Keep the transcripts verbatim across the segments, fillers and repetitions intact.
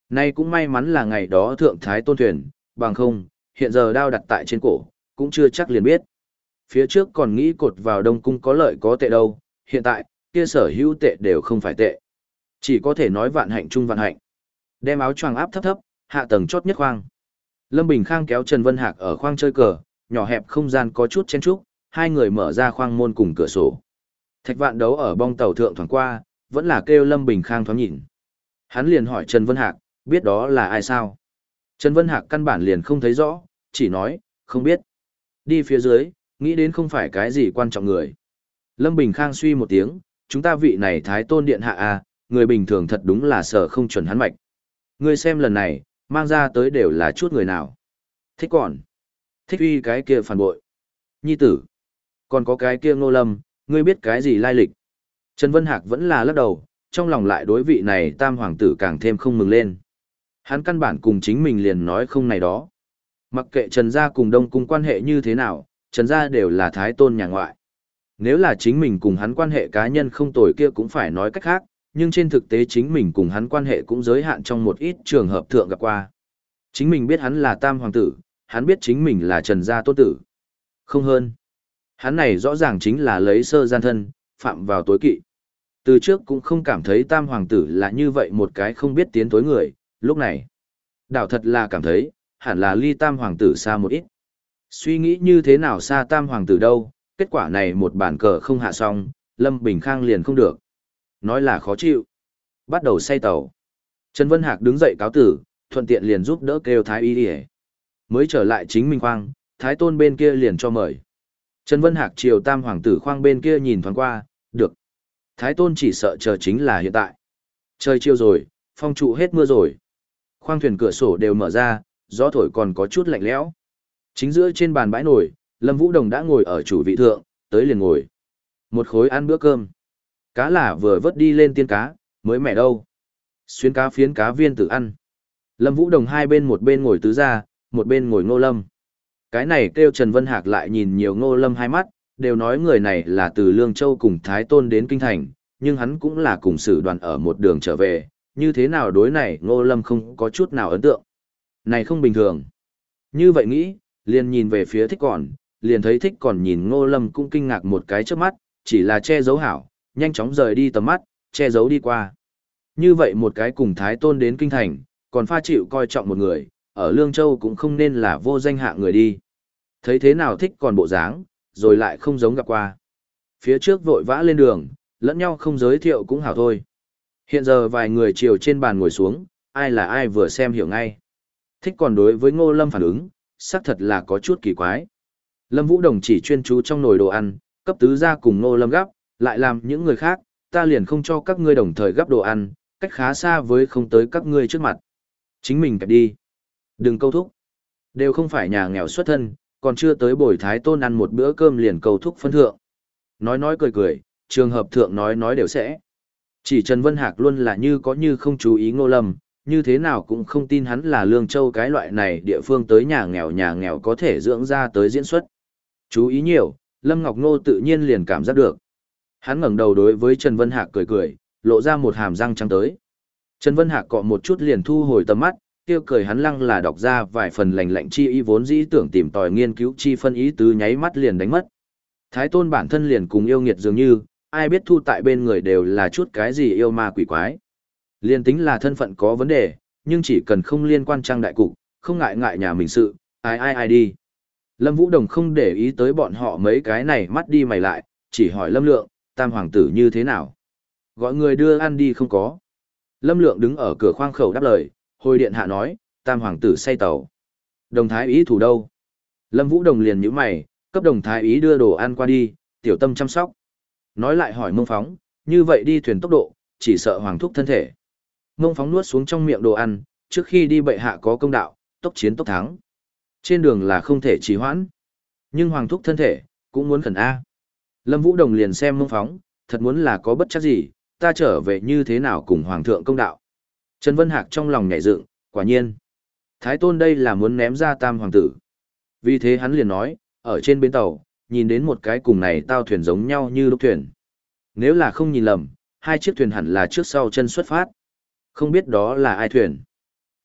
Nay cũng may mắn là ngày đó thượng thái tôn thuyền, bằng không, hiện giờ đao đặt tại trên cổ, cũng chưa chắc liền biết. Phía trước còn nghĩ cột vào Đông Cung có lợi có tệ đâu, hiện tại, kia sở hữu tệ đều không phải tệ. Chỉ có thể nói vạn hạnh chung vạn hạnh. Đem áo choàng áp thấp thấp, hạ tầng chót nhất khoang. Lâm Bình Khang kéo Trần Vân Hạc ở khoang chơi cờ, nhỏ hẹp không gian có chút chen chúc, hai người mở ra khoang môn cùng cửa sổ. Thạch Vạn Đấu ở bong tàu thượng thoảng qua, vẫn là kêu Lâm Bình Khang thoáng nhìn. Hắn liền hỏi Trần Vân Hạc, biết đó là ai sao? Trần Vân Hạc căn bản liền không thấy rõ, chỉ nói, không biết. Đi phía dưới, nghĩ đến không phải cái gì quan trọng người. Lâm Bình Khang suy một tiếng, chúng ta vị này thái tôn điện hạ à, người bình thường thật đúng là sợ không chuẩn hắn mạch. Ngươi xem lần này, mang ra tới đều là chút người nào. Thích còn. Thích uy cái kia phản bội. Nhi tử. Còn có cái kia Ngô Lâm, ngươi biết cái gì lai lịch. Trần Vân Hạc vẫn là lắc đầu, trong lòng lại đối vị này tam hoàng tử càng thêm không mừng lên. Hắn căn bản cùng chính mình liền nói không này đó. Mặc kệ Trần gia cùng Đông Cung quan hệ như thế nào, Trần gia đều là thái tôn nhà ngoại. Nếu là chính mình cùng hắn quan hệ cá nhân không tồi kia cũng phải nói cách khác, nhưng trên thực tế chính mình cùng hắn quan hệ cũng giới hạn trong một ít trường hợp thượng gặp qua. Chính mình biết hắn là tam hoàng tử, hắn biết chính mình là Trần gia tôn tử. Không hơn. Hắn này rõ ràng chính là lấy sơ gian thân, phạm vào tối kỵ. Từ trước cũng không cảm thấy tam hoàng tử là như vậy một cái không biết tiến tối người, lúc này. Đảo thật là cảm thấy, hẳn là ly tam hoàng tử xa một ít. Suy nghĩ như thế nào xa tam hoàng tử đâu, kết quả này một bản cờ không hạ xong, Lâm Bình Khang liền không được. Nói là khó chịu. Bắt đầu say tàu. Trần Vân Hạc đứng dậy cáo tử, thuận tiện liền giúp đỡ kêu thái y đi. Mới trở lại chính mình khoang, thái tôn bên kia liền cho mời. Trần Vân Hạc chiều tam hoàng tử khoang bên kia nhìn thoáng qua, được. Thái tôn chỉ sợ chờ chính là hiện tại. Trời chiều rồi, phong trụ hết mưa rồi. Khoang thuyền cửa sổ đều mở ra, gió thổi còn có chút lạnh lẽo. Chính giữa trên bàn bãi nồi, Lâm Vũ Đồng đã ngồi ở chủ vị thượng, tới liền ngồi. Một khối ăn bữa cơm. Cá là vừa vớt đi lên tiên cá, mới mẻ đâu. Xuyến cá phiến cá viên tự ăn. Lâm Vũ Đồng hai bên một bên ngồi tứ gia, một bên ngồi Ngô Lâm. Cái này kêu Trần Vân Hạc lại nhìn nhiều Ngô Lâm hai mắt, đều nói người này là từ Lương Châu cùng Thái Tôn đến Kinh Thành, nhưng hắn cũng là cùng sử đoàn ở một đường trở về, như thế nào đối này Ngô Lâm không có chút nào ấn tượng. Này không bình thường. Như vậy nghĩ, liền nhìn về phía thích còn, liền thấy thích còn nhìn Ngô Lâm cũng kinh ngạc một cái trước mắt, chỉ là che giấu hảo, nhanh chóng rời đi tầm mắt, che giấu đi qua. Như vậy một cái cùng Thái Tôn đến Kinh Thành, còn pha chịu coi trọng một người, ở Lương Châu cũng không nên là vô danh hạ người đi. Thấy thế nào thích còn bộ dáng, rồi lại không giống gặp qua. Phía trước vội vã lên đường, lẫn nhau không giới thiệu cũng hảo thôi. Hiện giờ vài người chiều trên bàn ngồi xuống, ai là ai vừa xem hiểu ngay. Thích còn đối với Ngô Lâm phản ứng, xác thật là có chút kỳ quái. Lâm Vũ Đồng chỉ chuyên chú trong nồi đồ ăn, cấp tứ gia cùng Ngô Lâm gắp, lại làm những người khác, ta liền không cho các ngươi đồng thời gắp đồ ăn, cách khá xa với không tới các ngươi trước mặt. Chính mình kẹp đi. Đừng câu thúc. Đều không phải nhà nghèo xuất thân, còn chưa tới bồi Thái Tôn ăn một bữa cơm liền câu thúc phân thượng. Nói nói cười cười, trường hợp thượng nói nói đều sẽ. Chỉ Trần Vân Hạc luôn là như có như không chú ý Ngô Lâm, như thế nào cũng không tin hắn là Lương Châu cái loại này địa phương tới nhà nghèo nhà nghèo có thể dưỡng ra tới diễn xuất. Chú ý nhiều, Lâm Ngọc Ngô tự nhiên liền cảm giác được. Hắn ngẩng đầu đối với Trần Vân Hạc cười cười, lộ ra một hàm răng trắng tới. Trần Vân Hạc cọ một chút liền thu hồi tầm mắt, kêu cười hắn lăng là đọc ra vài phần lành lạnh chi ý vốn dĩ tưởng tìm tòi nghiên cứu chi phân ý tứ nháy mắt liền đánh mất. Thái Tôn bản thân liền cùng yêu nghiệt dường như, ai biết thu tại bên người đều là chút cái gì yêu ma quỷ quái. Liên tính là thân phận có vấn đề, nhưng chỉ cần không liên quan trang đại cục, không ngại ngại nhà mình sự, ai ai ai đi. Lâm Vũ Đồng không để ý tới bọn họ mấy cái này mắt đi mày lại, chỉ hỏi Lâm Lượng, tam hoàng tử như thế nào? Gọi người đưa ăn đi không có. Lâm Lượng đứng ở cửa khoang khẩu đáp lời, hồi điện hạ nói, tam hoàng tử say tàu. Đồng thái ý thủ đâu? Lâm Vũ Đồng liền nhíu mày, cấp đồng thái ý đưa đồ ăn qua đi, tiểu tâm chăm sóc. Nói lại hỏi Mông Phóng, như vậy đi thuyền tốc độ, chỉ sợ hoàng thúc thân thể. Mông Phóng nuốt xuống trong miệng đồ ăn, trước khi đi bệ hạ có công đạo, tốc chiến tốc thắng. Trên đường là không thể trì hoãn. Nhưng hoàng thúc thân thể, cũng muốn khẩn A. Lâm Vũ Đồng liền xem Mông Phóng, thật muốn là có bất chắc gì, ta trở về như thế nào cùng hoàng thượng công đạo. Trần Vân Hạc trong lòng nhảy dựng, quả nhiên. Thái Tôn đây là muốn ném ra tam hoàng tử. Vì thế hắn liền nói, ở trên bến tàu, nhìn đến một cái cùng này tao thuyền giống nhau như lúc thuyền. Nếu là không nhìn lầm, hai chiếc thuyền hẳn là trước sau chân xuất phát. Không biết đó là ai thuyền.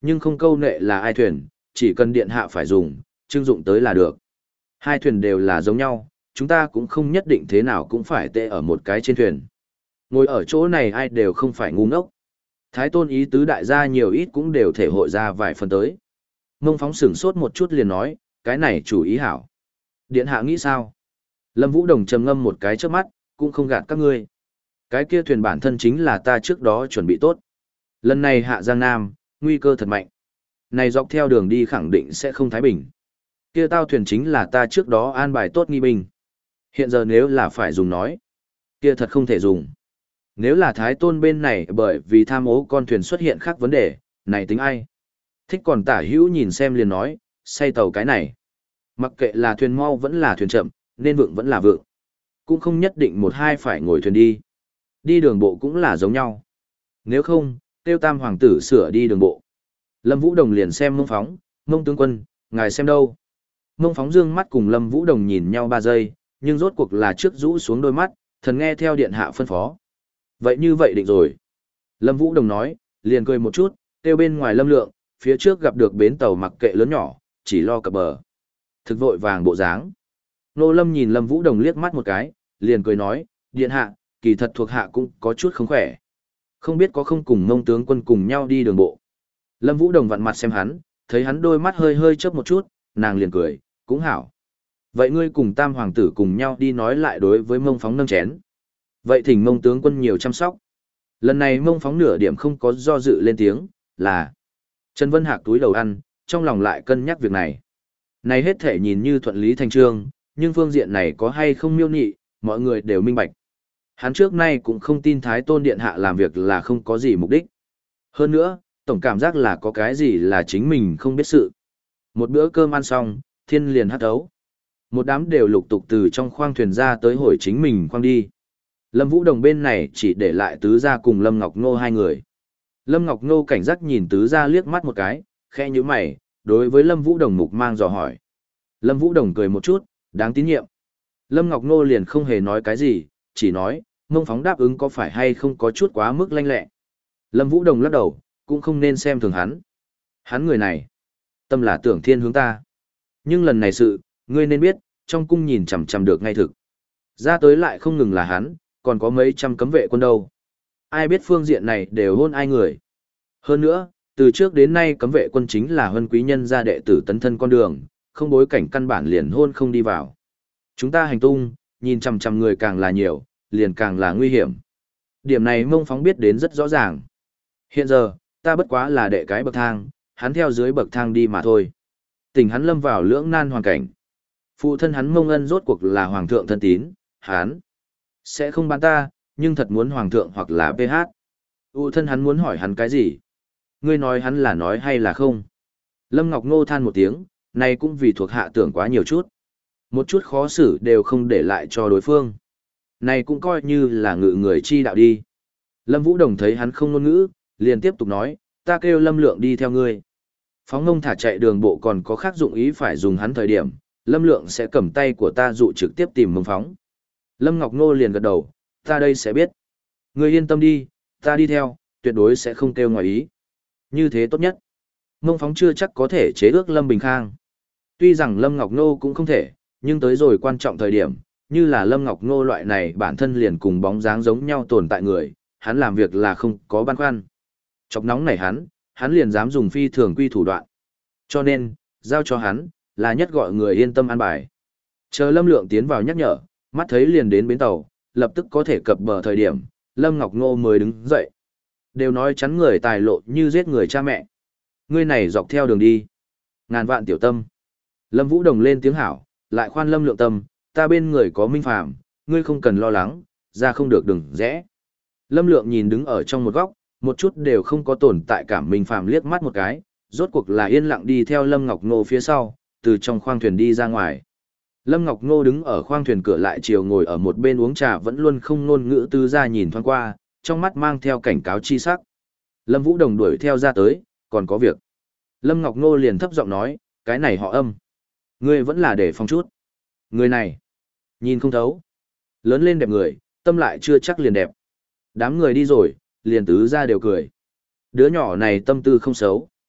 Nhưng không câu nệ là ai thuyền, chỉ cần điện hạ phải dùng, trưng dụng tới là được. Hai thuyền đều là giống nhau, chúng ta cũng không nhất định thế nào cũng phải tệ ở một cái trên thuyền. Ngồi ở chỗ này ai đều không phải ngu ngốc. Thái tôn ý tứ đại gia nhiều ít cũng đều thể hội ra vài phần tới. Mông Phóng sửng sốt một chút liền nói, cái này chủ ý hảo. Điện hạ nghĩ sao? Lâm Vũ Đồng trầm ngâm một cái trước mắt, cũng không gạt các ngươi. Cái kia thuyền bản thân chính là ta trước đó chuẩn bị tốt. Lần này hạ Giang Nam, nguy cơ thật mạnh. Này dọc theo đường đi khẳng định sẽ không thái bình. Kia tao thuyền chính là ta trước đó an bài tốt nghi binh. Hiện giờ nếu là phải dùng nói, kia thật không thể dùng. Nếu là Thái Tôn bên này bởi vì tham ô con thuyền xuất hiện khác vấn đề, này tính ai? Thích còn tả hữu nhìn xem liền nói, say tàu cái này. Mặc kệ là thuyền mau vẫn là thuyền chậm, nên vượng vẫn là vượng. Cũng không nhất định một hai phải ngồi thuyền đi. Đi đường bộ cũng là giống nhau. Nếu không, tiêu tam hoàng tử sửa đi đường bộ. Lâm Vũ Đồng liền xem Mông Phóng, Mông tướng quân, ngài xem đâu. Mông Phóng dương mắt cùng Lâm Vũ Đồng nhìn nhau ba giây, nhưng rốt cuộc là trước rũ xuống đôi mắt, thần nghe theo điện hạ phân phó. Vậy như vậy định rồi. Lâm Vũ Đồng nói, liền cười một chút, kêu bên ngoài Lâm Lượng, phía trước gặp được bến tàu mặc kệ lớn nhỏ, chỉ lo cập bờ. Thực vội vàng bộ dáng. Nô Lâm nhìn Lâm Vũ Đồng liếc mắt một cái, liền cười nói, điện hạ, kỳ thật thuộc hạ cũng có chút không khỏe. Không biết có không cùng Mông tướng quân cùng nhau đi đường bộ. Lâm Vũ Đồng vặn mặt xem hắn, thấy hắn đôi mắt hơi hơi chớp một chút, nàng liền cười, cũng hảo. Vậy ngươi cùng tam hoàng tử cùng nhau đi nói lại đối với Mông Phóng nâng chén. Vậy thỉnh Mông tướng quân nhiều chăm sóc. Lần này Mông Phóng nửa điểm không có do dự lên tiếng, là Trần Vân Hạc túi đầu ăn, trong lòng lại cân nhắc việc này. Này hết thể nhìn như thuận lý thành trương, nhưng phương diện này có hay không miêu nị, mọi người đều minh bạch. Hắn trước nay cũng không tin Thái Tôn Điện Hạ làm việc là không có gì mục đích. Hơn nữa, tổng cảm giác là có cái gì là chính mình không biết sự. Một bữa cơm ăn xong, thiên liền hắt ấu. Một đám đều lục tục từ trong khoang thuyền ra tới hồi chính mình khoang đi. Lâm Vũ Đồng bên này chỉ để lại tứ gia cùng Lâm Ngọc Ngô hai người. Lâm Ngọc Ngô cảnh giác nhìn tứ gia liếc mắt một cái, khẽ nhíu mày, đối với Lâm Vũ Đồng mục mang dò hỏi. Lâm Vũ Đồng cười một chút, đáng tín nhiệm. Lâm Ngọc Ngô liền không hề nói cái gì, chỉ nói, Mông Phóng đáp ứng có phải hay không có chút quá mức lanh lẹ. Lâm Vũ Đồng lắc đầu, cũng không nên xem thường hắn. Hắn người này, tâm là tưởng thiên hướng ta. Nhưng lần này sự, ngươi nên biết, trong cung nhìn chằm chằm được ngay thực. Ra tới lại không ngừng là hắn, còn có mấy trăm cấm vệ quân đâu. Ai biết phương diện này đều hôn ai người. Hơn nữa, từ trước đến nay cấm vệ quân chính là huân quý nhân gia đệ tử tấn thân con đường, không bối cảnh căn bản liền hôn không đi vào. Chúng ta hành tung, nhìn chằm chằm người càng là nhiều, liền càng là nguy hiểm. Điểm này Mông Phóng biết đến rất rõ ràng. Hiện giờ, ta bất quá là đệ cái bậc thang, hắn theo dưới bậc thang đi mà thôi. Tình hắn lâm vào lưỡng nan hoàn cảnh. Phụ thân hắn Mông Ân rốt cuộc là hoàng thượng thân tín, hắn sẽ không bán ta, nhưng thật muốn hoàng thượng hoặc là pê hát. Phụ thân hắn muốn hỏi hắn cái gì? Ngươi nói hắn là nói hay là không? Lâm Ngọc Ngô than một tiếng, này cũng vì thuộc hạ tưởng quá nhiều chút. Một chút khó xử đều không để lại cho đối phương. Này cũng coi như là ngự người chi đạo đi. Lâm Vũ Đồng thấy hắn không ngôn ngữ, liền tiếp tục nói, ta kêu Lâm Lượng đi theo ngươi. Phóng ngông thả chạy đường bộ còn có khác dụng ý phải dùng hắn thời điểm, Lâm Lượng sẽ cầm tay của ta dụ trực tiếp tìm Mông Phóng. Lâm Ngọc Ngô liền gật đầu, ta đây sẽ biết. Ngươi yên tâm đi, ta đi theo, tuyệt đối sẽ không kêu ngoài ý. Như thế tốt nhất. Mông Phóng chưa chắc có thể chế ước Lâm Bình Khang. Tuy rằng Lâm Ngọc Ngô cũng không thể, nhưng tới rồi quan trọng thời điểm, như là Lâm Ngọc Ngô loại này bản thân liền cùng bóng dáng giống nhau tồn tại người, hắn làm việc là không có băn khoăn. Chọc nóng này hắn, hắn liền dám dùng phi thường quy thủ đoạn. Cho nên, giao cho hắn, là nhất gọi người yên tâm an bài. Chờ Lâm Lượng tiến vào nhắc nhở, mắt thấy liền đến bến tàu, lập tức có thể cập bờ thời điểm, Lâm Ngọc Ngô mới đứng dậy. Đều nói chắn người tài lộ như giết người cha mẹ. Ngươi này dọc theo đường đi. Ngàn vạn tiểu tâm. Lâm Vũ Đồng lên tiếng hảo, lại khoan Lâm Lượng tâm, ta bên người có Minh Phàm, ngươi không cần lo lắng, ra không được đừng rẽ. Lâm Lượng nhìn đứng ở trong một góc, một chút đều không có tồn tại cảm Minh Phàm liếc mắt một cái, rốt cuộc là yên lặng đi theo Lâm Ngọc Ngô phía sau, từ trong khoang thuyền đi ra ngoài. Lâm Ngọc Ngô đứng ở khoang thuyền cửa lại chiều ngồi ở một bên uống trà vẫn luôn không ngôn ngữ tứ ra nhìn thoáng qua, trong mắt mang theo cảnh cáo chi sắc. Lâm Vũ Đồng đuổi theo ra tới, còn có việc. Lâm Ngọc Ngô liền thấp giọng nói, cái này họ Âm. Ngươi vẫn là để phòng chút. Người này, nhìn không thấu. Lớn lên đẹp người, tâm lại chưa chắc liền đẹp. Đám người đi rồi, liền tứ ra đều cười. Đứa nhỏ này tâm tư không xấu.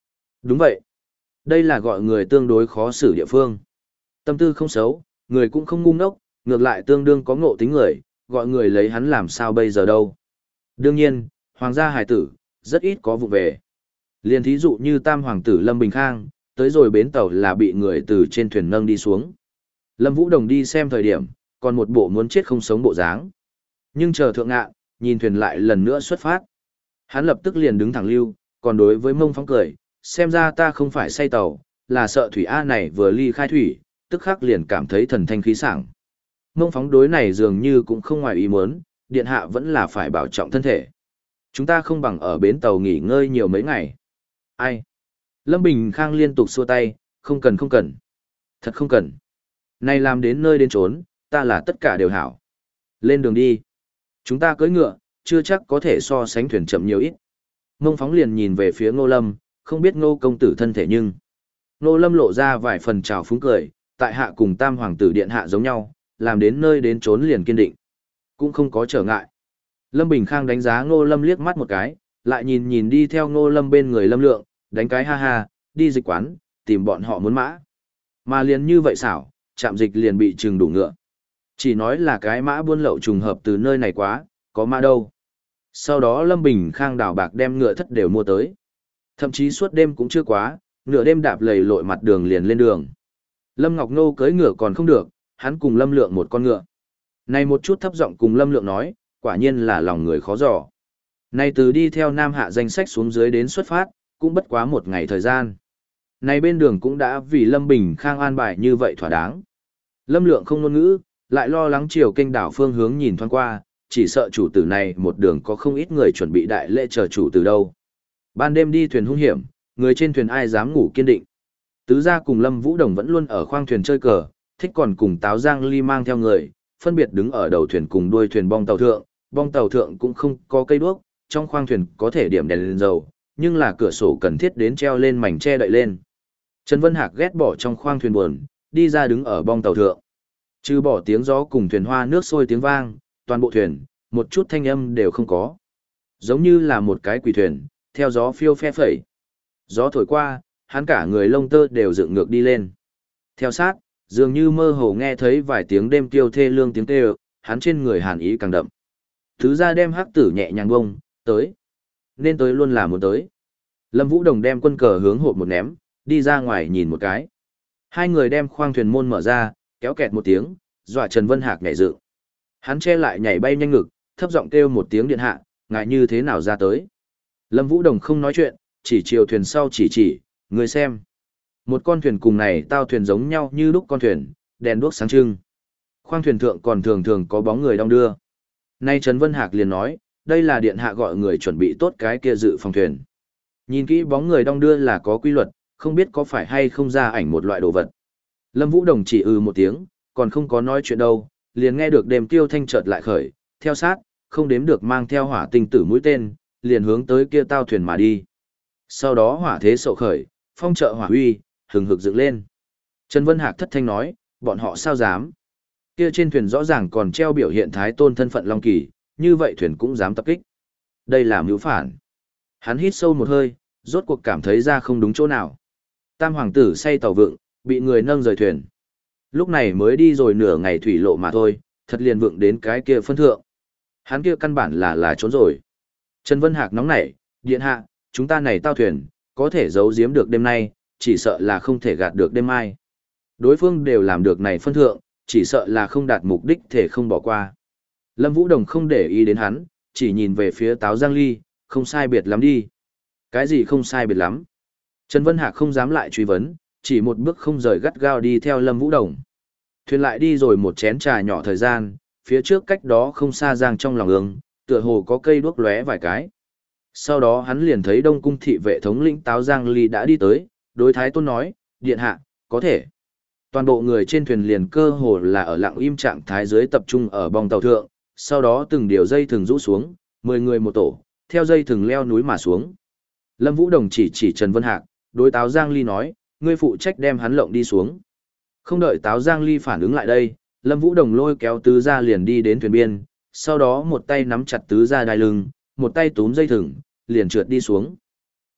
Đúng vậy. Đây là gọi người tương đối khó xử địa phương. Tâm tư không xấu, người cũng không ngu ngốc, ngược lại tương đương có ngộ tính người, gọi người lấy hắn làm sao bây giờ đâu. Đương nhiên, hoàng gia hài tử, rất ít có vụ về. Liên thí dụ như tam hoàng tử Lâm Bình Khang, tới rồi bến tàu là bị người từ trên thuyền nâng đi xuống. Lâm Vũ Đồng đi xem thời điểm, còn một bộ muốn chết không sống bộ dáng. Nhưng chờ thượng ngạn, nhìn thuyền lại lần nữa xuất phát. Hắn lập tức liền đứng thẳng lưu, còn đối với Mông Phóng cười, xem ra ta không phải say tàu, là sợ thủy A này vừa ly khai thủy, tức khắc liền cảm thấy thần thanh khí sảng. Mông Phóng đối này dường như cũng không ngoài ý muốn, điện hạ vẫn là phải bảo trọng thân thể. Chúng ta không bằng ở bến tàu nghỉ ngơi nhiều mấy ngày. Ai? Lâm Bình Khang liên tục xua tay, không cần không cần. Thật không cần. Này làm đến nơi đến trốn, ta là tất cả đều hảo. Lên đường đi. Chúng ta cưỡi ngựa, chưa chắc có thể so sánh thuyền chậm nhiều ít. Mông Phóng liền nhìn về phía Ngô Lâm, không biết Ngô công tử thân thể nhưng. Ngô Lâm lộ ra vài phần trào phúng cười, tại hạ cùng tam hoàng tử điện hạ giống nhau, làm đến nơi đến trốn liền kiên định. Cũng không có trở ngại. Lâm Bình Khang đánh giá Ngô Lâm liếc mắt một cái, lại nhìn nhìn đi theo Ngô Lâm bên người Lâm Lượng, đánh cái ha ha, đi dịch quán, tìm bọn họ muốn mã. Mà liền như vậy xảo, chạm dịch liền bị trừng đủ ngựa. Chỉ nói là cái mã buôn lậu trùng hợp từ nơi này quá, có mã đâu. Sau đó Lâm Bình Khang đảo bạc đem ngựa thất đều mua tới. Thậm chí suốt đêm cũng chưa quá, nửa đêm đạp lầy lội mặt đường liền lên đường. Lâm Ngọc Nô cưỡi ngựa còn không được, hắn cùng Lâm Lượng một con ngựa. Này một chút thấp giọng cùng Lâm Lượng nói, quả nhiên là lòng người khó dò. Này từ đi theo Nam Hạ danh sách xuống dưới đến xuất phát, cũng bất quá một ngày thời gian. Này bên đường cũng đã vì Lâm Bình Khang an bài như vậy thỏa đáng. Lâm Lượng không ngôn ngữ, lại lo lắng chiều kênh đảo phương hướng nhìn thoáng qua, chỉ sợ chủ tử này một đường có không ít người chuẩn bị đại lễ chờ chủ tử đâu. Ban đêm đi thuyền hung hiểm, người trên thuyền ai dám ngủ kiên định. Tứ gia cùng Lâm Vũ Đồng vẫn luôn ở khoang thuyền chơi cờ, thích còn cùng Táo Giang Ly mang theo người, phân biệt đứng ở đầu thuyền cùng đuôi thuyền bong tàu thượng, bong tàu thượng cũng không có cây đuốc, trong khoang thuyền có thể điểm đèn lên dầu, nhưng là cửa sổ cần thiết đến treo lên mảnh che đậy lên. Trần Vân Hạc ghét bỏ trong khoang thuyền buồn, đi ra đứng ở bong tàu thượng. Trừ bỏ tiếng gió cùng thuyền hoa nước sôi tiếng vang, toàn bộ thuyền, một chút thanh âm đều không có. Giống như là một cái quỷ thuyền, theo gió phiêu phe phẩy. Gió thổi qua, hắn cả người lông tơ đều dựng ngược đi lên. Theo sát, dường như mơ hồ nghe thấy vài tiếng đêm tiêu thê lương tiếng kêu, hắn trên người hàn ý càng đậm. Thứ ra đem hắc tử nhẹ nhàng bông, tới. Nên tới luôn là muốn tới. Lâm Vũ Đồng đem quân cờ hướng hộp một ném, đi ra ngoài nhìn một cái. Hai người đem khoang thuyền môn mở ra, kéo kẹt một tiếng, dọa Trần Vân Hạc nhảy dựng. Hắn che lại nhảy bay nhanh ngực, thấp giọng kêu một tiếng điện hạ, ngại như thế nào ra tới. Lâm Vũ Đồng không nói chuyện, chỉ chiều thuyền sau chỉ chỉ, người xem. Một con thuyền cùng này tao thuyền giống nhau như lúc con thuyền, đèn đuốc sáng trưng. Khoang thuyền thượng còn thường thường có bóng người đong đưa. Nay Trần Vân Hạc liền nói, đây là điện hạ gọi người chuẩn bị tốt cái kia dự phòng thuyền. Nhìn kỹ bóng người đong đưa là có quy luật, không biết có phải hay không ra ảnh một loại đồ vật. Lâm Vũ Đồng chỉ ừ một tiếng, còn không có nói chuyện đâu, liền nghe được đêm tiêu thanh chợt lại khởi, theo sát, không đếm được mang theo hỏa tinh tử mũi tên, liền hướng tới kia tao thuyền mà đi. Sau đó hỏa thế sậu khởi, phong trợ hỏa huy, hừng hực dựng lên. Trần Vân Hạc thất thanh nói, bọn họ sao dám? Kia trên thuyền rõ ràng còn treo biểu hiện thái tôn thân phận Long Kỳ, như vậy thuyền cũng dám tập kích. Đây là mưu phản. Hắn hít sâu một hơi, rốt cuộc cảm thấy ra không đúng chỗ nào. Tam hoàng tử say tàu vượng, bị người nâng rời thuyền. Lúc này mới đi rồi nửa ngày thủy lộ mà thôi, thật liền vượng đến cái kia phân thượng. Hắn kia căn bản là là trốn rồi. Trần Vân Hạc nóng nảy, điện hạ, chúng ta này tao thuyền, có thể giấu giếm được đêm nay, chỉ sợ là không thể gạt được đêm mai. Đối phương đều làm được này phân thượng, chỉ sợ là không đạt mục đích thể không bỏ qua. Lâm Vũ Đồng không để ý đến hắn, chỉ nhìn về phía Táo Giang Ly, không sai biệt lắm đi. Cái gì không sai biệt lắm? Trần Vân Hạc không dám lại truy vấn, chỉ một bước không rời gắt gao đi theo Lâm Vũ Đồng. Thuyền lại đi rồi một chén trà nhỏ thời gian, phía trước cách đó không xa giang trong lòng ương, tựa hồ có cây đuốc lóe vài cái. Sau đó hắn liền thấy Đông cung thị vệ thống lĩnh Táo Giang Ly đã đi tới, đối Thái Tôn nói, điện hạ, có thể. Toàn bộ người trên thuyền liền cơ hồ là ở lặng im trạng thái dưới tập trung ở bong tàu thượng, sau đó từng điều dây thừng rũ xuống, mười người một tổ, theo dây thừng leo núi mà xuống. Lâm Vũ Đồng chỉ chỉ Trần Vân Hạc, đối Táo Giang Ly nói, ngươi phụ trách đem hắn lộng đi xuống. Không đợi Táo Giang Ly phản ứng lại đây, Lâm Vũ Đồng lôi kéo tứ gia liền đi đến thuyền biên, sau đó một tay nắm chặt tứ gia đai lưng, một tay túm dây thừng, liền trượt đi xuống.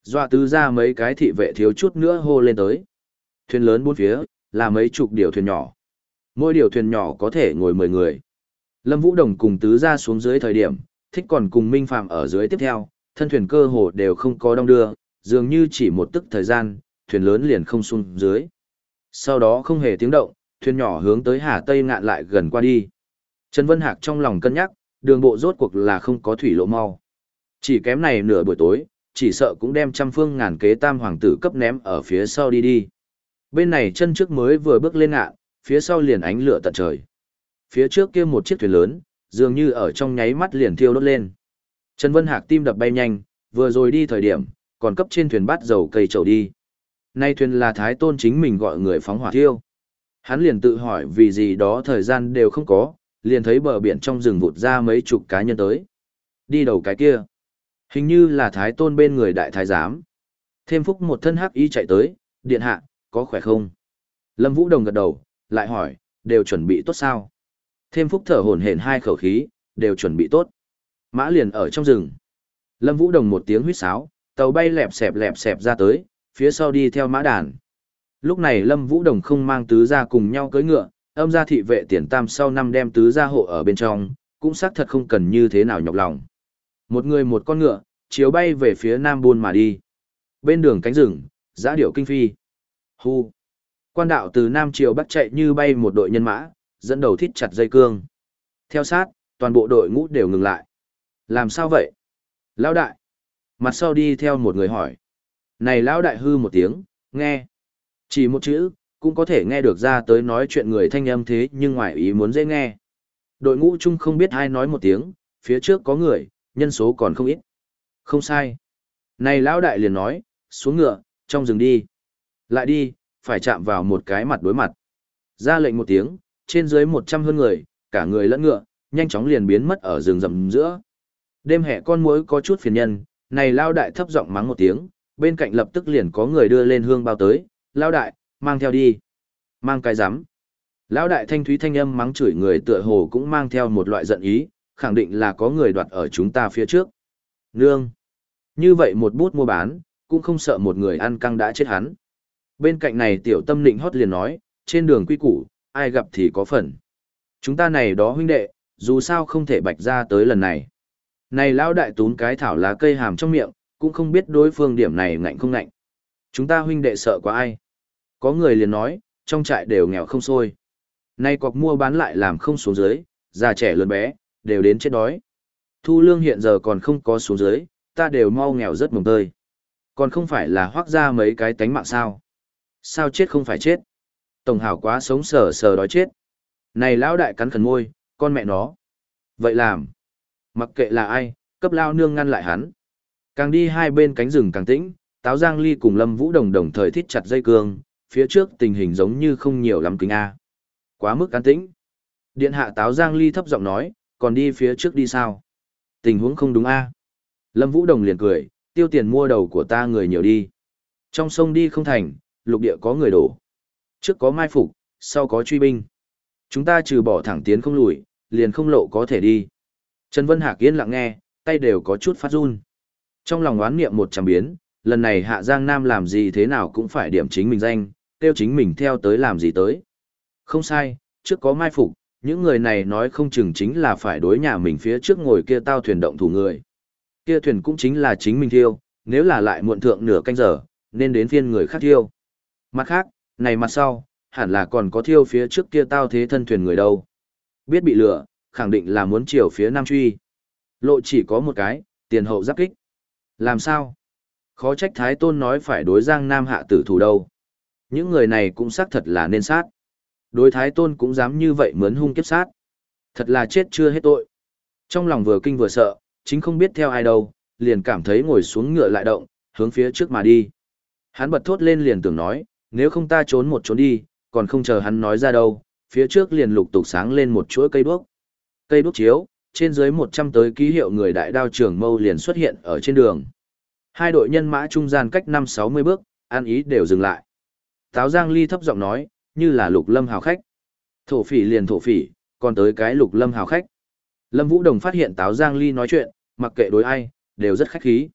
Dọa tứ ra mấy cái thị vệ thiếu chút nữa hô lên tới. Thuyền lớn bốn phía, là mấy chục điều thuyền nhỏ. Mỗi điều thuyền nhỏ có thể ngồi mười người. Lâm Vũ Đồng cùng tứ ra xuống dưới thời điểm, thích còn cùng Minh Phạm ở dưới tiếp theo, thân thuyền cơ hồ đều không có đong đưa, dường như chỉ một tức thời gian, thuyền lớn liền không xuống dưới. Sau đó không hề tiếng động, thuyền nhỏ hướng tới Hà Tây ngạn lại gần qua đi. Trần Vân Hạc trong lòng cân nhắc, đường bộ rốt cuộc là không có thủy lộ mau. Chỉ kém này nửa buổi tối, chỉ sợ cũng đem trăm phương ngàn kế tam hoàng tử cấp ném ở phía sau đi đi. Bên này chân trước mới vừa bước lên ngạn, phía sau liền ánh lửa tận trời. Phía trước kia một chiếc thuyền lớn, dường như ở trong nháy mắt liền thiêu đốt lên. Trần Vân Hạc tim đập bay nhanh, vừa rồi đi thời điểm, còn cấp trên thuyền bát dầu cây trầu đi. Nay thuyền là Thái Tôn chính mình gọi người phóng hỏa thiêu. Hắn liền tự hỏi vì gì đó thời gian đều không có, liền thấy bờ biển trong rừng vụt ra mấy chục cá nhân tới. Đi đầu cái kia. Hình như là Thái Tôn bên người đại thái giám. Thêm phúc một thân hắc y chạy tới, điện hạ, có khỏe không? Lâm Vũ Đồng gật đầu, lại hỏi, đều chuẩn bị tốt sao? Thêm phúc thở hổn hển hai khẩu khí, đều chuẩn bị tốt. Mã liền ở trong rừng. Lâm Vũ Đồng một tiếng huýt sáo, tàu bay lẹp xẹp lẹp xẹp ra tới, phía sau đi theo mã đàn. Lúc này Lâm Vũ Đồng không mang tứ gia cùng nhau cưỡi ngựa, âm gia thị vệ tiền tam sau năm đem tứ gia hộ ở bên trong, cũng xác thật không cần như thế nào nhọc lòng. Một người một con ngựa, chiếu bay về phía nam buôn mà đi. Bên đường cánh rừng, giã điểu kinh phi. Hu. Quan đạo từ nam chiều bắc chạy như bay một đội nhân mã, dẫn đầu thít chặt dây cương. Theo sát, toàn bộ đội ngũ đều ngừng lại. Làm sao vậy? Lão đại. Mặt sau đi theo một người hỏi. Này lão đại hư một tiếng, nghe. Chỉ một chữ, cũng có thể nghe được ra tới nói chuyện người thanh âm thế nhưng ngoài ý muốn dễ nghe. Đội ngũ chung không biết ai nói một tiếng, phía trước có người, nhân số còn không ít. Không sai. Này lão đại liền nói, xuống ngựa, trong rừng đi. Lại đi, phải chạm vào một cái mặt đối mặt. Ra lệnh một tiếng, trên dưới một trăm hơn người, cả người lẫn ngựa, nhanh chóng liền biến mất ở rừng rậm giữa. Đêm hè con muỗi có chút phiền nhân, này lão đại thấp giọng mắng một tiếng, bên cạnh lập tức liền có người đưa lên hương bao tới, lão đại, mang theo đi. Mang cái rắm. Lão đại thanh thúy thanh âm mắng chửi người tựa hồ cũng mang theo một loại giận ý, khẳng định là có người đoạt ở chúng ta phía trước. Nương. Như vậy một bút mua bán, cũng không sợ một người ăn căng đã chết hắn. Bên cạnh này tiểu tâm nịnh hót liền nói, trên đường quy củ, ai gặp thì có phần. Chúng ta này đó huynh đệ, dù sao không thể bạch ra tới lần này. Này lão đại tún cái thảo lá cây hàm trong miệng, cũng không biết đối phương điểm này ngạnh không ngạnh. Chúng ta huynh đệ sợ quá ai. Có người liền nói, trong trại đều nghèo không xôi. Nay cọc mua bán lại làm không xuống dưới, già trẻ lớn bé, đều đến chết đói. Thu lương hiện giờ còn không có xuống dưới, ta đều mau nghèo rất mồng tơi. Còn không phải là hoác ra mấy cái tánh mạng sao. Sao chết không phải chết. Tổng hảo quá sống sờ sờ đói chết. Này lão đại cắn khẩn môi, con mẹ nó. Vậy làm. Mặc kệ là ai, cấp lao nương ngăn lại hắn. Càng đi hai bên cánh rừng càng tĩnh, Táo Giang Ly cùng Lâm Vũ Đồng đồng thời thít chặt dây cương, phía trước tình hình giống như không nhiều lắm kính A. Quá mức an tĩnh. Điện hạ Táo Giang Ly thấp giọng nói, còn đi phía trước đi sao? Tình huống không đúng A. Lâm Vũ Đồng liền cười, tiêu tiền mua đầu của ta người nhiều đi. Trong sông đi không thành, lục địa có người đổ. Trước có mai phục, sau có truy binh. Chúng ta trừ bỏ thẳng tiến không lùi, liền không lộ có thể đi. Trần Vân Hạc yên lặng nghe, tay đều có chút phát run. Trong lòng oán niệm một trăm biến, lần này Hạ Giang Nam làm gì thế nào cũng phải điểm chính mình danh, tiêu chính mình theo tới làm gì tới. Không sai, trước có mai phục, những người này nói không chừng chính là phải đối nhà mình phía trước ngồi kia tao thuyền động thủ người. Kia thuyền cũng chính là chính mình thiêu, nếu là lại muộn thượng nửa canh giờ, nên đến phiên người khác thiêu. Mặt khác, này mặt sau, hẳn là còn có thiêu phía trước kia tao thế thân thuyền người đâu. Biết bị lừa, khẳng định là muốn chiều phía Nam truy. Lộ chỉ có một cái, tiền hậu giáp kích. Làm sao? Khó trách Thái Tôn nói phải đối Giang Nam hạ tử thủ đâu. Những người này cũng xác thật là nên sát. Đối Thái Tôn cũng dám như vậy mướn hung kiếp sát. Thật là chết chưa hết tội. Trong lòng vừa kinh vừa sợ, chính không biết theo ai đâu, liền cảm thấy ngồi xuống ngựa lại động, hướng phía trước mà đi. Hắn bật thốt lên liền tưởng nói, nếu không ta trốn một trốn đi, còn không chờ hắn nói ra đâu, phía trước liền lục tục sáng lên một chuỗi cây đuốc. Cây đuốc chiếu, trên dưới một trăm tới ký hiệu người đại đao trưởng mâu liền xuất hiện ở trên đường. Hai đội nhân mã trung gian cách năm sáu mươi bước, an ý đều dừng lại. Táo Giang Ly thấp giọng nói, như là Lục Lâm hào khách. Thổ phỉ liền thổ phỉ, còn tới cái Lục Lâm hào khách. Lâm Vũ Đồng phát hiện Táo Giang Ly nói chuyện, mặc kệ đối ai, đều rất khách khí.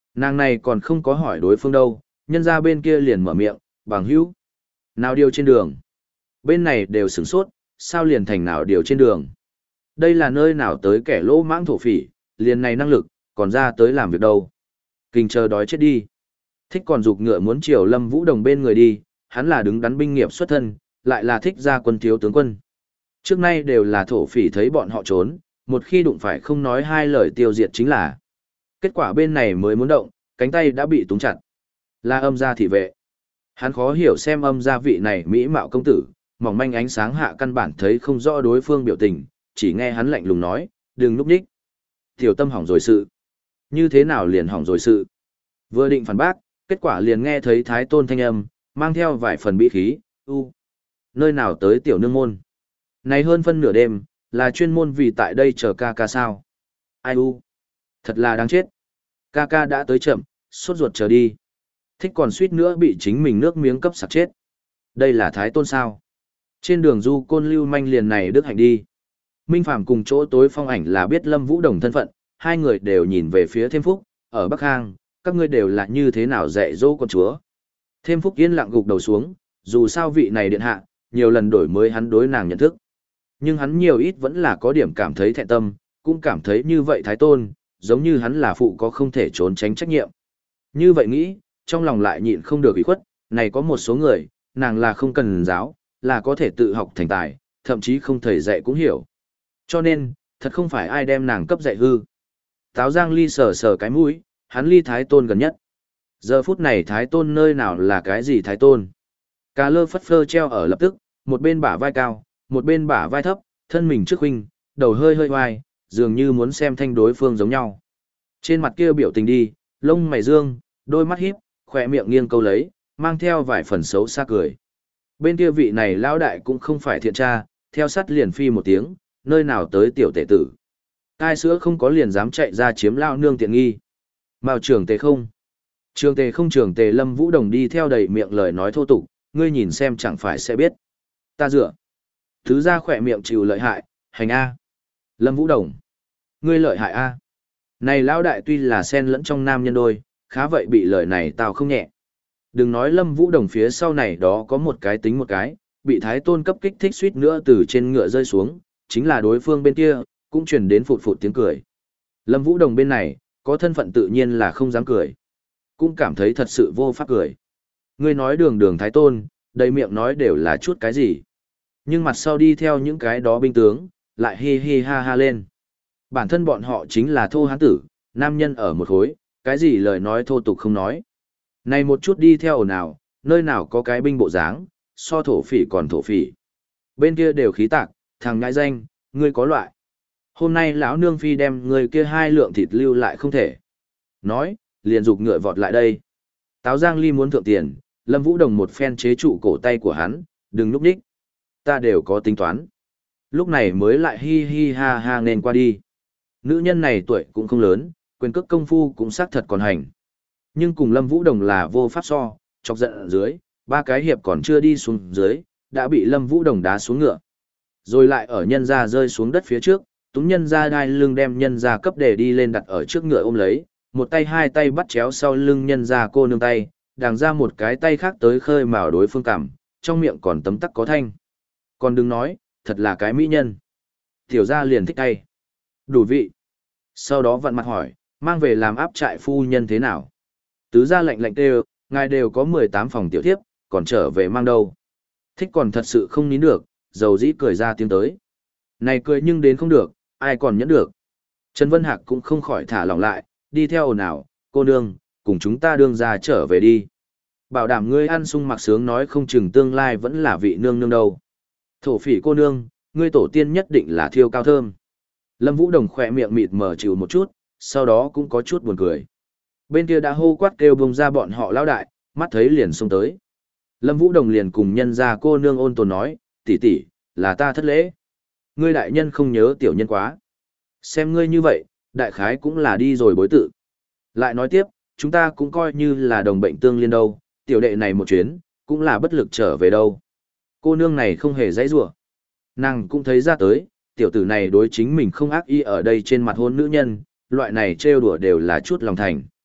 Nàng này còn không có hỏi đối phương đâu, nhân ra bên kia liền mở miệng, bằng hữu. Nào điều trên đường. Bên này đều sửng sốt, sao liền thành nào điều trên đường. Đây là nơi nào tới kẻ lỗ mãng thổ phỉ, liền này năng lực, còn ra tới làm việc đâu. Kinh chờ đói chết đi. Thích còn dục ngựa muốn chiều Lâm Vũ Đồng bên người đi, hắn là đứng đắn binh nghiệp xuất thân, lại là thích ra quân thiếu tướng quân. Trước nay đều là thổ phỉ thấy bọn họ trốn, một khi đụng phải không nói hai lời tiêu diệt chính là. Kết quả bên này mới muốn động, cánh tay đã bị túng chặt. Là âm gia thị vệ. Hắn khó hiểu xem âm gia vị này mỹ mạo công tử, mỏng manh ánh sáng hạ căn bản thấy không rõ đối phương biểu tình, chỉ nghe hắn lạnh lùng nói, đừng núp nhích. Tiểu tâm hỏng rồi sự. Như thế nào liền hỏng rồi sự. Vừa định phản bác, kết quả liền nghe thấy thái tôn thanh âm, mang theo vài phần bị khí, u. Nơi nào tới tiểu nương môn. Này hơn phân nửa đêm, là chuyên môn vì tại đây chờ ca ca sao. Ai u. Thật là đáng chết. Ca ca đã tới chậm, sốt ruột chờ đi. Thích còn suýt nữa bị chính mình nước miếng cấp sặc chết. Đây là thái tôn sao. Trên đường du côn lưu manh liền này đức hạnh đi. Minh Phàm cùng chỗ tối phong ảnh là biết Lâm Vũ Đồng thân phận, hai người đều nhìn về phía Thêm Phúc, ở Bắc Hang, các ngươi đều là như thế nào dạy dỗ con chúa. Thêm Phúc yên lặng gục đầu xuống, dù sao vị này điện hạ, nhiều lần đổi mới hắn đối nàng nhận thức. Nhưng hắn nhiều ít vẫn là có điểm cảm thấy thẹn tâm, cũng cảm thấy như vậy thái tôn, giống như hắn là phụ có không thể trốn tránh trách nhiệm. Như vậy nghĩ, trong lòng lại nhịn không được ủy khuất, này có một số người, nàng là không cần giáo, là có thể tự học thành tài, thậm chí không thầy dạy cũng hiểu. Cho nên, thật không phải ai đem nàng cấp dạy hư. Táo Giang Ly sờ sờ cái mũi, hắn ly thái tôn gần nhất. Giờ phút này thái tôn nơi nào là cái gì thái tôn. Cà lơ phất phơ treo ở lập tức, một bên bả vai cao, một bên bả vai thấp, thân mình trước huynh, đầu hơi hơi hoài, dường như muốn xem thanh đối phương giống nhau. Trên mặt kia biểu tình đi, lông mày dương, đôi mắt híp, khỏe miệng nghiêng câu lấy, mang theo vài phần xấu xa cười. Bên kia vị này lão đại cũng không phải thiện tra, theo sắt liền phi một tiếng, nơi nào tới tiểu tể tử. Cai sữa không có liền dám chạy ra chiếm lao nương tiện nghi. Mao trường tề không. Trường tề không trường tề Lâm Vũ Đồng đi theo đầy miệng lời nói thô tục, ngươi nhìn xem chẳng phải sẽ biết. Ta dựa. Thứ ra khỏe miệng chịu lợi hại, hành A. Lâm Vũ Đồng. Ngươi lợi hại A. Này lão đại tuy là sen lẫn trong nam nhân đôi, khá vậy bị lời này tao không nhẹ. Đừng nói Lâm Vũ Đồng phía sau này đó có một cái tính một cái, bị thái tôn cấp kích thích suýt nữa từ trên ngựa rơi xuống, chính là đối phương bên kia, cũng truyền đến phụt phụt tiếng cười. Lâm Vũ Đồng bên này, có thân phận tự nhiên là không dám cười. Cũng cảm thấy thật sự vô pháp cười. Ngươi nói đường đường thái tôn, đầy miệng nói đều là chút cái gì. Nhưng mặt sau đi theo những cái đó binh tướng, lại hi hi ha ha lên. Bản thân bọn họ chính là thô hán tử, nam nhân ở một khối, cái gì lời nói thô tục không nói. Này một chút đi theo ồn ào, nơi nào có cái binh bộ dáng, so thổ phỉ còn thổ phỉ. Bên kia đều khí tạc, thằng ngại danh, ngươi có loại. Hôm nay lão nương phi đem người kia hai lượng thịt lưu lại không thể. Nói, liền dục ngựa vọt lại đây. Táo Giang Ly muốn thượng tiền, Lâm Vũ Đồng một phen chế trụ cổ tay của hắn, đừng núp đích. Ta đều có tính toán. Lúc này mới lại hi hi ha ha nên qua đi. Nữ nhân này tuổi cũng không lớn, quyền cước công phu cũng xác thật còn hành. Nhưng cùng Lâm Vũ Đồng là vô pháp so, chọc giận ở dưới, ba cái hiệp còn chưa đi xuống dưới, đã bị Lâm Vũ Đồng đá xuống ngựa. Rồi lại ở nhân ra rơi xuống đất phía trước, túng nhân ra đai lưng đem nhân ra cấp để đi lên đặt ở trước ngựa ôm lấy, một tay hai tay bắt chéo sau lưng nhân ra cô nương tay, đàng ra một cái tay khác tới khơi mào đối phương cảm, trong miệng còn tấm tắc có thanh. Còn đừng nói, thật là cái mỹ nhân. Tiểu gia liền thích tay. Đủ vị. Sau đó vặn mặt hỏi, mang về làm áp trại phu nhân thế nào? Tứ gia lạnh lạnh kêu, ngài đều có mười tám phòng tiểu thiếp, còn trở về mang đâu? Thích còn thật sự không nín được, dầu dĩ cười ra tiếng tới. Này cười nhưng đến không được, ai còn nhẫn được. Trần Vân Hạc cũng không khỏi thả lỏng lại, đi theo ồn ào, cô nương, cùng chúng ta đương ra trở về đi. Bảo đảm ngươi ăn sung mặc sướng nói không chừng tương lai vẫn là vị nương nương đâu. Thổ phỉ cô nương, ngươi tổ tiên nhất định là thiêu cao thơm. Lâm Vũ Đồng khỏe miệng mịt mờ chịu một chút, sau đó cũng có chút buồn cười. Bên kia đã hô quát kêu bông ra bọn họ lao đại, mắt thấy liền xông tới. Lâm Vũ Đồng liền cùng nhân ra cô nương ôn tồn nói, tỷ tỷ, là ta thất lễ. Ngươi đại nhân không nhớ tiểu nhân quá. Xem ngươi như vậy, đại khái cũng là đi rồi bối tự. Lại nói tiếp, chúng ta cũng coi như là đồng bệnh tương liên đâu, tiểu đệ này một chuyến, cũng là bất lực trở về đâu. Cô nương này không hề dãy rủa. Nàng cũng thấy ra tới, tiểu tử này đối chính mình không ác ý ở đây trên mặt hôn nữ nhân, loại này trêu đùa đều là chút lòng thành.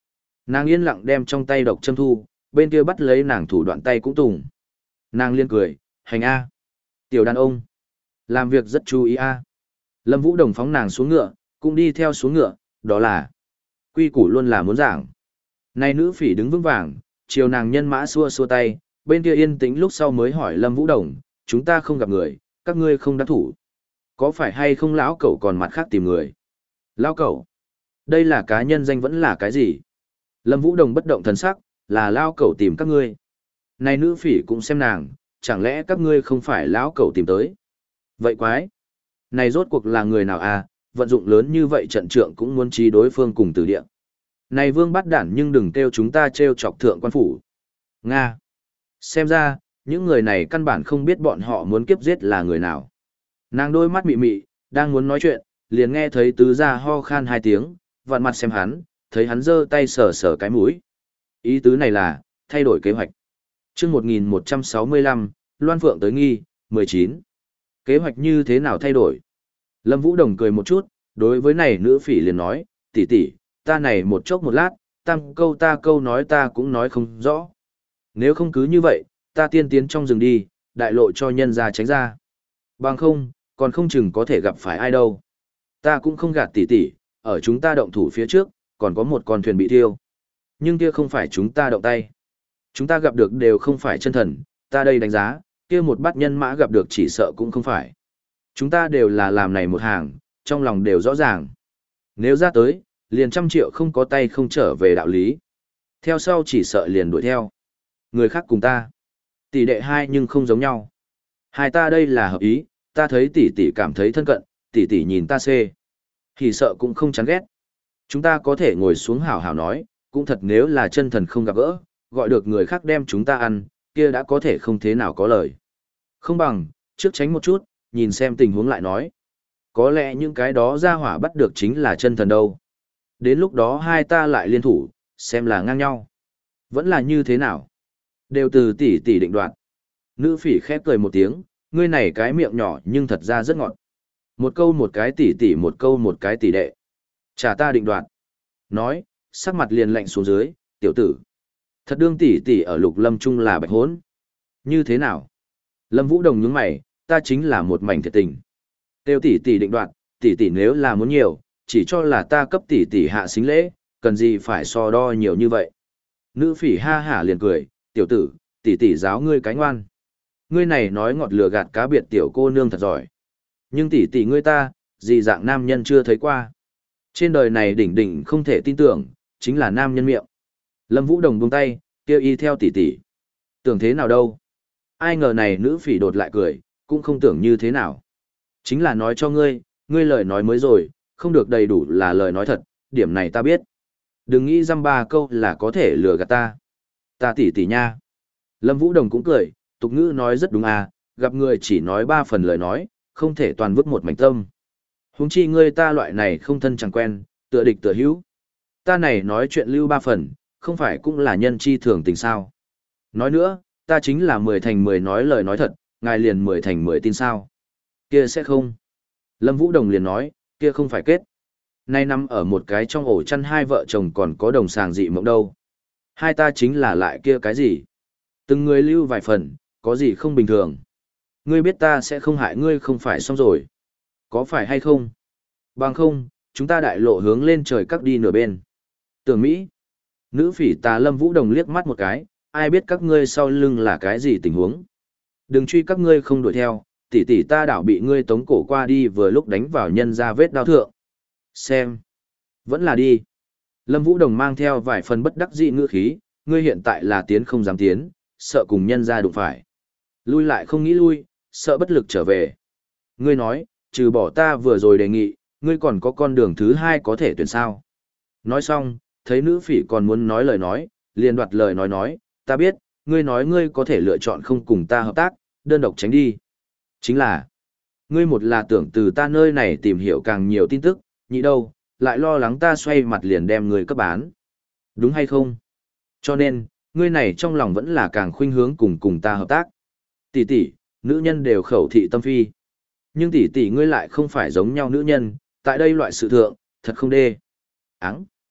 Nàng yên lặng đem trong tay độc châm thu, bên kia bắt lấy nàng thủ đoạn tay cũng tùng. Nàng liên cười, hành A. Tiểu đàn ông. Làm việc rất chú ý A. Lâm Vũ Đồng phóng nàng xuống ngựa, cũng đi theo xuống ngựa, đó là quy củ luôn là muốn giảng. Này nữ phỉ đứng vững vàng, chiều nàng nhân mã xua xua tay, bên kia yên tĩnh lúc sau mới hỏi Lâm Vũ Đồng, chúng ta không gặp người, các ngươi không đắc thủ. Có phải hay không lão cẩu còn mặt khác tìm người? Lão cẩu? Đây là cá nhân danh vẫn là cái gì? Lâm Vũ Đồng bất động thần sắc, là lão cẩu tìm các ngươi. Này nữ phỉ cũng xem nàng, chẳng lẽ các ngươi không phải lão cẩu tìm tới? Vậy quái! Này rốt cuộc là người nào à, vận dụng lớn như vậy trận trượng cũng muốn trí đối phương cùng tử địa. Này vương bắt đản nhưng đừng kêu chúng ta trêu chọc thượng quan phủ. Nga! Xem ra, những người này căn bản không biết bọn họ muốn kiếp giết là người nào. Nàng đôi mắt mị mị, đang muốn nói chuyện, liền nghe thấy tứ gia ho khan hai tiếng, vặn mặt xem hắn, thấy hắn giơ tay sờ sờ cái mũi. Ý tứ này là, thay đổi kế hoạch. Trước một nghìn một trăm sáu mươi lăm, Loan Phượng tới nghi, mười chín. Kế hoạch như thế nào thay đổi? Lâm Vũ Đồng cười một chút, đối với này nữ phỉ liền nói, tỷ tỷ, ta này một chốc một lát, tăng câu ta câu nói ta cũng nói không rõ. Nếu không cứ như vậy, ta tiên tiến trong rừng đi, đại lộ cho nhân ra tránh ra. Bằng không, còn không chừng có thể gặp phải ai đâu. Ta cũng không gạt tỷ tỷ, ở chúng ta động thủ phía trước, còn có một con thuyền bị thiêu. Nhưng kia không phải chúng ta động tay. Chúng ta gặp được đều không phải chân thần, ta đây đánh giá, kia một bát nhân mã gặp được chỉ sợ cũng không phải. Chúng ta đều là làm này một hàng, trong lòng đều rõ ràng. Nếu ra tới, liền trăm triệu không có tay không trở về đạo lý. Theo sau chỉ sợ liền đuổi theo. Người khác cùng ta. Tỷ đệ hai nhưng không giống nhau. Hai ta đây là hợp ý, ta thấy tỷ tỷ cảm thấy thân cận, tỷ tỷ nhìn ta xê. Thì sợ cũng không chán ghét. Chúng ta có thể ngồi xuống hảo hảo nói, cũng thật nếu là chân thần không gặp gỡ, gọi được người khác đem chúng ta ăn, kia đã có thể không thế nào có lời. Không bằng, trước tránh một chút, nhìn xem tình huống lại nói. Có lẽ những cái đó ra hỏa bắt được chính là chân thần đâu. Đến lúc đó hai ta lại liên thủ, xem là ngang nhau. Vẫn là như thế nào? Đều từ tỷ tỷ định đoạt. Nữ phỉ khép cười một tiếng, ngươi này cái miệng nhỏ nhưng thật ra rất ngọt. Một câu một cái tỷ tỷ, một câu một cái tỷ đệ. Chả ta định đoạt. Nói, sắc mặt liền lạnh xuống dưới, tiểu tử. Thật đương tỷ tỷ ở Lục Lâm Trung là bạch hốn. Như thế nào? Lâm Vũ Đồng nhướng mày, ta chính là một mảnh thiệt tình. Tiêu tỷ tỷ định đoạt, tỷ tỷ nếu là muốn nhiều, chỉ cho là ta cấp tỷ tỷ hạ xính lễ, cần gì phải so đo nhiều như vậy. Nữ phỉ ha hả liền cười, tiểu tử, tỷ tỷ giáo ngươi cái ngoan. Ngươi này nói ngọt lừa gạt cá biệt tiểu cô nương thật giỏi. Nhưng tỷ tỷ ngươi ta, gì dạng nam nhân chưa thấy qua. Trên đời này đỉnh đỉnh không thể tin tưởng, chính là nam nhân miệng. Lâm Vũ Đồng buông tay, kêu y theo tỷ tỷ. Tưởng thế nào đâu? Ai ngờ này nữ phỉ đột lại cười, cũng không tưởng như thế nào. Chính là nói cho ngươi, ngươi lời nói mới rồi, không được đầy đủ là lời nói thật, điểm này ta biết. Đừng nghĩ dăm ba câu là có thể lừa gạt ta. Ta tỷ tỷ nha. Lâm Vũ Đồng cũng cười, tục ngữ nói rất đúng à, gặp người chỉ nói ba phần lời nói, không thể toàn vứt một mảnh tâm. Huống chi ngươi ta loại này không thân chẳng quen, tựa địch tựa hữu. Ta này nói chuyện lưu ba phần, không phải cũng là nhân chi thường tình sao. Nói nữa, ta chính là mười thành mười nói lời nói thật, ngài liền mười thành mười tin sao. Kia sẽ không. Lâm Vũ Đồng liền nói, kia không phải kết. Nay nằm ở một cái trong ổ chăn hai vợ chồng còn có đồng sàng dị mộng đâu. Hai ta chính là lại kia cái gì. Từng người lưu vài phần, có gì không bình thường. Ngươi biết ta sẽ không hại ngươi không phải xong rồi. Có phải hay không? Bằng không, chúng ta đại lộ hướng lên trời cắt đi nửa bên. Tưởng Mỹ. Nữ phỉ tà Lâm Vũ Đồng liếc mắt một cái, ai biết các ngươi sau lưng là cái gì tình huống. Đừng truy các ngươi không đuổi theo, tỷ tỷ ta đảo bị ngươi tống cổ qua đi vừa lúc đánh vào nhân ra vết đau thượng. Xem. Vẫn là đi. Lâm Vũ Đồng mang theo vài phần bất đắc dĩ ngữ khí, ngươi hiện tại là tiến không dám tiến, sợ cùng nhân ra đụng phải. Lui lại không nghĩ lui, sợ bất lực trở về. Ngươi nói, trừ bỏ ta vừa rồi đề nghị, ngươi còn có con đường thứ hai có thể tuyển sao. Nói xong, thấy nữ phỉ còn muốn nói lời nói, liền đoạt lời nói nói, ta biết, ngươi nói ngươi có thể lựa chọn không cùng ta hợp tác, đơn độc tránh đi. Chính là, ngươi một là tưởng từ ta nơi này tìm hiểu càng nhiều tin tức, nhị đâu, lại lo lắng ta xoay mặt liền đem ngươi cấp bán. Đúng hay không? Cho nên, ngươi này trong lòng vẫn là càng khuynh hướng cùng cùng ta hợp tác. Tỷ tỷ, nữ nhân đều khẩu thị tâm phi. Nhưng tỷ tỷ ngươi lại không phải giống nhau nữ nhân, tại đây loại sự thượng, thật không đê. Áng.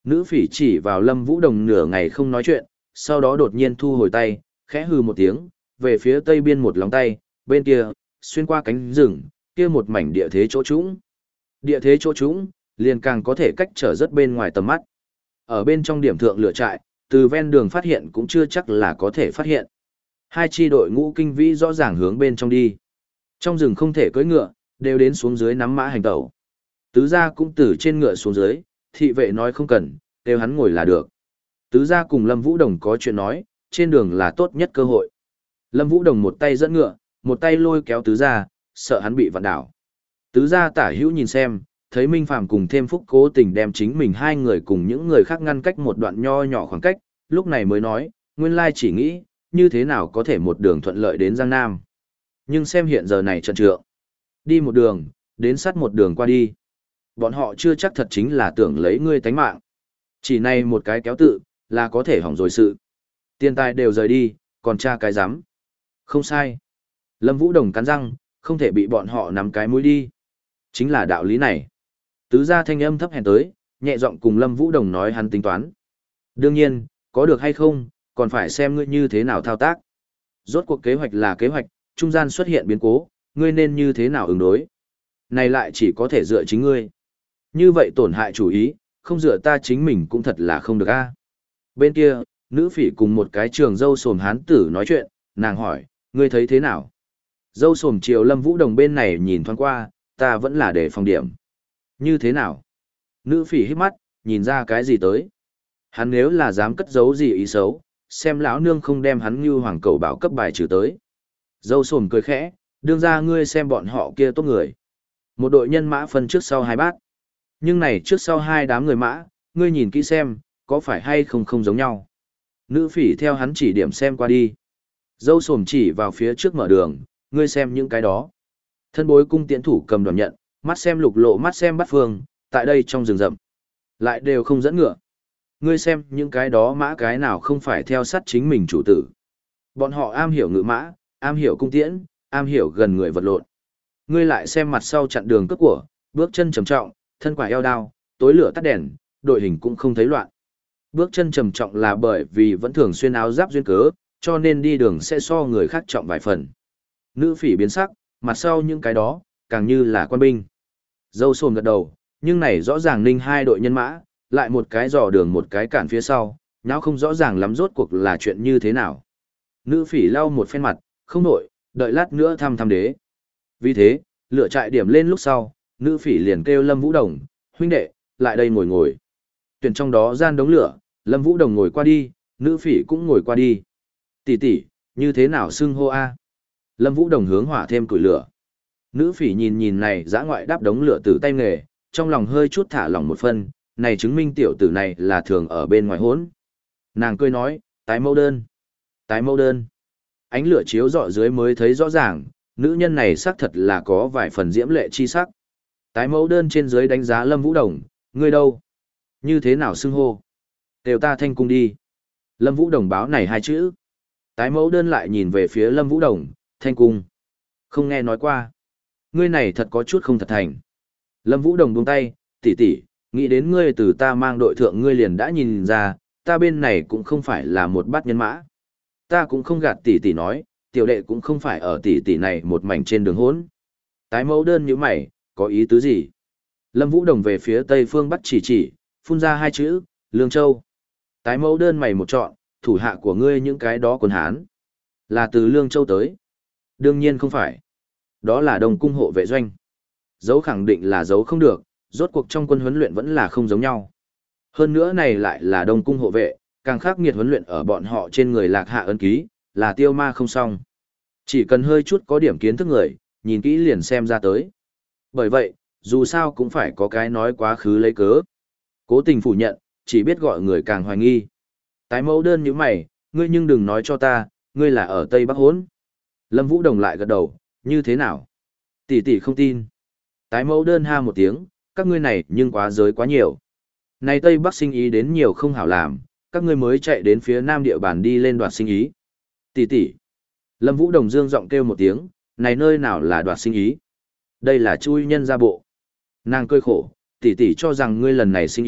Nữ phỉ chỉ vào Lâm Vũ Đồng nửa ngày không nói chuyện, sau đó đột nhiên thu hồi tay, khẽ hừ một tiếng, về phía tây biên một lòng tay, bên kia, xuyên qua cánh rừng, kia một mảnh địa thế chỗ trũng. Địa thế chỗ trũng, liền càng có thể cách trở rất bên ngoài tầm mắt. Ở bên trong điểm thượng lửa trại, từ ven đường phát hiện cũng chưa chắc là có thể phát hiện. Hai chi đội ngũ kinh vĩ rõ ràng hướng bên trong đi. Trong rừng không thể cưỡi ngựa, đều đến xuống dưới nắm mã hành tẩu. Tứ gia cũng từ trên ngựa xuống dưới, thị vệ nói không cần, đều hắn ngồi là được. Tứ gia cùng Lâm Vũ Đồng có chuyện nói, trên đường là tốt nhất cơ hội. Lâm Vũ Đồng một tay dẫn ngựa, một tay lôi kéo tứ gia, sợ hắn bị vặn đảo. Tứ gia tả hữu nhìn xem, thấy Minh Phàm cùng thêm Phúc cố tình đem chính mình hai người cùng những người khác ngăn cách một đoạn nho nhỏ khoảng cách, lúc này mới nói, nguyên lai chỉ nghĩ, như thế nào có thể một đường thuận lợi đến Giang Nam. Nhưng xem hiện giờ này trận trượng. Đi một đường, đến sát một đường qua đi. Bọn họ chưa chắc thật chính là tưởng lấy ngươi tánh mạng. Chỉ này một cái kéo tự, là có thể hỏng rồi sự. Tiền tài đều rời đi, còn cha cái rắm Không sai. Lâm Vũ Đồng cắn răng, không thể bị bọn họ nắm cái mũi đi. Chính là đạo lý này. Tứ gia thanh âm thấp hèn tới, nhẹ giọng cùng Lâm Vũ Đồng nói hắn tính toán. Đương nhiên, có được hay không, còn phải xem ngươi như thế nào thao tác. Rốt cuộc kế hoạch là kế hoạch, trung gian xuất hiện biến cố, ngươi nên như thế nào ứng đối. Này lại chỉ có thể dựa chính ngươi. Như vậy tổn hại chủ ý, không dựa ta chính mình cũng thật là không được a. Bên kia, nữ phỉ cùng một cái trường dâu sồm hán tử nói chuyện, nàng hỏi, ngươi thấy thế nào? Dâu sồm chiều Lâm Vũ Đồng bên này nhìn thoáng qua, ta vẫn là để phòng điểm. Như thế nào? Nữ phỉ hít mắt, nhìn ra cái gì tới? Hắn nếu là dám cất giấu gì ý xấu, xem lão nương không đem hắn như hoàng cầu bảo cấp bài trừ tới. Dâu sồm cười khẽ, đương ra ngươi xem bọn họ kia tốt người. Một đội nhân mã phân trước sau hai bát. Nhưng này trước sau hai đám người mã, ngươi nhìn kỹ xem, có phải hay không không giống nhau. Nữ phỉ theo hắn chỉ điểm xem qua đi. Dâu sồm chỉ vào phía trước mở đường, ngươi xem những cái đó. Thân bối cung tiễn thủ cầm đoàn nhận, mắt xem lục lộ mắt xem bắt phương, tại đây trong rừng rậm. Lại đều không dẫn ngựa. Ngươi xem những cái đó mã cái nào không phải theo sát chính mình chủ tử. Bọn họ am hiểu ngự mã, am hiểu cung tiễn, am hiểu gần người vật lộn. Ngươi lại xem mặt sau chặn đường cướp của, bước chân trầm trọng, thân quả eo đao, tối lửa tắt đèn, đội hình cũng không thấy loạn. Bước chân trầm trọng là bởi vì vẫn thường xuyên áo giáp duyên cớ, cho nên đi đường sẽ so người khác trọng vài phần. Nữ phỉ biến sắc, mặt sau những cái đó, càng như là quan binh. Dâu sồm gật đầu, nhưng này rõ ràng ninh hai đội nhân mã, lại một cái dò đường một cái cản phía sau, nháo không rõ ràng lắm rốt cuộc là chuyện như thế nào. Nữ phỉ lau một phen mặt, không nổi, đợi lát nữa thăm thăm đế. Vì thế, lựa trại điểm lên lúc sau, nữ phỉ liền kêu Lâm Vũ Đồng, huynh đệ, lại đây ngồi ngồi. Tuyển trong đó gian đống lửa, Lâm Vũ Đồng ngồi qua đi, nữ phỉ cũng ngồi qua đi. Tỷ tỷ, như thế nào xưng hô a? Lâm Vũ Đồng hướng hỏa thêm củi lửa. Nữ phỉ nhìn nhìn này dã ngoại đáp đống lửa từ tay nghề, trong lòng hơi chút thả lỏng một phân, này chứng minh tiểu tử này là thường ở bên ngoài hỗn. Nàng cười nói, tái mẫu đơn. Tái mẫu đơn. Ánh lửa chiếu rọi dưới mới thấy rõ ràng, nữ nhân này xác thật là có vài phần diễm lệ chi sắc. Tái mẫu đơn trên dưới đánh giá Lâm Vũ Đồng, ngươi đâu? Như thế nào xưng hô? Đều ta thanh cung đi. Lâm Vũ Đồng báo này hai chữ. Tái mẫu đơn lại nhìn về phía Lâm Vũ Đồng, thanh cung. Không nghe nói qua. Ngươi này thật có chút không thật thành. Lâm Vũ Đồng buông tay, tỷ tỷ, nghĩ đến ngươi từ ta mang đội thượng ngươi liền đã nhìn ra, ta bên này cũng không phải là một bát nhân mã. Ta cũng không gạt tỷ tỷ nói, tiểu đệ cũng không phải ở tỷ tỷ này một mảnh trên đường hỗn. Tái mẫu đơn như mày, có ý tứ gì? Lâm Vũ Đồng về phía tây phương bắc chỉ chỉ, phun ra hai chữ, Lương Châu. Tái mẫu đơn mày một chọn, thủ hạ của ngươi những cái đó quân Hán. Là từ Lương Châu tới. Đương nhiên không phải. Đó là Đông cung hộ vệ doanh. Dấu khẳng định là dấu không được, rốt cuộc trong quân huấn luyện vẫn là không giống nhau. Hơn nữa này lại là Đông cung hộ vệ, càng khắc nghiệt huấn luyện ở bọn họ trên người lạc hạ ấn ký, là tiêu ma không xong. Chỉ cần hơi chút có điểm kiến thức người, nhìn kỹ liền xem ra tới. Bởi vậy, dù sao cũng phải có cái nói quá khứ lấy cớ. Cố tình phủ nhận, chỉ biết gọi người càng hoài nghi. Tái mẫu đơn như mày, ngươi nhưng đừng nói cho ta, ngươi là ở Tây Bắc hốn. Lâm Vũ Đồng lại gật đầu, như thế nào? Tỷ tỷ không tin. Tái mẫu đơn ha một tiếng, các ngươi này nhưng quá giới quá nhiều. Này Tây Bắc sinh ý đến nhiều không hảo làm, các ngươi mới chạy đến phía Nam địa bàn đi lên đoạt sinh ý. Tỷ tỷ. Lâm Vũ Đồng dương giọng kêu một tiếng, này nơi nào là đoạt sinh ý? Đây là chui nhân ra bộ. Nàng cười khổ, tỷ tỷ cho rằng ngươi lần này sinh ý,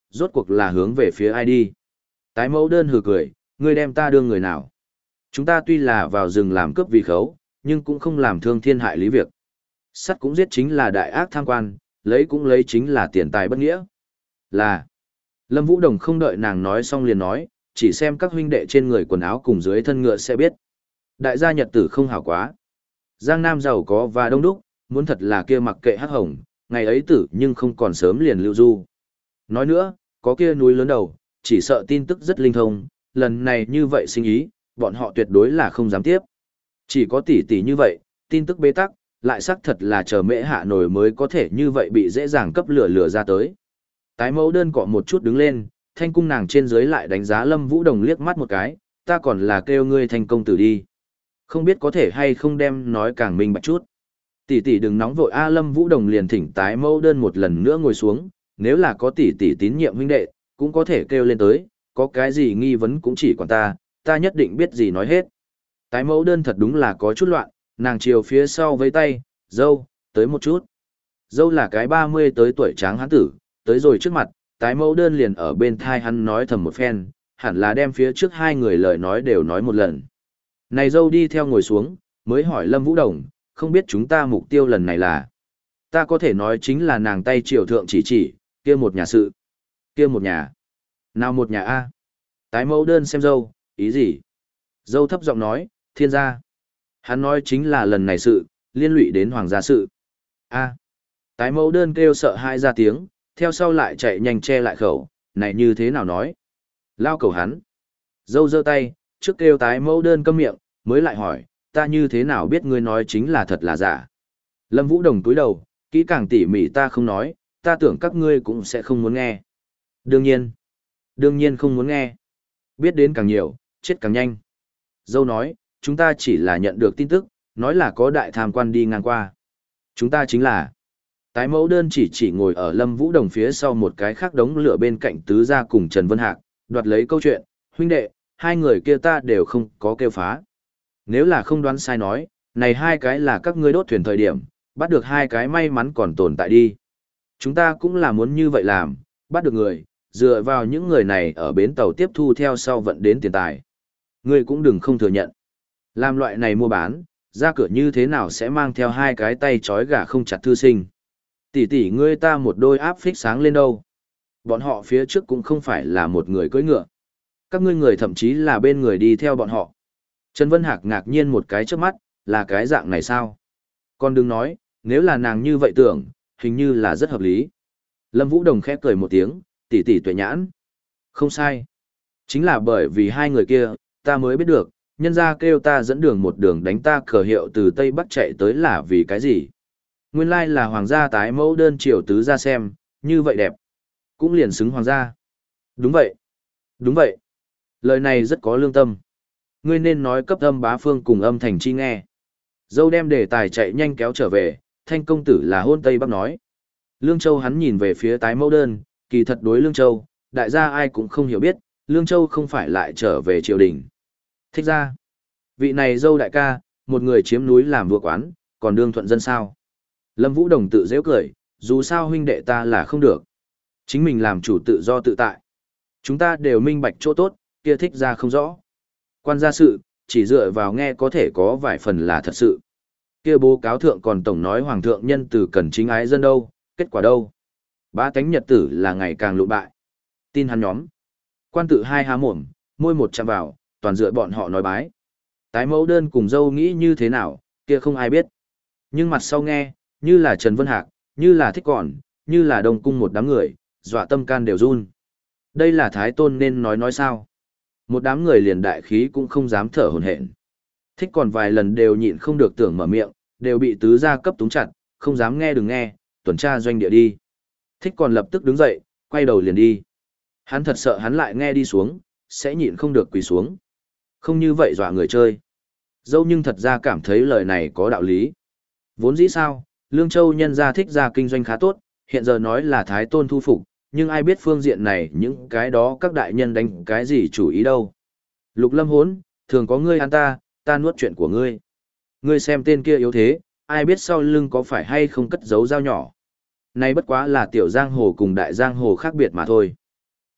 rốt cuộc là hướng về phía ai đi. Tái mẫu đơn hừ cười, ngươi đem ta đương người nào. Chúng ta tuy là vào rừng làm cướp vì khấu, nhưng cũng không làm thương thiên hại lý việc. Sắt cũng giết chính là đại ác tham quan, lấy cũng lấy chính là tiền tài bất nghĩa. Là, Lâm Vũ Đồng không đợi nàng nói xong liền nói, chỉ xem các huynh đệ trên người quần áo cùng dưới thân ngựa sẽ biết. Đại gia nhật tử không hảo quá. Giang Nam giàu có và đông đúc, muốn thật là kia mặc kệ hắc hồng, ngày ấy tử nhưng không còn sớm liền lưu du. Nói nữa, có kia núi lớn đầu, chỉ sợ tin tức rất linh thông, lần này như vậy sinh ý, bọn họ tuyệt đối là không dám tiếp. Chỉ có tỷ tỷ như vậy, tin tức bế tắc, lại xác thật là chờ mễ hạ nổi mới có thể như vậy bị dễ dàng cấp lửa lửa ra tới. Tái mẫu đơn cọ một chút đứng lên, thanh cung nàng trên dưới lại đánh giá Lâm Vũ Đồng liếc mắt một cái, ta còn là kêu ngươi thanh công tử đi. Không biết có thể hay không đem nói càng minh bạch chút. Tỷ tỷ đừng nóng vội a. Lâm Vũ Đồng liền thỉnh tái mẫu đơn một lần nữa ngồi xuống, nếu là có tỷ tỷ tín nhiệm huynh đệ, cũng có thể kêu lên tới, có cái gì nghi vấn cũng chỉ quản ta, ta nhất định biết gì nói hết. Tái mẫu đơn thật đúng là có chút loạn, nàng chiều phía sau với tay, dâu, tới một chút. Dâu là cái ba mươi tới tuổi tráng hán tử, tới rồi trước mặt, tái mẫu đơn liền ở bên thai hắn nói thầm một phen, hẳn là đem phía trước hai người lời nói đều nói một lần. Này dâu đi theo ngồi xuống, mới hỏi Lâm Vũ Đồng, không biết chúng ta mục tiêu lần này là. Ta có thể nói chính là nàng tay triều thượng chỉ chỉ, kia một nhà sự. Kia một nhà. Nào một nhà A. Tái mẫu đơn xem dâu, ý gì? Dâu thấp giọng nói, thiên gia. Hắn nói chính là lần này sự, liên lụy đến hoàng gia sự. A. Tái mẫu đơn kêu sợ hai ra tiếng, theo sau lại chạy nhanh che lại khẩu, này như thế nào nói? Lao cầu hắn. Dâu giơ tay, trước kêu tái mẫu đơn câm miệng, mới lại hỏi, ta như thế nào biết ngươi nói chính là thật là giả? Lâm Vũ Đồng túi đầu, kỹ càng tỉ mỉ ta không nói, ta tưởng các ngươi cũng sẽ không muốn nghe. Đương nhiên. Đương nhiên không muốn nghe. Biết đến càng nhiều, chết càng nhanh. Dâu nói, chúng ta chỉ là nhận được tin tức, nói là có đại tham quan đi ngang qua. Chúng ta chính là. Tái mẫu đơn chỉ chỉ ngồi ở Lâm Vũ Đồng phía sau một cái khác đống lửa bên cạnh tứ gia cùng Trần Vân Hạc, đoạt lấy câu chuyện, huynh đệ, hai người kia ta đều không có kêu phá. Nếu là không đoán sai nói, này hai cái là các ngươi đốt thuyền thời điểm, bắt được hai cái may mắn còn tồn tại đi. Chúng ta cũng là muốn như vậy làm, bắt được người, dựa vào những người này ở bến tàu tiếp thu theo sau vận đến tiền tài. Ngươi cũng đừng không thừa nhận. Làm loại này mua bán, ra cửa như thế nào sẽ mang theo hai cái tay trói gà không chặt thư sinh. Tỷ tỷ ngươi ta một đôi áp phích sáng lên đâu. Bọn họ phía trước cũng không phải là một người cưỡi ngựa. Các ngươi người thậm chí là bên người đi theo bọn họ. Trần Vân Hạc ngạc nhiên một cái trước mắt, là cái dạng này sao? Con đừng nói, nếu là nàng như vậy tưởng, hình như là rất hợp lý. Lâm Vũ Đồng khẽ cười một tiếng, tỷ tỷ tuệ nhãn. Không sai. Chính là bởi vì hai người kia, ta mới biết được, nhân gia kêu ta dẫn đường một đường đánh ta cờ hiệu từ Tây Bắc chạy tới là vì cái gì. Nguyên lai là hoàng gia tái mẫu đơn triều tứ ra xem, như vậy đẹp. Cũng liền xứng hoàng gia. Đúng vậy. Đúng vậy. Lời này rất có lương tâm. Ngươi nên nói cấp âm bá phương cùng âm thành chi nghe. Dâu đem đề tài chạy nhanh kéo trở về, thanh công tử là hôn Tây Bắc nói. Lương Châu hắn nhìn về phía tái mẫu đơn, kỳ thật đối Lương Châu, đại gia ai cũng không hiểu biết, Lương Châu không phải lại trở về triều đình. Thích ra, vị này dâu đại ca, một người chiếm núi làm vua quán, còn đương thuận dân sao. Lâm Vũ Đồng tự dễ cười, dù sao huynh đệ ta là không được. Chính mình làm chủ tự do tự tại. Chúng ta đều minh bạch chỗ tốt, kia thích ra không rõ. Quan gia sự, chỉ dựa vào nghe có thể có vài phần là thật sự. Kia bố cáo thượng còn tổng nói hoàng thượng nhân từ cần chính ái dân đâu, kết quả đâu. Bá tánh nhật tử là ngày càng lụ bại. Tin hắn nhóm. Quan tự hai há mồm, môi một chạm vào, toàn dựa bọn họ nói bái. Tái mẫu đơn cùng dâu nghĩ như thế nào, kia không ai biết. Nhưng mặt sau nghe, như là Trần Vân Hạc, như là Thích Còn, như là Đông Cung một đám người, dọa tâm can đều run. Đây là Thái Tôn nên nói nói sao. Một đám người liền đại khí cũng không dám thở hổn hển. Thích Còn vài lần đều nhịn không được tưởng mở miệng, đều bị tứ gia cấp túng chặt, không dám nghe đừng nghe, tuần tra doanh địa đi. Thích Còn lập tức đứng dậy, quay đầu liền đi. Hắn thật sợ hắn lại nghe đi xuống, sẽ nhịn không được quỳ xuống. Không như vậy dọa người chơi. Dâu nhưng thật ra cảm thấy lời này có đạo lý. Vốn dĩ sao, Lương Châu nhân gia thích ra kinh doanh khá tốt, hiện giờ nói là Thái Tôn thu phục, nhưng ai biết phương diện này những cái đó các đại nhân đánh cái gì chủ ý đâu. Lục Lâm hốn, thường có ngươi ăn ta, ta nuốt chuyện của ngươi. Ngươi xem tên kia yếu thế, ai biết sau lưng có phải hay không cất giấu dao nhỏ. Này bất quá là tiểu giang hồ cùng đại giang hồ khác biệt mà thôi.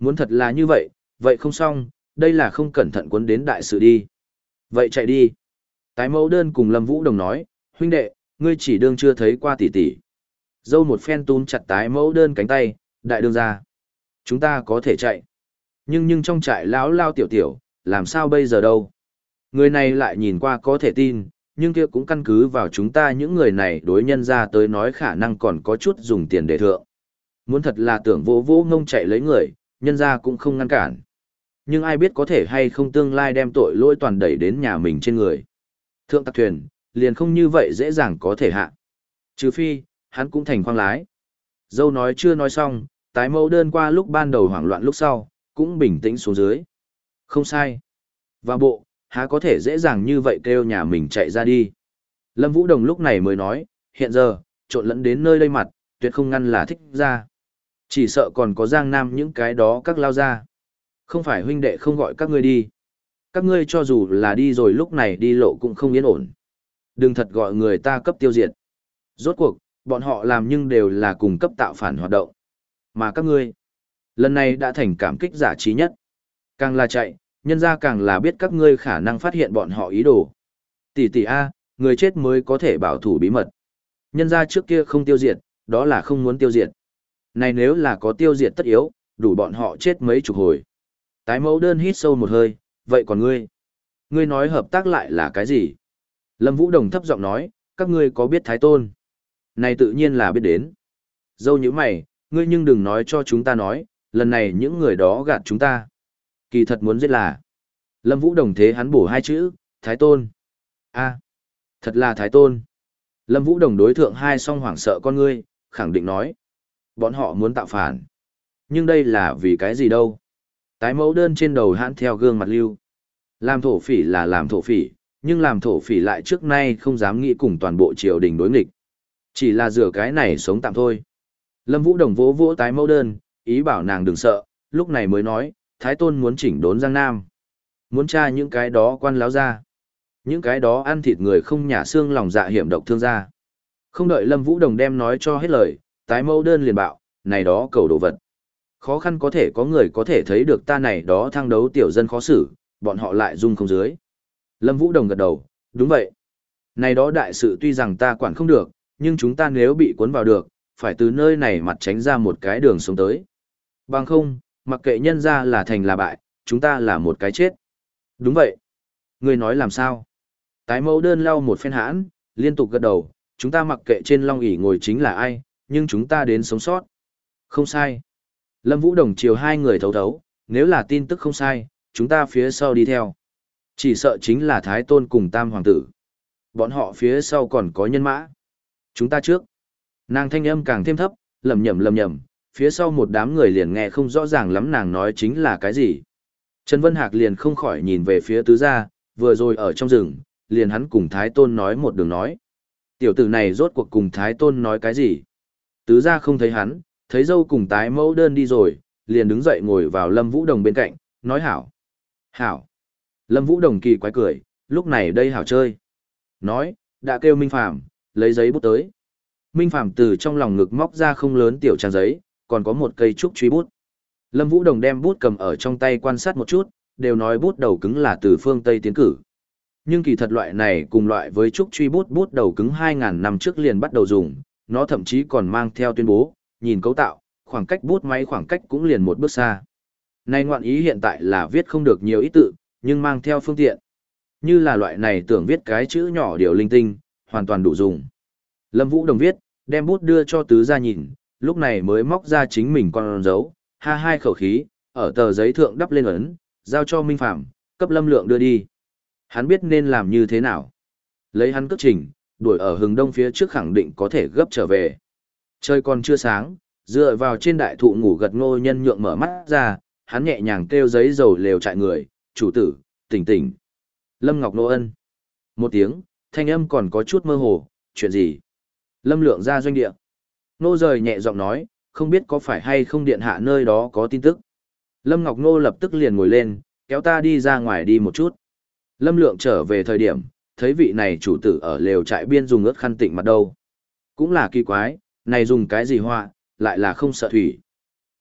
Muốn thật là như vậy, vậy không xong, đây là không cẩn thận cuốn đến đại sự đi. Vậy chạy đi. Tái mẫu đơn cùng Lâm Vũ Đồng nói, huynh đệ, ngươi chỉ đương chưa thấy qua tỷ tỷ. Dâu một phen túm chặt tái mẫu đơn cánh tay, đại đương ra. Chúng ta có thể chạy. Nhưng nhưng trong trại lão lao tiểu tiểu, làm sao bây giờ đâu. Người này lại nhìn qua có thể tin, nhưng kia cũng căn cứ vào chúng ta những người này đối nhân ra tới nói khả năng còn có chút dùng tiền để thượng. Muốn thật là tưởng vô vô ngông chạy lấy người, nhân ra cũng không ngăn cản. Nhưng ai biết có thể hay không tương lai đem tội lỗi toàn đẩy đến nhà mình trên người. Thượng tặc thuyền, liền không như vậy dễ dàng có thể hạ. Trừ phi, hắn cũng thành khoang lái. Dâu nói chưa nói xong, tái mẫu đơn qua lúc ban đầu hoảng loạn lúc sau, cũng bình tĩnh xuống dưới. Không sai. Và bộ, há có thể dễ dàng như vậy kêu nhà mình chạy ra đi. Lâm Vũ Đồng lúc này mới nói, hiện giờ, trộn lẫn đến nơi đây mặt, tuyệt không ngăn là thích ra. Chỉ sợ còn có Giang Nam những cái đó các lao ra. Không phải huynh đệ không gọi các ngươi đi. Các ngươi cho dù là đi rồi lúc này đi lộ cũng không yên ổn. Đừng thật gọi người ta cấp tiêu diệt. Rốt cuộc, bọn họ làm nhưng đều là cùng cấp tạo phản hoạt động. Mà các ngươi, lần này đã thành cảm kích giả trí nhất. Càng là chạy, nhân ra càng là biết các ngươi khả năng phát hiện bọn họ ý đồ. Tỷ tỷ A, người chết mới có thể bảo thủ bí mật. Nhân ra trước kia không tiêu diệt, đó là không muốn tiêu diệt. Này nếu là có tiêu diệt tất yếu, đủ bọn họ chết mấy chục hồi. Tái mẫu đơn hít sâu một hơi, vậy còn ngươi? Ngươi nói hợp tác lại là cái gì? Lâm Vũ Đồng thấp giọng nói, các ngươi có biết Thái Tôn? Này tự nhiên là biết đến. Dâu như mày, ngươi nhưng đừng nói cho chúng ta nói, lần này những người đó gạt chúng ta. Kỳ thật muốn giết là. Lâm Vũ Đồng thế hắn bổ hai chữ, Thái Tôn. A, thật là Thái Tôn. Lâm Vũ Đồng đối thượng hai song hoảng sợ con ngươi, khẳng định nói. Bọn họ muốn tạo phản. Nhưng đây là vì cái gì đâu? Tái mẫu đơn trên đầu hãn theo gương mặt lưu. Làm thổ phỉ là làm thổ phỉ, nhưng làm thổ phỉ lại trước nay không dám nghĩ cùng toàn bộ triều đình đối nghịch. Chỉ là rửa cái này sống tạm thôi. Lâm Vũ Đồng vỗ vỗ tái mẫu đơn, ý bảo nàng đừng sợ, lúc này mới nói, Thái Tôn muốn chỉnh đốn Giang Nam. Muốn tra những cái đó quan láo ra. Những cái đó ăn thịt người không nhả xương lòng dạ hiểm độc thương ra. Không đợi Lâm Vũ Đồng đem nói cho hết lời, tái mẫu đơn liền bạo, này đó cầu đồ vật. Khó khăn có thể có người có thể thấy được ta này đó thăng đấu tiểu dân khó xử, bọn họ lại dung không dưới. Lâm Vũ Đồng gật đầu, đúng vậy. Này đó đại sự tuy rằng ta quản không được, nhưng chúng ta nếu bị cuốn vào được, phải từ nơi này mặt tránh ra một cái đường sống tới. Bằng không, mặc kệ nhân ra là thành là bại, chúng ta là một cái chết. Đúng vậy. Người nói làm sao? Tái mẫu đơn lau một phen hãn, liên tục gật đầu, chúng ta mặc kệ trên long ỷ ngồi chính là ai, nhưng chúng ta đến sống sót. Không sai. Lâm Vũ Đồng chiều hai người thấu thấu, nếu là tin tức không sai, chúng ta phía sau đi theo. Chỉ sợ chính là Thái Tôn cùng Tam Hoàng tử. Bọn họ phía sau còn có nhân mã. Chúng ta trước. Nàng thanh âm càng thêm thấp, lầm nhầm lầm nhầm, phía sau một đám người liền nghe không rõ ràng lắm nàng nói chính là cái gì. Trần Vân Hạc liền không khỏi nhìn về phía tứ gia, vừa rồi ở trong rừng, liền hắn cùng Thái Tôn nói một đường nói. Tiểu tử này rốt cuộc cùng Thái Tôn nói cái gì? Tứ gia không thấy hắn, thấy dâu cùng tái mẫu đơn đi rồi, liền đứng dậy ngồi vào Lâm Vũ Đồng bên cạnh, nói hảo. Hảo. Lâm Vũ Đồng kỳ quái cười, lúc này đây hảo chơi. Nói, đã kêu Minh Phàm lấy giấy bút tới. Minh Phàm từ trong lòng ngực móc ra không lớn tiểu trang giấy, còn có một cây trúc truy bút. Lâm Vũ Đồng đem bút cầm ở trong tay quan sát một chút, đều nói bút đầu cứng là từ phương Tây tiến cử. Nhưng kỳ thật loại này cùng loại với trúc truy bút bút đầu cứng hai nghìn năm trước liền bắt đầu dùng, nó thậm chí còn mang theo tuyên bố, nhìn cấu tạo, khoảng cách bút máy khoảng cách cũng liền một bước xa. Nay ngoạn ý hiện tại là viết không được nhiều ý tự, nhưng mang theo phương tiện. Như là loại này tưởng viết cái chữ nhỏ điều linh tinh, hoàn toàn đủ dùng. Lâm Vũ Đồng viết, đem bút đưa cho tứ gia nhìn, lúc này mới móc ra chính mình con dấu, ha hai khẩu khí, ở tờ giấy thượng đắp lên ấn, giao cho Minh Phạm, cấp Lâm Lượng đưa đi. Hắn biết nên làm như thế nào. Lấy hắn cất trình, đuổi ở hừng đông phía trước khẳng định có thể gấp trở về. Trời còn chưa sáng, dựa vào trên đại thụ ngủ gật Ngô Nhân Nhượng mở mắt ra, hắn nhẹ nhàng kêu giấy dầu lều trại người, chủ tử, tỉnh tỉnh. Lâm Ngọc Nô Ân. Một tiếng, thanh âm còn có chút mơ hồ, chuyện gì? Lâm Lượng ra doanh địa. Nô rời nhẹ giọng nói, không biết có phải hay không điện hạ nơi đó có tin tức. Lâm Ngọc Nô lập tức liền ngồi lên, kéo ta đi ra ngoài đi một chút. Lâm Lượng trở về thời điểm, thấy vị này chủ tử ở lều trại biên dùng ướt khăn tịnh mặt đâu. Cũng là kỳ quái, này dùng cái gì họa, lại là không sợ thủy.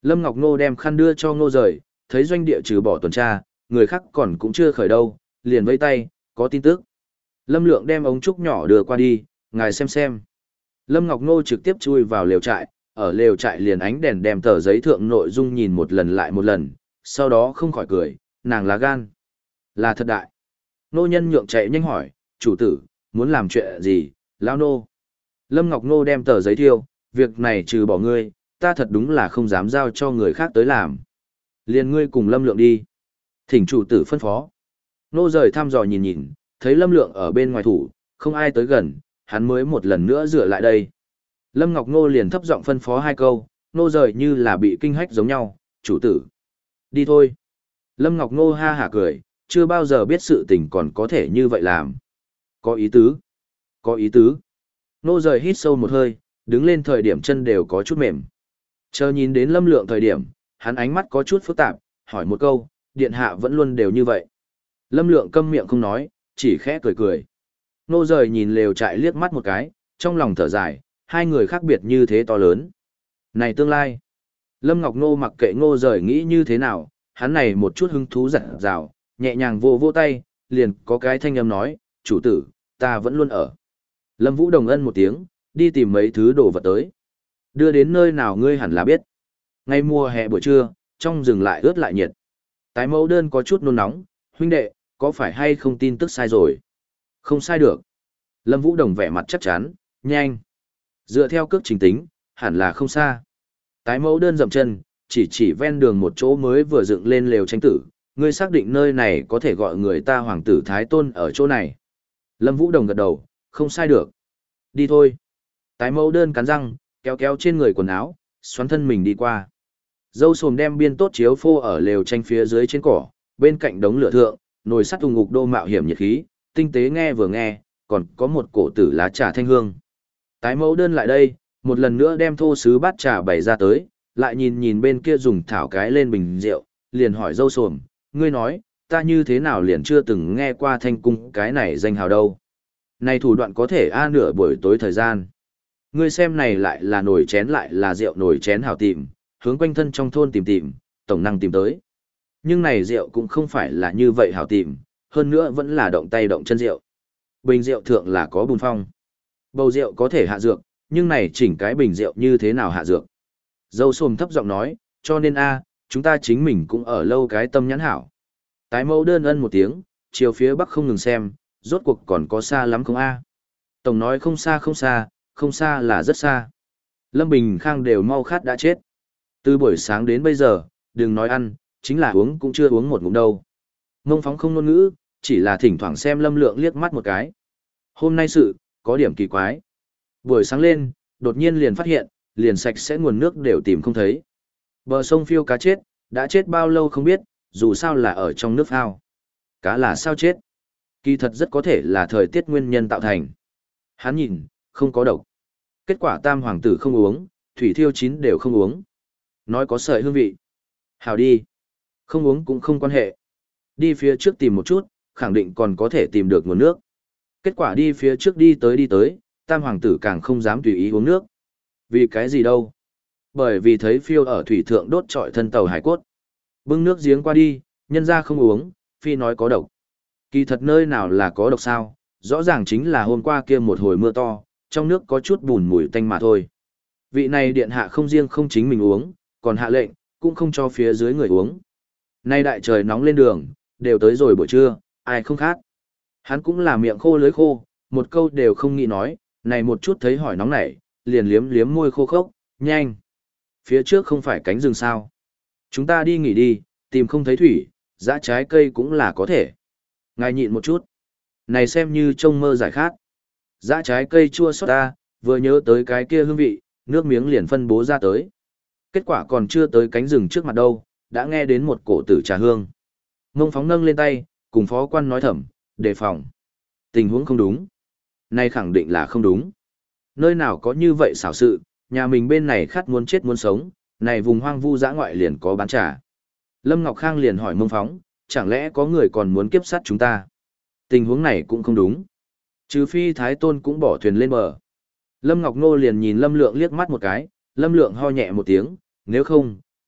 Lâm Ngọc Ngô đem khăn đưa cho Ngô rời, thấy doanh địa trừ bỏ tuần tra, người khác còn cũng chưa khởi đâu, liền vẫy tay, có tin tức. Lâm Lượng đem ống trúc nhỏ đưa qua đi, ngài xem xem. Lâm Ngọc Ngô trực tiếp chui vào lều trại, ở lều trại liền ánh đèn đem tờ giấy thượng nội dung nhìn một lần lại một lần, sau đó không khỏi cười, nàng lá gan. Là thật đại. Nô nhân nhượng chạy nhanh hỏi, chủ tử, muốn làm chuyện gì, lão nô. Lâm Ngọc Ngô đem tờ giấy thiêu, việc này trừ bỏ ngươi, ta thật đúng là không dám giao cho người khác tới làm. Liền ngươi cùng Lâm Lượng đi. Thỉnh chủ tử phân phó. Nô rời thăm dò nhìn nhìn, thấy Lâm Lượng ở bên ngoài thủ, không ai tới gần, hắn mới một lần nữa dựa lại đây. Lâm Ngọc Ngô liền thấp giọng phân phó hai câu, nô rời như là bị kinh hách giống nhau, chủ tử. Đi thôi. Lâm Ngọc Ngô ha hả cười, chưa bao giờ biết sự tình còn có thể như vậy làm. Có ý tứ. Có ý tứ. Nô rời hít sâu một hơi, đứng lên thời điểm chân đều có chút mềm. Chờ nhìn đến Lâm Lượng thời điểm, hắn ánh mắt có chút phức tạp, hỏi một câu, điện hạ vẫn luôn đều như vậy. Lâm Lượng câm miệng không nói, chỉ khẽ cười cười. Nô rời nhìn lều trại liếc mắt một cái, trong lòng thở dài, hai người khác biệt như thế to lớn. Này tương lai. Lâm Ngọc Nô mặc kệ Ngô rời nghĩ như thế nào, hắn này một chút hứng thú giật rào, nhẹ nhàng vô vô tay, liền có cái thanh âm nói, chủ tử, ta vẫn luôn ở. Lâm Vũ đồng ân một tiếng, đi tìm mấy thứ đồ vật tới. Đưa đến nơi nào ngươi hẳn là biết. Ngay mùa hè buổi trưa, trong rừng lại ướt lại nhiệt. Tái mẫu đơn có chút nôn nóng, huynh đệ, có phải hay không tin tức sai rồi? Không sai được. Lâm Vũ đồng vẻ mặt chắc chắn, nhanh. Dựa theo cước trình tính, hẳn là không xa. Tái mẫu đơn dậm chân, chỉ chỉ ven đường một chỗ mới vừa dựng lên lều tranh tử, ngươi xác định nơi này có thể gọi người ta hoàng tử Thái Tôn ở chỗ này. Lâm Vũ đồng gật đầu, không sai được. Đi thôi. Tái mẫu đơn cắn răng, kéo kéo trên người quần áo, xoắn thân mình đi qua. Dâu xồm đem biên tốt chiếu phô ở lều tranh phía dưới trên cỏ, bên cạnh đống lửa thượng, nồi sắt ùng ngục đô mạo hiểm nhiệt khí, tinh tế nghe vừa nghe, còn có một cổ tử lá trà thanh hương. Tái mẫu đơn lại đây, một lần nữa đem thô sứ bát trà bày ra tới, lại nhìn nhìn bên kia dùng thảo cái lên bình rượu, liền hỏi dâu xồm, ngươi nói, ta như thế nào liền chưa từng nghe qua thanh cung cái này danh hào đâu. Này thủ đoạn có thể a nửa buổi tối thời gian. Ngươi xem này lại là nồi chén lại là rượu nồi chén hảo tìm, hướng quanh thân trong thôn tìm tìm, tổng năng tìm tới. Nhưng này rượu cũng không phải là như vậy hảo tìm, hơn nữa vẫn là động tay động chân rượu. Bình rượu thượng là có bùn phong. Bầu rượu có thể hạ dược, nhưng này chỉnh cái bình rượu như thế nào hạ dược. Dâu xồm thấp giọng nói, cho nên a, chúng ta chính mình cũng ở lâu cái tâm nhãn hảo. Tái mẫu đơn ân một tiếng, chiều phía bắc không ngừng xem, rốt cuộc còn có xa lắm không a? Tổng nói không xa không xa, không xa là rất xa. Lâm Bình Khang đều mau khát đã chết. Từ buổi sáng đến bây giờ, đừng nói ăn, chính là uống cũng chưa uống một ngụm đâu. Ngông Phóng không ngôn ngữ, chỉ là thỉnh thoảng xem Lâm Lượng liếc mắt một cái. Hôm nay sự, có điểm kỳ quái. Buổi sáng lên, đột nhiên liền phát hiện, liền sạch sẽ nguồn nước đều tìm không thấy. Bờ sông phiêu cá chết, đã chết bao lâu không biết, dù sao là ở trong nước ao. Cá là sao chết? Kỳ thật rất có thể là thời tiết nguyên nhân tạo thành. Hắn nhìn, không có độc. Kết quả tam hoàng tử không uống, thủy thiêu chín đều không uống. Nói có sợi hương vị. Hào đi. Không uống cũng không quan hệ. Đi phía trước tìm một chút, khẳng định còn có thể tìm được nguồn nước. Kết quả đi phía trước đi tới đi tới, tam hoàng tử càng không dám tùy ý uống nước. Vì cái gì đâu? Bởi vì thấy phiêu ở thủy thượng đốt trọi thân tàu hải cốt. Bưng nước giếng qua đi, nhân ra không uống, phi nói có độc. Kỳ thật nơi nào là có độc sao, rõ ràng chính là hôm qua kia một hồi mưa to, trong nước có chút bùn mùi tanh mà thôi. Vị này điện hạ không riêng không chính mình uống, còn hạ lệnh, cũng không cho phía dưới người uống. Nay đại trời nóng lên đường, đều tới rồi buổi trưa, ai không khát. Hắn cũng là miệng khô lưới khô, một câu đều không nghĩ nói, này một chút thấy hỏi nóng nảy, liền liếm liếm môi khô khốc, nhanh. Phía trước không phải cánh rừng sao. Chúng ta đi nghỉ đi, tìm không thấy thủy, dã trái cây cũng là có thể. Ngài nhịn một chút. Này xem như trông mơ giải khát. Dã trái cây chua xót ta, vừa nhớ tới cái kia hương vị, nước miếng liền phân bố ra tới. Kết quả còn chưa tới cánh rừng trước mặt đâu, đã nghe đến một cổ tử trà hương. Ngông Phóng nâng lên tay, cùng phó quan nói thầm, đề phòng. Tình huống không đúng. Này khẳng định là không đúng. Nơi nào có như vậy xảo sự, nhà mình bên này khát muốn chết muốn sống, này vùng hoang vu dã ngoại liền có bán trà. Lâm Ngọc Khang liền hỏi Ngông Phóng, chẳng lẽ có người còn muốn kiếp sát chúng ta? Tình huống này cũng không đúng. Trừ phi Thái Tôn cũng bỏ thuyền lên bờ. Lâm Ngọc Nô liền nhìn Lâm Lượng liếc mắt một cái, Lâm Lượng ho nhẹ một tiếng, nếu không,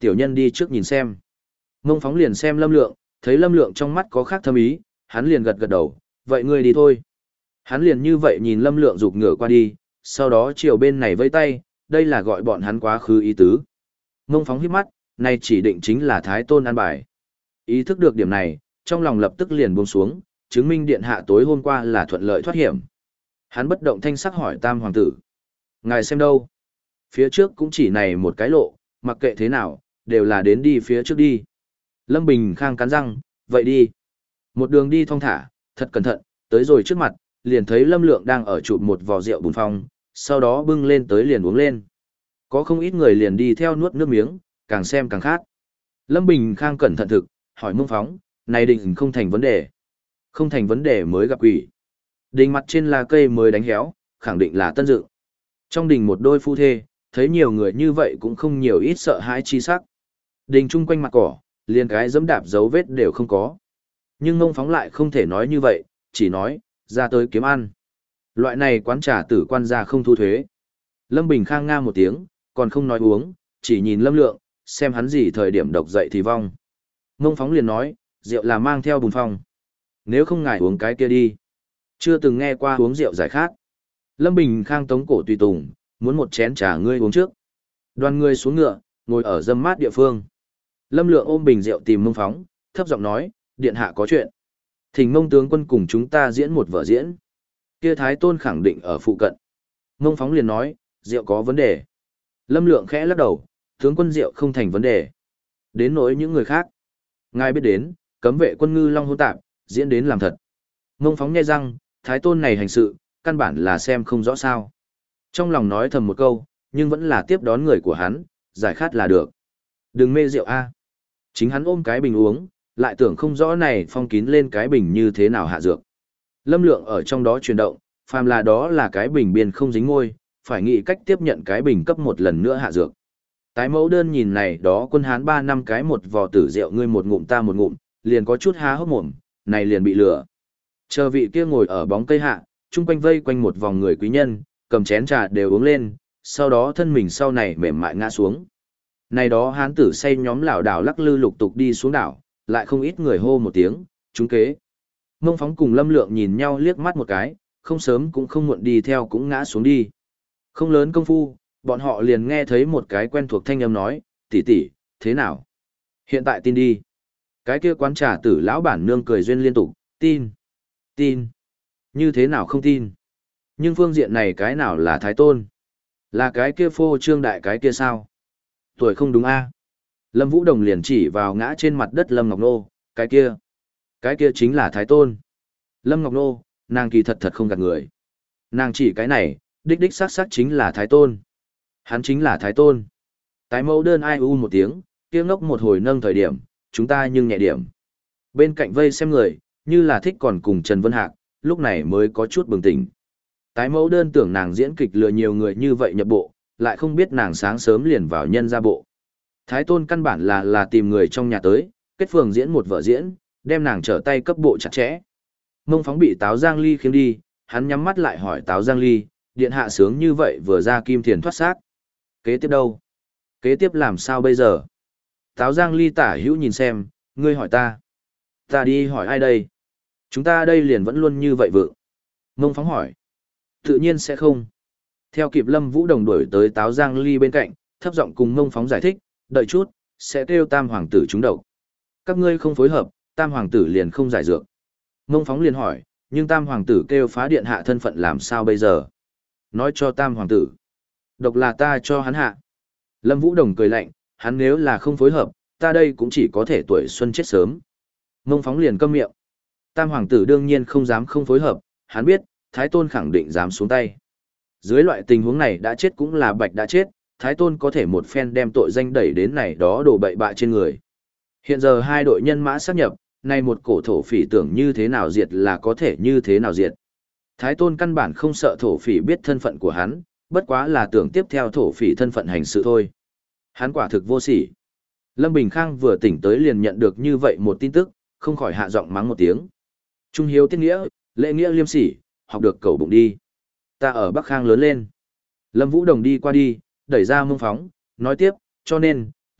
tiểu nhân đi trước nhìn xem. Mông Phóng liền xem Lâm Lượng, thấy Lâm Lượng trong mắt có khác thâm ý, hắn liền gật gật đầu, vậy ngươi đi thôi. Hắn liền như vậy nhìn Lâm Lượng rụt ngửa qua đi, sau đó chiều bên này vẫy tay, đây là gọi bọn hắn quá khứ ý tứ. Mông Phóng hít mắt, này chỉ định chính là Thái Tôn an bài. Ý thức được điểm này, trong lòng lập tức liền buông xuống, chứng minh điện hạ tối hôm qua là thuận lợi thoát hiểm. Hắn bất động thanh sắc hỏi Tam hoàng tử. Ngài xem đâu? Phía trước cũng chỉ này một cái lộ, mặc kệ thế nào, đều là đến đi phía trước đi. Lâm Bình Khang cắn răng, vậy đi. Một đường đi thong thả, thật cẩn thận, tới rồi trước mặt, liền thấy Lâm Lượng đang ở chụp một vò rượu bùn phong, sau đó bưng lên tới liền uống lên. Có không ít người liền đi theo nuốt nước miếng, càng xem càng khát. Lâm Bình Khang cẩn thận thực, hỏi Mông Phóng, này định không thành vấn đề. Không thành vấn đề mới gặp quỷ. Đình mặt trên là cây mới đánh héo, khẳng định là tân dựng. Trong đình một đôi phu thê, thấy nhiều người như vậy cũng không nhiều ít sợ hãi chi sắc. Đình chung quanh mặt cỏ, liền cái dẫm đạp dấu vết đều không có. Nhưng Mông Phóng lại không thể nói như vậy, chỉ nói, ra tới kiếm ăn. Loại này quán trà tử quan gia không thu thuế. Lâm Bình Khang nga một tiếng, còn không nói uống, chỉ nhìn Lâm Lượng, xem hắn gì thời điểm độc dậy thì vong. Mông Phóng liền nói, rượu là mang theo bùn phong. Nếu không ngài uống cái kia đi. Chưa từng nghe qua uống rượu giải khát. Lâm Bình Khang tống cổ tùy tùng, muốn một chén trà ngươi uống trước. Đoàn người xuống ngựa, ngồi ở dâm mát địa phương. Lâm Lượng ôm bình rượu tìm Mông Phóng, thấp giọng nói, điện hạ có chuyện. Thỉnh Mông tướng quân cùng chúng ta diễn một vở diễn. Kia Thái Tôn khẳng định ở phụ cận. Mông Phóng liền nói, rượu có vấn đề. Lâm Lượng khẽ lắc đầu, tướng quân rượu không thành vấn đề. Đến nỗi những người khác. Ngài biết đến, cấm vệ quân ngư long hỗn tạp, diễn đến làm thật. Mông Phóng nghe răng, Thái Tôn này hành sự, căn bản là xem không rõ sao. Trong lòng nói thầm một câu, nhưng vẫn là tiếp đón người của hắn, giải khát là được. Đừng mê rượu a. Chính hắn ôm cái bình uống, lại tưởng không rõ này phong kín lên cái bình như thế nào hạ dược. Lâm Lượng ở trong đó chuyển động, phàm là đó là cái bình biên không dính ngôi, phải nghĩ cách tiếp nhận cái bình cấp một lần nữa hạ dược. Tái mẫu đơn nhìn này đó quân hán ba năm cái một vò tử rượu ngươi một ngụm ta một ngụm, liền có chút há hốc mồm, này liền bị lừa. Chờ vị kia ngồi ở bóng cây hạ, chung quanh vây quanh một vòng người quý nhân, cầm chén trà đều uống lên, sau đó thân mình sau này mềm mại ngã xuống. Này đó hán tử say nhóm lảo đảo lắc lư lục tục đi xuống đảo, lại không ít người hô một tiếng, trúng kế. Mông Phóng cùng Lâm Lượng nhìn nhau liếc mắt một cái, không sớm cũng không muộn đi theo cũng ngã xuống đi. Không lớn công phu, bọn họ liền nghe thấy một cái quen thuộc thanh âm nói, tỷ tỷ, thế nào? Hiện tại tin đi. Cái kia quán trà tử lão bản nương cười duyên liên tục, tin, tin, như thế nào không tin? Nhưng phương diện này cái nào là Thái Tôn? Là cái kia phô trương đại cái kia sao? Tuổi không đúng a? Lâm Vũ Đồng liền chỉ vào ngã trên mặt đất Lâm Ngọc Nô, cái kia, cái kia chính là Thái Tôn. Lâm Ngọc Nô, nàng kỳ thật thật không gạt người. Nàng chỉ cái này, đích đích xác xác chính là Thái Tôn. Hắn chính là Thái Tôn. Tái mẫu đơn ai u một tiếng, kia ngốc một hồi nâng thời điểm, chúng ta nhưng nhẹ điểm. Bên cạnh vây xem người, như là thích còn cùng Trần Vân Hạc, lúc này mới có chút bừng tỉnh. Tái mẫu đơn tưởng nàng diễn kịch lừa nhiều người như vậy nhập bộ, lại không biết nàng sáng sớm liền vào nhân ra bộ. Thái Tôn căn bản là là tìm người trong nhà tới, kết phường diễn một vở diễn, đem nàng trở tay cấp bộ chặt chẽ. Mông Phóng bị Táo Giang Ly khiêng đi, hắn nhắm mắt lại hỏi Táo Giang Ly, điện hạ sướng như vậy vừa ra kim thiền thoát xác. Kế tiếp đâu? Kế tiếp làm sao bây giờ? Táo Giang Ly tả hữu nhìn xem, ngươi hỏi ta. Ta đi hỏi ai đây? Chúng ta đây liền vẫn luôn như vậy vượng. Mông Phóng hỏi. Tự nhiên sẽ không. Theo kịp Lâm Vũ Đồng đuổi tới Táo Giang Ly bên cạnh, thấp giọng cùng Mông Phóng giải thích, đợi chút, sẽ kêu Tam hoàng tử trúng độc. Các ngươi không phối hợp, Tam hoàng tử liền không giải dược. Mông Phóng liền hỏi, nhưng Tam hoàng tử kêu phá điện hạ thân phận làm sao bây giờ? Nói cho Tam hoàng tử. Độc là ta cho hắn hạ. Lâm Vũ Đồng cười lạnh, hắn nếu là không phối hợp, ta đây cũng chỉ có thể tuổi xuân chết sớm. Mông Phóng liền câm miệng. Tam hoàng tử đương nhiên không dám không phối hợp, hắn biết, Thái Tôn khẳng định dám xuống tay. Dưới loại tình huống này đã chết cũng là bạch đã chết, Thái Tôn có thể một phen đem tội danh đẩy đến này đó đổ bậy bạ trên người. Hiện giờ hai đội nhân mã sáp nhập, nay một cổ thổ phỉ tưởng như thế nào diệt là có thể như thế nào diệt. Thái Tôn căn bản không sợ thổ phỉ biết thân phận của hắn, bất quá là tưởng tiếp theo thổ phỉ thân phận hành sự thôi. Hắn quả thực vô sỉ. Lâm Bình Khang vừa tỉnh tới liền nhận được như vậy một tin tức, không khỏi hạ giọng mắng một tiếng. Trung hiếu tiết nghĩa, lễ nghĩa liêm sỉ, học được cầu bụng đi. Ta ở Bắc Khang lớn lên. Lâm Vũ Đồng đi qua đi, đẩy ra Mông Phóng, nói tiếp, cho nên,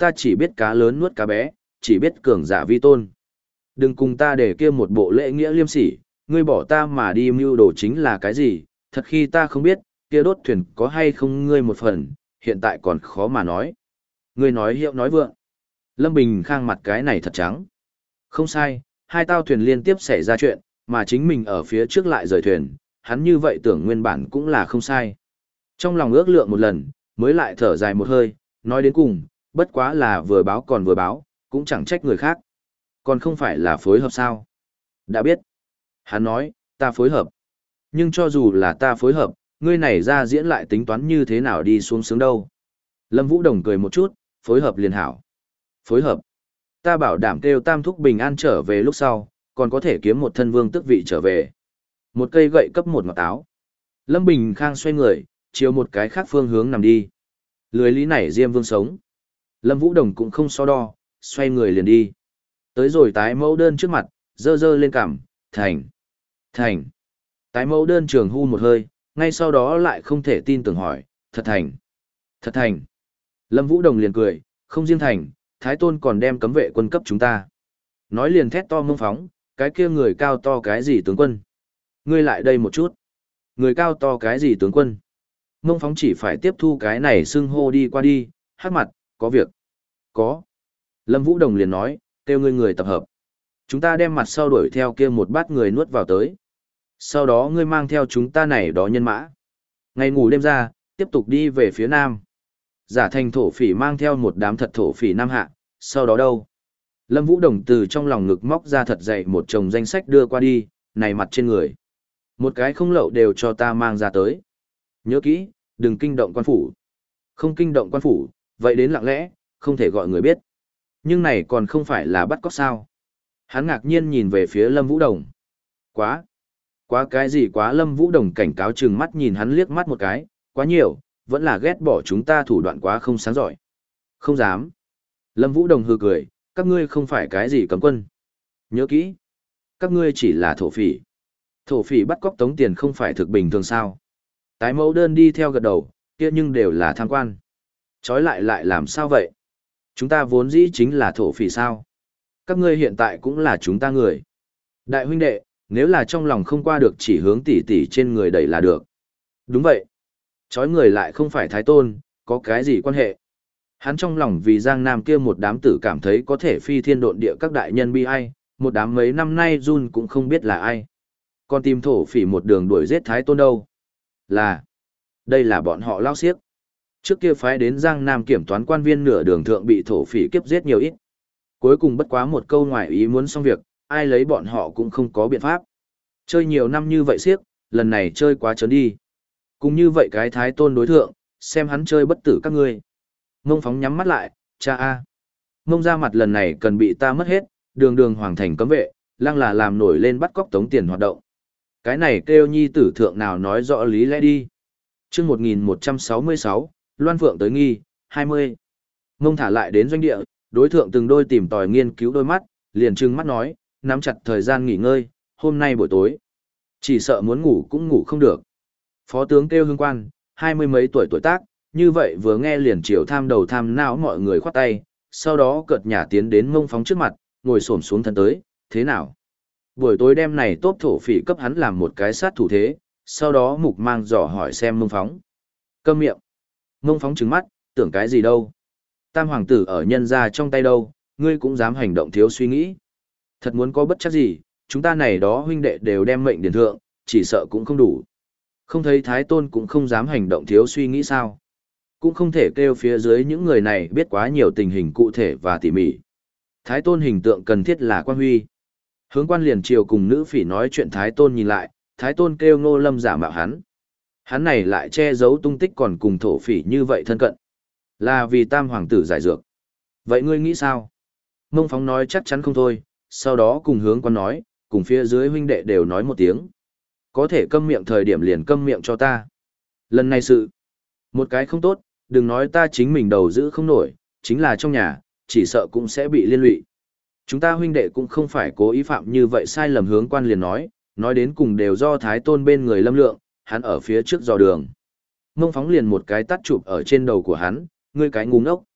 ta chỉ biết cá lớn nuốt cá bé, chỉ biết cường giả vi tôn. Đừng cùng ta để kia một bộ lễ nghĩa liêm sỉ, ngươi bỏ ta mà đi mưu đồ chính là cái gì, thật khi ta không biết, kia đốt thuyền có hay không ngươi một phần, hiện tại còn khó mà nói. Ngươi nói hiệu nói vượng. Lâm Bình Khang mặt cái này thật trắng. Không sai, hai tao thuyền liên tiếp xảy ra chuyện, mà chính mình ở phía trước lại rời thuyền, hắn như vậy tưởng nguyên bản cũng là không sai. Trong lòng ước lượng một lần, mới lại thở dài một hơi, nói đến cùng, bất quá là vừa báo còn vừa báo, cũng chẳng trách người khác. Còn không phải là phối hợp sao? Đã biết. Hắn nói, ta phối hợp. Nhưng cho dù là ta phối hợp, ngươi này ra diễn lại tính toán như thế nào đi xuống sướng đâu. Lâm Vũ Đồng cười một chút, phối hợp liền hảo. Phối hợp. Ta bảo đảm kêu Tam Thúc bình an trở về lúc sau, còn có thể kiếm một thân vương tước vị trở về. Một cây gậy cấp một ngọt táo. Lâm Bình Khang xoay người, chiều một cái khác phương hướng nằm đi. Lưới lý nảy Diêm Vương sống. Lâm Vũ Đồng cũng không so đo, xoay người liền đi. Tới rồi tái mẫu đơn trước mặt, dơ dơ lên cằm, thành, thành. Tái mẫu đơn trường hu một hơi, ngay sau đó lại không thể tin tưởng hỏi, thật thành, thật thành. Lâm Vũ Đồng liền cười, không riêng thành, Thái Tôn còn đem cấm vệ quân cấp chúng ta. Nói liền thét to mông phóng, cái kia người cao to cái gì tướng quân. Ngươi lại đây một chút. Người cao to cái gì tướng quân. Mông phóng chỉ phải tiếp thu cái này xưng hô đi qua đi, hát mặt, có việc. Có. Lâm Vũ Đồng liền nói, kêu ngươi người tập hợp. Chúng ta đem mặt sau đuổi theo kia một bát người nuốt vào tới. Sau đó ngươi mang theo chúng ta này đó nhân mã. Ngày ngủ đêm ra, tiếp tục đi về phía nam. Giả thành thổ phỉ mang theo một đám thật thổ phỉ nam hạ, sau đó đâu? Lâm Vũ Đồng từ trong lòng ngực móc ra thật dày một chồng danh sách đưa qua đi, này mặt trên người. Một cái không lậu đều cho ta mang ra tới. Nhớ kỹ, đừng kinh động quan phủ. Không kinh động quan phủ, vậy đến lặng lẽ, không thể gọi người biết. Nhưng này còn không phải là bắt cóc sao. Hắn ngạc nhiên nhìn về phía Lâm Vũ Đồng. Quá! Quá cái gì quá Lâm Vũ Đồng cảnh cáo chừng mắt nhìn hắn liếc mắt một cái, quá nhiều, vẫn là ghét bỏ chúng ta thủ đoạn quá không sáng giỏi. Không dám. Lâm Vũ Đồng hừ cười, các ngươi không phải cái gì cấm quân. Nhớ kỹ. Các ngươi chỉ là thổ phỉ. Thổ phỉ bắt cóc tống tiền không phải thực bình thường sao. Tái mẫu đơn đi theo gật đầu, kia nhưng đều là tham quan. Chói lại lại làm sao vậy? Chúng ta vốn dĩ chính là thổ phỉ sao? Các ngươi hiện tại cũng là chúng ta người. Đại huynh đệ, nếu là trong lòng không qua được chỉ hướng tỉ tỉ trên người đẩy là được. Đúng vậy. Chói người lại không phải Thái Tôn, có cái gì quan hệ? Hắn trong lòng vì Giang Nam kia một đám tử cảm thấy có thể phi thiên độn địa các đại nhân bi ai, một đám mấy năm nay run cũng không biết là ai. Còn tìm thổ phỉ một đường đuổi giết Thái Tôn đâu? Là, đây là bọn họ lao xiếc. Trước kia phái đến Giang Nam kiểm toán quan viên nửa đường thượng bị thổ phỉ kiếp giết nhiều ít. Cuối cùng bất quá một câu ngoài ý muốn xong việc, ai lấy bọn họ cũng không có biện pháp. Chơi nhiều năm như vậy xiếc, lần này chơi quá trớn đi. Cũng như vậy cái Thái Tôn đối thượng, xem hắn chơi bất tử các ngươi. Mông phóng nhắm mắt lại, cha a. Mông ra mặt lần này cần bị ta mất hết, đường đường hoàng thành cấm vệ, lăng là làm nổi lên bắt cóc tống tiền hoạt động. Cái này kêu nhi tử thượng nào nói rõ lý lẽ đi. Chương một nghìn một trăm sáu mươi sáu, Loan Phượng tới nghi, hai mươi. Mông thả lại đến doanh địa, đối thượng từng đôi tìm tòi nghiên cứu đôi mắt, liền trừng mắt nói, nắm chặt thời gian nghỉ ngơi, hôm nay buổi tối. Chỉ sợ muốn ngủ cũng ngủ không được. Phó tướng kêu hương quan, hai mươi mấy tuổi tuổi tác, như vậy vừa nghe liền chiều tham đầu tham não mọi người khoát tay, sau đó cợt nhả tiến đến Mông phóng trước mặt, ngồi xổm xuống thân tới, thế nào? Buổi tối đêm này tốt thổ phỉ cấp hắn làm một cái sát thủ thế, sau đó mục mang dò hỏi xem Mông phóng. Câm miệng. Mông phóng trừng mắt, tưởng cái gì đâu? Tam hoàng tử ở nhân gia trong tay đâu, ngươi cũng dám hành động thiếu suy nghĩ. Thật muốn có bất chắc gì, chúng ta này đó huynh đệ đều đem mệnh điển thượng, chỉ sợ cũng không đủ. Không thấy Thái Tôn cũng không dám hành động thiếu suy nghĩ sao. Cũng không thể kêu phía dưới những người này biết quá nhiều tình hình cụ thể và tỉ mỉ. Thái Tôn hình tượng cần thiết là quan huy. Hướng quan liền chiều cùng nữ phỉ nói chuyện Thái Tôn nhìn lại, Thái Tôn kêu Ngô Lâm giả mạo hắn. Hắn này lại che giấu tung tích còn cùng thổ phỉ như vậy thân cận. Là vì tam hoàng tử giải dược. Vậy ngươi nghĩ sao? Mông phóng nói chắc chắn không thôi, sau đó cùng hướng quan nói, cùng phía dưới huynh đệ đều nói một tiếng. Có thể câm miệng thời điểm liền câm miệng cho ta. Lần này sự, một cái không tốt, đừng nói ta chính mình đầu giữ không nổi, chính là trong nhà, chỉ sợ cũng sẽ bị liên lụy. Chúng ta huynh đệ cũng không phải cố ý phạm như vậy sai lầm hướng quan liền nói, nói đến cùng đều do Thái Tôn bên người Lâm Lượng, hắn ở phía trước dò đường. Mông phóng liền một cái tắt chụp ở trên đầu của hắn, ngươi cái ngu ngốc.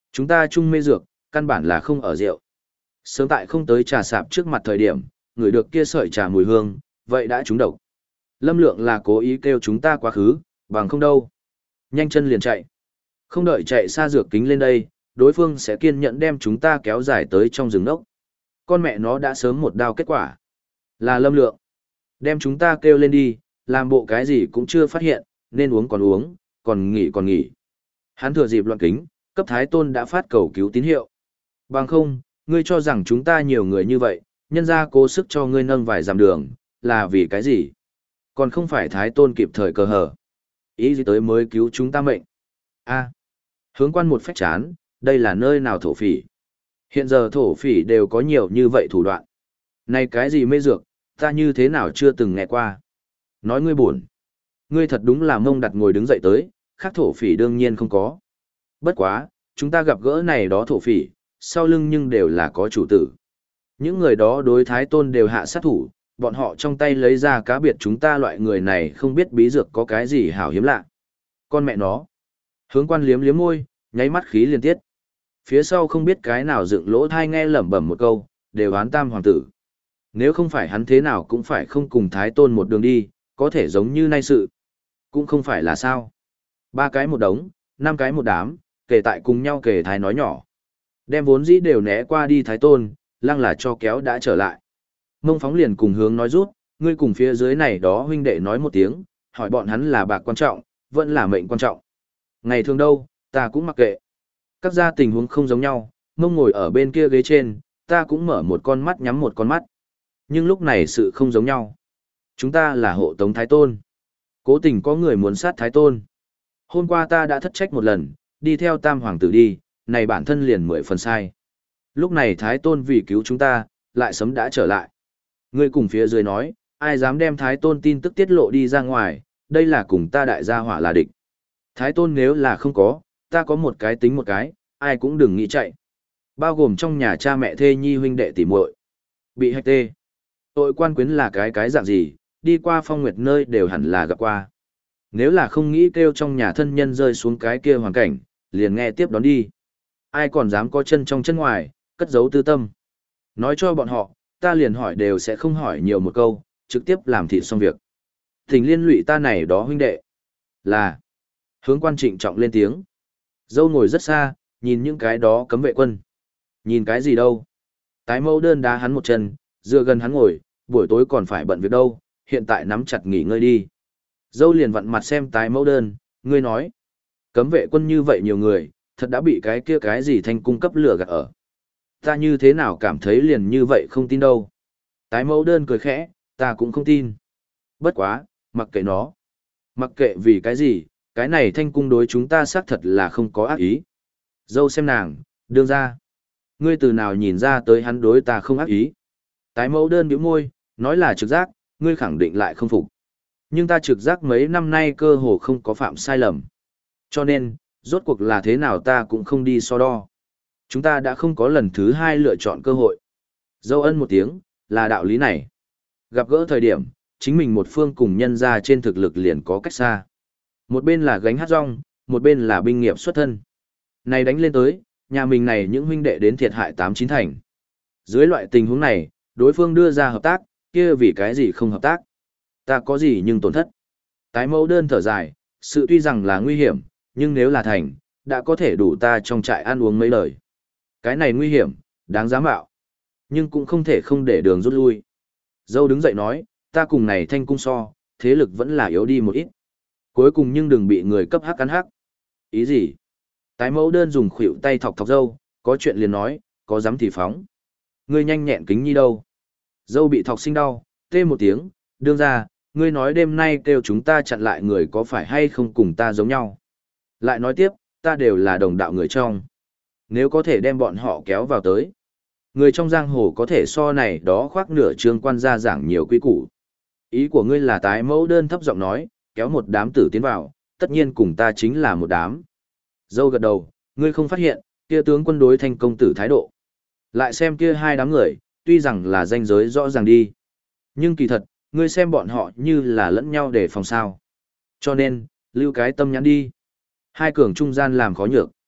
Chúng ta chung mê dược, căn bản là không ở rượu. Sớm tại không tới trà sạp trước mặt thời điểm, người được kia sợi trà mùi hương, vậy đã trúng độc. Lâm Lượng là cố ý kêu chúng ta quá khứ, bằng không đâu. Nhanh chân liền chạy. Không đợi chạy xa dược kính lên đây, đối phương sẽ kiên nhẫn đem chúng ta kéo dài tới trong rừng đốc. Con mẹ nó đã sớm một đao kết quả. Là Lâm Lượng. Đem chúng ta kêu lên đi, làm bộ cái gì cũng chưa phát hiện, nên uống còn uống, còn nghỉ còn nghỉ. Hắn thừa dịp loạn kính, cấp Thái Tôn đã phát cầu cứu tín hiệu. Bằng không, ngươi cho rằng chúng ta nhiều người như vậy, nhân ra cố sức cho ngươi nâng vài dặm đường, là vì cái gì? Còn không phải Thái Tôn kịp thời cờ hở. Ý gì tới mới cứu chúng ta mệnh? A. Hướng quan một phách chán, đây là nơi nào thổ phỉ? Hiện giờ thổ phỉ đều có nhiều như vậy thủ đoạn. Này cái gì mê dược, ta như thế nào chưa từng nghe qua? Nói ngươi buồn. Ngươi thật đúng là mông đặt ngồi đứng dậy tới, khác thổ phỉ đương nhiên không có. Bất quá, chúng ta gặp gỡ này đó thổ phỉ, sau lưng nhưng đều là có chủ tử. Những người đó đối Thái Tôn đều hạ sát thủ, bọn họ trong tay lấy ra cá biệt chúng ta loại người này không biết bí dược có cái gì hảo hiếm lạ. Con mẹ nó. Hướng quan liếm liếm môi, nháy mắt khí liên tiết. Phía sau không biết cái nào dựng lỗ thai nghe lẩm bẩm một câu, đều án tam hoàng tử. Nếu không phải hắn thế nào cũng phải không cùng Thái Tôn một đường đi, có thể giống như nay sự. Cũng không phải là sao. Ba cái một đống, năm cái một đám, kể tại cùng nhau kể thái nói nhỏ. Đem vốn dĩ đều né qua đi Thái Tôn, lăng là cho kéo đã trở lại. Mông Phóng liền cùng hướng nói rút, ngươi cùng phía dưới này đó huynh đệ nói một tiếng, hỏi bọn hắn là bạc quan trọng, vẫn là mệnh quan trọng. Ngày thường đâu, ta cũng mặc kệ. Các gia tình huống không giống nhau, Mông ngồi ở bên kia ghế trên, ta cũng mở một con mắt nhắm một con mắt. Nhưng lúc này sự không giống nhau. Chúng ta là hộ tống Thái Tôn. Cố tình có người muốn sát Thái Tôn. Hôm qua ta đã thất trách một lần, đi theo tam hoàng tử đi, này bản thân liền mười phần sai. Lúc này Thái Tôn vì cứu chúng ta, lại sớm đã trở lại. Ngươi cùng phía dưới nói, ai dám đem Thái Tôn tin tức tiết lộ đi ra ngoài, đây là cùng ta đại gia hỏa là địch. Thái Tôn nếu là không có, ta có một cái tính một cái, ai cũng đừng nghĩ chạy. Bao gồm trong nhà cha mẹ thê nhi huynh đệ tỉ muội. Bị hạch tê. Tội quan quyến là cái cái dạng gì, đi qua phong nguyệt nơi đều hẳn là gặp qua. Nếu là không nghĩ kêu trong nhà thân nhân rơi xuống cái kia hoàn cảnh, liền nghe tiếp đón đi. Ai còn dám có chân trong chân ngoài, cất giấu tư tâm. Nói cho bọn họ, ta liền hỏi đều sẽ không hỏi nhiều một câu, trực tiếp làm thịt xong việc. Thỉnh liên lụy ta này đó huynh đệ. Là. Hướng quan trịnh trọng lên tiếng. Dâu ngồi rất xa, nhìn những cái đó cấm vệ quân. Nhìn cái gì đâu. Tái mẫu đơn đá hắn một chân, dựa gần hắn ngồi, buổi tối còn phải bận việc đâu, hiện tại nắm chặt nghỉ ngơi đi. Dâu liền vặn mặt xem tái mẫu đơn, ngươi nói. Cấm vệ quân như vậy nhiều người, thật đã bị cái kia cái gì thanh cung cấp lửa gạt ở. Ta như thế nào cảm thấy liền như vậy không tin đâu. Tái mẫu đơn cười khẽ, ta cũng không tin. Bất quá, mặc kệ nó. Mặc kệ vì cái gì, cái này thanh cung đối chúng ta xác thật là không có ác ý. Dâu xem nàng, đương ra. Ngươi từ nào nhìn ra tới hắn đối ta không ác ý. Tái mẫu đơn bĩu môi, nói là trực giác, ngươi khẳng định lại không phục. Nhưng ta trực giác mấy năm nay cơ hồ không có phạm sai lầm. Cho nên, rốt cuộc là thế nào ta cũng không đi so đo. Chúng ta đã không có lần thứ hai lựa chọn cơ hội. Dâu ân một tiếng, là đạo lý này. Gặp gỡ thời điểm, chính mình một phương cùng nhân ra trên thực lực liền có cách xa. Một bên là gánh hát rong, một bên là binh nghiệp xuất thân. Này đánh lên tới, nhà mình này những huynh đệ đến thiệt hại tám chín thành. Dưới loại tình huống này, đối phương đưa ra hợp tác, kia vì cái gì không hợp tác. Ta có gì nhưng tổn thất. Tái mẫu đơn thở dài, sự tuy rằng là nguy hiểm, nhưng nếu là thành, đã có thể đủ ta trong trại ăn uống mấy lời. Cái này nguy hiểm, đáng giá mạo. Nhưng cũng không thể không để đường rút lui. Dâu đứng dậy nói, ta cùng này thanh cung so, thế lực vẫn là yếu đi một ít. Cuối cùng nhưng đừng bị người cấp hắc cắn hắc. Ý gì? Tái mẫu đơn dùng khuỷu tay thọc thọc dâu, có chuyện liền nói, có dám thì phóng. Ngươi nhanh nhẹn kính nhi đâu? Dâu bị thọc sinh đau, tê một tiếng, đương ra, ngươi nói đêm nay kêu chúng ta chặn lại người có phải hay không cùng ta giống nhau. Lại nói tiếp, ta đều là đồng đạo người trong. Nếu có thể đem bọn họ kéo vào tới. Người trong giang hồ có thể so này đó khoác nửa trương quan gia giảng nhiều quy củ. Ý của ngươi là tái mẫu đơn thấp giọng nói, kéo một đám tử tiến vào, tất nhiên cùng ta chính là một đám. Dâu gật đầu, ngươi không phát hiện, kia tướng quân đối thanh công tử thái độ. Lại xem kia hai đám người, tuy rằng là danh giới rõ ràng đi. Nhưng kỳ thật, ngươi xem bọn họ như là lẫn nhau để phòng sao. Cho nên, lưu cái tâm nhắn đi. Hai cường trung gian làm khó nhược.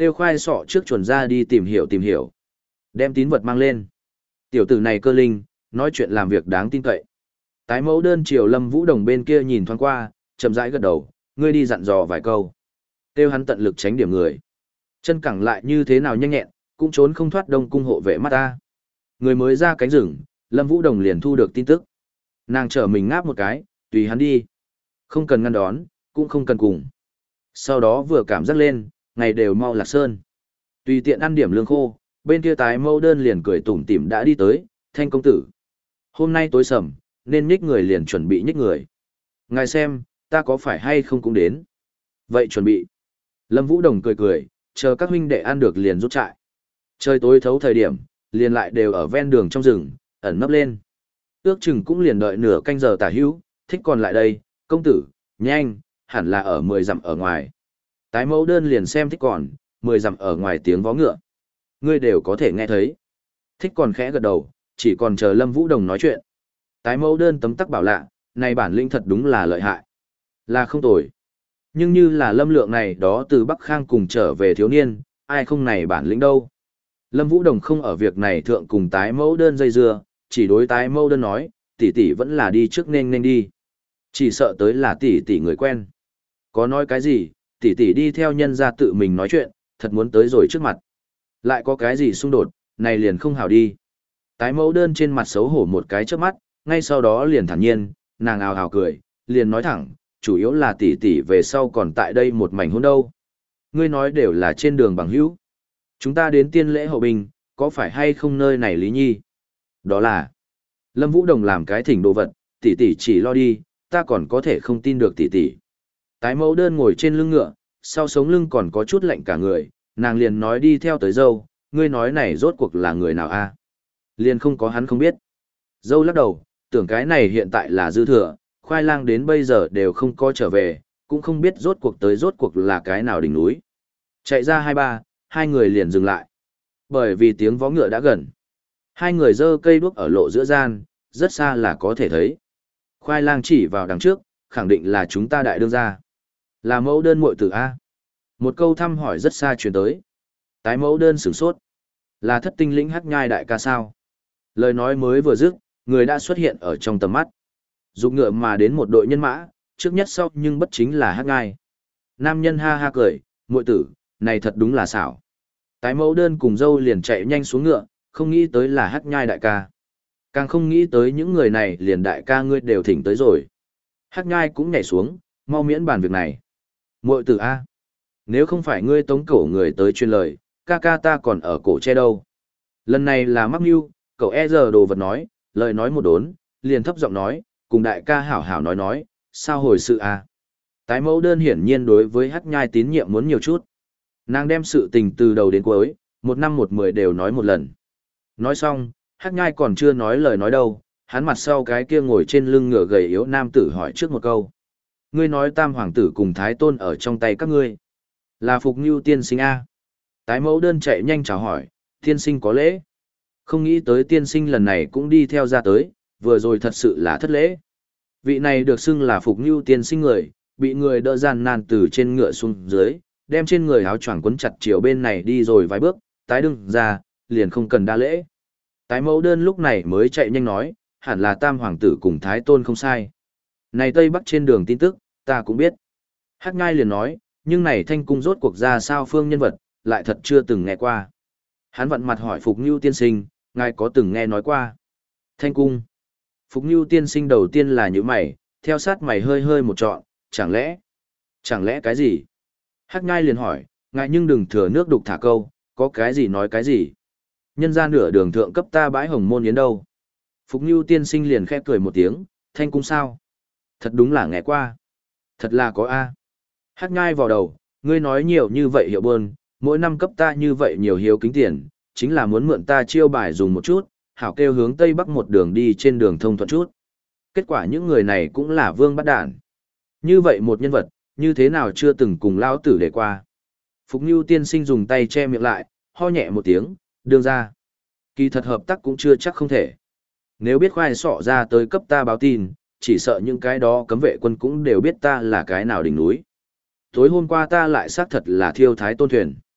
Tiêu khoai sọ trước chuẩn ra đi tìm hiểu tìm hiểu. Đem tín vật mang lên. Tiểu tử này cơ linh, nói chuyện làm việc đáng tin cậy. Tái mẫu đơn chiều Lâm Vũ Đồng bên kia nhìn thoáng qua, chậm rãi gật đầu, ngươi đi dặn dò vài câu. Tiêu hắn tận lực tránh điểm người. Chân cẳng lại như thế nào nhanh nhẹn, cũng trốn không thoát Đông cung hộ vệ mắt ta. Người mới ra cánh rừng, Lâm Vũ Đồng liền thu được tin tức. Nàng trở mình ngáp một cái, tùy hắn đi. Không cần ngăn đón, cũng không cần cùng. Sau đó vừa cảm giác lên, ngày đều mau lạc sơn. Tùy tiện ăn điểm lương khô, bên kia tái mẫu đơn liền cười tủm tỉm đã đi tới, Thanh công tử. Hôm nay tối sầm, nên nhích người liền chuẩn bị nhích người. Ngài xem, ta có phải hay không cũng đến. Vậy chuẩn bị. Lâm Vũ Đồng cười cười, chờ các huynh đệ ăn được liền rút trại. Trời tối thấu thời điểm, liền lại đều ở ven đường trong rừng, ẩn nấp lên. Ước chừng cũng liền đợi nửa canh giờ tả hữu, thích còn lại đây, công tử, nhanh, hẳn là ở mười dặm ở ngoài. Tái mẫu đơn liền xem thích còn, mười dặm ở ngoài tiếng vó ngựa. Ngươi đều có thể nghe thấy. Thích còn khẽ gật đầu, chỉ còn chờ Lâm Vũ Đồng nói chuyện. Tái mẫu đơn tấm tắc bảo lạ, này bản lĩnh thật đúng là lợi hại. Là không tồi. Nhưng như là Lâm Lượng này đó từ Bắc Khang cùng trở về thiếu niên, ai không này bản lĩnh đâu. Lâm Vũ Đồng không ở việc này thượng cùng tái mẫu đơn dây dưa, chỉ đối tái mẫu đơn nói, tỷ tỷ vẫn là đi trước nên nên đi. Chỉ sợ tới là tỷ tỷ người quen. Có nói cái gì, tỷ tỷ đi theo nhân ra tự mình nói chuyện, thật muốn tới rồi trước mặt. Lại có cái gì xung đột, này liền không hảo đi. Tái mẫu đơn trên mặt xấu hổ một cái trước mắt, ngay sau đó liền thản nhiên, nàng ào ào cười, liền nói thẳng, chủ yếu là tỷ tỷ về sau còn tại đây một mảnh hôn đâu. Ngươi nói đều là trên đường bằng hữu. Chúng ta đến tiên lễ hậu bình, có phải hay không nơi này Lý Nhi? Đó là, Lâm Vũ Đồng làm cái thỉnh đồ vật, tỷ tỷ chỉ lo đi, ta còn có thể không tin được tỷ tỷ. Tái mẫu đơn ngồi trên lưng ngựa, sau sống lưng còn có chút lạnh cả người, nàng liền nói đi theo tới dâu, ngươi nói này rốt cuộc là người nào a? Liền không có hắn không biết. Dâu lắc đầu, tưởng cái này hiện tại là dư thừa, khoai lang đến bây giờ đều không có trở về, cũng không biết rốt cuộc tới rốt cuộc là cái nào đỉnh núi. Chạy ra hai ba, hai người liền dừng lại. Bởi vì tiếng vó ngựa đã gần. Hai người giơ cây đuốc ở lộ giữa gian, rất xa là có thể thấy. Khoai lang chỉ vào đằng trước, khẳng định là chúng ta đại đương gia. Là mẫu đơn muội tử A. Một câu thăm hỏi rất xa truyền tới. Tái mẫu đơn sửng sốt. Là thất tinh lĩnh hắc nhai đại ca sao? Lời nói mới vừa dứt, người đã xuất hiện ở trong tầm mắt. Dục ngựa mà đến một đội nhân mã, trước nhất sau nhưng bất chính là hắc nhai. Nam nhân ha ha cười, muội tử, này thật đúng là xảo. Tái mẫu đơn cùng dâu liền chạy nhanh xuống ngựa, không nghĩ tới là hắc nhai đại ca. Càng không nghĩ tới những người này liền đại ca ngươi đều thỉnh tới rồi. Hắc nhai cũng nhảy xuống, mau miễn bàn việc này. Muội tử A. Nếu không phải ngươi tống cổ người tới truyền lời, ca ca ta còn ở cổ che đâu. Lần này là mắc mưu, cậu e giờ đồ vật nói, lời nói một đốn, liền thấp giọng nói, cùng đại ca hảo hảo nói nói, sao hồi sự A. Tái mẫu đơn hiển nhiên đối với hắc nhai tín nhiệm muốn nhiều chút. Nàng đem sự tình từ đầu đến cuối, một năm một mười đều nói một lần. Nói xong, hắc nhai còn chưa nói lời nói đâu, hắn mặt sau cái kia ngồi trên lưng ngựa gầy yếu nam tử hỏi trước một câu. Ngươi nói tam hoàng tử cùng thái tôn ở trong tay các ngươi. Là Phục Nưu tiên sinh A. Tái mẫu đơn chạy nhanh chào hỏi, tiên sinh có lễ. Không nghĩ tới tiên sinh lần này cũng đi theo ra tới, vừa rồi thật sự là thất lễ. Vị này được xưng là Phục Nưu tiên sinh người, bị người đỡ gian nan từ trên ngựa xuống dưới, đem trên người áo choàng quấn chặt chiều bên này đi rồi vài bước, tái đừng ra, liền không cần đa lễ. Tái mẫu đơn lúc này mới chạy nhanh nói, hẳn là tam hoàng tử cùng thái tôn không sai. Này Tây Bắc trên đường tin tức, ta cũng biết. Hắc Ngai liền nói, nhưng này thanh cung rốt cuộc ra sao phương nhân vật, lại thật chưa từng nghe qua. Hắn vặn mặt hỏi Phục Nưu tiên sinh, ngài có từng nghe nói qua. Thanh cung. Phục Nưu tiên sinh đầu tiên là những mày, theo sát mày hơi hơi một trọn, chẳng lẽ, chẳng lẽ cái gì? Hắc Ngai liền hỏi, ngài nhưng đừng thừa nước đục thả câu, có cái gì nói cái gì. Nhân ra nửa đường thượng cấp ta bãi hồng môn yến đâu. Phục Nưu tiên sinh liền khẽ cười một tiếng, thanh cung sao? Thật đúng là nghe qua. Thật là có A. Hắc Ngai vào đầu, ngươi nói nhiều như vậy hiệu bơn, mỗi năm cấp ta như vậy nhiều hiếu kính tiền, chính là muốn mượn ta chiêu bài dùng một chút, hảo kêu hướng Tây Bắc một đường đi trên đường thông thuận chút. Kết quả những người này cũng là vương bắt đản. Như vậy một nhân vật, như thế nào chưa từng cùng lão tử để qua. Phục Nưu tiên sinh dùng tay che miệng lại, ho nhẹ một tiếng, đương ra. Kỳ thật hợp tác cũng chưa chắc không thể. Nếu biết khoai sọ ra tới cấp ta báo tin, chỉ sợ những cái đó cấm vệ quân cũng đều biết ta là cái nào đỉnh núi. Tối hôm qua ta lại xác thật là thiêu thái tôn thuyền.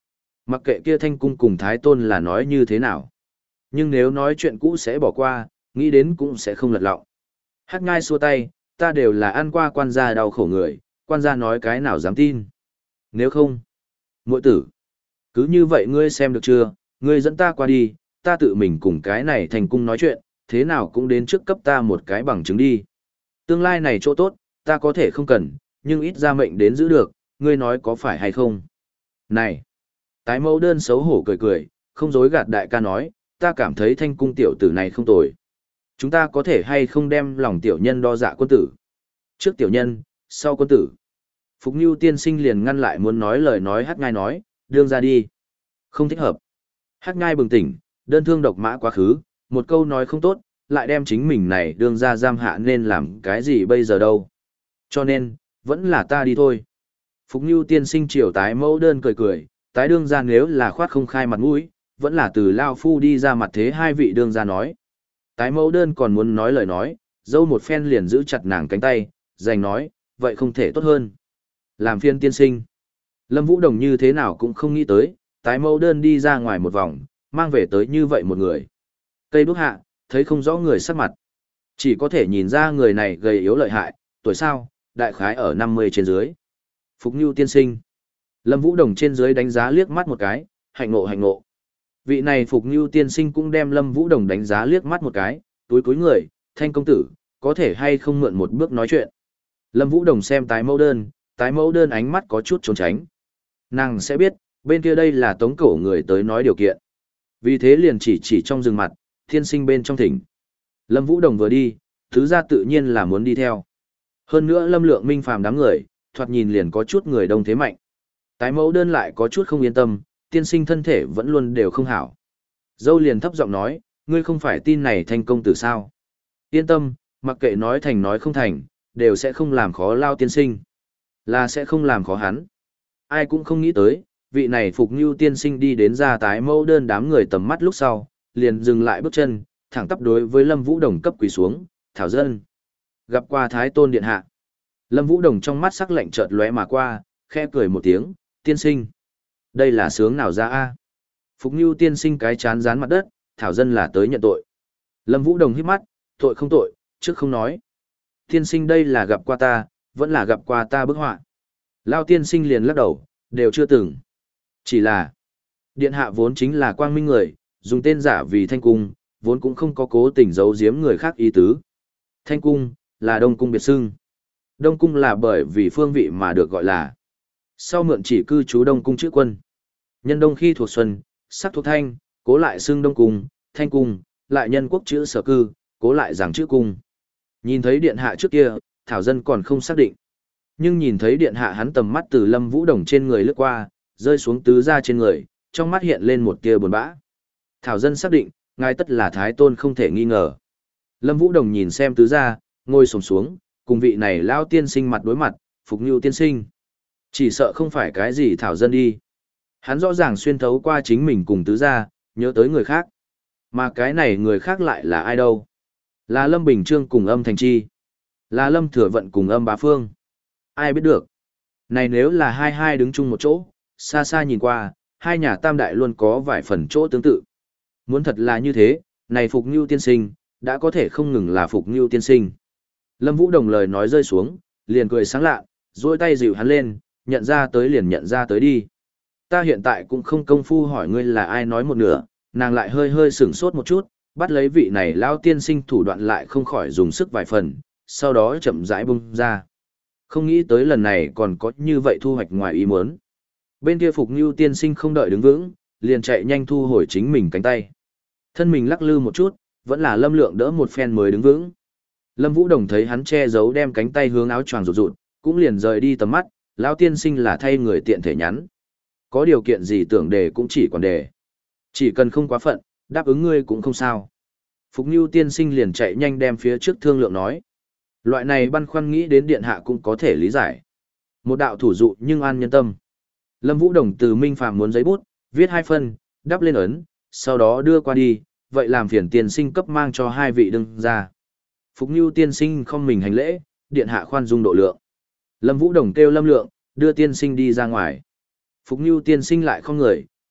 Mặc kệ kia Thanh Cung cùng Thái Tôn là nói như thế nào. Nhưng nếu nói chuyện cũ sẽ bỏ qua, nghĩ đến cũng sẽ không lật lọng. Hắc Ngai xua tay, ta đều là ăn qua quan gia đau khổ người, quan gia nói cái nào dám tin. Nếu không, muội tử, cứ như vậy ngươi xem được chưa, ngươi dẫn ta qua đi, ta tự mình cùng cái này Thành Cung nói chuyện, thế nào cũng đến trước cấp ta một cái bằng chứng đi. Tương lai này chỗ tốt, ta có thể không cần, nhưng ít ra mệnh đến giữ được, ngươi nói có phải hay không? Này! Tái mẫu đơn xấu hổ cười cười, không dối gạt đại ca nói, ta cảm thấy Thanh Cung tiểu tử này không tồi. Chúng ta có thể hay không đem lòng tiểu nhân đo dạ quân tử? Trước tiểu nhân, sau quân tử. Phục Nưu tiên sinh liền ngăn lại muốn nói lời nói Hắc Ngai nói, đương ra đi. Không thích hợp. Hắc Ngai bừng tỉnh, đơn thương độc mã quá khứ, một câu nói không tốt, lại đem chính mình này đương ra giam hạ nên làm cái gì bây giờ đâu. Cho nên, vẫn là ta đi thôi. Phục Nưu tiên sinh triều tái mẫu đơn cười cười, tái đương ra nếu là khoát không khai mặt mũi, vẫn là từ lao phu đi ra mặt thế hai vị đương ra nói. Tái mẫu đơn còn muốn nói lời nói, dâu một phen liền giữ chặt nàng cánh tay, giành nói, vậy không thể tốt hơn. Làm phiên tiên sinh. Lâm Vũ Đồng như thế nào cũng không nghĩ tới, tái mẫu đơn đi ra ngoài một vòng, mang về tới như vậy một người. Cây đuốc hạ, thấy không rõ người sắc mặt. Chỉ có thể nhìn ra người này gầy yếu lợi hại, tuổi sao, đại khái ở năm mươi trên dưới. Phục Nưu tiên sinh. Lâm Vũ Đồng trên dưới đánh giá liếc mắt một cái, hạnh ngộ hạnh ngộ. Vị này Phục Nưu tiên sinh cũng đem Lâm Vũ Đồng đánh giá liếc mắt một cái, túi cúi người, Thanh công tử, có thể hay không mượn một bước nói chuyện. Lâm Vũ Đồng xem tái mẫu đơn, tái mẫu đơn ánh mắt có chút trốn tránh. Nàng sẽ biết, bên kia đây là tống cổ người tới nói điều kiện. Vì thế liền chỉ chỉ trong rừng mặt, thiên sinh bên trong thỉnh. Lâm Vũ Đồng vừa đi, thứ ra tự nhiên là muốn đi theo. Hơn nữa Lâm Lượng Minh phàm đám người, thoạt nhìn liền có chút người đông thế mạnh. Tái mẫu đơn lại có chút không yên tâm, tiên sinh thân thể vẫn luôn đều không hảo. Dâu liền thấp giọng nói, ngươi không phải tin này Thanh công tử sao? Yên tâm, mặc kệ nói thành nói không thành, đều sẽ không làm khó Lao tiên sinh. Là sẽ không làm khó hắn. Ai cũng không nghĩ tới, vị này Phục Nưu tiên sinh đi đến ra tái mẫu đơn đám người tầm mắt lúc sau, liền dừng lại bước chân, thẳng tắp đối với Lâm Vũ Đồng cấp quỳ xuống, thảo dân. Gặp qua Thái Tôn điện hạ. Lâm Vũ Đồng trong mắt sắc lạnh chợt lóe mà qua, khẽ cười một tiếng, tiên sinh. Đây là sướng nào ra a? Phục Nưu tiên sinh cái chán dán mặt đất, thảo dân là tới nhận tội. Lâm Vũ Đồng hít mắt, tội không tội, trước không nói. Tiên sinh đây là gặp qua ta, vẫn là gặp qua ta bức họa. Lao tiên sinh liền lắc đầu, đều chưa từng. Chỉ là, điện hạ vốn chính là quang minh người, dùng tên giả vì Thanh Cung, vốn cũng không có cố tình giấu giếm người khác ý tứ. Thanh Cung, là Đông Cung biệt xưng. Đông Cung là bởi vì phương vị mà được gọi là. Sau mượn chỉ cư trú Đông Cung chữ quân. Nhân Đông khi thuộc xuân, sắc thuộc thanh, cố lại xưng Đông Cung, Thanh Cung, lại nhân quốc chữ sở cư, cố lại rằng chữ cung. Nhìn thấy điện hạ trước kia, thảo dân còn không xác định. Nhưng nhìn thấy điện hạ hắn tầm mắt từ Lâm Vũ Đồng trên người lướt qua, rơi xuống tứ gia trên người, trong mắt hiện lên một tia buồn bã. Thảo dân xác định, ngài tất là Thái Tôn không thể nghi ngờ. Lâm Vũ Đồng nhìn xem tứ gia, ngồi xổm xuống, cùng vị này lão tiên sinh mặt đối mặt, Phục Nưu tiên sinh. Chỉ sợ không phải cái gì thảo dân đi. Hắn rõ ràng xuyên thấu qua chính mình cùng tứ gia, nhớ tới người khác. Mà cái này người khác lại là ai đâu? Là Lâm Bình Trương cùng Âm Thành Chi. Là Lâm Thừa Vận cùng Âm Bá Phương. Ai biết được. Này nếu là hai hai đứng chung một chỗ, xa xa nhìn qua, hai nhà tam đại luôn có vài phần chỗ tương tự. Muốn thật là như thế, này Phục Nưu tiên sinh, đã có thể không ngừng là Phục Nưu tiên sinh. Lâm Vũ Đồng lời nói rơi xuống, liền cười sáng lạ, duỗi tay dịu hắn lên, nhận ra tới liền nhận ra tới đi. Ta hiện tại cũng không công phu hỏi ngươi là ai nói một nửa, nàng lại hơi hơi sửng sốt một chút, bắt lấy vị này lao tiên sinh thủ đoạn lại không khỏi dùng sức vài phần, sau đó chậm rãi bung ra. Không nghĩ tới lần này còn có như vậy thu hoạch ngoài ý muốn. Bên kia Phục Nưu tiên sinh không đợi đứng vững, liền chạy nhanh thu hồi chính mình cánh tay. Thân mình lắc lư một chút, vẫn là Lâm Lượng đỡ một phen mới đứng vững. Lâm Vũ Đồng thấy hắn che giấu đem cánh tay hướng áo choàng rụt rụt, cũng liền rời đi tầm mắt, lão tiên sinh là thay người tiện thể nhắn. Có điều kiện gì tưởng đề cũng chỉ còn đề. Chỉ cần không quá phận, đáp ứng ngươi cũng không sao. Phục Nưu tiên sinh liền chạy nhanh đem phía trước thương lượng nói. Loại này băn khoăn nghĩ đến điện hạ cũng có thể lý giải. Một đạo thủ dụ nhưng an nhân tâm. Lâm Vũ Đồng từ Minh Phàm muốn giấy bút, viết hai phân, đắp lên ấn, sau đó đưa qua đi, vậy làm phiền tiên sinh cấp mang cho hai vị đương ra. Phục Nưu tiên sinh không mình hành lễ, điện hạ khoan dung độ lượng. Lâm Vũ Đồng kêu Lâm Lượng, đưa tiên sinh đi ra ngoài. Phục Nưu tiên sinh lại không người,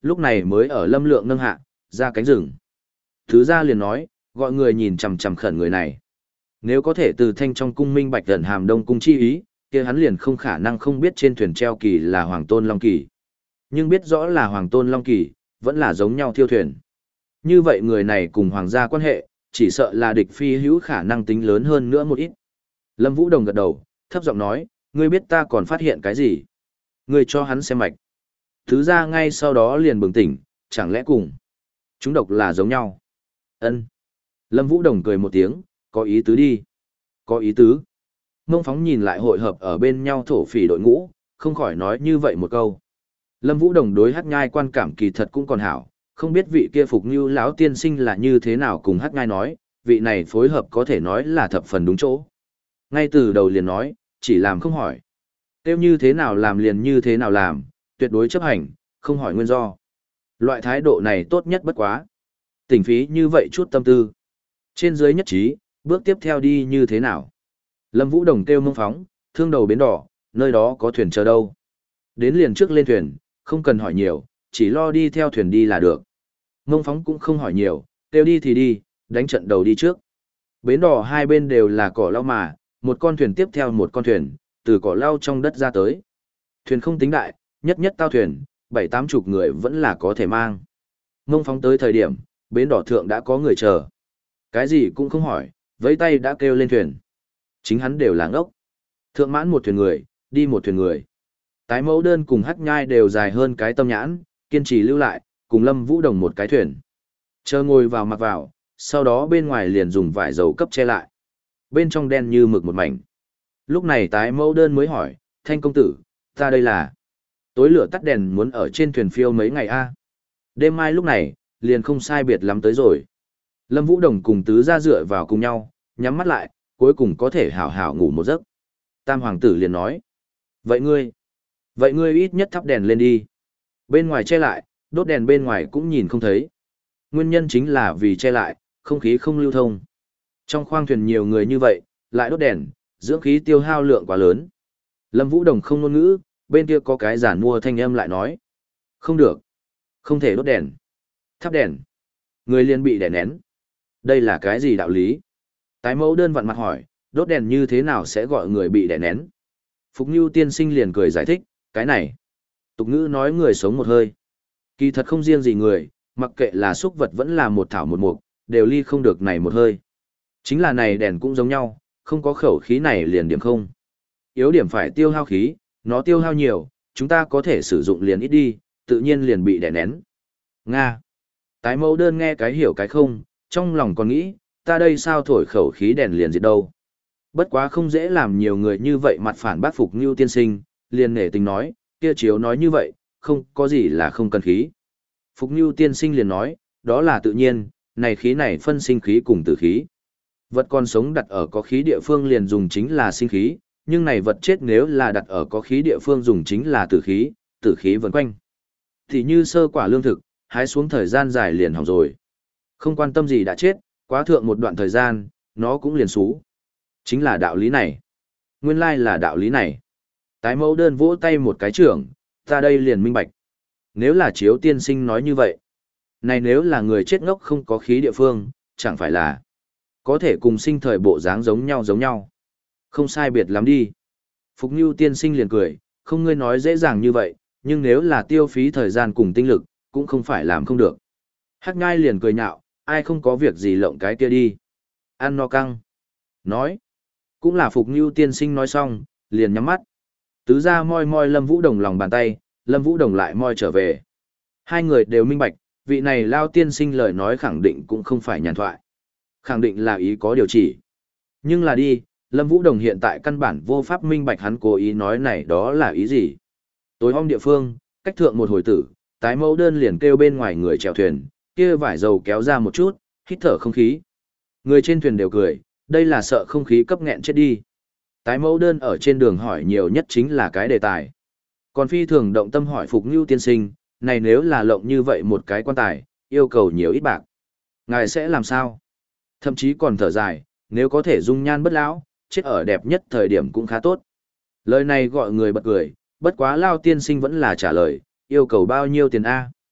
Lúc này mới ở Lâm Lượng nâng hạ, ra cánh rừng. Thứ ra liền nói, gọi người nhìn chằm chằm khẩn người này. Nếu có thể từ thanh trong cung minh bạch gần hàm đông cung chi ý, kia hắn liền không khả năng không biết trên thuyền treo kỳ là Hoàng Tôn Long Kỳ. Nhưng biết rõ là Hoàng Tôn Long Kỳ, vẫn là giống nhau thiêu thuyền. Như vậy người này cùng Hoàng gia quan hệ, chỉ sợ là địch phi hữu khả năng tính lớn hơn nữa một ít. Lâm Vũ Đồng gật đầu, thấp giọng nói, ngươi biết ta còn phát hiện cái gì? Ngươi cho hắn xem mạch. Thứ ra ngay sau đó liền bừng tỉnh, chẳng lẽ cùng chúng độc là giống nhau? Ân. Lâm Vũ Đồng cười một tiếng, có ý tứ đi. Có ý tứ. Mông Phóng nhìn lại hội hợp ở bên nhau thổ phỉ đội ngũ, không khỏi nói như vậy một câu. Lâm Vũ Đồng đối Hắc Nhai quan cảm kỳ thật cũng còn hảo, không biết vị kia Phục Như lão tiên sinh là như thế nào cùng Hắc Nhai nói, vị này phối hợp có thể nói là thập phần đúng chỗ. Ngay từ đầu liền nói, chỉ làm không hỏi. Tiêu như thế nào làm liền như thế nào làm, tuyệt đối chấp hành, không hỏi nguyên do. Loại thái độ này tốt nhất bất quá. Tỉnh phí như vậy chút tâm tư. Trên dưới nhất trí, bước tiếp theo đi như thế nào? Lâm Vũ Đồng kêu Mông Phóng, thương đầu bến đỏ, nơi đó có thuyền chờ đâu. Đến liền trước lên thuyền, không cần hỏi nhiều, chỉ lo đi theo thuyền đi là được. Mông Phóng cũng không hỏi nhiều, kêu đi thì đi, đánh trận đầu đi trước. Bến đỏ hai bên đều là cỏ lau mà, một con thuyền tiếp theo một con thuyền, từ cỏ lau trong đất ra tới. Thuyền không tính đại, nhất nhất tao thuyền, bảy tám chục người vẫn là có thể mang. Mông Phóng tới thời điểm, bến đỏ thượng đã có người chờ. Cái gì cũng không hỏi, vẫy tay đã kêu lên thuyền. Chính hắn đều là ngốc. Thượng mãn một thuyền người, đi một thuyền người. Tái Mẫu Đơn cùng Hắc Nhai đều dài hơn cái tâm nhãn, kiên trì lưu lại, cùng Lâm Vũ Đồng một cái thuyền. Chờ ngồi vào mặc vào, sau đó bên ngoài liền dùng vải dầu cấp che lại. Bên trong đen như mực một mảnh. Lúc này Tái Mẫu Đơn mới hỏi, Thanh công tử, ta đây là tối lửa tắt đèn muốn ở trên thuyền phiêu mấy ngày a. Đêm mai lúc này, liền không sai biệt lắm tới rồi. Lâm Vũ Đồng cùng tứ ra dựa vào cùng nhau, nhắm mắt lại, cuối cùng có thể hảo hảo ngủ một giấc. Tam hoàng tử liền nói, vậy ngươi, vậy ngươi ít nhất thắp đèn lên đi. Bên ngoài che lại, đốt đèn bên ngoài cũng nhìn không thấy. Nguyên nhân chính là vì che lại, không khí không lưu thông. Trong khoang thuyền nhiều người như vậy, lại đốt đèn, dưỡng khí tiêu hao lượng quá lớn. Lâm Vũ Đồng không ngôn ngữ, bên kia có cái giản mua thanh âm lại nói. Không được, không thể đốt đèn. Thắp đèn, người liền bị đè nén. Đây là cái gì đạo lý? Tái Mẫu Đơn vặn mặt hỏi, đốt đèn như thế nào sẽ gọi người bị đè nén? Phục Nưu tiên sinh liền cười giải thích, cái này. Tục ngữ nói người sống một hơi. Kỳ thật không riêng gì người, mặc kệ là súc vật vẫn là một thảo một mục, đều ly không được này một hơi. Chính là này đèn cũng giống nhau, không có khẩu khí này liền điểm không. Yếu điểm phải tiêu hao khí, nó tiêu hao nhiều, chúng ta có thể sử dụng liền ít đi, tự nhiên liền bị đè nén. Nga. Tái Mẫu Đơn nghe cái hiểu cái không, trong lòng còn nghĩ, ta đây sao thổi khẩu khí đèn liền diệt đâu. Bất quá không dễ làm nhiều người như vậy mặt phản bác Phục Nưu tiên sinh, liền nể tình nói, kia chiếu nói như vậy, không có gì là không cần khí. Phục Nưu tiên sinh liền nói, đó là tự nhiên, này khí này phân sinh khí cùng tử khí. Vật còn sống đặt ở có khí địa phương liền dùng chính là sinh khí, nhưng này vật chết nếu là đặt ở có khí địa phương dùng chính là tử khí, tử khí vần quanh. Thì như sơ quả lương thực, hái xuống thời gian dài liền hỏng rồi. Không quan tâm gì đã chết, quá thượng một đoạn thời gian, nó cũng liền xú. Chính là đạo lý này. Nguyên lai là đạo lý này. Tái Mẫu Đơn vỗ tay một cái trưởng, ta đây liền minh bạch. Nếu là Chiếu tiên sinh nói như vậy. Này nếu là người chết ngốc không có khí địa phương, chẳng phải là có thể cùng sinh thời bộ dáng giống nhau giống nhau. Không sai biệt lắm đi. Phục Nưu tiên sinh liền cười, không ngươi nói dễ dàng như vậy, nhưng nếu là tiêu phí thời gian cùng tinh lực, cũng không phải làm không được. Hắc Ngai liền cười nhạo, ai không có việc gì lộng cái kia đi. Ăn no căng. Nói. Cũng là Phục Nưu tiên sinh nói xong, liền nhắm mắt. Tứ ra moi moi Lâm Vũ Đồng lòng bàn tay, Lâm Vũ Đồng lại moi trở về. Hai người đều minh bạch, vị này lao tiên sinh lời nói khẳng định cũng không phải nhàn thoại. Khẳng định là ý có điều chỉ. Nhưng là đi, Lâm Vũ Đồng hiện tại căn bản vô pháp minh bạch hắn cố ý nói này đó là ý gì. Tối hôm địa phương, cách thượng một hồi tử, Tái Mẫu Đơn liền kêu bên ngoài người chèo thuyền, kia vải dầu kéo ra một chút, hít thở không khí. Người trên thuyền đều cười, đây là sợ không khí cấp nghẹn chết đi. Tái Mẫu Đơn ở trên đường hỏi nhiều nhất chính là cái đề tài. Còn phi thường động tâm hỏi Phục Nưu tiên sinh, này nếu là lộng như vậy một cái quan tài, yêu cầu nhiều ít bạc. Ngài sẽ làm sao? Thậm chí còn thở dài, nếu có thể dung nhan bất lão, chết ở đẹp nhất thời điểm cũng khá tốt. Lời này gọi người bật cười, bất quá lao tiên sinh vẫn là trả lời, yêu cầu bao nhiêu tiền A.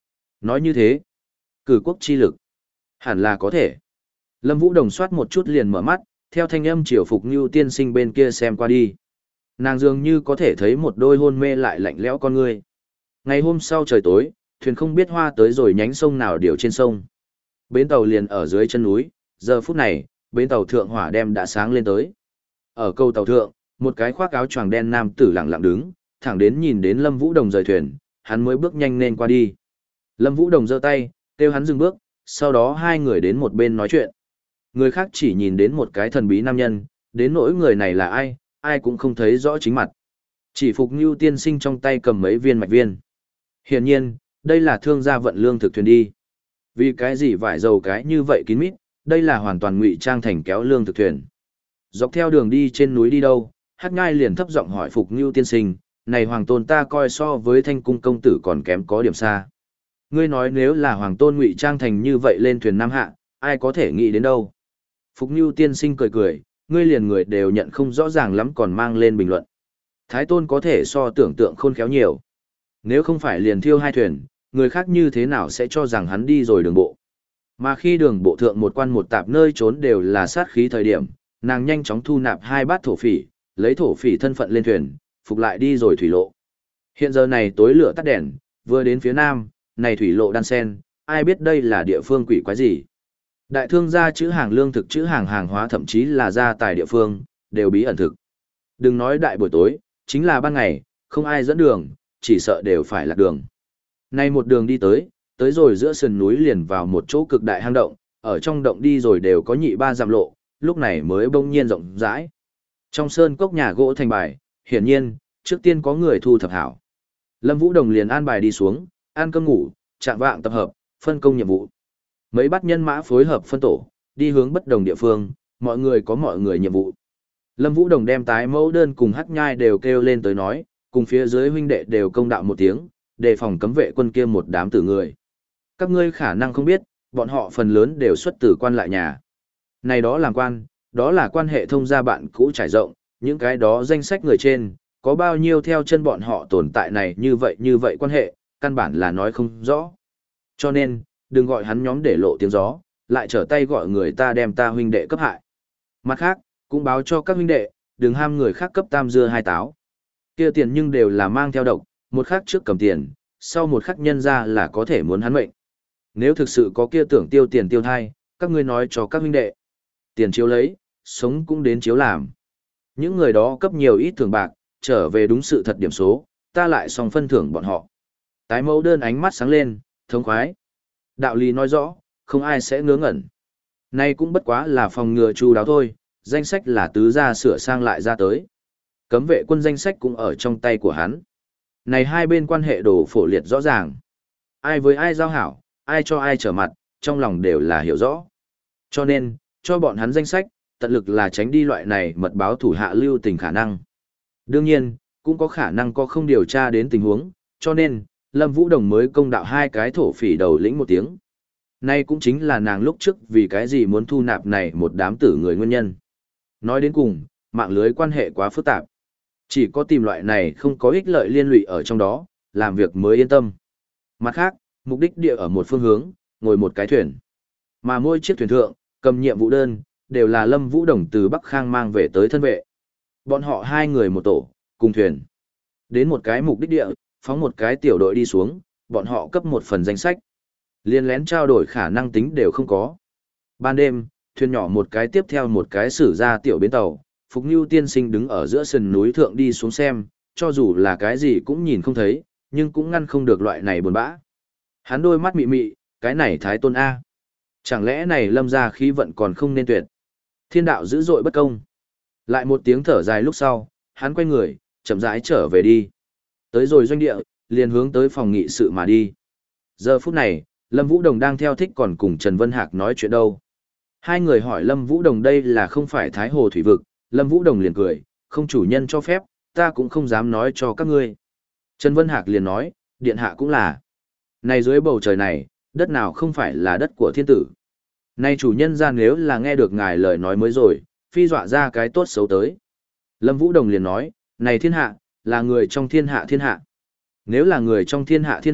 Nói như thế, cử quốc chi lực, hẳn là có thể. Lâm Vũ Đồng soát một chút liền mở mắt, theo thanh âm triều phục như tiên sinh bên kia xem qua đi. Nàng dường như có thể thấy một đôi hôn mê lại lạnh lẽo con người. Ngày hôm sau trời tối, thuyền không biết hoa tới rồi nhánh sông nào điều trên sông. Bến tàu liền ở dưới chân núi, giờ phút này, bến tàu thượng hỏa đem đã sáng lên tới. Ở cầu tàu thượng, một cái khoác áo choàng đen nam tử lặng lặng đứng, thẳng đến nhìn đến Lâm Vũ Đồng rời thuyền, hắn mới bước nhanh lên qua đi. Lâm Vũ Đồng giơ tay, kêu hắn dừng bước, sau đó hai người đến một bên nói chuyện. Người khác chỉ nhìn đến một cái thần bí nam nhân, đến nỗi người này là ai, ai cũng không thấy rõ chính mặt. Chỉ Phục Nưu tiên sinh trong tay cầm mấy viên mạch viên. Hiển nhiên, đây là thương gia vận lương thực thuyền đi. Vì cái gì vải dầu cái như vậy kín mít, đây là hoàn toàn ngụy trang thành kéo lương thực thuyền. Dọc theo đường đi trên núi đi đâu, Hắc Ngai liền thấp giọng hỏi Phục Nưu tiên sinh, này hoàng tôn ta coi so với Thanh cung công tử còn kém có điểm xa. Ngươi nói nếu là hoàng tôn ngụy trang thành như vậy lên thuyền Nam Hạ, ai có thể nghĩ đến đâu. Phục Nưu tiên sinh cười cười, ngươi liền người đều nhận không rõ ràng lắm còn mang lên bình luận. Thái tôn có thể so tưởng tượng khôn khéo nhiều. Nếu không phải liền thiêu hai thuyền, người khác như thế nào sẽ cho rằng hắn đi rồi đường bộ. Mà khi đường bộ thượng một quan một tạp nơi trốn đều là sát khí thời điểm, nàng nhanh chóng thu nạp hai bát thổ phỉ, lấy thổ phỉ thân phận lên thuyền, phục lại đi rồi thủy lộ. Hiện giờ này tối lửa tắt đèn, vừa đến phía nam, này thủy lộ đan sen, ai biết đây là địa phương quỷ quái gì. Đại thương gia chữ hàng lương thực chữ hàng hàng hóa thậm chí là gia tài địa phương, đều bí ẩn thực. Đừng nói đại buổi tối, chính là ban ngày, không ai dẫn đường, chỉ sợ đều phải lạc đường. Nay một đường đi tới, tới rồi giữa sườn núi liền vào một chỗ cực đại hang động, ở trong động đi rồi đều có nhị ba dặm lộ, lúc này mới bỗng nhiên rộng rãi. Trong sơn cốc nhà gỗ thành bài, hiển nhiên, trước tiên có người thu thập hảo. Lâm Vũ Đồng liền an bài đi xuống, ăn cơm ngủ, chạm vạng tập hợp, phân công nhiệm vụ. Mấy bát nhân mã phối hợp phân tổ, đi hướng bất đồng địa phương, mọi người có mọi người nhiệm vụ. Lâm Vũ Đồng đem tái mẫu đơn cùng Hắc Nhai đều kêu lên tới nói, cùng phía dưới huynh đệ đều công đạo một tiếng, đề phòng cấm vệ quân kia một đám tử người. Các ngươi khả năng không biết, bọn họ phần lớn đều xuất từ quan lại nhà. Này đó làm quan, đó là quan hệ thông gia bạn cũ trải rộng, những cái đó danh sách người trên, có bao nhiêu theo chân bọn họ tồn tại này như vậy như vậy quan hệ, căn bản là nói không rõ. Cho nên, đừng gọi hắn nhóm để lộ tiếng gió, lại trở tay gọi người ta đem ta huynh đệ cấp hại. Mặt khác, cũng báo cho các huynh đệ, đừng ham người khác cấp tam dưa hai táo. Kia tiền nhưng đều là mang theo độc, một khắc trước cầm tiền, sau một khắc nhân ra là có thể muốn hắn mệnh. Nếu thực sự có kia tưởng tiêu tiền tiêu thai, các ngươi nói cho các huynh đệ. Tiền chiếu lấy, sống cũng đến chiếu làm. Những người đó cấp nhiều ít thưởng bạc, trở về đúng sự thật điểm số, ta lại xong phân thưởng bọn họ. Tái mẫu đơn ánh mắt sáng lên, thống khoái. Đạo lý nói rõ, không ai sẽ ngớ ngẩn. Nay cũng bất quá là phòng ngừa chu đáo thôi, danh sách là tứ gia sửa sang lại ra tới. Cấm vệ quân danh sách cũng ở trong tay của hắn. Này hai bên quan hệ đổ phổ liệt rõ ràng. Ai với ai giao hảo, ai cho ai trở mặt, trong lòng đều là hiểu rõ. Cho nên, cho bọn hắn danh sách, tận lực là tránh đi loại này mật báo thủ hạ lưu tình khả năng. Đương nhiên, cũng có khả năng có không điều tra đến tình huống, cho nên, Lâm Vũ Đồng mới công đạo hai cái thổ phỉ đầu lĩnh một tiếng. Nay cũng chính là nàng lúc trước vì cái gì muốn thu nạp này một đám tử người nguyên nhân. Nói đến cùng, mạng lưới quan hệ quá phức tạp. Chỉ có tìm loại này không có ích lợi liên lụy ở trong đó, làm việc mới yên tâm. Mặt khác, mục đích địa ở một phương hướng, ngồi một cái thuyền. Mà mỗi chiếc thuyền thượng, cầm nhiệm vụ đơn, đều là Lâm Vũ Đồng từ Bắc Khang mang về tới thân vệ. Bọn họ hai người một tổ, cùng thuyền. Đến một cái mục đích địa, phóng một cái tiểu đội đi xuống, bọn họ cấp một phần danh sách. Liên lén trao đổi khả năng tính đều không có. Ban đêm, thuyền nhỏ một cái tiếp theo một cái xử ra tiểu bến tàu, Phục Nưu tiên sinh đứng ở giữa sườn núi thượng đi xuống xem, cho dù là cái gì cũng nhìn không thấy, nhưng cũng ngăn không được loại này buồn bã. Hắn đôi mắt mị mị, cái này thái tôn A. Chẳng lẽ này Lâm gia khí vận còn không nên tuyệt. Thiên đạo dữ dội bất công. Lại một tiếng thở dài lúc sau, hắn quay người, chậm rãi trở về đi. Tới rồi doanh địa, liền hướng tới phòng nghị sự mà đi. Giờ phút này, Lâm Vũ Đồng đang theo thích còn cùng Trần Vân Hạc nói chuyện đâu. Hai người hỏi Lâm Vũ Đồng đây là không phải Thái Hồ Thủy Vực, Lâm Vũ Đồng liền cười, không chủ nhân cho phép, ta cũng không dám nói cho các ngươi. Trần Vân Hạc liền nói, điện hạ cũng là. Này dưới bầu trời này, đất nào không phải là đất của thiên tử. Này chủ nhân ra nếu là nghe được ngài lời nói mới rồi, phi dọa ra cái tốt xấu tới. Lâm Vũ Đồng liền nói, này thiên hạ, là người trong thiên hạ thiên hạ. Nếu là người trong thiên hạ thiên hạ,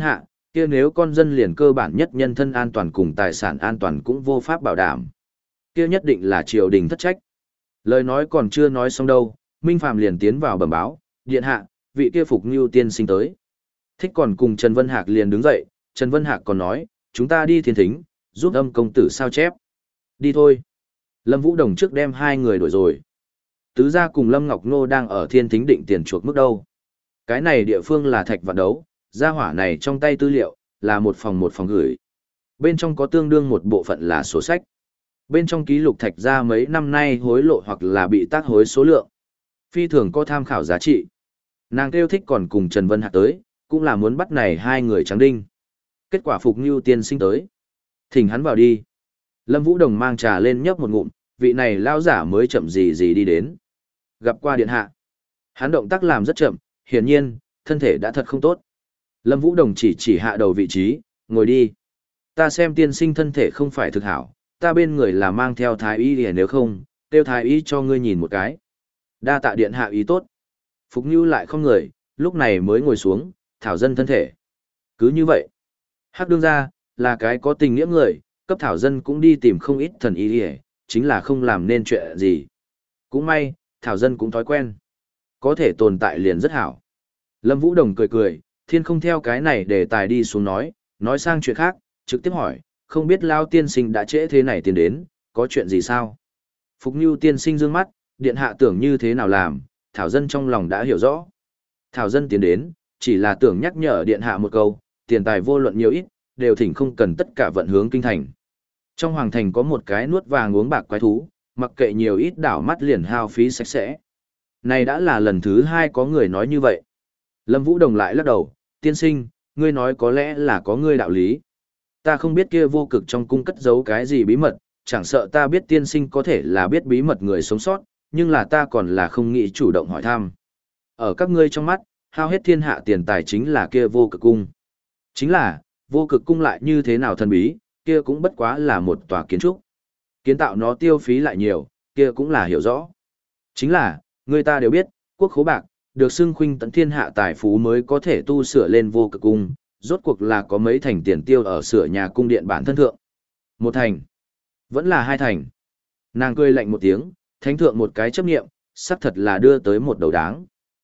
kia nếu con dân liền cơ bản nhất nhân thân an toàn cùng tài sản an toàn cũng vô pháp bảo đảm, kia nhất định là triều đình thất trách. Lời nói còn chưa nói xong đâu, Minh Phàm liền tiến vào bẩm báo, điện hạ, vị kia Phục Ngưu tiên sinh tới. Thích còn cùng Trần Vân Hạc liền đứng dậy, Trần Vân Hạc còn nói, chúng ta đi thiên thính, giúp âm công tử sao chép. Đi thôi. Lâm Vũ Đồng trước đem hai người đuổi rồi. Tứ gia cùng Lâm Ngọc Nô đang ở thiên thính định tiền chuộc mức đâu. Cái này địa phương là thạch vạn đấu, gia hỏa này trong tay tư liệu, là một phòng một phòng gửi. Bên trong có tương đương một bộ phận là sổ sách. Bên trong ký lục thạch gia mấy năm nay hối lộ hoặc là bị tác hối số lượng. Phi thường có tham khảo giá trị. Nàng kêu Thích còn cùng Trần Vân Hạc tới, cũng là muốn bắt này hai người trắng đinh. Kết quả Phục Ngưu tiên sinh tới. Thỉnh hắn vào đi. Lâm Vũ Đồng mang trà lên nhấp một ngụm, vị này lao giả mới chậm gì gì đi đến. Gặp qua điện hạ. Hắn động tác làm rất chậm, hiển nhiên, thân thể đã thật không tốt. Lâm Vũ Đồng chỉ chỉ hạ đầu vị trí, ngồi đi. Ta xem tiên sinh thân thể không phải thực hảo, ta bên người là mang theo thái y để nếu không, tiêu thái y cho ngươi nhìn một cái. Đa tạ điện hạ ý tốt. Phục Như lại không người, lúc này mới ngồi xuống, thảo dân thân thể. Cứ như vậy. Hắc đương ra, là cái có tình nghĩa người, cấp thảo dân cũng đi tìm không ít thần y để, chính là không làm nên chuyện gì. Cũng may, thảo dân cũng thói quen. Có thể tồn tại liền rất hảo. Lâm Vũ Đồng cười cười, thiên không theo cái này để tài đi xuống nói, nói sang chuyện khác, trực tiếp hỏi, không biết Lao tiên sinh đã trễ thế này tiến đến, có chuyện gì sao? Phục Như tiên sinh dương mắt, điện hạ tưởng như thế nào làm, thảo dân trong lòng đã hiểu rõ. Thảo dân tiến đến, chỉ là tưởng nhắc nhở điện hạ một câu, tiền tài vô luận nhiều ít, đều thỉnh không cần tất cả vận hướng kinh thành. Trong hoàng thành có một cái nuốt vàng uống bạc quái thú, mặc kệ nhiều ít đảo mắt liền hao phí sạch sẽ. Này đã là lần thứ hai có người nói như vậy. Lâm Vũ Đồng lại lắc đầu, tiên sinh, ngươi nói có lẽ là có ngươi đạo lý. Ta không biết kia vô cực trong cung cất giấu cái gì bí mật, chẳng sợ ta biết tiên sinh có thể là biết bí mật người sống sót, nhưng là ta còn là không nghĩ chủ động hỏi thăm. Ở các ngươi trong mắt, hao hết thiên hạ tiền tài chính là kia vô cực cung. Chính là, vô cực cung lại như thế nào thần bí, kia cũng bất quá là một tòa kiến trúc. Kiến tạo nó tiêu phí lại nhiều, kia cũng là hiểu rõ. Chính là, người ta đều biết, quốc khố bạc, được xưng khuynh tận thiên hạ tài phú mới có thể tu sửa lên vô cực cung, rốt cuộc là có mấy thành tiền tiêu ở sửa nhà cung điện bản thân thượng. Một thành, vẫn là hai thành. Nàng cười lạnh một tiếng, thánh thượng một cái chấp nghiệm, xác thật là đưa tới một đầu đáng.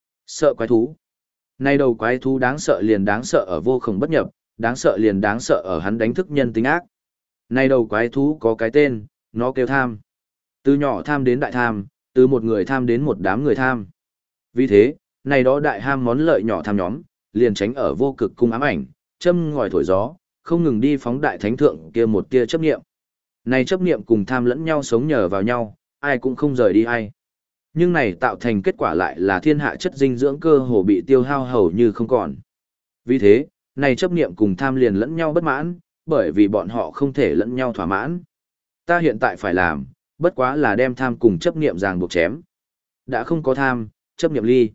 Sợ quái thú. Nay đầu quái thú đáng sợ liền đáng sợ ở vô khổng bất nhập, đáng sợ liền đáng sợ ở hắn đánh thức nhân tính ác. Nay đầu quái thú có cái tên, nó kêu tham. Từ nhỏ tham đến đại tham, từ một người tham đến một đám người tham. Vì thế, này đó đại ham món lợi nhỏ tham nhóm, liền tránh ở vô cực cung ám ảnh, châm ngòi thổi gió, không ngừng đi phóng đại thánh thượng kia một tia chấp niệm. Này chấp niệm cùng tham lẫn nhau sống nhờ vào nhau, ai cũng không rời đi ai. Nhưng này tạo thành kết quả lại là thiên hạ chất dinh dưỡng cơ hồ bị tiêu hao hầu như không còn. Vì thế, này chấp niệm cùng tham liền lẫn nhau bất mãn, bởi vì bọn họ không thể lẫn nhau thỏa mãn. Ta hiện tại phải làm, bất quá là đem tham cùng chấp niệm ràng buộc chém. Đã không có tham, chấp niệm ly.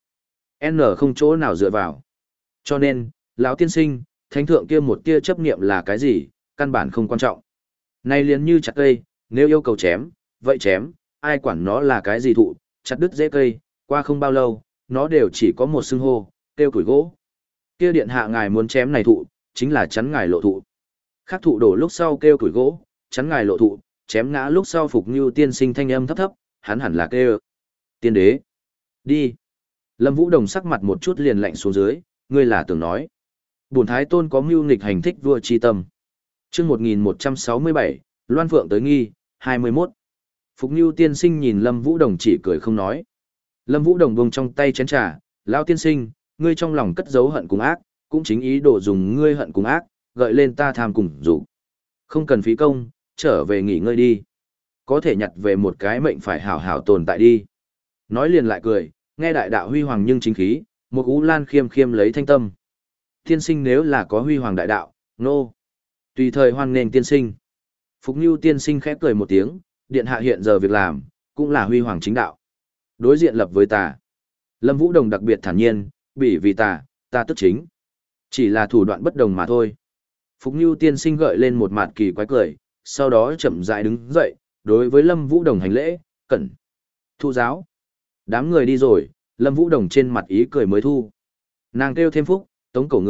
N không chỗ nào dựa vào. Cho nên, lão tiên sinh, thánh thượng kia một tia chấp niệm là cái gì, căn bản không quan trọng. Này liền như chặt cây, nếu yêu cầu chém, vậy chém, ai quản nó là cái gì thụ, chặt đứt rễ cây, qua không bao lâu, nó đều chỉ có một xưng hô, tiêu củi gỗ. Kia điện hạ ngài muốn chém này thụ, chính là chắn ngài lộ thụ. Khác thụ đổ lúc sau kêu củi gỗ, chắn ngài lộ thụ, chém ngã lúc sau Phục Như tiên sinh thanh âm thấp thấp, hắn hẳn là kêu. Tiên đế. Đi. Lâm Vũ Đồng sắc mặt một chút liền lạnh xuống dưới, ngươi là tưởng nói. Bổn thái tôn có mưu nghịch hành thích vua chi tâm. Chương một nghìn một trăm sáu mươi bảy, Loan Phượng tới nghi, hai mươi mốt. Phục Như tiên sinh nhìn Lâm Vũ Đồng chỉ cười không nói. Lâm Vũ Đồng buông trong tay chén trà, lão tiên sinh, ngươi trong lòng cất giấu hận cùng ác, cũng chính ý đồ dùng ngươi hận cùng ác, gợi lên ta tham cùng dục. Không cần phí công, trở về nghỉ ngơi đi. Có thể nhặt về một cái mệnh phải hảo hảo tồn tại đi. Nói liền lại cười, nghe đại đạo huy hoàng nhưng chính khí, một ú lan khiêm khiêm lấy thanh tâm. Tiên sinh nếu là có huy hoàng đại đạo, nô. No. Tùy thời hoan nghênh tiên sinh. Phục Như tiên sinh khẽ cười một tiếng, điện hạ hiện giờ việc làm, cũng là huy hoàng chính đạo. Đối diện lập với tà. Lâm Vũ Đồng đặc biệt thản nhiên, bỉ vì tà, ta tức chính. Chỉ là thủ đoạn bất đồng mà thôi. Phục Như tiên sinh gợi lên một mặt kỳ quái cười, sau đó chậm rãi đứng dậy, đối với Lâm Vũ Đồng hành lễ, cẩn. Thu giáo. Đám người đi rồi, Lâm Vũ Đồng trên mặt ý cười mới thu. Nàng kêu thêm phúc, tống cổ người,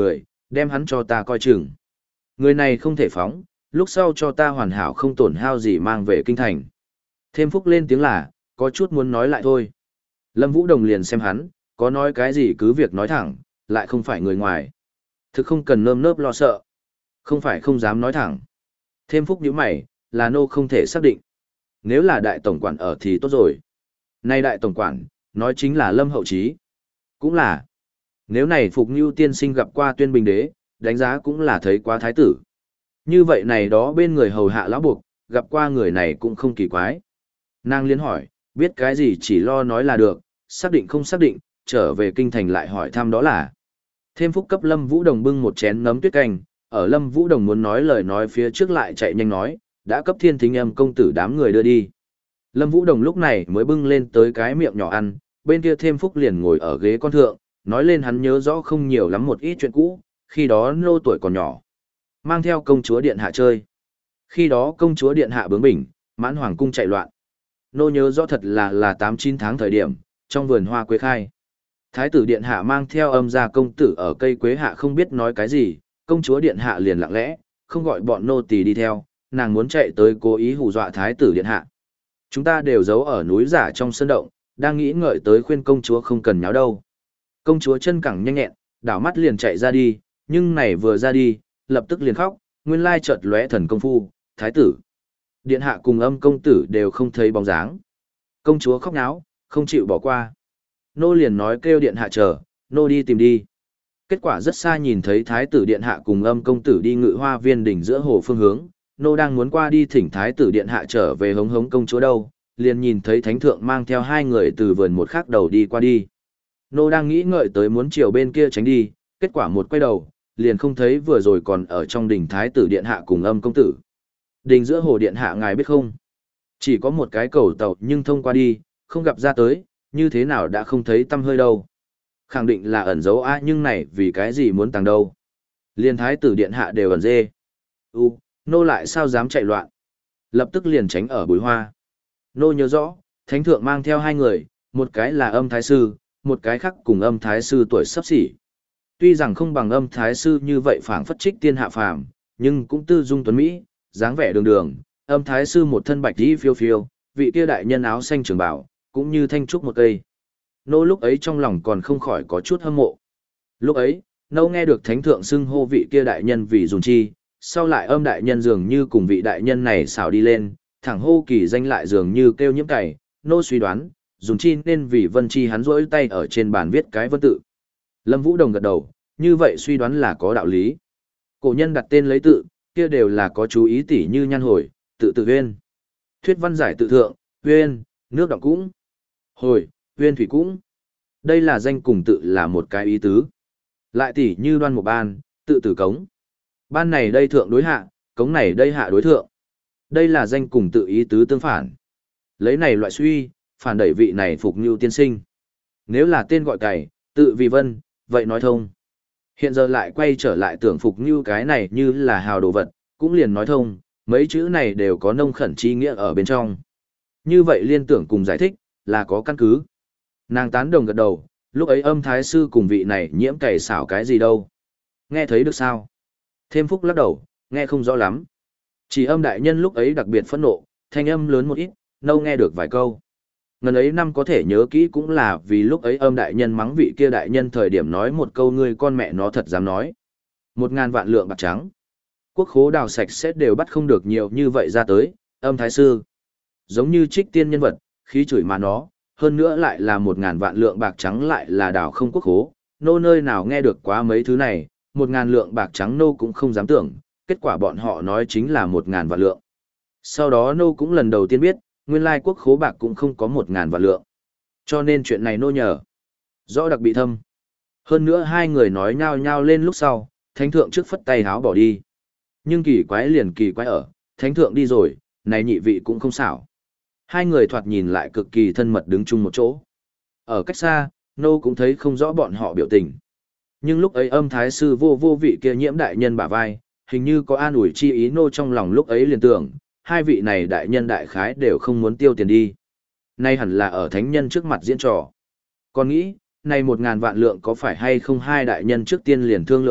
đem hắn cho ta coi chừng. Người này không thể phóng, lúc sau cho ta hoàn hảo không tổn hao gì mang về kinh thành. Thêm phúc lên tiếng là, có chút muốn nói lại thôi. Lâm Vũ Đồng liền xem hắn, có nói cái gì cứ việc nói thẳng, lại không phải người ngoài. Thực không cần nơm nớp lo sợ. Không phải không dám nói thẳng. Thêm phúc nhíu mày, là nô không thể xác định. Nếu là đại tổng quản ở thì tốt rồi. Nay đại tổng quản, nói chính là Lâm Hậu Chí. Cũng là, nếu này Phục Nưu tiên sinh gặp qua Tuyên Bình đế, đánh giá cũng là thấy quá thái tử. Như vậy này đó bên người hầu hạ lão buộc, gặp qua người này cũng không kỳ quái. Nàng liên hỏi, biết cái gì chỉ lo nói là được, xác định không xác định, trở về kinh thành lại hỏi thăm đó là. Thêm phúc cấp Lâm Vũ Đồng bưng một chén nấm tuyết canh, ở Lâm Vũ Đồng muốn nói lời nói phía trước lại chạy nhanh nói, đã cấp Thiên Thính Âm công tử đám người đưa đi. Lâm Vũ Đồng lúc này mới bưng lên tới cái miệng nhỏ ăn, bên kia Thêm phúc liền ngồi ở ghế con thượng, nói lên hắn nhớ rõ không nhiều lắm một ít chuyện cũ, khi đó nô tuổi còn nhỏ. Mang theo công chúa điện hạ chơi. Khi đó công chúa điện hạ bướng bỉnh, mãn hoàng cung chạy loạn. Nô nhớ rõ thật là là tám chín tháng thời điểm, trong vườn hoa quế khai. Thái tử điện hạ mang theo âm gia công tử ở cây quế hạ không biết nói cái gì, công chúa điện hạ liền lặng lẽ, không gọi bọn nô tỳ đi theo, nàng muốn chạy tới cố ý hù dọa thái tử điện hạ. Chúng ta đều giấu ở núi giả trong sân động, đang nghĩ ngợi tới khuyên công chúa không cần nháo đâu. Công chúa chân cẳng nhanh nhẹn, đảo mắt liền chạy ra đi, nhưng này vừa ra đi, lập tức liền khóc, nguyên lai chợt lóe thần công phu, thái tử. Điện hạ cùng âm công tử đều không thấy bóng dáng. Công chúa khóc náo, không chịu bỏ qua. Nô liền nói kêu điện hạ chờ, nô đi tìm đi. Kết quả rất xa nhìn thấy thái tử điện hạ cùng âm công tử đi ngự hoa viên đỉnh giữa hồ phương hướng, nô đang muốn qua đi thỉnh thái tử điện hạ trở về hống hống công chúa đâu, liền nhìn thấy thánh thượng mang theo hai người từ vườn một khác đầu đi qua đi. Nô đang nghĩ ngợi tới muốn chiều bên kia tránh đi, kết quả một quay đầu, liền không thấy vừa rồi còn ở trong đỉnh thái tử điện hạ cùng âm công tử. Đình giữa hồ điện hạ ngài biết không? Chỉ có một cái cầu tàu nhưng thông qua đi, không gặp ra tới, như thế nào đã không thấy tâm hơi đâu. Khẳng định là ẩn giấu a nhưng này vì cái gì muốn tàng đâu. Liên thái tử điện hạ đều ẩn dê. U, nô lại sao dám chạy loạn. Lập tức liền tránh ở bụi hoa. Nô nhớ rõ, thánh thượng mang theo hai người, một cái là âm thái sư, một cái khác cùng âm thái sư tuổi sắp xỉ. Tuy rằng không bằng âm thái sư như vậy phảng phất trích tiên hạ phàm, nhưng cũng tư dung tuấn Mỹ, dáng vẻ đường đường, âm thái sư một thân bạch đi phiêu phiêu, vị kia đại nhân áo xanh trường bảo, cũng như thanh trúc một cây. Nô lúc ấy trong lòng còn không khỏi có chút hâm mộ. Lúc ấy, nô nghe được thánh thượng xưng hô vị kia đại nhân vì dùn chi, sau lại âm đại nhân dường như cùng vị đại nhân này xảo đi lên, thẳng hô kỳ danh lại dường như kêu nhiễm cày, nô suy đoán, dùn chi nên vì vân chi hắn rỗi tay ở trên bàn viết cái vân tự. Lâm Vũ Đồng gật đầu, như vậy suy đoán là có đạo lý. Cổ nhân đặt tên lấy tự, kia đều là có chú ý tỉ như nhan hồi, tự tự huyên. Thuyết văn giải tự thượng, huyên, nước đọng cũng. Hồi, huyên thủy cũng. Đây là danh cùng tự là một cái ý tứ. Lại tỉ như đoan một ban, tự tử cống. Ban này đây thượng đối hạ, cống này đây hạ đối thượng. Đây là danh cùng tự ý tứ tương phản. Lấy này loại suy, phản đẩy vị này Phục Nưu tiên sinh. Nếu là tên gọi cày, tự vì vân, vậy nói thông. Hiện giờ lại quay trở lại tưởng Phục Nưu cái này như là hào đồ vật, cũng liền nói thông, mấy chữ này đều có nông khẩn chi nghĩa ở bên trong. Như vậy liên tưởng cùng giải thích, là có căn cứ. Nàng tán đồng gật đầu, lúc ấy âm thái sư cùng vị này nhiễm cày xảo cái gì đâu. Nghe thấy được sao? Thêm phúc lắc đầu, nghe không rõ lắm. Chỉ âm đại nhân lúc ấy đặc biệt phẫn nộ, thanh âm lớn một ít, nâu nghe được vài câu. Ngần ấy năm có thể nhớ kỹ cũng là vì lúc ấy âm đại nhân mắng vị kia đại nhân thời điểm nói một câu ngươi con mẹ nó thật dám nói. Một ngàn vạn lượng bạc trắng. Quốc khố đào sạch sẽ đều bắt không được nhiều như vậy ra tới, âm thái sư. Giống như trích tiên nhân vật, khí chửi mà nó, hơn nữa lại là một ngàn vạn lượng bạc trắng lại là đào không quốc khố. Nô nơi nào nghe được quá mấy thứ này, một ngàn lượng bạc trắng nô cũng không dám tưởng, kết quả bọn họ nói chính là một ngàn vạn lượng. Sau đó nô cũng lần đầu tiên biết, nguyên lai quốc khố bạc cũng không có một ngàn vạn lượng. Cho nên chuyện này nô nhờ. Rõ đặc bị thâm. Hơn nữa hai người nói nhao nhao lên lúc sau, thánh thượng trước phất tay háo bỏ đi. Nhưng kỳ quái liền kỳ quái ở, thánh thượng đi rồi, này nhị vị cũng không xảo. Hai người thoạt nhìn lại cực kỳ thân mật đứng chung một chỗ. Ở cách xa, nô cũng thấy không rõ bọn họ biểu tình. Nhưng lúc ấy âm thái sư vô vô vị kia nhiễm đại nhân bả vai, hình như có an ủi chi ý nô trong lòng lúc ấy liền tưởng, hai vị này đại nhân đại khái đều không muốn tiêu tiền đi. Nay hẳn là ở thánh nhân trước mặt diễn trò. Còn nghĩ, này một ngàn vạn lượng có phải hay không hai đại nhân trước tiên liền thương lượng tốt,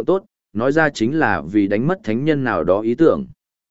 nói ra chính là vì đánh mất thánh nhân nào đó ý tưởng.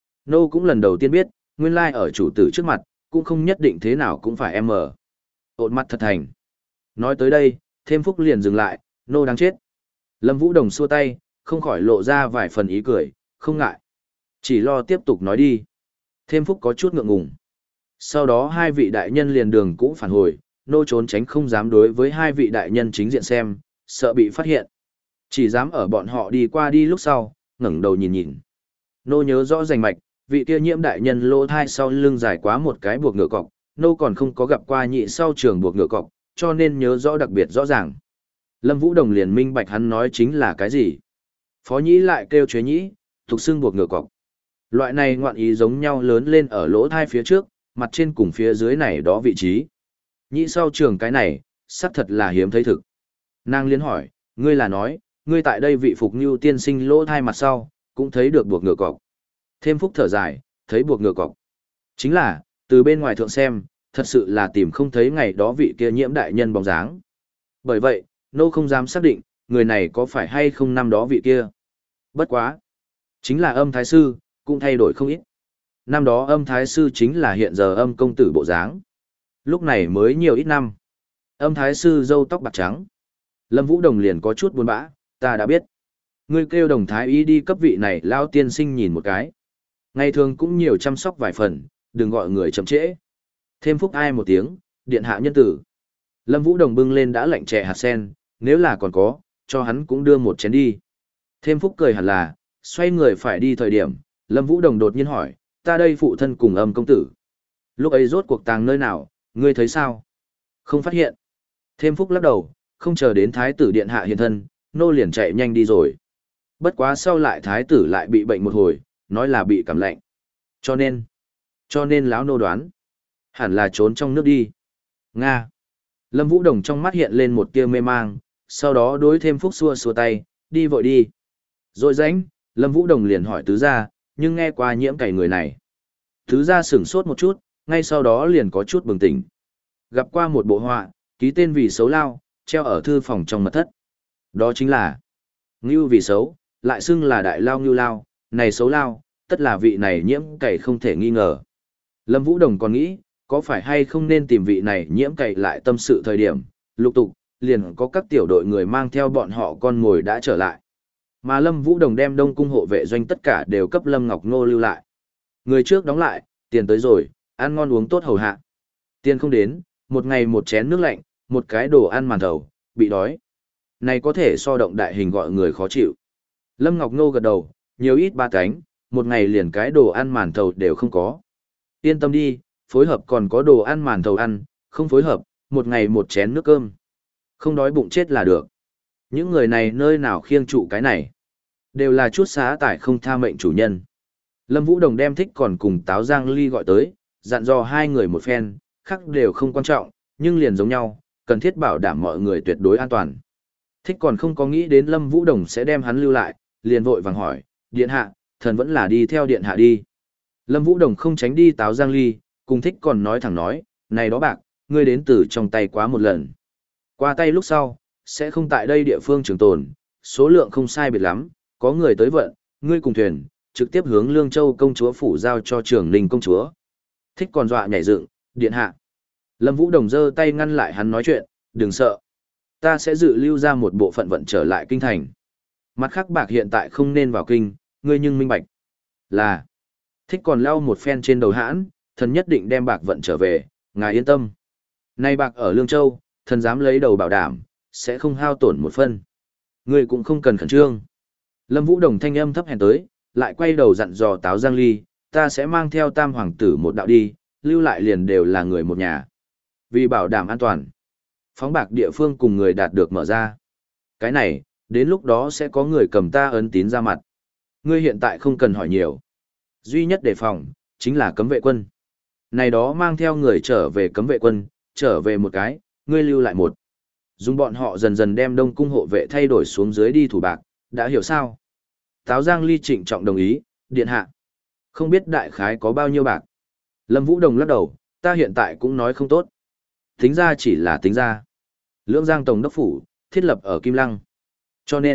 Nô cũng lần đầu tiên biết, nguyên lai ở chủ tử trước mặt, cũng không nhất định thế nào cũng phải em mở. Ổn mặt thật thành. Nói tới đây, thêm phúc liền dừng lại, nô đáng chết. Lâm Vũ Đồng xua tay, không khỏi lộ ra vài phần ý cười, không ngại. Chỉ lo tiếp tục nói đi. Thêm phúc có chút ngượng ngùng. Sau đó hai vị đại nhân liền đường cũ phản hồi, nô trốn tránh không dám đối với hai vị đại nhân chính diện xem, sợ bị phát hiện. Chỉ dám ở bọn họ đi qua đi lúc sau, ngẩng đầu nhìn nhìn. Nô nhớ rõ rành mạch, vị kia nhiễm đại nhân lỗ thai sau lưng dài quá một cái buộc ngựa cọc, nô còn không có gặp qua nhị sau trường buộc ngựa cọc, cho nên nhớ rõ đặc biệt rõ ràng. Lâm Vũ Đồng liền minh bạch hắn nói chính là cái gì. Phó nhĩ lại kêu chế nhĩ, thuộc xưng buộc ngựa cọc. Loại này ngoạn ý giống nhau lớn lên ở lỗ thai phía trước, mặt trên cùng phía dưới này đó vị trí. Nhĩ sau trường cái này, xác thật là hiếm thấy thực. Nàng liên hỏi, ngươi là nói, ngươi tại đây vị phục như tiên sinh lỗ thai mặt sau, cũng thấy được buộc ngựa cọc. Thêm phúc thở dài, thấy buộc ngựa cọc. Chính là, từ bên ngoài thượng xem, thật sự là tìm không thấy ngày đó vị kia nhiễm đại nhân bóng dáng. Bởi vậy, nô không dám xác định, người này có phải hay không năm đó vị kia. Bất quá. Chính là âm thái sư, cũng thay đổi không ít. Năm đó âm thái sư chính là hiện giờ âm công tử bộ dáng. Lúc này mới nhiều ít năm. Âm thái sư râu tóc bạc trắng. Lâm Vũ Đồng liền có chút buồn bã, ta đã biết. Ngươi kêu đồng thái y đi cấp vị này lao tiên sinh nhìn một cái. Ngày thường cũng nhiều chăm sóc vài phần, đừng gọi người chậm trễ. Thêm phúc ai một tiếng, điện hạ nhân tử. Lâm Vũ Đồng bưng lên đã lạnh chè hạt sen, nếu là còn có, cho hắn cũng đưa một chén đi. Thêm phúc cười hẳn là, xoay người phải đi thời điểm, Lâm Vũ Đồng đột nhiên hỏi, ta đây phụ thân cùng âm công tử. Lúc ấy rốt cuộc tàng nơi nào, ngươi thấy sao? Không phát hiện. Thêm phúc lắc đầu, không chờ đến thái tử điện hạ hiện thân, nô liền chạy nhanh đi rồi. Bất quá sau lại thái tử lại bị bệnh một hồi, nói là bị cảm lạnh. Cho nên, cho nên lão nô đoán, hẳn là trốn trong nước đi. Nga. Lâm Vũ Đồng trong mắt hiện lên một tia mê mang, sau đó đối thêm phúc xua xua tay, đi vội đi. Rồi rãnh, Lâm Vũ Đồng liền hỏi tứ gia, nhưng nghe qua nhiễm cày người này. Tứ gia sửng sốt một chút, ngay sau đó liền có chút bừng tỉnh. Gặp qua một bộ họa, ký tên vì xấu lao, treo ở thư phòng trong mật thất. Đó chính là Ngưu vì xấu, lại xưng là đại lao ngưu lao, này xấu lao, tất là vị này nhiễm cày không thể nghi ngờ. Lâm Vũ Đồng còn nghĩ, có phải hay không nên tìm vị này nhiễm cày lại tâm sự thời điểm, lục tục, liền có các tiểu đội người mang theo bọn họ con ngồi đã trở lại. Mà Lâm Vũ Đồng đem Đông cung hộ vệ doanh tất cả đều cấp Lâm Ngọc Ngô lưu lại. Người trước đóng lại, tiền tới rồi, ăn ngon uống tốt hầu hạ. Tiền không đến, một ngày một chén nước lạnh, một cái đồ ăn màn thầu, bị đói. Này có thể so động đại hình gọi người khó chịu. Lâm Ngọc Ngô gật đầu, nhiều ít ba cánh, một ngày liền cái đồ ăn màn thầu đều không có. Yên tâm đi, phối hợp còn có đồ ăn màn thầu ăn, không phối hợp, một ngày một chén nước cơm. Không đói bụng chết là được. Những người này nơi nào khiêng trụ cái này. Đều là chút xá tải không tha mệnh chủ nhân. Lâm Vũ Đồng đem thích còn cùng Táo Giang Ly gọi tới, dặn dò hai người một phen, khác đều không quan trọng, nhưng liền giống nhau, cần thiết bảo đảm mọi người tuyệt đối an toàn. Thích còn không có nghĩ đến Lâm Vũ Đồng sẽ đem hắn lưu lại, liền vội vàng hỏi, điện hạ, thần vẫn là đi theo điện hạ đi. Lâm Vũ Đồng không tránh đi Táo Giang Ly, cùng thích còn nói thẳng nói, này đó bạc, ngươi đến từ trong tay quá một lần. Qua tay lúc sau, sẽ không tại đây địa phương trường tồn, số lượng không sai biệt lắm, có người tới vận, ngươi cùng thuyền, trực tiếp hướng Lương Châu công chúa phủ giao cho Trường Ninh công chúa. Thích còn dọa nhảy dựng, điện hạ. Lâm Vũ Đồng giơ tay ngăn lại hắn nói chuyện, đừng sợ. Ta sẽ dự lưu ra một bộ phận vận trở lại kinh thành. Mặt khác bạc hiện tại không nên vào kinh, ngươi nhưng minh bạch. Là, thích còn lau một phen trên đầu hãn, thần nhất định đem bạc vận trở về, ngài yên tâm. Nay bạc ở Lương Châu, thần dám lấy đầu bảo đảm, sẽ không hao tổn một phân. Ngươi cũng không cần khẩn trương. Lâm Vũ Đồng thanh âm thấp hèn tới, lại quay đầu dặn dò Táo Giang Ly, ta sẽ mang theo tam hoàng tử một đạo đi, lưu lại liền đều là người một nhà. Vì bảo đảm an toàn, phóng bạc địa phương cùng người đạt được mở ra. Cái này, đến lúc đó sẽ có người cầm ta ấn tín ra mặt. Ngươi hiện tại không cần hỏi nhiều. Duy nhất đề phòng, chính là cấm vệ quân. Này đó mang theo người trở về cấm vệ quân, trở về một cái, ngươi lưu lại một. Dùng bọn họ dần dần đem Đông cung hộ vệ thay đổi xuống dưới đi thủ bạc, đã hiểu sao? Táo Giang Ly trịnh trọng đồng ý, điện hạ. Không biết đại khái có bao nhiêu bạc. Lâm Vũ Đồng lắc đầu, ta hiện tại cũng nói không tốt. Tính ra chỉ là tính ra. Lưỡng Giang Tổng đốc phủ, thiết lập ở Kim Lăng. Cho nên,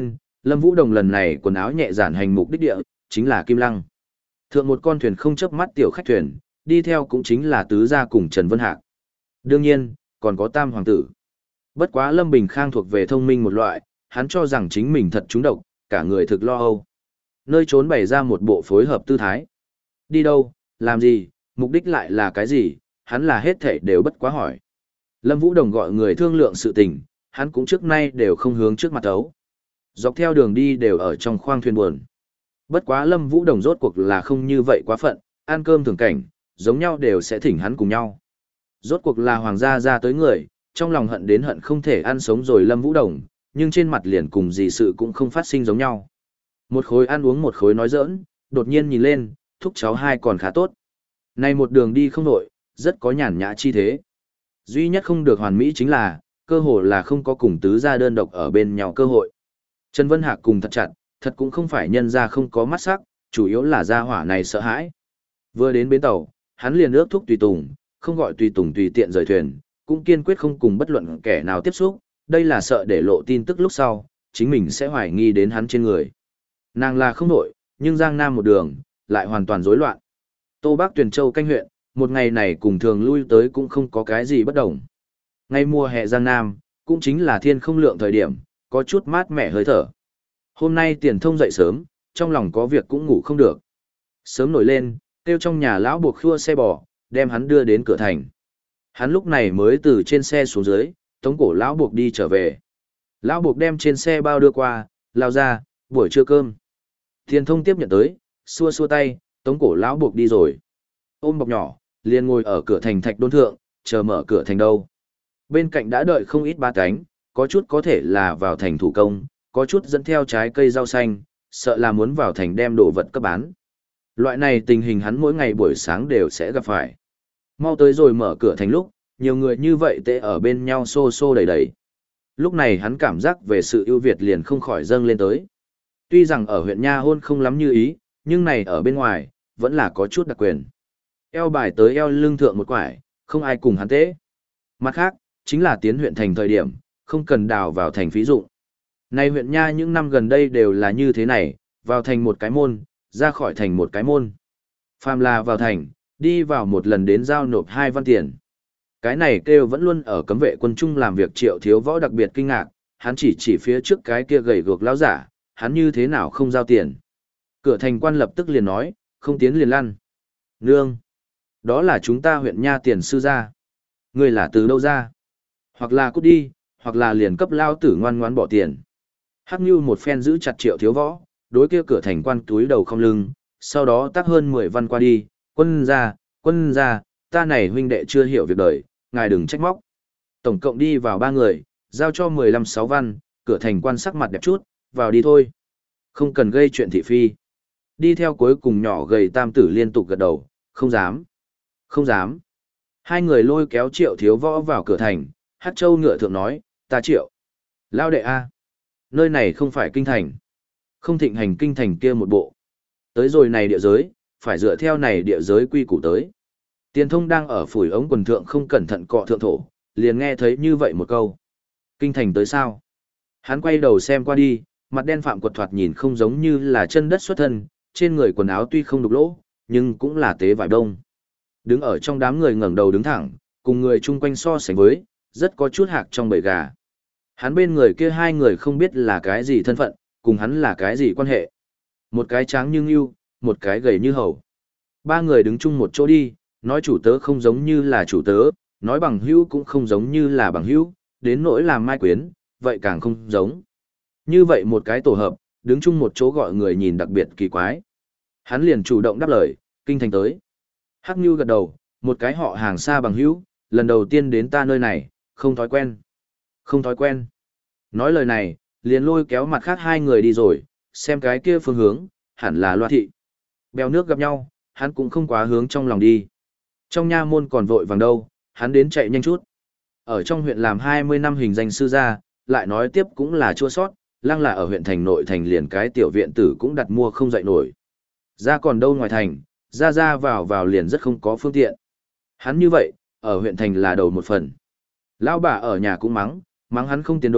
Lâm Vũ Đồng lần này quần áo nhẹ giản hành mục đích địa, chính là Kim Lăng. Thượng một con thuyền không chớp mắt tiểu khách thuyền, đi theo cũng chính là tứ gia cùng Trần Vân Hạc. Đương nhiên, còn có Tam Hoàng tử. Bất quá Lâm Bình Khang thuộc về thông minh một loại, hắn cho rằng chính mình thật trúng độc, cả người thực lo âu. Nơi trốn bày ra một bộ phối hợp tư thái. Đi đâu, làm gì, mục đích lại là cái gì, hắn là hết thảy đều bất quá hỏi. Lâm Vũ Đồng gọi người thương lượng sự tình, hắn cũng trước nay đều không hướng trước mặt ấu. Dọc theo đường đi đều ở trong khoang thuyền buồn. Bất quá Lâm Vũ Đồng rốt cuộc là không như vậy quá phận, ăn cơm thường cảnh, giống nhau đều sẽ thỉnh hắn cùng nhau. Rốt cuộc là hoàng gia ra tới người, trong lòng hận đến hận không thể ăn sống rồi Lâm Vũ Đồng, nhưng trên mặt liền cùng gì sự cũng không phát sinh giống nhau. Một khối ăn uống một khối nói giỡn, đột nhiên nhìn lên, thúc cháu hai còn khá tốt. Này một đường đi không nổi, rất có nhàn nhã chi thế. Duy nhất không được hoàn mỹ chính là, cơ hội là không có cùng tứ gia đơn độc ở bên nhau cơ hội. Trần Vân Hạc cùng thật chặt, thật cũng không phải nhân ra không có mắt sắc, chủ yếu là gia hỏa này sợ hãi. Vừa đến bến tàu, hắn liền ước thúc tùy tùng, không gọi tùy tùng tùy tiện rời thuyền, cũng kiên quyết không cùng bất luận kẻ nào tiếp xúc, đây là sợ để lộ tin tức lúc sau, chính mình sẽ hoài nghi đến hắn trên người. Nàng là không nổi, nhưng Giang Nam một đường, lại hoàn toàn rối loạn. Tô Bắc Tuyền Châu canh huyện, một ngày này cùng thường lui tới cũng không có cái gì bất đồng. Ngay mùa hè Giang Nam, cũng chính là thiên không lượng thời điểm, có chút mát mẻ hơi thở. Hôm nay Tiền Thông dậy sớm, trong lòng có việc cũng ngủ không được. Sớm nổi lên, kêu trong nhà lão buộc khua xe bò, đem hắn đưa đến cửa thành. Hắn lúc này mới từ trên xe xuống dưới, tống cổ lão buộc đi trở về. Lão buộc đem trên xe bao đưa qua, lao ra, buổi trưa cơm. Tiền Thông tiếp nhận tới, xua xua tay, tống cổ lão buộc đi rồi. Ôm bọc nhỏ, liền ngồi ở cửa thành thạch đôn thượng, chờ mở cửa thành đâu. Bên cạnh đã đợi không ít ba cánh, có chút có thể là vào thành thủ công, có chút dẫn theo trái cây rau xanh, sợ là muốn vào thành đem đồ vật cấp bán. Loại này tình hình hắn mỗi ngày buổi sáng đều sẽ gặp phải. Mau tới rồi mở cửa thành lúc, nhiều người như vậy tệ ở bên nhau xô xô đầy đầy. Lúc này hắn cảm giác về sự ưu việt liền không khỏi dâng lên tới. Tuy rằng ở huyện Nha Hôn không lắm như ý, nhưng này ở bên ngoài, vẫn là có chút đặc quyền. Eo bài tới eo lưng thượng một quải, không ai cùng hắn tế. Mặt khác, chính là tiến huyện thành thời điểm, không cần đào vào thành phí dụng. Này huyện Nha những năm gần đây đều là như thế này, vào thành một cái môn, ra khỏi thành một cái môn. Phàm là vào thành, đi vào một lần đến giao nộp hai văn tiền. Cái này kêu vẫn luôn ở cấm vệ quân trung làm việc Triệu Thiếu Võ đặc biệt kinh ngạc, hắn chỉ chỉ phía trước cái kia gầy guộc lão giả, hắn như thế nào không giao tiền. Cửa thành quan lập tức liền nói, không tiến liền lăn. Nương! Đó là chúng ta huyện Nha tiền sư ra. Người là từ đâu ra? Hoặc là cút đi, hoặc là liền cấp lao tử ngoan ngoãn bỏ tiền. Hắc Nhu một phen giữ chặt Triệu Thiếu Võ, đối kia cửa thành quan túi đầu không lưng, sau đó tác hơn mười văn qua đi, quân ra, quân ra, ta này huynh đệ chưa hiểu việc đời, ngài đừng trách móc. Tổng cộng đi vào ba người, giao cho mười lăm sáu văn, cửa thành quan sắc mặt đẹp chút, vào đi thôi. Không cần gây chuyện thị phi. Đi theo cuối cùng nhỏ gầy tam tử liên tục gật đầu, không dám, không dám. Hai người lôi kéo Triệu Thiếu Võ vào cửa thành, Hát Châu ngựa thượng nói, ta Triệu. Lao đệ A. Nơi này không phải kinh thành. Không thịnh hành kinh thành kia một bộ. Tới rồi này địa giới, phải dựa theo này địa giới quy củ tới. Tiền Thông đang ở phủi ống quần thượng không cẩn thận cọ thượng thổ, liền nghe thấy như vậy một câu. Kinh thành tới sao? Hắn quay đầu xem qua đi, mặt đen phạm quật thoạt nhìn không giống như là chân đất xuất thân, trên người quần áo tuy không đục lỗ, nhưng cũng là tế vải đông. Đứng ở trong đám người ngẩng đầu đứng thẳng, cùng người chung quanh so sánh với, rất có chút hạc trong bầy gà. Hắn bên người kia hai người không biết là cái gì thân phận, cùng hắn là cái gì quan hệ. Một cái tráng như ngưu, một cái gầy như hầu. Ba người đứng chung một chỗ đi, nói chủ tớ không giống như là chủ tớ, nói bằng hữu cũng không giống như là bằng hữu, đến nỗi làm mai quyến, vậy càng không giống. Như vậy một cái tổ hợp, đứng chung một chỗ gọi người nhìn đặc biệt kỳ quái. Hắn liền chủ động đáp lời, kinh thành tới. Hắc Nhu gật đầu, một cái họ hàng xa bằng hữu, lần đầu tiên đến ta nơi này, không thói quen. Không thói quen. Nói lời này, liền lôi kéo mặt khác hai người đi rồi, xem cái kia phương hướng, hẳn là Loa thị. Bèo nước gặp nhau, hắn cũng không quá hướng trong lòng đi. Trong nha môn còn vội vàng đâu, hắn đến chạy nhanh chút. Ở trong huyện làm hai mươi năm hình danh sư gia, lại nói tiếp cũng là chua sót, lăng là ở huyện thành nội thành liền cái tiểu viện tử cũng đặt mua không dậy nổi. Ra còn đâu ngoài thành, ra ra vào vào liền rất không có phương tiện. Hắn như vậy, ở huyện thành là đầu một phần. Lão bà ở nhà cũng mắng, mắng hắn không tiền đồ,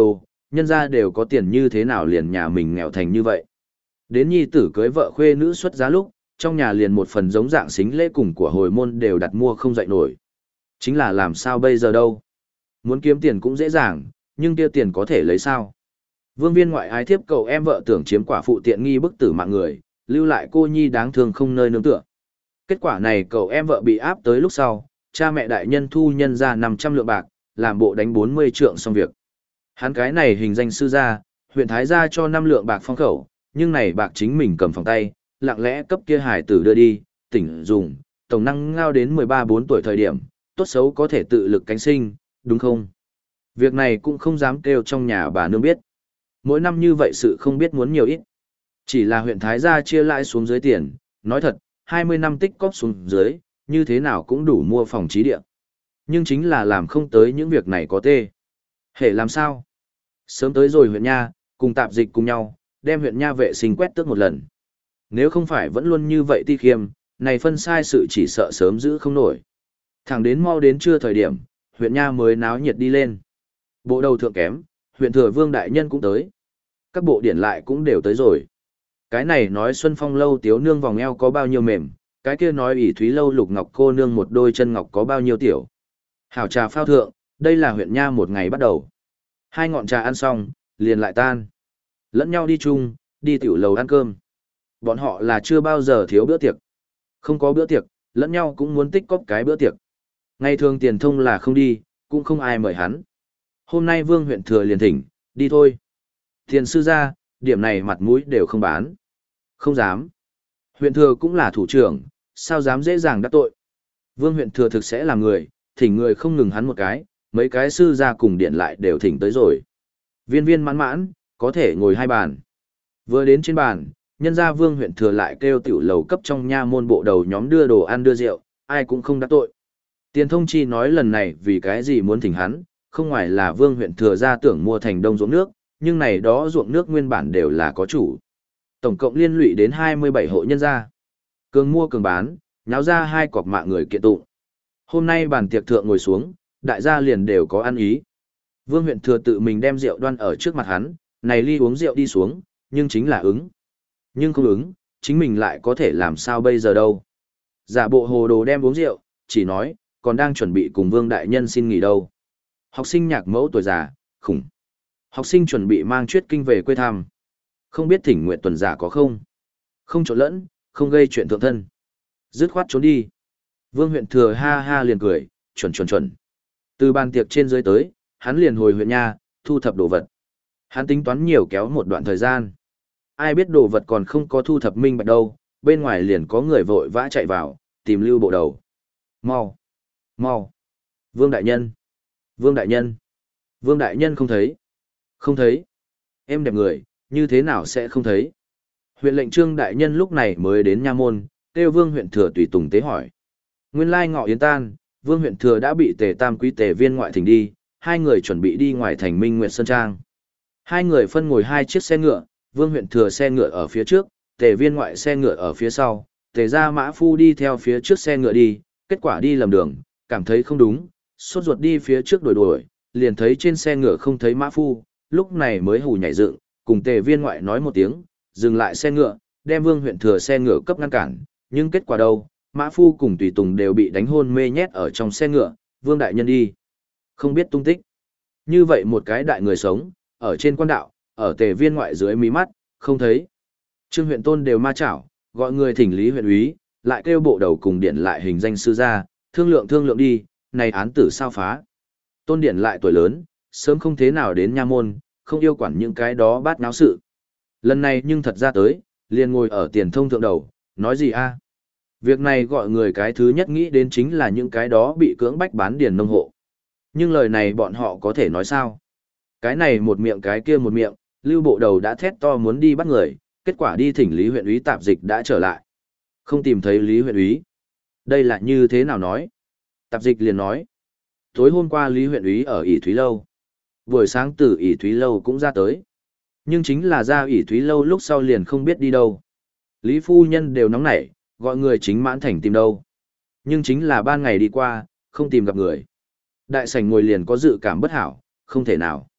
nhân ra đều có tiền như thế nào liền nhà mình nghèo thành như vậy. Đến nhi tử cưới vợ khuê nữ xuất giá lúc, trong nhà liền một phần giống dạng xính lễ cùng của hồi môn đều đặt mua không dậy nổi. Chính là làm sao bây giờ đâu. Muốn kiếm tiền cũng dễ dàng, nhưng kia tiền có thể lấy sao. Vương Viên ngoại ái thiếp cậu em vợ tưởng chiếm quả phụ tiện nghi bức tử mạng người, lưu lại cô nhi đáng thương không nơi nương tựa. Kết quả này cậu em vợ bị áp tới lúc sau, cha mẹ đại nhân thu nhân ra năm trăm lượng bạc, làm bộ đánh bốn mươi trượng xong việc. Hắn cái này hình danh sư gia, huyện Thái gia cho năm lượng bạc phong khẩu, nhưng này bạc chính mình cầm phòng tay, lặng lẽ cấp kia hải tử đưa đi, tỉnh dùng, tổng năng ngao đến mười ba bốn tuổi thời điểm, tốt xấu có thể tự lực cánh sinh, đúng không? Việc này cũng không dám kêu trong nhà bà nương biết. Mỗi năm như vậy sự không biết muốn nhiều ít. Chỉ là huyện Thái gia chia lại xuống dưới tiền, nói thật, hai mươi năm tích cóp xuống dưới, như thế nào cũng đủ mua phòng trí địa. Nhưng chính là làm không tới những việc này có tê. Hệ làm sao? Sớm tới rồi huyện Nha, cùng tạp dịch cùng nhau, đem huyện Nha vệ sinh quét tước một lần. Nếu không phải vẫn luôn như vậy ti khiêm, này phân sai sự chỉ sợ sớm giữ không nổi. Thẳng đến mau đến trưa thời điểm, huyện Nha mới náo nhiệt đi lên. Bộ đầu thượng kém, huyện thừa Vương Đại Nhân cũng tới. Các bộ điển lại cũng đều tới rồi. Cái này nói Xuân Phong lâu tiếu nương vòng eo có bao nhiêu mềm, cái kia nói ỷ thúy lâu lục ngọc cô nương một đôi chân ngọc có bao nhiêu tiểu. Hảo trà phao thượng, đây là huyện Nha một ngày bắt đầu. Hai ngọn trà ăn xong, liền lại tan. Lẫn nhau đi chung, đi tiểu lầu ăn cơm. Bọn họ là chưa bao giờ thiếu bữa tiệc. Không có bữa tiệc, lẫn nhau cũng muốn tích cóp cái bữa tiệc. Ngày thường tiền thông là không đi, cũng không ai mời hắn. Hôm nay Vương huyện thừa liền thỉnh, đi thôi. Tiền sư ra, điểm này mặt mũi đều không bán. Không dám. Huyện thừa cũng là thủ trưởng, sao dám dễ dàng đắc tội. Vương huyện thừa thực sẽ là người, thỉnh người không ngừng hắn một cái, mấy cái sư ra cùng điện lại đều thỉnh tới rồi. Viên viên mãn mãn, có thể ngồi hai bàn. Vừa đến trên bàn, nhân gia Vương huyện thừa lại kêu tiểu lầu cấp trong nha môn bộ đầu nhóm đưa đồ ăn đưa rượu, ai cũng không đắc tội. Tiền thông chi nói lần này vì cái gì muốn thỉnh hắn, không ngoài là Vương huyện thừa ra tưởng mua thành đông ruộng nước, nhưng này đó ruộng nước nguyên bản đều là có chủ. Tổng cộng liên lụy đến hai mươi bảy hộ nhân gia. Cường mua cường bán, nháo ra hai cọc mạng người kiện tụng. Hôm nay bàn tiệc thượng ngồi xuống, đại gia liền đều có ăn ý. Vương huyện thừa tự mình đem rượu đoan ở trước mặt hắn, này ly uống rượu đi xuống, nhưng chính là ứng. Nhưng không ứng, chính mình lại có thể làm sao bây giờ đâu. Giả bộ hồ đồ đem uống rượu, chỉ nói, còn đang chuẩn bị cùng Vương đại nhân xin nghỉ đâu. Học sinh nhạc mẫu tuổi già, khủng. Học sinh chuẩn bị mang chuyết kinh về quê thăm. Không biết thỉnh nguyện tuần giả có không? Không trộn lẫn, không gây chuyện thượng thân. Dứt khoát trốn đi. Vương huyện thừa ha ha liền cười, chuẩn chuẩn chuẩn. Từ bàn tiệc trên dưới tới, hắn liền hồi huyện nha, thu thập đồ vật. Hắn tính toán nhiều kéo một đoạn thời gian. Ai biết đồ vật còn không có thu thập minh bạch đâu, bên ngoài liền có người vội vã chạy vào, tìm lưu bộ đầu. Mau! Mau! Vương đại nhân! Vương đại nhân! Vương đại nhân không thấy! Không thấy! Em đẹp người, như thế nào sẽ không thấy? Huyện lệnh trương đại nhân lúc này mới đến nha môn, kêu Vương huyện thừa tùy tùng tế hỏi. Nguyên lai ngọ yến tan, Vương huyện thừa đã bị Tề Tam quý tề viên ngoại thỉnh đi, hai người chuẩn bị đi ngoài thành Minh Nguyệt Sơn Trang. Hai người phân ngồi hai chiếc xe ngựa, Vương huyện thừa xe ngựa ở phía trước, Tề viên ngoại xe ngựa ở phía sau, Tề gia mã phu đi theo phía trước xe ngựa đi, kết quả đi lầm đường, cảm thấy không đúng, sốt ruột đi phía trước đuổi đuổi, liền thấy trên xe ngựa không thấy mã phu, lúc này mới hù nhảy dựng, cùng Tề viên ngoại nói một tiếng, dừng lại xe ngựa, đem Vương huyện thừa xe ngựa cấp ngăn cản, nhưng kết quả đâu, mã phu cùng tùy tùng đều bị đánh hôn mê nhét ở trong xe ngựa, Vương đại nhân đi, không biết tung tích. Như vậy một cái đại người sống, ở trên quan đạo, ở Tề viên ngoại dưới mí mắt, không thấy. Trương huyện tôn đều ma chảo, gọi người thỉnh lý huyện úy, lại kêu bộ đầu cùng điện lại hình danh sư ra, thương lượng thương lượng đi, này án tử sao phá. Tôn điện lại tuổi lớn, sớm không thế nào đến nha môn, không yêu quản những cái đó bát náo sự. Lần này nhưng thật ra tới, liền ngồi ở tiền thông thượng đầu, nói gì a? Việc này gọi người cái thứ nhất nghĩ đến chính là những cái đó bị cưỡng bách bán điền nông hộ. Nhưng lời này bọn họ có thể nói sao? Cái này một miệng cái kia một miệng, lưu bộ đầu đã thét to muốn đi bắt người, kết quả đi thỉnh Lý huyện úy tạp dịch đã trở lại. Không tìm thấy Lý huyện úy. Đây là như thế nào nói? Tạp dịch liền nói. Tối hôm qua Lý huyện úy ở ỷ Thúy Lâu. Buổi sáng từ ỷ Thúy Lâu cũng ra tới. Nhưng chính là ra ỷ Thúy Lâu lúc sau liền không biết đi đâu. Lý phu nhân đều nóng nảy, gọi người chính mãn thành tìm đâu. Nhưng chính là ban ngày đi qua, không tìm gặp người. Đại sảnh ngồi liền có dự cảm bất hảo, không thể nào.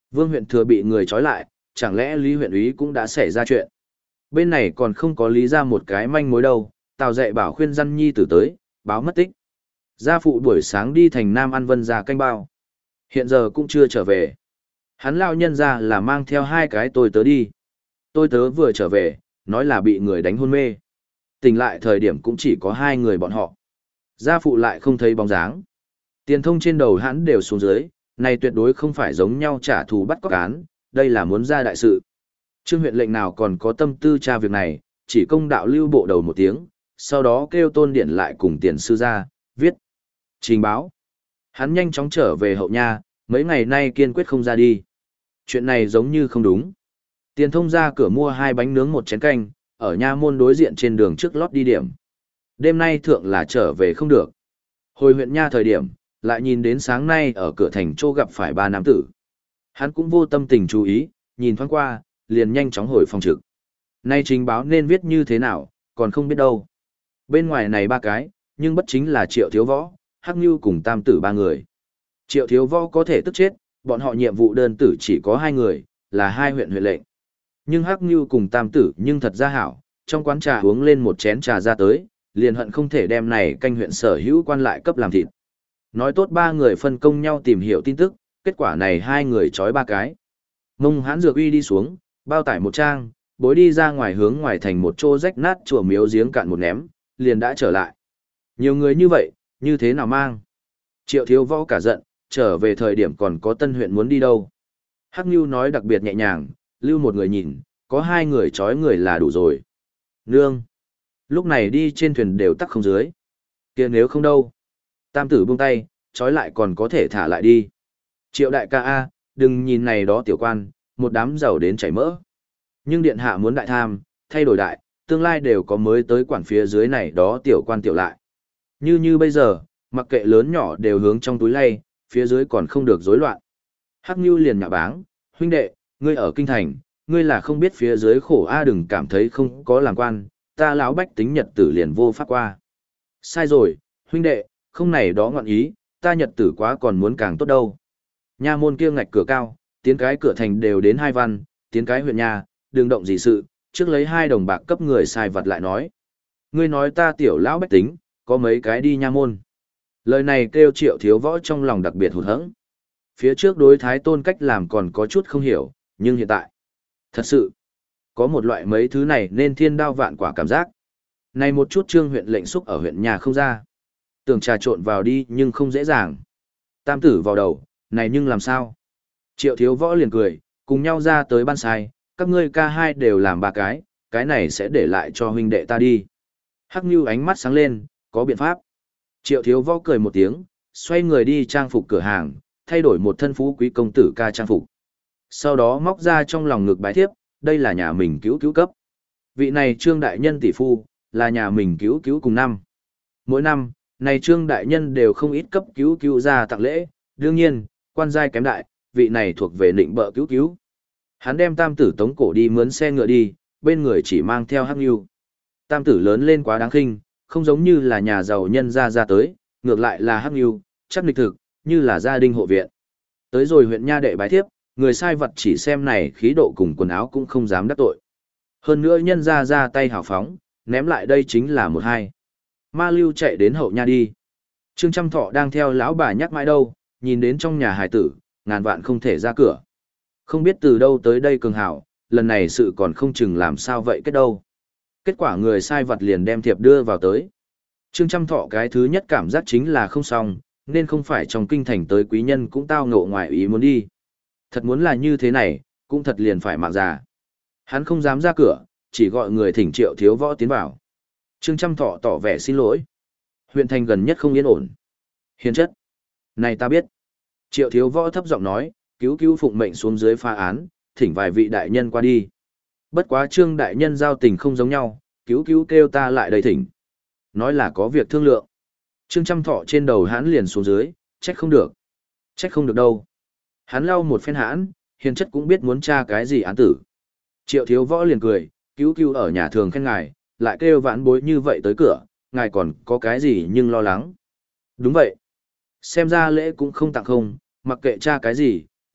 Vương huyện thừa bị người trói lại, chẳng lẽ Lý huyện úy cũng đã xảy ra chuyện. Bên này còn không có lý ra một cái manh mối đâu, Tào dạy bảo khuyên răn nhi tử tới, báo mất tích. Gia phụ buổi sáng đi thành Nam ăn vân ra canh bao. Hiện giờ cũng chưa trở về. Hắn lao nhân ra là mang theo hai cái tôi tớ đi. Tôi tớ vừa trở về, nói là bị người đánh hôn mê. Tỉnh lại thời điểm cũng chỉ có hai người bọn họ. Gia phụ lại không thấy bóng dáng. Tiền thông trên đầu hắn đều xuống dưới, này tuyệt đối không phải giống nhau trả thù bắt cóc án, đây là muốn ra đại sự. Trương huyện lệnh nào còn có tâm tư tra việc này, chỉ công đạo lưu bộ đầu một tiếng, sau đó kêu Tôn Điển lại cùng tiền sư ra, viết, trình báo. Hắn nhanh chóng trở về hậu nha, mấy ngày nay kiên quyết không ra đi. Chuyện này giống như không đúng. Tiền thông ra cửa mua hai bánh nướng một chén canh, ở nha môn đối diện trên đường trước lót đi điểm. Đêm nay thượng là trở về không được. Hồi huyện nha thời điểm, lại nhìn đến sáng nay ở cửa thành Châu gặp phải ba nam tử. Hắn cũng vô tâm tình chú ý, nhìn thoáng qua, liền nhanh chóng hồi phòng trực. Nay trình báo nên viết như thế nào, còn không biết đâu. Bên ngoài này ba cái, nhưng bất chính là Triệu Thiếu Võ, Hắc Nhu cùng Tam Tử ba người. Triệu Thiếu Võ có thể tức chết, bọn họ nhiệm vụ đơn tử chỉ có hai người, là hai huyện huyện lệnh. Nhưng Hắc Nhu cùng Tam Tử nhưng thật ra hảo, trong quán trà uống lên một chén trà ra tới, liền hận không thể đem này canh huyện sở hữu quan lại cấp làm thịt. Nói tốt ba người phân công nhau tìm hiểu tin tức, kết quả này hai người trói ba cái. Mông Hán Dược Uy đi xuống, bao tải một trang, bối đi ra ngoài hướng ngoài thành một chỗ rách nát chùa miếu giếng cạn một ném, liền đã trở lại. Nhiều người như vậy, như thế nào mang? Triệu Thiếu Võ cả giận, trở về thời điểm còn có tân huyện muốn đi đâu. Hắc Nhu nói đặc biệt nhẹ nhàng, lưu một người nhìn, có hai người trói người là đủ rồi. Nương! Lúc này đi trên thuyền đều tắc không dưới. Kia nếu không đâu. Tam Tử buông tay, trói lại còn có thể thả lại đi. Triệu đại ca A, đừng nhìn này đó tiểu quan, một đám giàu đến chảy mỡ. Nhưng điện hạ muốn đại tham, thay đổi đại, tương lai đều có mới tới quản phía dưới này đó tiểu quan tiểu lại. Như như bây giờ, mặc kệ lớn nhỏ đều hướng trong túi lay, phía dưới còn không được rối loạn. Hắc Nhu liền nhạ báng, huynh đệ, ngươi ở kinh thành, ngươi là không biết phía dưới khổ A, đừng cảm thấy không có làm quan, ta lão bách tính nhật tử liền vô pháp qua. Sai rồi, huynh đệ, không này đó ngọn ý, ta nhật tử quá còn muốn càng tốt đâu. Nha môn kia ngạch cửa cao, tiến cái cửa thành đều đến hai văn, tiến cái huyện nhà, đừng động gì sự, trước lấy hai đồng bạc cấp người sai vật lại nói. Ngươi nói ta tiểu lão bách tính, có mấy cái đi nha môn. Lời này kêu Triệu Thiếu Võ trong lòng đặc biệt hụt hẫng. Phía trước đối Thái Tôn cách làm còn có chút không hiểu, nhưng hiện tại, thật sự, có một loại mấy thứ này nên thiên đao vạn quả cảm giác. Này một chút trương huyện lệnh xúc ở huyện nhà không ra. Tưởng trà trộn vào đi nhưng không dễ dàng. Tam Tử vào đầu, này nhưng làm sao? Triệu Thiếu Võ liền cười, cùng nhau ra tới ban sai, các ngươi ca hai đều làm ba cái, cái này sẽ để lại cho huynh đệ ta đi. Hắc Nhu ánh mắt sáng lên, có biện pháp. Triệu Thiếu Võ cười một tiếng, xoay người đi trang phục cửa hàng, thay đổi một thân phú quý công tử ca trang phục. Sau đó móc ra trong lòng ngực bái thiếp, đây là nhà mình cứu cứu cấp. Vị này Trương Đại Nhân tỷ phu, là nhà mình cứu cứu cùng năm. Mỗi năm, này Trương Đại Nhân đều không ít cấp cứu cứu ra tặng lễ, đương nhiên, quan giai kém đại, vị này thuộc về nịnh bợ cứu cứu. Hắn đem Tam Tử tống cổ đi mướn xe ngựa đi, bên người chỉ mang theo Hắc Nhu. Tam Tử lớn lên quá đáng khinh, không giống như là nhà giàu nhân gia ra tới, ngược lại là Hắc Nhu, chắc lịch thực, như là gia đình hộ viện. Tới rồi huyện nha đệ bái thiếp, người sai vật chỉ xem này khí độ cùng quần áo cũng không dám đắc tội. Hơn nữa nhân gia ra tay hào phóng, ném lại đây chính là một hai. Ma Lưu chạy đến hậu nha đi. Trương Trăm Thọ đang theo lão bà nhắc mãi đâu, nhìn đến trong nhà hài tử, ngàn vạn không thể ra cửa. Không biết từ đâu tới đây cường hảo, lần này sự còn không chừng làm sao vậy kết đâu. Kết quả người sai vật liền đem thiệp đưa vào tới. Trương Trăm Thọ cái thứ nhất cảm giác chính là không xong, nên không phải trong kinh thành tới quý nhân cũng tao ngộ ngoài ý muốn đi. Thật muốn là như thế này, cũng thật liền phải mạng già. Hắn không dám ra cửa, chỉ gọi người thỉnh Triệu Thiếu Võ tiến vào. Trương Trăm Thọ tỏ vẻ xin lỗi. Huyện thành gần nhất không yên ổn. Hiền chất. Này ta biết. Triệu Thiếu Võ thấp giọng nói, cứu cứu phụng mệnh xuống dưới phá án, thỉnh vài vị đại nhân qua đi. Bất quá Trương đại nhân giao tình không giống nhau, cứu cứu kêu ta lại đây thỉnh. Nói là có việc thương lượng. Trương Trăm Thọ trên đầu hắn liền xuống dưới, trách không được. Trách không được đâu. Hắn lau một phen hãn, hiền chất cũng biết muốn tra cái gì án tử. Triệu Thiếu Võ liền cười, cứu cứu ở nhà thường khen ngài, lại kêu vãn bối như vậy tới cửa, ngài còn có cái gì nhưng lo lắng. Đúng vậy. Xem ra lễ cũng không tặng không, mặc kệ tra cái gì,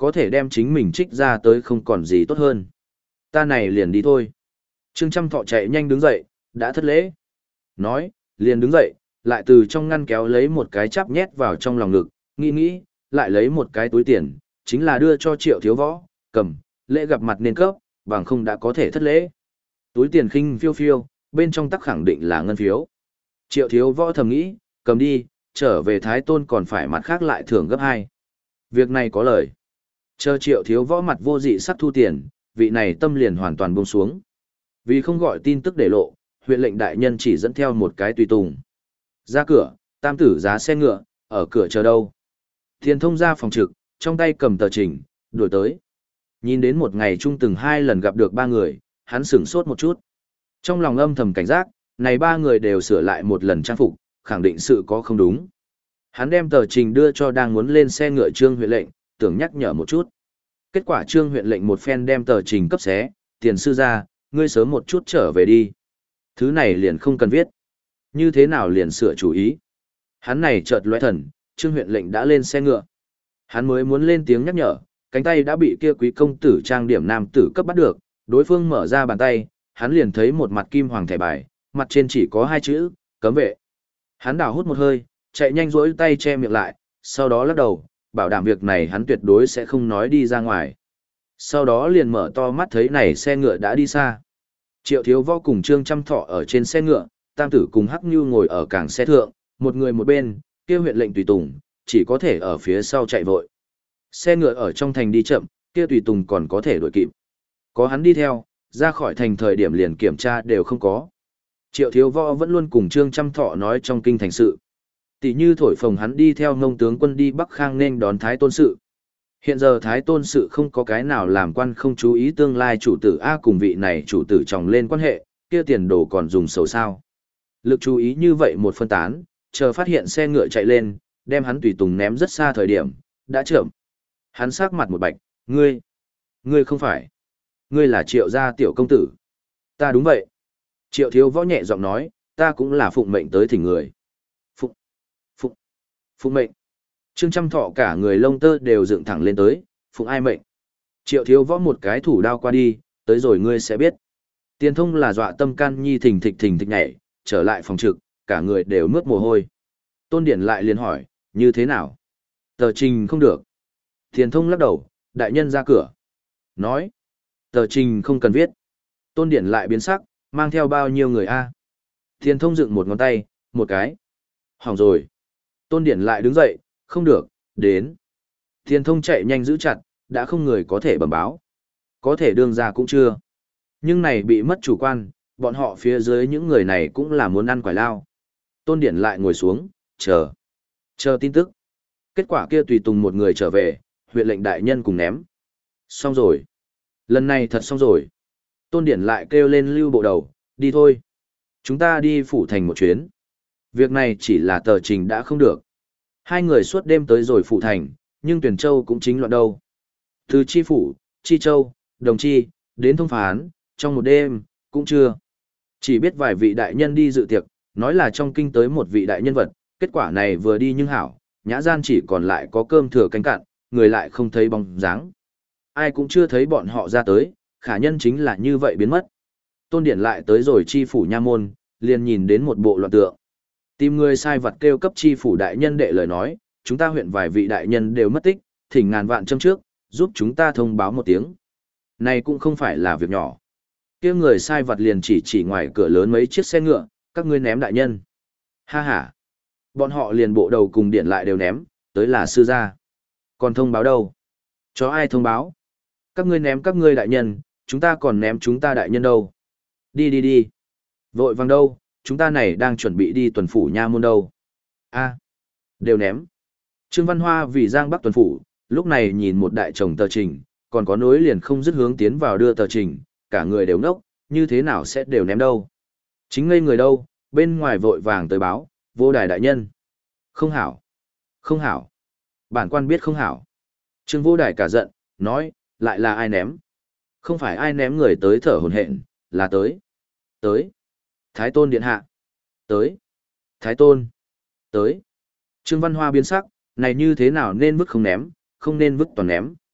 có thể đem chính mình trích ra tới không còn gì tốt hơn. Ta này liền đi thôi. Trương Trăm Thọ chạy nhanh đứng dậy, đã thất lễ. Nói, liền đứng dậy, lại từ trong ngăn kéo lấy một cái chắp nhét vào trong lòng ngực, nghĩ nghĩ, lại lấy một cái túi tiền, chính là đưa cho Triệu Thiếu Võ, cầm, lễ gặp mặt nên cấp, bằng không đã có thể thất lễ. Túi tiền khinh phiêu phiêu, bên trong tắc khẳng định là ngân phiếu. Triệu Thiếu Võ thầm nghĩ, cầm đi, trở về Thái Tôn còn phải mặt khác lại thưởng gấp hai. Việc này có lời. Chờ Triệu Thiếu Võ mặt vô dị sắc thu tiền, vị này tâm liền hoàn toàn buông xuống. Vì không gọi tin tức để lộ, huyện lệnh đại nhân chỉ dẫn theo một cái tùy tùng. Ra cửa, tam tử giá xe ngựa, ở cửa chờ đâu. Tiền thông ra phòng trực, trong tay cầm tờ trình, đuổi tới. Nhìn đến một ngày chung từng hai lần gặp được ba người, hắn sửng sốt một chút. Trong lòng âm thầm cảnh giác, này ba người đều sửa lại một lần trang phục, khẳng định sự có không đúng. Hắn đem tờ trình đưa cho đang muốn lên xe ngựa Trương huyện lệnh, tưởng nhắc nhở một chút. Kết quả Trương huyện lệnh một phen đem tờ trình cấp xé, tiền sư ra, ngươi sớm một chút trở về đi. Thứ này liền không cần viết. Như thế nào liền sửa chủ ý. Hắn này chợt lóe thần, Trương huyện lệnh đã lên xe ngựa. Hắn mới muốn lên tiếng nhắc nhở, cánh tay đã bị kia quý công tử trang điểm nam tử cấp bắt được, đối phương mở ra bàn tay, hắn liền thấy một mặt kim hoàng thẻ bài, mặt trên chỉ có hai chữ, cấm vệ. Hắn đảo hút một hơi, chạy nhanh rỗi tay che miệng lại, sau đó lắc đầu, bảo đảm việc này hắn tuyệt đối sẽ không nói đi ra ngoài. Sau đó liền mở to mắt thấy này xe ngựa đã đi xa. Triệu Thiếu Võ cùng Trương Trăm Thọ ở trên xe ngựa, Tam Tử cùng Hắc Nhu ngồi ở cảng xe thượng, một người một bên, kia huyện lệnh tùy tùng, chỉ có thể ở phía sau chạy vội. Xe ngựa ở trong thành đi chậm, kia tùy tùng còn có thể đuổi kịp. Có hắn đi theo, ra khỏi thành thời điểm liền kiểm tra đều không có. Triệu Thiếu Võ vẫn luôn cùng Trương Trăm Thọ nói trong kinh thành sự. Tỷ như thổi phồng hắn đi theo Ngông tướng quân đi Bắc Khang nên đón Thái Tôn sự. Hiện giờ Thái Tôn sự không có cái nào làm quan không chú ý tương lai chủ tử A cùng vị này chủ tử chồng lên quan hệ, kia tiền đồ còn dùng sầu sao. Lực chú ý như vậy một phân tán, chờ phát hiện xe ngựa chạy lên, đem hắn tùy tùng ném rất xa thời điểm, đã chậm. Hắn sắc mặt một bạch, ngươi, ngươi không phải, ngươi là Triệu gia tiểu công tử. Ta đúng vậy. Triệu Thiếu Võ nhẹ giọng nói, ta cũng là phụng mệnh tới thỉnh người. Phụng, phụng, phụng mệnh. Trương Trăm Thọ cả người lông tơ đều dựng thẳng lên tới, phụng ai mệnh. Triệu Thiếu Võ một cái thủ đao qua đi, tới rồi ngươi sẽ biết. Tiền thông là dọa tâm can nhi thình thịch thình thịch nhảy, trở lại phòng trực, cả người đều mướt mồ hôi. Tôn Điển lại liền hỏi, như thế nào? Tờ trình không được. Tiền thông lắc đầu, đại nhân ra cửa. Nói, tờ trình không cần viết. Tôn Điển lại biến sắc, mang theo bao nhiêu người a? Tiền thông dựng một ngón tay, một cái. Hỏng rồi. Tôn Điển lại đứng dậy, không được, đến. Tiền thông chạy nhanh giữ chặt, đã không người có thể bẩm báo. Có thể đương ra cũng chưa. Nhưng này bị mất chủ quan, bọn họ phía dưới những người này cũng là muốn ăn quải lao. Tôn Điển lại ngồi xuống, chờ. Chờ tin tức. Kết quả kia tùy tùng một người trở về, huyện lệnh đại nhân cùng ném. Xong rồi. Lần này thật xong rồi. Tôn Điển lại kêu lên lưu bộ đầu, đi thôi. Chúng ta đi phủ thành một chuyến. Việc này chỉ là tờ trình đã không được. Hai người suốt đêm tới rồi phủ thành, nhưng Tuyển Châu cũng chính loạn đâu. Từ Chi Phủ, Chi Châu, Đồng Chi, đến thông phán, trong một đêm, cũng chưa. Chỉ biết vài vị đại nhân đi dự tiệc, nói là trong kinh tới một vị đại nhân vật, kết quả này vừa đi nhưng hảo, nhã gian chỉ còn lại có cơm thừa canh cạn, người lại không thấy bóng dáng. Ai cũng chưa thấy bọn họ ra tới, khả nhân chính là như vậy biến mất. Tôn Điển lại tới rồi Chi Phủ nha môn, liền nhìn đến một bộ loạn tượng. Tìm người sai vật kêu cấp Chi Phủ đại nhân đệ lời nói, chúng ta huyện vài vị đại nhân đều mất tích, thỉnh ngàn vạn châm trước, giúp chúng ta thông báo một tiếng. Này cũng không phải là việc nhỏ. Kia người sai vật liền chỉ chỉ ngoài cửa lớn mấy chiếc xe ngựa, các ngươi ném đại nhân. Ha ha. Bọn họ liền bộ đầu cùng điện lại đều ném, tới là sư gia. Còn thông báo đâu? Cho ai thông báo? Các ngươi ném các ngươi đại nhân, chúng ta còn ném chúng ta đại nhân đâu? Đi đi đi. Vội vàng đâu, chúng ta này đang chuẩn bị đi tuần phủ nha môn đâu. A, đều ném. Trương Văn Hoa vì Giang Bắc tuần phủ, lúc này nhìn một đại chồng tờ trình, còn có nối liền không dứt hướng tiến vào đưa tờ trình, cả người đều ngốc, như thế nào sẽ đều ném đâu. Chính ngây người đâu, bên ngoài vội vàng tới báo, vô đài đại nhân. Không hảo. Không hảo. Bản quan biết không hảo. Trương vô đài cả giận, nói, lại là ai ném. Không phải ai ném người tới thở hồn hện, là tới. Tới. Thái Tôn điện hạ. Tới. Thái Tôn. Tới. Trương Văn Hoa biến sắc, này như thế nào nên vứt không ném, không nên vứt toàn ném.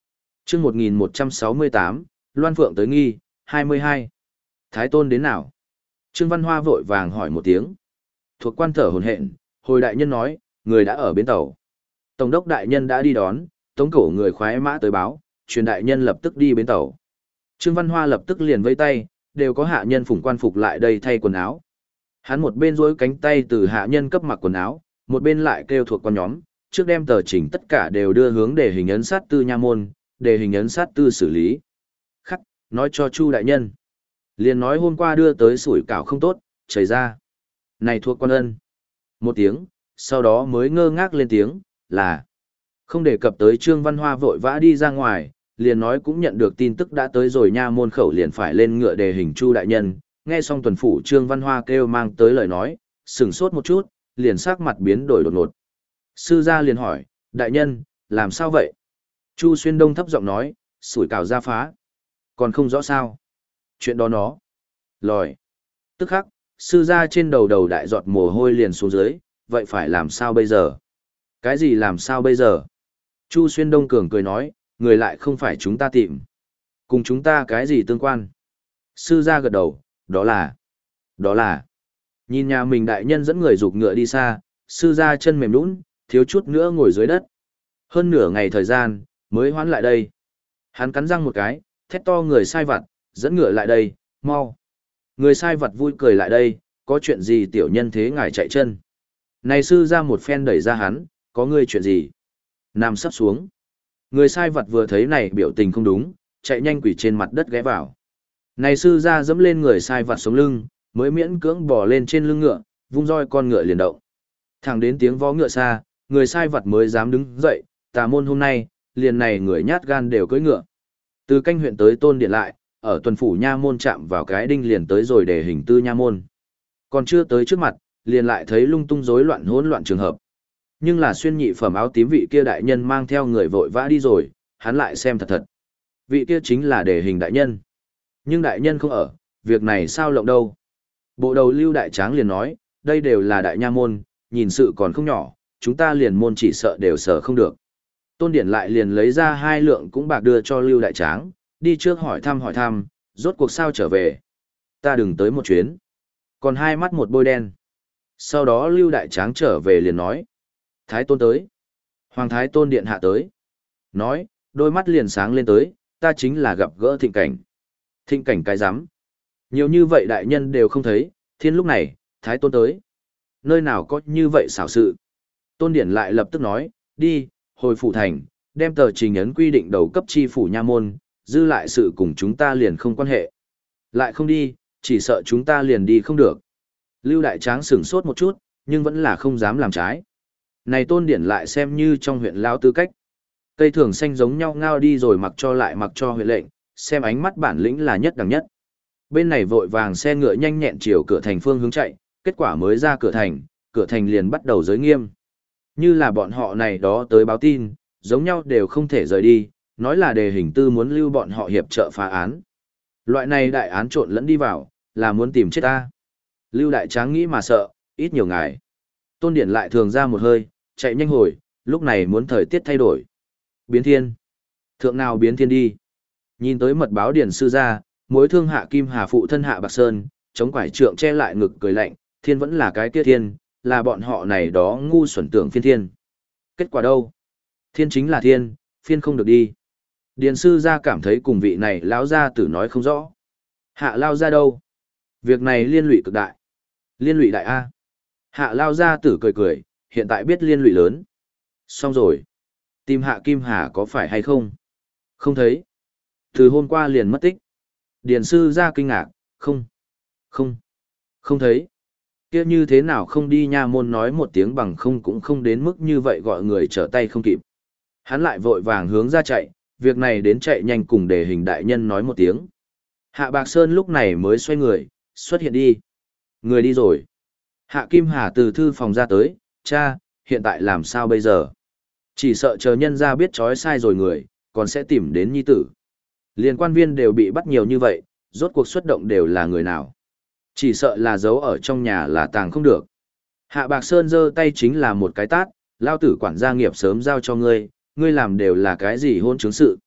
Chương một nghìn một trăm sáu mươi tám, Loan Phượng tới nghi, hai mươi hai. Thái Tôn đến nào? Trương Văn Hoa vội vàng hỏi một tiếng. Thuộc quan thở hổn hển, hồi đại nhân nói, người đã ở bến tàu. Tổng đốc đại nhân đã đi đón, tống cổ người khoái mã tới báo, truyền đại nhân lập tức đi bến tàu. Trương Văn Hoa lập tức liền vẫy tay, đều có hạ nhân phụng quan phục lại đây thay quần áo. Hắn một bên duỗi cánh tay từ hạ nhân cấp mặc quần áo, một bên lại kêu thuộc quan nhóm, trước đem tờ trình tất cả đều đưa hướng để hình ấn sát tư nha môn, để hình ấn sát tư xử lý. Khắc, nói cho Chu đại nhân. Liền nói hôm qua đưa tới sủi cảo không tốt, chảy ra. Này thuộc quan ân. Một tiếng, sau đó mới ngơ ngác lên tiếng, là. Không đề cập tới Trương Văn Hoa vội vã đi ra ngoài, liền nói cũng nhận được tin tức đã tới rồi nha môn khẩu liền phải lên ngựa đề hình Chu đại nhân. Nghe xong tuần phủ Trương Văn Hoa kêu mang tới lời nói, sửng sốt một chút, liền sắc mặt biến đổi đột ngột. Sư gia liền hỏi, đại nhân, làm sao vậy? Chu Xuyên Đông thấp giọng nói, sủi cảo ra phá. Còn không rõ sao. Chuyện đó nó. Lòi. Tức khắc, sư gia trên đầu đầu đại giọt mồ hôi liền xuống dưới, vậy phải làm sao bây giờ? Cái gì làm sao bây giờ? Chu Xuyên Đông cường cười nói, người lại không phải chúng ta tìm. Cùng chúng ta cái gì tương quan? Sư gia gật đầu, đó là. Đó là. Nhìn nhà mình đại nhân dẫn người rục ngựa đi xa, sư gia chân mềm nhũn, thiếu chút nữa ngồi dưới đất. Hơn nửa ngày thời gian, mới hoán lại đây. Hắn cắn răng một cái, thét to người sai vặt, dẫn ngựa lại đây, mau. Người sai vặt vui cười lại đây, có chuyện gì tiểu nhân thế ngài chạy chân. Này sư ra một phen đẩy ra hắn, có ngươi chuyện gì? Nằm sắp xuống. Người sai vặt vừa thấy này biểu tình không đúng, chạy nhanh quỷ trên mặt đất ghé vào. Này sư ra dẫm lên người sai vặt sống lưng, mới miễn cưỡng bò lên trên lưng ngựa, vung roi con ngựa liền động. Thẳng đến tiếng vó ngựa xa, người sai vặt mới dám đứng dậy, tà môn hôm nay, liền này người nhát gan đều cưỡi ngựa. Từ canh huyện tới Tôn Điện lại, ở tuần phủ nha môn chạm vào cái đinh liền tới rồi để hình tư nha môn. Còn chưa tới trước mặt, liền lại thấy lung tung rối loạn hỗn loạn trường hợp. Nhưng là xuyên nhị phẩm áo tím vị kia đại nhân mang theo người vội vã đi rồi, hắn lại xem thật thật. Vị kia chính là để hình đại nhân. Nhưng đại nhân không ở, việc này sao lộng đâu. Bộ đầu Lưu Đại Tráng liền nói, đây đều là đại nha môn, nhìn sự còn không nhỏ, chúng ta liền môn chỉ sợ đều sợ không được. Tôn Điển lại liền lấy ra hai lượng cũng bạc đưa cho Lưu Đại Tráng, đi trước hỏi thăm hỏi thăm, rốt cuộc sao trở về. Ta đừng tới một chuyến. Còn hai mắt một bôi đen. Sau đó Lưu Đại Tráng trở về liền nói. Thái Tôn tới. Hoàng Thái Tôn Điện hạ tới. Nói, đôi mắt liền sáng lên tới, ta chính là gặp gỡ thịnh cảnh. Thịnh cảnh cái rắm Nhiều như vậy đại nhân đều không thấy, thiên lúc này, Thái Tôn tới. Nơi nào có như vậy xảo sự. Tôn Điển lại lập tức nói, đi, hồi phủ thành, đem tờ trình ấn quy định đầu cấp chi phủ nha môn, dư lại sự cùng chúng ta liền không quan hệ. Lại không đi, chỉ sợ chúng ta liền đi không được. Lưu Đại Tráng sửng sốt một chút, nhưng vẫn là không dám làm trái. Này Tôn Điển lại xem như trong huyện lao tư cách. Cây thường xanh giống nhau ngao đi rồi mặc cho lại mặc cho huyện lệnh, xem ánh mắt bản lĩnh là nhất đẳng nhất. Bên này vội vàng xe ngựa nhanh nhẹn chiều cửa thành phương hướng chạy, kết quả mới ra cửa thành, cửa thành liền bắt đầu giới nghiêm. Như là bọn họ này đó tới báo tin, giống nhau đều không thể rời đi, nói là đề hình tư muốn lưu bọn họ hiệp trợ phá án. Loại này đại án trộn lẫn đi vào, là muốn tìm chết ta. Lưu Đại Tráng nghĩ mà sợ, ít nhiều ngài. Tôn Điển lại thường ra một hơi, chạy nhanh hồi, lúc này muốn thời tiết thay đổi. Biến thiên. Thượng nào biến thiên đi. Nhìn tới mật báo điển sư ra, mối thương hạ kim hà phụ thân hạ bạc sơn, chống quải trượng che lại ngực cười lạnh, thiên vẫn là cái kia thiên, là bọn họ này đó ngu xuẩn tưởng phiên thiên. Kết quả đâu? Thiên chính là thiên, phiên không được đi. Điền sư ra cảm thấy cùng vị này lão gia tử nói không rõ. Hạ lao ra đâu? Việc này liên lụy cực đại. Liên lụy đại A. Hạ lao gia tử cười cười, hiện tại biết liên lụy lớn. Xong rồi. Tìm hạ kim hà có phải hay không? Không thấy. Từ hôm qua liền mất tích. Điền sư ra kinh ngạc, không. Không. Không thấy. Kia như thế nào không đi nha môn nói một tiếng bằng không cũng không đến mức như vậy gọi người trở tay không kịp. Hắn lại vội vàng hướng ra chạy, việc này đến chạy nhanh cùng để hình đại nhân nói một tiếng. Hạ Bạc Sơn lúc này mới xoay người, xuất hiện đi. Người đi rồi. Hạ Kim Hà từ thư phòng ra tới, cha, hiện tại làm sao bây giờ? Chỉ sợ chờ nhân ra biết trói sai rồi người, còn sẽ tìm đến nhi tử. Liên quan viên đều bị bắt nhiều như vậy, rốt cuộc xuất động đều là người nào? Chỉ sợ là giấu ở trong nhà là tàng không được. Hạ Bạc Sơn giơ tay chính là một cái tát, lao tử quản gia nghiệp sớm giao cho ngươi, ngươi làm đều là cái gì hôn chứng sự.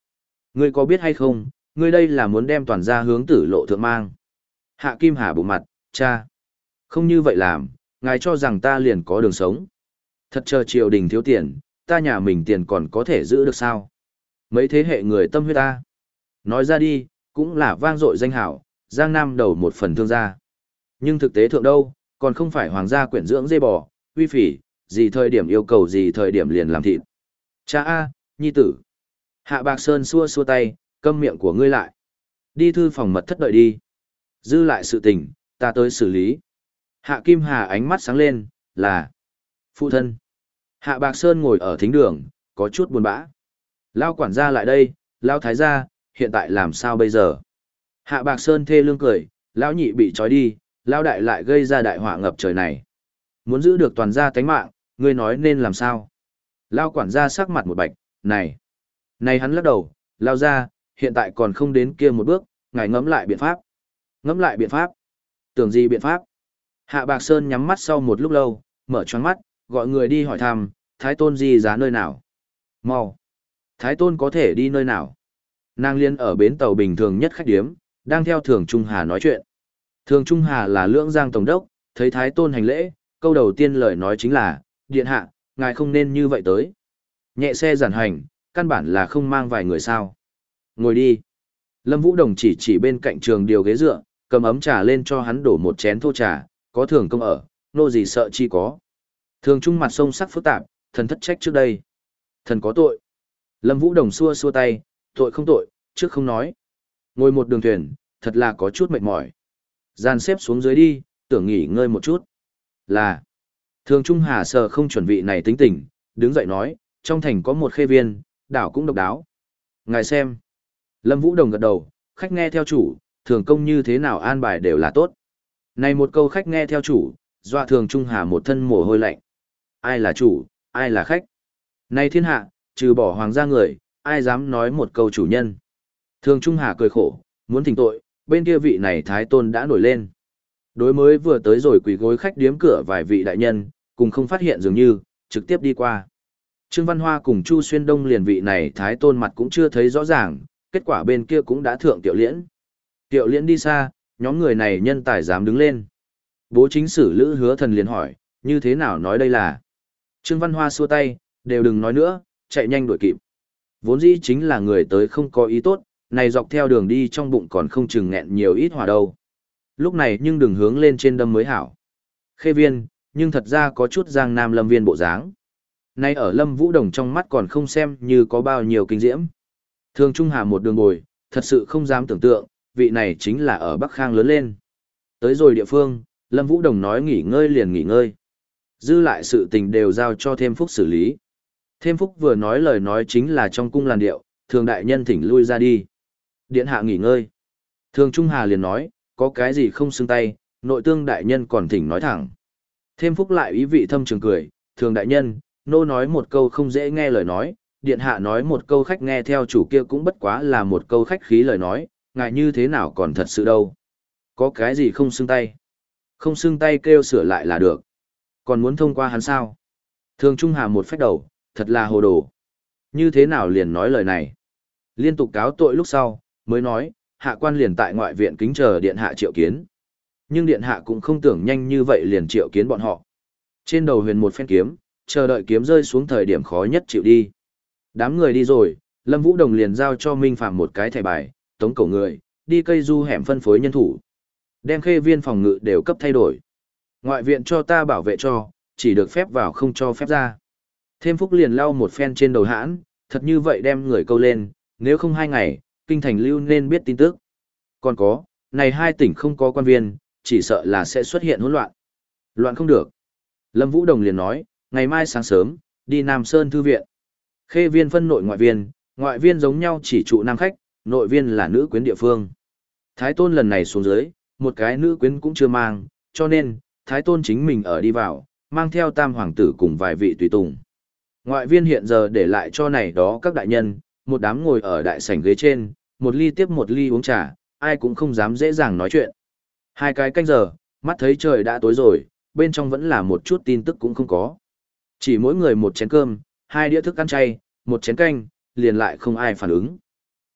Ngươi có biết hay không, ngươi đây là muốn đem toàn gia hướng tử lộ thượng mang. Hạ Kim Hà bụng mặt, cha. Không như vậy làm, ngài cho rằng ta liền có đường sống. Thật chờ triều đình thiếu tiền, ta nhà mình tiền còn có thể giữ được sao? Mấy thế hệ người tâm huyết ta. Nói ra đi, cũng là vang dội danh hảo, Giang Nam đầu một phần thương gia. Nhưng thực tế thượng đâu, còn không phải hoàng gia quyển dưỡng dê bò, uy phỉ, gì thời điểm yêu cầu gì thời điểm liền làm thịt. Cha A, nhi tử. Hạ Bạc Sơn xua xua tay, câm miệng của ngươi lại. Đi thư phòng mật thất đợi đi. Dư lại sự tình, ta tới xử lý. Hạ Kim Hà ánh mắt sáng lên, là phụ thân. Hạ Bạc Sơn ngồi ở thính đường, có chút buồn bã. Lao quản gia lại đây, Lao thái gia, hiện tại làm sao bây giờ? Hạ Bạc Sơn thê lương cười, Lão nhị bị trói đi, Lao đại lại gây ra đại họa ngập trời này. Muốn giữ được toàn gia tánh mạng, ngươi nói nên làm sao? Lao quản gia sắc mặt một bạch, này. Này hắn lắc đầu, Lao ra, hiện tại còn không đến kia một bước, ngài ngẫm lại biện pháp. Ngẫm lại biện pháp? Tưởng gì biện pháp? Hạ Bạc Sơn nhắm mắt sau một lúc lâu, mở choáng mắt, gọi người đi hỏi thăm, Thái Tôn di giá nơi nào? Mau! Thái Tôn có thể đi nơi nào? Nàng liên ở bến tàu bình thường nhất khách điếm, đang theo Thường Trung Hà nói chuyện. Thường Trung Hà là lưỡng giang tổng đốc, thấy Thái Tôn hành lễ, câu đầu tiên lời nói chính là, điện hạ, ngài không nên như vậy tới. Nhẹ xe giản hành, căn bản là không mang vài người sao. Ngồi đi. Lâm Vũ Đồng chỉ chỉ bên cạnh trường điều ghế dựa, cầm ấm trà lên cho hắn đổ một chén thô trà, có thường công ở, nô gì sợ chi có. Thường Trung mặt sông sắc phức tạp, thần thất trách trước đây. Thần có tội. Lâm Vũ Đồng xua xua tay, tội không tội, trước không nói. Ngồi một đường thuyền, thật là có chút mệt mỏi. Gian xếp xuống dưới đi, tưởng nghỉ ngơi một chút. Là. Thường Trung Hà sờ không chuẩn bị này tính tình, đứng dậy nói, trong thành có một khê viên, đảo cũng độc đáo. Ngài xem. Lâm Vũ Đồng gật đầu, khách nghe theo chủ, thường công như thế nào an bài đều là tốt. Này một câu khách nghe theo chủ, dọa Thường Trung Hà một thân mồ hôi lạnh. Ai là chủ, ai là khách? Này thiên hạ, trừ bỏ hoàng gia người, ai dám nói một câu chủ nhân? Thường Trung Hà cười khổ, muốn thỉnh tội, bên kia vị này Thái Tôn đã nổi lên. Đối mới vừa tới rồi quỳ gối khách điếm cửa vài vị đại nhân, cùng không phát hiện dường như, trực tiếp đi qua. Trương Văn Hoa cùng Chu Xuyên Đông liền vị này Thái Tôn mặt cũng chưa thấy rõ ràng, kết quả bên kia cũng đã thượng Tiểu Liễn. Tiểu Liễn đi xa, nhóm người này nhân tài dám đứng lên. Bố chính sử Lữ Hứa Thần liền hỏi, như thế nào nói đây là? Trương Văn Hoa xua tay, đều đừng nói nữa, chạy nhanh đuổi kịp. Vốn dĩ chính là người tới không có ý tốt, này dọc theo đường đi trong bụng còn không chừng nghẹn nhiều ít hỏa đâu. Lúc này nhưng đừng hướng lên trên đâm mới hảo. Khê viên, nhưng thật ra có chút Giang Nam Lâm viên bộ dáng. Nay ở Lâm Vũ Đồng trong mắt còn không xem như có bao nhiêu kinh diễm. Thường Trung Hà một đường bồi, thật sự không dám tưởng tượng, vị này chính là ở Bắc Khang lớn lên. Tới rồi địa phương, Lâm Vũ Đồng nói nghỉ ngơi liền nghỉ ngơi. Dư lại sự tình đều giao cho Thêm Phúc xử lý. Thêm Phúc vừa nói lời nói chính là trong cung làn điệu, thường đại nhân thỉnh lui ra đi. Điện hạ nghỉ ngơi. Thường Trung Hà liền nói, có cái gì không xưng tay, nội tương đại nhân còn thỉnh nói thẳng. Thêm Phúc lại ý vị thâm trường cười, thường đại nhân, nô nói một câu không dễ nghe lời nói, điện hạ nói một câu khách nghe theo chủ kia cũng bất quá là một câu khách khí lời nói, ngại như thế nào còn thật sự đâu. Có cái gì không xưng tay? Không xưng tay kêu sửa lại là được. Còn muốn thông qua hắn sao? Thường Trung Hà một phách đầu, thật là hồ đồ. Như thế nào liền nói lời này? Liên tục cáo tội lúc sau, mới nói, hạ quan liền tại ngoại viện kính chờ điện hạ triệu kiến. Nhưng điện hạ cũng không tưởng nhanh như vậy liền triệu kiến bọn họ. Trên đầu huyền một phen kiếm, chờ đợi kiếm rơi xuống thời điểm khó nhất chịu đi. Đám người đi rồi, Lâm Vũ Đồng liền giao cho Minh Phạm một cái thẻ bài, tống cổ người, đi cây du hẻm phân phối nhân thủ. Đem khê viên phòng ngự đều cấp thay đổi. Ngoại viện cho ta bảo vệ cho, chỉ được phép vào không cho phép ra. Thêm Phúc liền lau một phen trên đầu hãn, thật như vậy đem người câu lên, nếu không hai ngày, kinh thành lưu nên biết tin tức. Còn có, này hai tỉnh không có quan viên, chỉ sợ là sẽ xuất hiện hỗn loạn. Loạn không được. Lâm Vũ Đồng liền nói, ngày mai sáng sớm, đi Nam Sơn Thư viện. Khê viên phân nội ngoại viên, ngoại viên giống nhau chỉ trụ nam khách, nội viên là nữ quyến địa phương. Thái Tôn lần này xuống dưới, một cái nữ quyến cũng chưa mang, cho nên, Thái Tôn chính mình ở đi vào, mang theo tam hoàng tử cùng vài vị tùy tùng. Ngoại viên hiện giờ để lại cho này đó các đại nhân, một đám ngồi ở đại sảnh ghế trên, một ly tiếp một ly uống trà, ai cũng không dám dễ dàng nói chuyện. Hai cái canh giờ, mắt thấy trời đã tối rồi, bên trong vẫn là một chút tin tức cũng không có. Chỉ mỗi người một chén cơm, hai đĩa thức ăn chay, một chén canh, liền lại không ai phản ứng.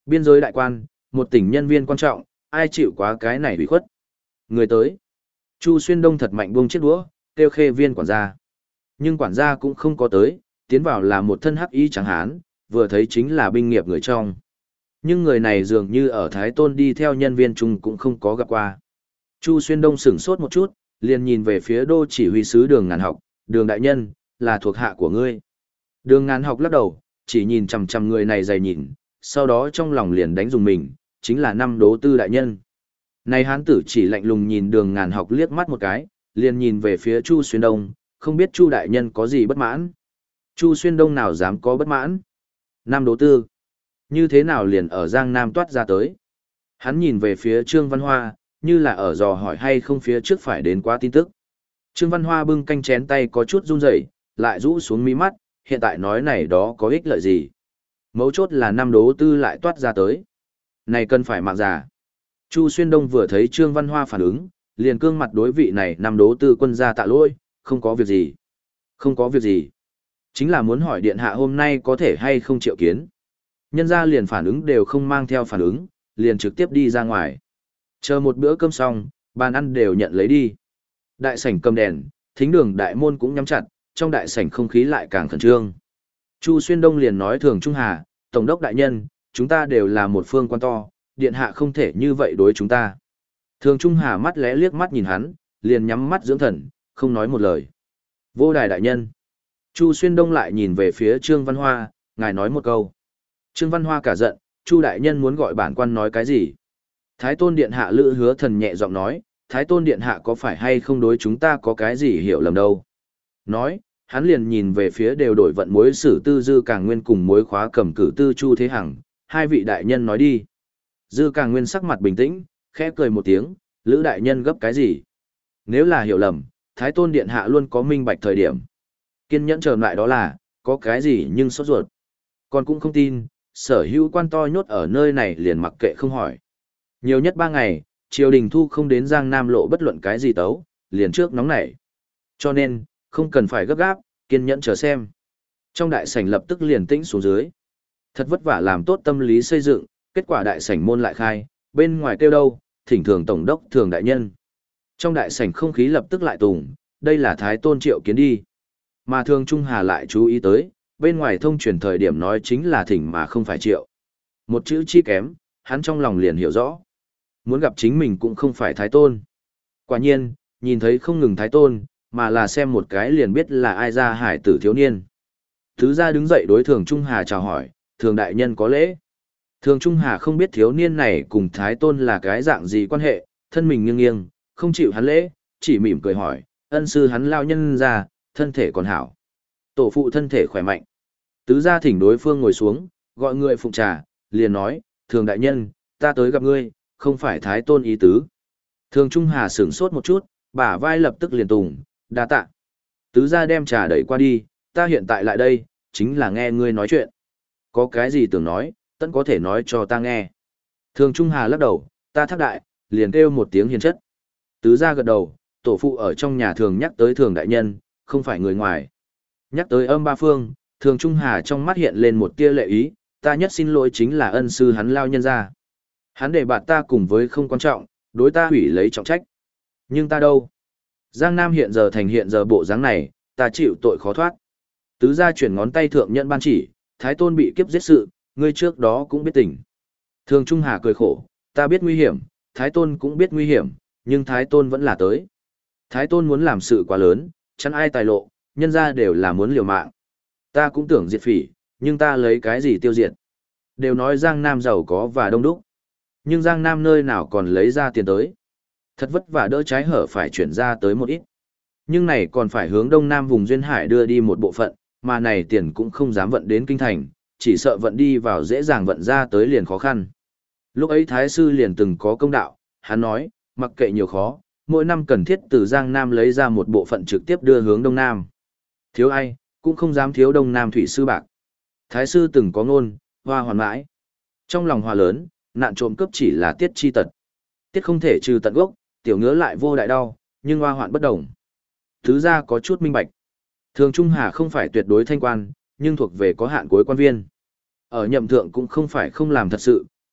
Biên giới đại quan, một tỉnh nhân viên quan trọng, ai chịu quá cái này bị khuất. Người tới. Chu Xuyên Đông thật mạnh buông chiếc đũa, kêu khê viên quản gia. Nhưng quản gia cũng không có tới, tiến vào là một thân hắc y trắng hán, vừa thấy chính là binh nghiệp người trong. Nhưng người này dường như ở Thái Tôn đi theo nhân viên chung cũng không có gặp qua. Chu Xuyên Đông sửng sốt một chút, liền nhìn về phía đô chỉ huy sứ Đường Ngàn Học, Đường đại nhân, là thuộc hạ của ngươi. Đường Ngàn Học lắc đầu, chỉ nhìn chằm chằm người này dày nhìn, sau đó trong lòng liền đánh dùng mình, chính là năm đố tư đại nhân. Này hán tử chỉ lạnh lùng nhìn Đường Ngàn Học liếc mắt một cái, liền nhìn về phía Chu Xuyên Đông, không biết Chu đại nhân có gì bất mãn. Chu Xuyên Đông nào dám có bất mãn. Năm đố tư. Như thế nào liền ở Giang Nam toát ra tới. Hắn nhìn về phía Trương Văn Hoa, như là ở dò hỏi hay không phía trước phải đến quá tin tức. Trương Văn Hoa bưng canh chén tay có chút run rẩy, lại rũ xuống mí mắt, hiện tại nói này đó có ích lợi gì. Mấu chốt là năm đố tư lại toát ra tới. Này cần phải mạng giả. Chu Xuyên Đông vừa thấy Trương Văn Hoa phản ứng, liền cương mặt đối vị này năm đố tư quân gia tạ lỗi, không có việc gì. Không có việc gì. Chính là muốn hỏi điện hạ hôm nay có thể hay không triệu kiến. Nhân gia liền phản ứng đều không mang theo phản ứng, liền trực tiếp đi ra ngoài. Chờ một bữa cơm xong, bàn ăn đều nhận lấy đi. Đại sảnh cầm đèn, thính đường đại môn cũng nhắm chặt, trong đại sảnh không khí lại càng khẩn trương. Chu Xuyên Đông liền nói Thường Trung Hà, Tổng đốc đại nhân, chúng ta đều là một phương quan to, điện hạ không thể như vậy đối chúng ta. Thường Trung Hà mắt lẽ liếc mắt nhìn hắn, liền nhắm mắt dưỡng thần, không nói một lời. Vô đài đại nhân. Chu Xuyên Đông lại nhìn về phía Trương Văn Hoa, ngài nói một câu. Trương Văn Hoa cả giận, Chu đại nhân muốn gọi bản quan nói cái gì? Thái Tôn điện hạ Lữ Hứa Thần nhẹ giọng nói, Thái Tôn điện hạ có phải hay không đối chúng ta có cái gì hiểu lầm đâu? Nói, hắn liền nhìn về phía đều đổi vận mối sử tư Dư Càng Nguyên cùng mối khóa cầm cử tư Chu Thế Hằng, hai vị đại nhân nói đi. Dư Càng Nguyên sắc mặt bình tĩnh, khẽ cười một tiếng, Lữ đại nhân gấp cái gì? Nếu là hiểu lầm, Thái Tôn điện hạ luôn có minh bạch thời điểm. Kiên nhẫn chờ lại đó là, có cái gì nhưng sốt ruột. Còn cũng không tin, sở hữu quan to nhốt ở nơi này liền mặc kệ không hỏi. Nhiều nhất ba ngày, triều đình thu không đến Giang Nam lộ bất luận cái gì tấu, liền trước nóng nảy. Cho nên, không cần phải gấp gáp, kiên nhẫn chờ xem. Trong đại sảnh lập tức liền tĩnh xuống dưới. Thật vất vả làm tốt tâm lý xây dựng, kết quả đại sảnh môn lại khai, bên ngoài kêu đâu, thỉnh thường tổng đốc thường đại nhân. Trong đại sảnh không khí lập tức lại tùng, đây là Thái Tôn triệu kiến đi. Mà Thường Trung Hà lại chú ý tới, bên ngoài thông truyền thời điểm nói chính là thỉnh mà không phải triệu. Một chữ chi kém, hắn trong lòng liền hiểu rõ. Muốn gặp chính mình cũng không phải Thái Tôn. Quả nhiên, nhìn thấy không ngừng Thái Tôn, mà là xem một cái liền biết là ai ra hải tử thiếu niên. Thứ ra đứng dậy đối Thường Trung Hà chào hỏi, Thường đại nhân có lễ. Thường Trung Hà không biết thiếu niên này cùng Thái Tôn là cái dạng gì quan hệ, thân mình nghiêng nghiêng, không chịu hắn lễ, chỉ mỉm cười hỏi, ân sư hắn lao nhân ra, thân thể còn hảo. Tổ phụ thân thể khỏe mạnh. Tứ gia thỉnh đối phương ngồi xuống, gọi người phụng trà, liền nói, Thường đại nhân, ta tới gặp ngươi, không phải Thái Tôn ý tứ. Thường Trung Hà sửng sốt một chút, bả vai lập tức liền tùng, đa tạ. Tứ gia đem trà đẩy qua đi, ta hiện tại lại đây, chính là nghe ngươi nói chuyện. Có cái gì tưởng nói, tận có thể nói cho ta nghe. Thường Trung Hà lắc đầu, ta thác đại, liền kêu một tiếng hiền chất. Tứ gia gật đầu, tổ phụ ở trong nhà thường nhắc tới Thường đại nhân, không phải người ngoài. Nhắc tới âm ba phương, Thường Trung Hà trong mắt hiện lên một tia lệ ý, ta nhất xin lỗi chính là ân sư hắn lao nhân ra. Hắn để bạn ta cùng với không quan trọng, đối ta hủy lấy trọng trách. Nhưng ta đâu? Giang Nam hiện giờ thành hiện giờ bộ dáng này, ta chịu tội khó thoát. Tứ gia chuyển ngón tay thượng nhận ban chỉ, Thái Tôn bị kiếp giết sự, ngươi trước đó cũng biết tình. Thường Trung Hà cười khổ, ta biết nguy hiểm, Thái Tôn cũng biết nguy hiểm, nhưng Thái Tôn vẫn là tới. Thái Tôn muốn làm sự quá lớn, chắn ai tài lộ, nhân ra đều là muốn liều mạng. Ta cũng tưởng diệt phỉ, nhưng ta lấy cái gì tiêu diệt? Đều nói Giang Nam giàu có và đông đúc. Nhưng Giang Nam nơi nào còn lấy ra tiền tới. Thật vất vả đỡ trái hở phải chuyển ra tới một ít. Nhưng này còn phải hướng đông nam vùng duyên hải đưa đi một bộ phận, mà này tiền cũng không dám vận đến kinh thành, chỉ sợ vận đi vào dễ dàng vận ra tới liền khó khăn. Lúc ấy Thái Sư liền từng có công đạo, hắn nói, mặc kệ nhiều khó, mỗi năm cần thiết từ Giang Nam lấy ra một bộ phận trực tiếp đưa hướng đông nam. Thiếu ai, cũng không dám thiếu đông nam thủy sư bạc. Thái Sư từng có ngôn, hoa hoàn mãi. Trong lòng hòa lớn, nạn trộm cướp chỉ là tiết chi tật. Tiết không thể trừ tận gốc, tiểu ngứa lại vô đại đau, nhưng hoa hoạn bất đồng. Thứ ra có chút minh bạch. Thường Trung Hà không phải tuyệt đối thanh quan, nhưng thuộc về có hạn cuối quan viên. Ở nhậm thượng cũng không phải không làm thật sự,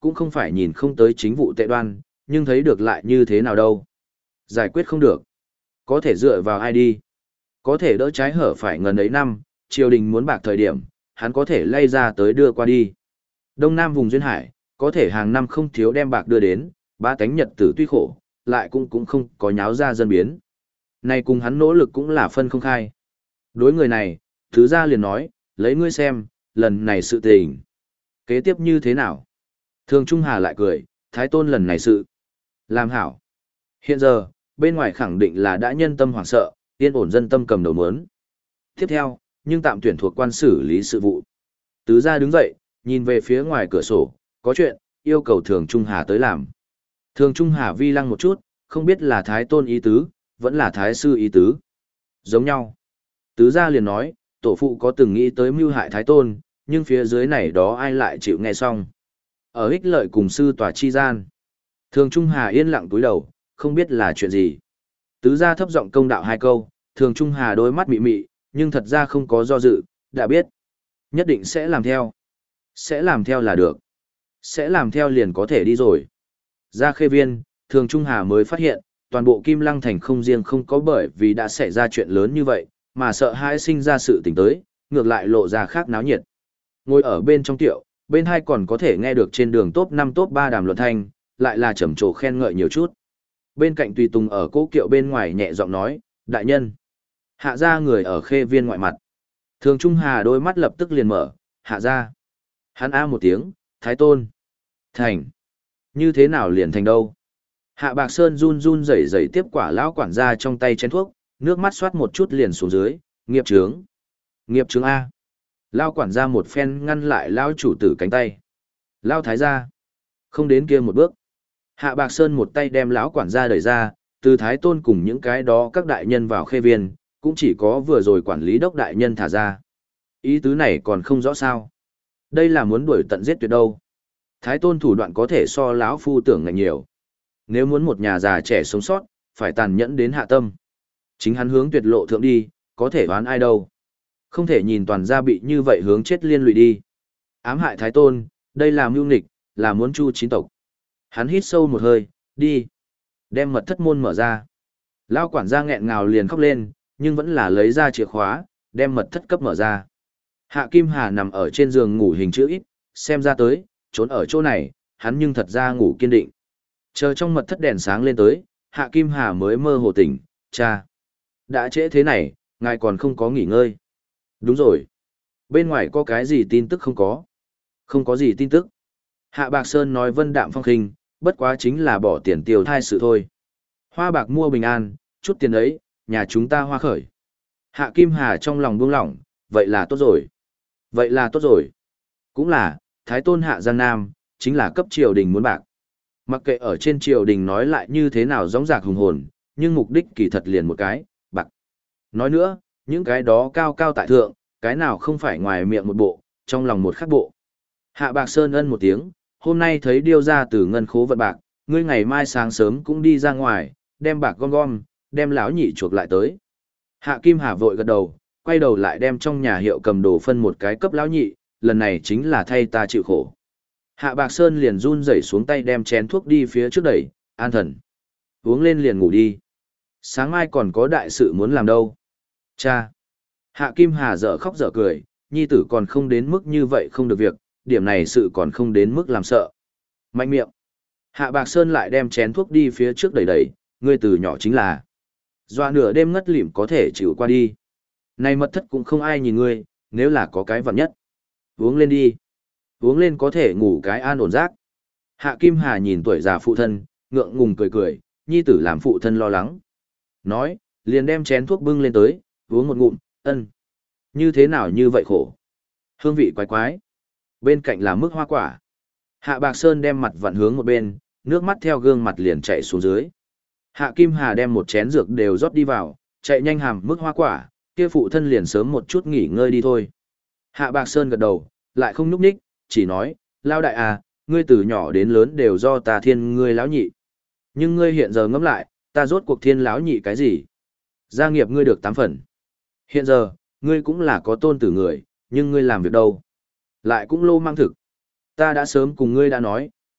cũng không phải nhìn không tới chính vụ tệ đoan, nhưng thấy được lại như thế nào đâu. Giải quyết không được. Có thể dựa vào ai đi. Có thể đỡ trái hở phải ngần ấy năm, triều đình muốn bạc thời điểm, hắn có thể lay ra tới đưa qua đi. Đông Nam vùng Duyên Hải, có thể hàng năm không thiếu đem bạc đưa đến, ba tánh nhật tử tuy khổ, lại cũng cũng không có nháo ra dân biến. Này cùng hắn nỗ lực cũng là phân không khai. Đối người này, thứ gia liền nói, lấy ngươi xem, lần này sự tình. Kế tiếp như thế nào? Thường Trung Hà lại cười, Thái Tôn lần này sự. Làm hảo. Hiện giờ, bên ngoài khẳng định là đã nhân tâm hoảng sợ, yên ổn dân tâm cầm đầu mớn. Tiếp theo, nhưng tạm tuyển thuộc quan xử lý sự vụ. Tứ gia đứng dậy, nhìn về phía ngoài cửa sổ, có chuyện, yêu cầu Thường Trung Hà tới làm. Thường Trung Hà vi lăng một chút, không biết là Thái Tôn ý tứ, vẫn là Thái Sư ý tứ. Giống nhau. Tứ gia liền nói, tổ phụ có từng nghĩ tới mưu hại Thái Tôn, nhưng phía dưới này đó ai lại chịu nghe xong. Ở ích lợi cùng sư tòa chi gian. Thường Trung Hà yên lặng túi đầu, không biết là chuyện gì. Tứ gia thấp giọng công đạo hai câu, Thường Trung Hà đôi mắt mị mị, nhưng thật ra không có do dự, đã biết. Nhất định sẽ làm theo. Sẽ làm theo là được. Sẽ làm theo liền có thể đi rồi. Ra khê viên, Thường Trung Hà mới phát hiện, toàn bộ Kim Lăng Thành không riêng không có bởi vì đã xảy ra chuyện lớn như vậy, mà sợ hãi sinh ra sự tình tới, ngược lại lộ ra khác náo nhiệt. Ngồi ở bên trong tiệu, bên hai còn có thể nghe được trên đường top năm top ba đàm luận thanh, lại là trầm trồ khen ngợi nhiều chút. Bên cạnh tùy tùng ở cố kiệu bên ngoài nhẹ giọng nói, đại nhân. Hạ ra người ở khê viên ngoại mặt. Thường Trung Hà đôi mắt lập tức liền mở, hạ ra. Hắn a một tiếng, Thái Tôn. Thành. Như thế nào liền thành đâu? Hạ Bạc Sơn run run rẩy rẩy tiếp quả lão quản gia trong tay chén thuốc, nước mắt xoát một chút liền xuống dưới, nghiệp trướng. Nghiệp trướng A. Lão quản gia một phen ngăn lại lão chủ tử cánh tay. Lão thái gia. Không đến kia một bước. Hạ Bạc Sơn một tay đem lão quản gia đẩy ra, từ Thái Tôn cùng những cái đó các đại nhân vào khê viên, cũng chỉ có vừa rồi quản lý đốc đại nhân thả ra. Ý tứ này còn không rõ sao. Đây là muốn đuổi tận giết tuyệt đâu. Thái Tôn thủ đoạn có thể so lão phu tưởng ngạnh nhiều. Nếu muốn một nhà già trẻ sống sót, phải tàn nhẫn đến hạ tâm. Chính hắn hướng tuyệt lộ thượng đi, có thể đoán ai đâu. Không thể nhìn toàn gia bị như vậy hướng chết liên lụy đi. Ám hại Thái Tôn, đây là mưu nghịch, là muốn chu chín tộc. Hắn hít sâu một hơi, đi. Đem mật thất môn mở ra. Lao quản gia nghẹn ngào liền khóc lên, nhưng vẫn là lấy ra chìa khóa, đem mật thất cấp mở ra. Hạ Kim Hà nằm ở trên giường ngủ hình chữ ít, xem ra tới, trốn ở chỗ này, hắn nhưng thật ra ngủ kiên định. Chờ trong mật thất đèn sáng lên tới, Hạ Kim Hà mới mơ hồ tỉnh, cha. Đã trễ thế này, ngài còn không có nghỉ ngơi. Đúng rồi. Bên ngoài có cái gì tin tức không có? Không có gì tin tức. Hạ Bạc Sơn nói vân đạm phong khinh, bất quá chính là bỏ tiền tiêu thai sự thôi. Hoa bạc mua bình an, chút tiền ấy, nhà chúng ta hoa khởi. Hạ Kim Hà trong lòng buông lỏng, vậy là tốt rồi. Vậy là tốt rồi. Cũng là, Thái Tôn Hạ Giang Nam, chính là cấp triều đình muốn bạc. Mặc kệ ở trên triều đình nói lại như thế nào rõng rạc hùng hồn, nhưng mục đích kỳ thật liền một cái, bạc. Nói nữa, những cái đó cao cao tại thượng, cái nào không phải ngoài miệng một bộ, trong lòng một khác bộ. Hạ Bạc Sơn ân một tiếng, hôm nay thấy điêu ra từ ngân khố vận bạc, ngươi ngày mai sáng sớm cũng đi ra ngoài, đem bạc gom gom, đem lão nhị chuộc lại tới. Hạ Kim Hà vội gật đầu, quay đầu lại đem trong nhà hiệu cầm đồ phân một cái cấp lão nhị, lần này chính là thay ta chịu khổ. Hạ Bạc Sơn liền run rẩy xuống tay đem chén thuốc đi phía trước đẩy, an thần. Uống lên liền ngủ đi. Sáng mai còn có đại sự muốn làm đâu. Cha. Hạ Kim Hà dở khóc dở cười, nhi tử còn không đến mức như vậy không được việc, điểm này sự còn không đến mức làm sợ. Mạnh miệng. Hạ Bạc Sơn lại đem chén thuốc đi phía trước đẩy đẩy, ngươi từ nhỏ chính là. Doa nửa đêm ngất lịm có thể chịu qua đi. Này mật thất cũng không ai nhìn ngươi, nếu là có cái vật nhất. Uống lên đi. Uống lên có thể ngủ cái an ổn giấc. Hạ Kim Hà nhìn tuổi già phụ thân, ngượng ngùng cười cười, nhi tử làm phụ thân lo lắng. Nói, liền đem chén thuốc bưng lên tới, uống một ngụm, ân. Như thế nào như vậy khổ. Hương vị quái quái. Bên cạnh là mức hoa quả. Hạ Bạc Sơn đem mặt vặn hướng một bên, nước mắt theo gương mặt liền chạy xuống dưới. Hạ Kim Hà đem một chén dược đều rót đi vào, chạy nhanh hàm mức hoa quả, kia phụ thân liền sớm một chút nghỉ ngơi đi thôi. Hạ Bạc Sơn gật đầu, lại không núp ních, chỉ nói, lao đại à, ngươi từ nhỏ đến lớn đều do ta thiên ngươi lão nhị. Nhưng ngươi hiện giờ ngẫm lại, ta rốt cuộc thiên lão nhị cái gì? Gia nghiệp ngươi được tám phần. Hiện giờ, ngươi cũng là có tôn tử người, nhưng ngươi làm việc đâu? Lại cũng lô mang thực. Ta đã sớm cùng ngươi đã nói,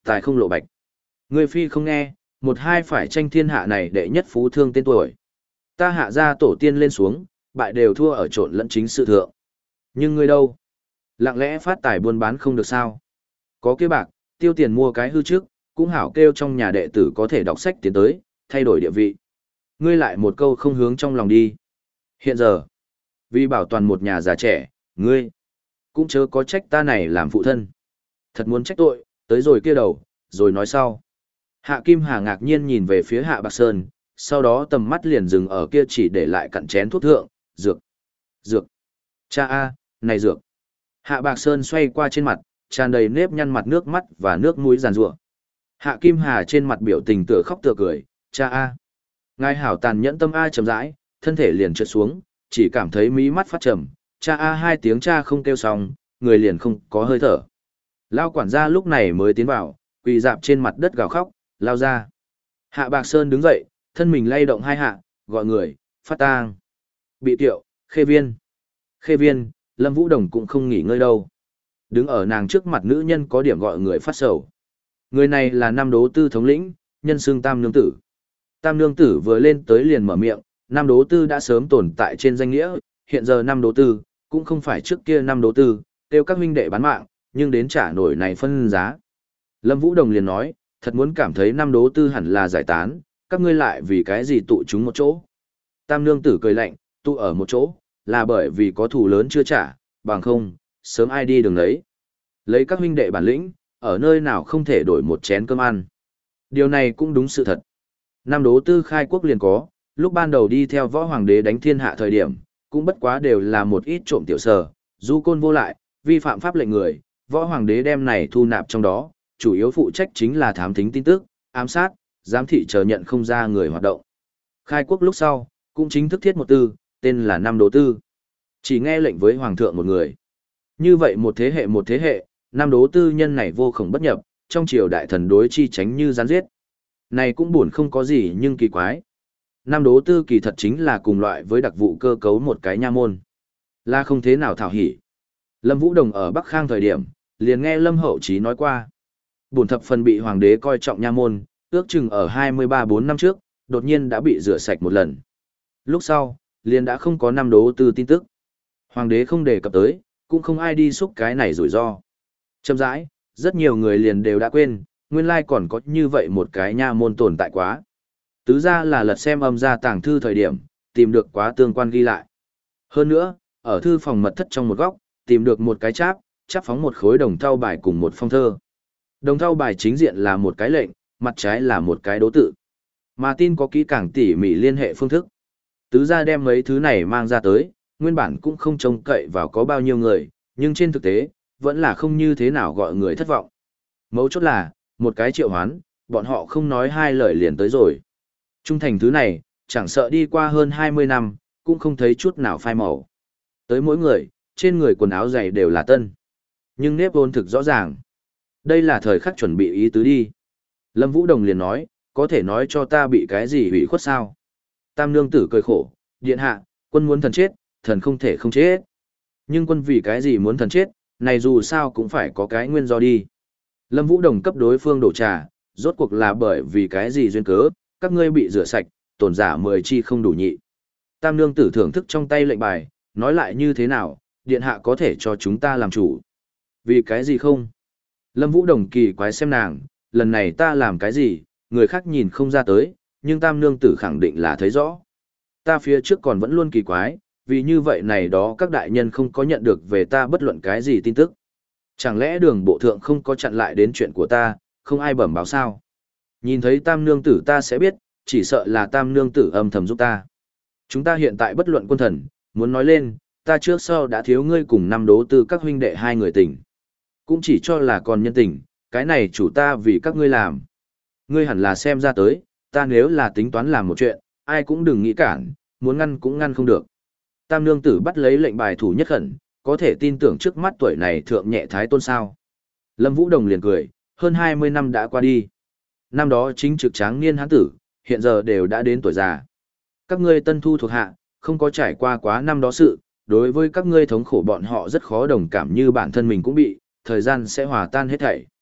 Tài không lộ bạch. Ngươi phi không nghe, một hai phải tranh thiên hạ này đệ nhất phú thương tên tuổi. Ta hạ ra tổ tiên lên xuống, bại đều thua ở trộn lẫn chính sự thượng. Nhưng ngươi đâu? Lặng lẽ phát tài buôn bán không được sao? Có cái bạc, tiêu tiền mua cái hư trước, cũng hảo kêu trong nhà đệ tử có thể đọc sách tiến tới, thay đổi địa vị. Ngươi lại một câu không hướng trong lòng đi. Hiện giờ, vì bảo toàn một nhà già trẻ, ngươi cũng chớ có trách ta này làm phụ thân. Thật muốn trách tội, tới rồi kia đầu, rồi nói sau. Hạ Kim Hà ngạc nhiên nhìn về phía Hạ Bạc Sơn, sau đó tầm mắt liền dừng ở kia chỉ để lại cặn chén thuốc thượng, dược, dược, cha a, này dược. Hạ Bạc Sơn xoay qua trên mặt, tràn đầy nếp nhăn mặt nước mắt và nước mũi giàn rủa. Hạ Kim Hà trên mặt biểu tình tựa khóc tựa cười, cha a. Ngài hảo tàn nhẫn tâm a chậm rãi, thân thể liền trượt xuống, chỉ cảm thấy mí mắt phát trầm, cha a hai tiếng cha không kêu xong, người liền không có hơi thở. Lao quản gia lúc này mới tiến vào, quỳ dạp trên mặt đất gào khóc, lao ra. Hạ Bạc Sơn đứng dậy, thân mình lay động hai hạ, gọi người, phát tang. Bị tiệu, khê viên. Khê viên, Lâm Vũ Đồng cũng không nghỉ ngơi đâu. Đứng ở nàng trước mặt nữ nhân có điểm gọi người phát sầu. Người này là Nam Đố Tư thống lĩnh, nhân xưng Tam Nương Tử. Tam Nương Tử vừa lên tới liền mở miệng, Nam Đố Tư đã sớm tồn tại trên danh nghĩa, hiện giờ Nam Đố Tư, cũng không phải trước kia Nam Đố Tư, kêu các huynh đệ bán mạng, nhưng đến trả nổi này phân giá. Lâm Vũ Đồng liền nói, thật muốn cảm thấy Nam Đố Tư hẳn là giải tán, các ngươi lại vì cái gì tụ chúng một chỗ. Tam Nương Tử cười lạnh, tụ ở một chỗ, là bởi vì có thù lớn chưa trả, bằng không, sớm ai đi đường lấy. Lấy các huynh đệ bản lĩnh, ở nơi nào không thể đổi một chén cơm ăn. Điều này cũng đúng sự thật. Nam Đố Tư khai quốc liền có, lúc ban đầu đi theo võ hoàng đế đánh thiên hạ thời điểm, cũng bất quá đều là một ít trộm tiểu sở, du côn vô lại, vi phạm pháp lệnh người, võ hoàng đế đem này thu nạp trong đó, chủ yếu phụ trách chính là thám thính tin tức, ám sát, giám thị chờ nhận không ra người hoạt động. Khai quốc lúc sau, cũng chính thức thiết một tư, tên là Nam Đố Tư. Chỉ nghe lệnh với hoàng thượng một người. Như vậy một thế hệ một thế hệ, Nam Đố Tư nhân này vô khổng bất nhập, trong triều đại thần đối chi tránh như gián giết. Này cũng buồn không có gì nhưng kỳ quái. Nam Đố Tư kỳ thật chính là cùng loại với đặc vụ cơ cấu một cái nha môn. Là không thế nào thảo hỉ. Lâm Vũ Đồng ở Bắc Khang thời điểm, liền nghe Lâm Hậu Chí nói qua. Bổn thập phần bị hoàng đế coi trọng nha môn, ước chừng ở hai mươi ba bốn năm trước, đột nhiên đã bị rửa sạch một lần. Lúc sau, liền đã không có Nam Đố Tư tin tức. Hoàng đế không đề cập tới, cũng không ai đi xúc cái này rủi ro. Chậm rãi, rất nhiều người liền đều đã quên, nguyên lai còn có như vậy một cái nha môn tồn tại quá. Tứ ra là lật xem âm ra tàng thư thời điểm, tìm được quá tương quan ghi lại. Hơn nữa, ở thư phòng mật thất trong một góc, tìm được một cái cháp, cháp phóng một khối đồng thau bài cùng một phong thơ. Đồng thau bài chính diện là một cái lệnh, mặt trái là một cái đố tự. Mà tin có kỹ càng tỉ mỉ liên hệ phương thức. Tứ ra đem mấy thứ này mang ra tới, nguyên bản cũng không trông cậy vào có bao nhiêu người, nhưng trên thực tế, vẫn là không như thế nào gọi người thất vọng. Mấu chốt là, một cái triệu hoán, bọn họ không nói hai lời liền tới rồi. Trung thành thứ này, chẳng sợ đi qua hơn hai mươi năm, cũng không thấy chút nào phai màu. Tới mỗi người, trên người quần áo dày đều là tân. Nhưng nếp vốn thực rõ ràng. Đây là thời khắc chuẩn bị ý tứ đi. Lâm Vũ Đồng liền nói, có thể nói cho ta bị cái gì hủy khuất sao? Tam Nương Tử cười khổ, điện hạ, quân muốn thần chết, thần không thể không chết. Nhưng quân vì cái gì muốn thần chết, này dù sao cũng phải có cái nguyên do đi. Lâm Vũ Đồng cấp đối phương đổ trà, rốt cuộc là bởi vì cái gì duyên cớ, các ngươi bị rửa sạch, tổn giả mười chi không đủ nhị. Tam Nương Tử thưởng thức trong tay lệnh bài, nói lại như thế nào, điện hạ có thể cho chúng ta làm chủ. Vì cái gì không? Lâm Vũ Đồng kỳ quái xem nàng, lần này ta làm cái gì, người khác nhìn không ra tới, nhưng Tam Nương Tử khẳng định là thấy rõ. Ta phía trước còn vẫn luôn kỳ quái, vì như vậy này đó các đại nhân không có nhận được về ta bất luận cái gì tin tức. Chẳng lẽ đường bộ thượng không có chặn lại đến chuyện của ta, không ai bẩm báo sao? Nhìn thấy Tam Nương Tử ta sẽ biết, chỉ sợ là Tam Nương Tử âm thầm giúp ta. Chúng ta hiện tại bất luận quân thần, muốn nói lên, ta trước sau đã thiếu ngươi cùng năm Đố Tư các huynh đệ hai người tình. Cũng chỉ cho là còn nhân tình, cái này chủ ta vì các ngươi làm. Ngươi hẳn là xem ra tới, ta nếu là tính toán làm một chuyện, ai cũng đừng nghĩ cản, muốn ngăn cũng ngăn không được. Tam Nương Tử bắt lấy lệnh bài thủ nhất khẩn, có thể tin tưởng trước mắt tuổi này thượng nhẹ thái tôn sao. Lâm Vũ Đồng liền cười, hơn hai mươi năm đã qua đi. Năm đó chính trực tráng niên hán tử, hiện giờ đều đã đến tuổi già. Các ngươi tân thu thuộc hạ, không có trải qua quá năm đó sự, đối với các ngươi thống khổ bọn họ rất khó đồng cảm như bản thân mình cũng bị, thời gian sẽ hòa tan hết thảy.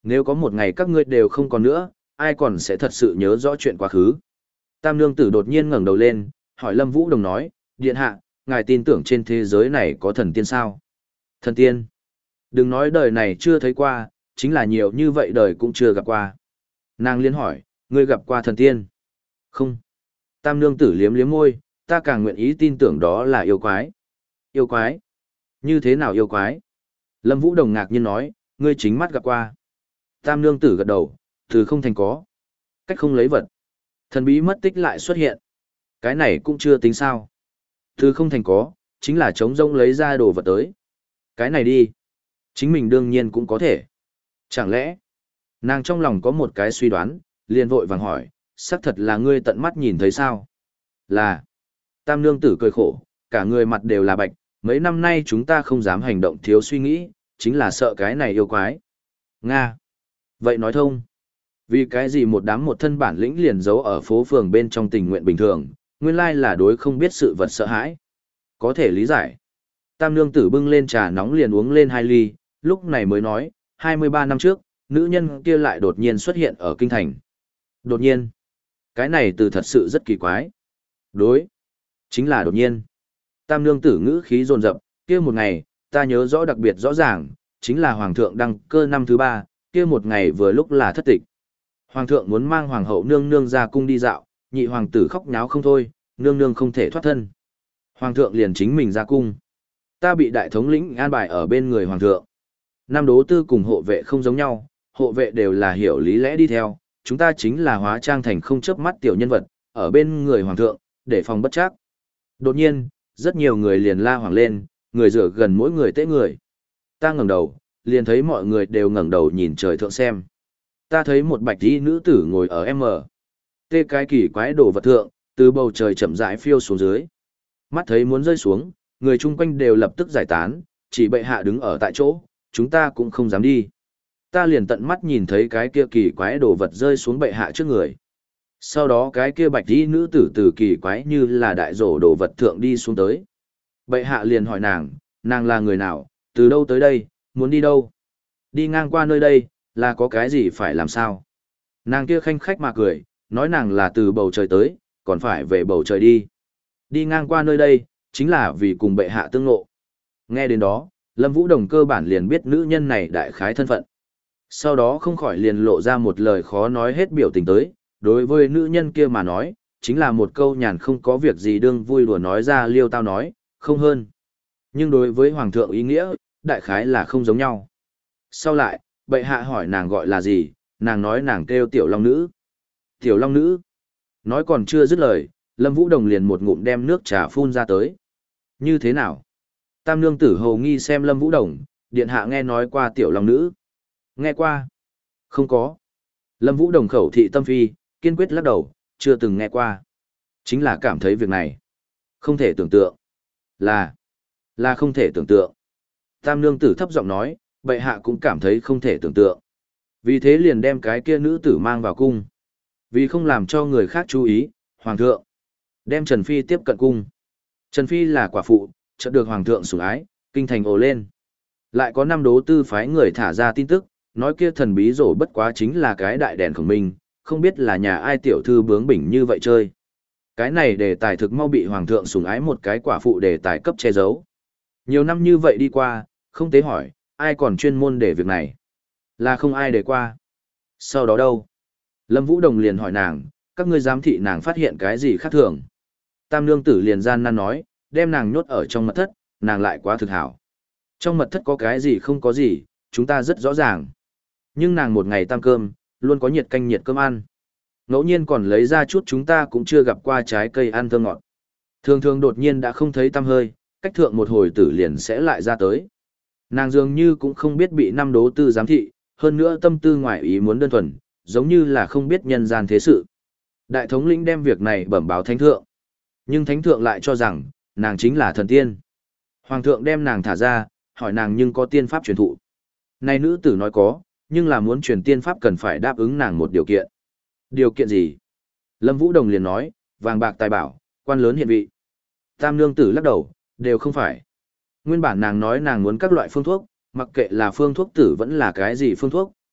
Nếu có một ngày các ngươi đều không còn nữa, ai còn sẽ thật sự nhớ rõ chuyện quá khứ? Tam nương tử đột nhiên ngẩng đầu lên, hỏi Lâm Vũ Đồng nói, điện hạ, ngài tin tưởng trên thế giới này có thần tiên sao? Thần tiên? Đừng nói đời này chưa thấy qua, chính là nhiều như vậy đời cũng chưa gặp qua. Nàng liên hỏi, ngươi gặp qua thần tiên? Không. Tam nương tử liếm liếm môi, ta càng nguyện ý tin tưởng đó là yêu quái. Yêu quái? Như thế nào yêu quái? Lâm Vũ Đồng ngạc nhiên nói, ngươi chính mắt gặp qua. Tam nương tử gật đầu, từ không thành có. Cách không lấy vật. Thần bí mất tích lại xuất hiện. Cái này cũng chưa tính sao. Từ không thành có, chính là trống rỗng lấy ra đồ vật tới. Cái này đi. Chính mình đương nhiên cũng có thể. Chẳng lẽ, nàng trong lòng có một cái suy đoán, liền vội vàng hỏi, xác thật là ngươi tận mắt nhìn thấy sao? Là. Tam nương tử cười khổ, cả người mặt đều là bạch, mấy năm nay chúng ta không dám hành động thiếu suy nghĩ, chính là sợ cái này yêu quái. Nga. Vậy nói thông. Vì cái gì một đám một thân bản lĩnh liền giấu ở phố phường bên trong tình nguyện bình thường, nguyên lai là đối không biết sự vật sợ hãi. Có thể lý giải. Tam nương tử bưng lên trà nóng liền uống lên hai ly, lúc này mới nói, hai mươi ba năm trước, nữ nhân kia lại đột nhiên xuất hiện ở kinh thành. Đột nhiên. Cái này từ thật sự rất kỳ quái. Đối. Chính là đột nhiên. Tam nương tử ngữ khí dồn dập, kia một ngày, ta nhớ rõ đặc biệt rõ ràng, chính là hoàng thượng đăng cơ năm thứ ba, kia một ngày vừa lúc là thất tịch. Hoàng thượng muốn mang hoàng hậu nương nương ra cung đi dạo, nhị hoàng tử khóc nháo không thôi, nương nương không thể thoát thân. Hoàng thượng liền chính mình ra cung. Ta bị đại thống lĩnh an bài ở bên người hoàng thượng. Năm đố tư cùng hộ vệ không giống nhau, hộ vệ đều là hiểu lý lẽ đi theo, chúng ta chính là hóa trang thành không chớp mắt tiểu nhân vật, ở bên người hoàng thượng, để phòng bất trắc. Đột nhiên, rất nhiều người liền la hoàng lên, người rửa gần mỗi người tế người. Ta ngẩng đầu, liền thấy mọi người đều ngẩng đầu nhìn trời thượng xem. Ta thấy một bạch y nữ tử ngồi ở M. Tê cái kỳ quái đồ vật thượng, từ bầu trời chậm rãi phiêu xuống dưới. Mắt thấy muốn rơi xuống, người chung quanh đều lập tức giải tán, chỉ bệ hạ đứng ở tại chỗ, chúng ta cũng không dám đi. Ta liền tận mắt nhìn thấy cái kia kỳ quái đồ vật rơi xuống bệ hạ trước người. Sau đó cái kia bạch y nữ tử từ kỳ quái như là đại rổ đồ vật thượng đi xuống tới. Bệ hạ liền hỏi nàng, nàng là người nào, từ đâu tới đây, muốn đi đâu? Đi ngang qua nơi đây, là có cái gì phải làm sao? Nàng kia khanh khách mà cười, nói nàng là từ bầu trời tới, còn phải về bầu trời đi. Đi ngang qua nơi đây, chính là vì cùng bệ hạ tương ngộ. Nghe đến đó, Lâm Vũ Đồng cơ bản liền biết nữ nhân này đại khái thân phận. Sau đó không khỏi liền lộ ra một lời khó nói hết biểu tình tới, đối với nữ nhân kia mà nói, chính là một câu nhàn không có việc gì đương vui đùa nói ra liêu tao nói, không hơn. Nhưng đối với hoàng thượng ý nghĩa, đại khái là không giống nhau. Sau lại, bệ hạ hỏi nàng gọi là gì, nàng nói nàng kêu tiểu long nữ. Tiểu long nữ. Nói còn chưa dứt lời, Lâm Vũ Đồng liền một ngụm đem nước trà phun ra tới. Như thế nào? Tam nương tử hầu nghi xem Lâm Vũ Đồng, điện hạ nghe nói qua tiểu long nữ. Nghe qua? Không có. Lâm Vũ Đồng khẩu thị tâm phi, kiên quyết lắc đầu, chưa từng nghe qua. Chính là cảm thấy việc này. Không thể tưởng tượng. Là. Là không thể tưởng tượng. Tam nương tử thấp giọng nói, bệ hạ cũng cảm thấy không thể tưởng tượng. Vì thế liền đem cái kia nữ tử mang vào cung. Vì không làm cho người khác chú ý, hoàng thượng đem Trần Phi tiếp cận cung. Trần Phi là quả phụ, chợt được hoàng thượng sủng ái, kinh thành ồ lên. Lại có năm đố tư phái người thả ra tin tức, nói kia thần bí rổ bất quá chính là cái đại đèn khổng minh, không biết là nhà ai tiểu thư bướng bỉnh như vậy chơi. Cái này đề tài thực mau bị hoàng thượng sủng ái một cái quả phụ đề tài cấp che giấu. Nhiều năm như vậy đi qua, không tế hỏi, ai còn chuyên môn để việc này. Là không ai để qua. Sau đó đâu? Lâm Vũ Đồng liền hỏi nàng, các ngươi giám thị nàng phát hiện cái gì khác thường. Tam nương tử liền gian nan nói, đem nàng nhốt ở trong mật thất, nàng lại quá thực hảo. Trong mật thất có cái gì không có gì, chúng ta rất rõ ràng. Nhưng nàng một ngày tam cơm, luôn có nhiệt canh nhiệt cơm ăn. Ngẫu nhiên còn lấy ra chút chúng ta cũng chưa gặp qua trái cây ăn thơm ngọt. Thường thường đột nhiên đã không thấy tăm hơi, cách thượng một hồi tử liền sẽ lại ra tới. Nàng dường như cũng không biết bị năm đố tư giám thị, hơn nữa tâm tư ngoại ý muốn đơn thuần, giống như là không biết nhân gian thế sự. Đại thống lĩnh đem việc này bẩm báo thánh thượng. Nhưng thánh thượng lại cho rằng, nàng chính là thần tiên. Hoàng thượng đem nàng thả ra, hỏi nàng nhưng có tiên pháp truyền thụ. Này nữ tử nói có, nhưng là muốn truyền tiên pháp cần phải đáp ứng nàng một điều kiện. Điều kiện gì? Lâm Vũ Đồng liền nói, vàng bạc tài bảo, quan lớn hiện vị. Tam nương tử lắc đầu, đều không phải. Nguyên bản nàng nói nàng muốn các loại phương thuốc, mặc kệ là phương thuốc tử vẫn là cái gì phương thuốc,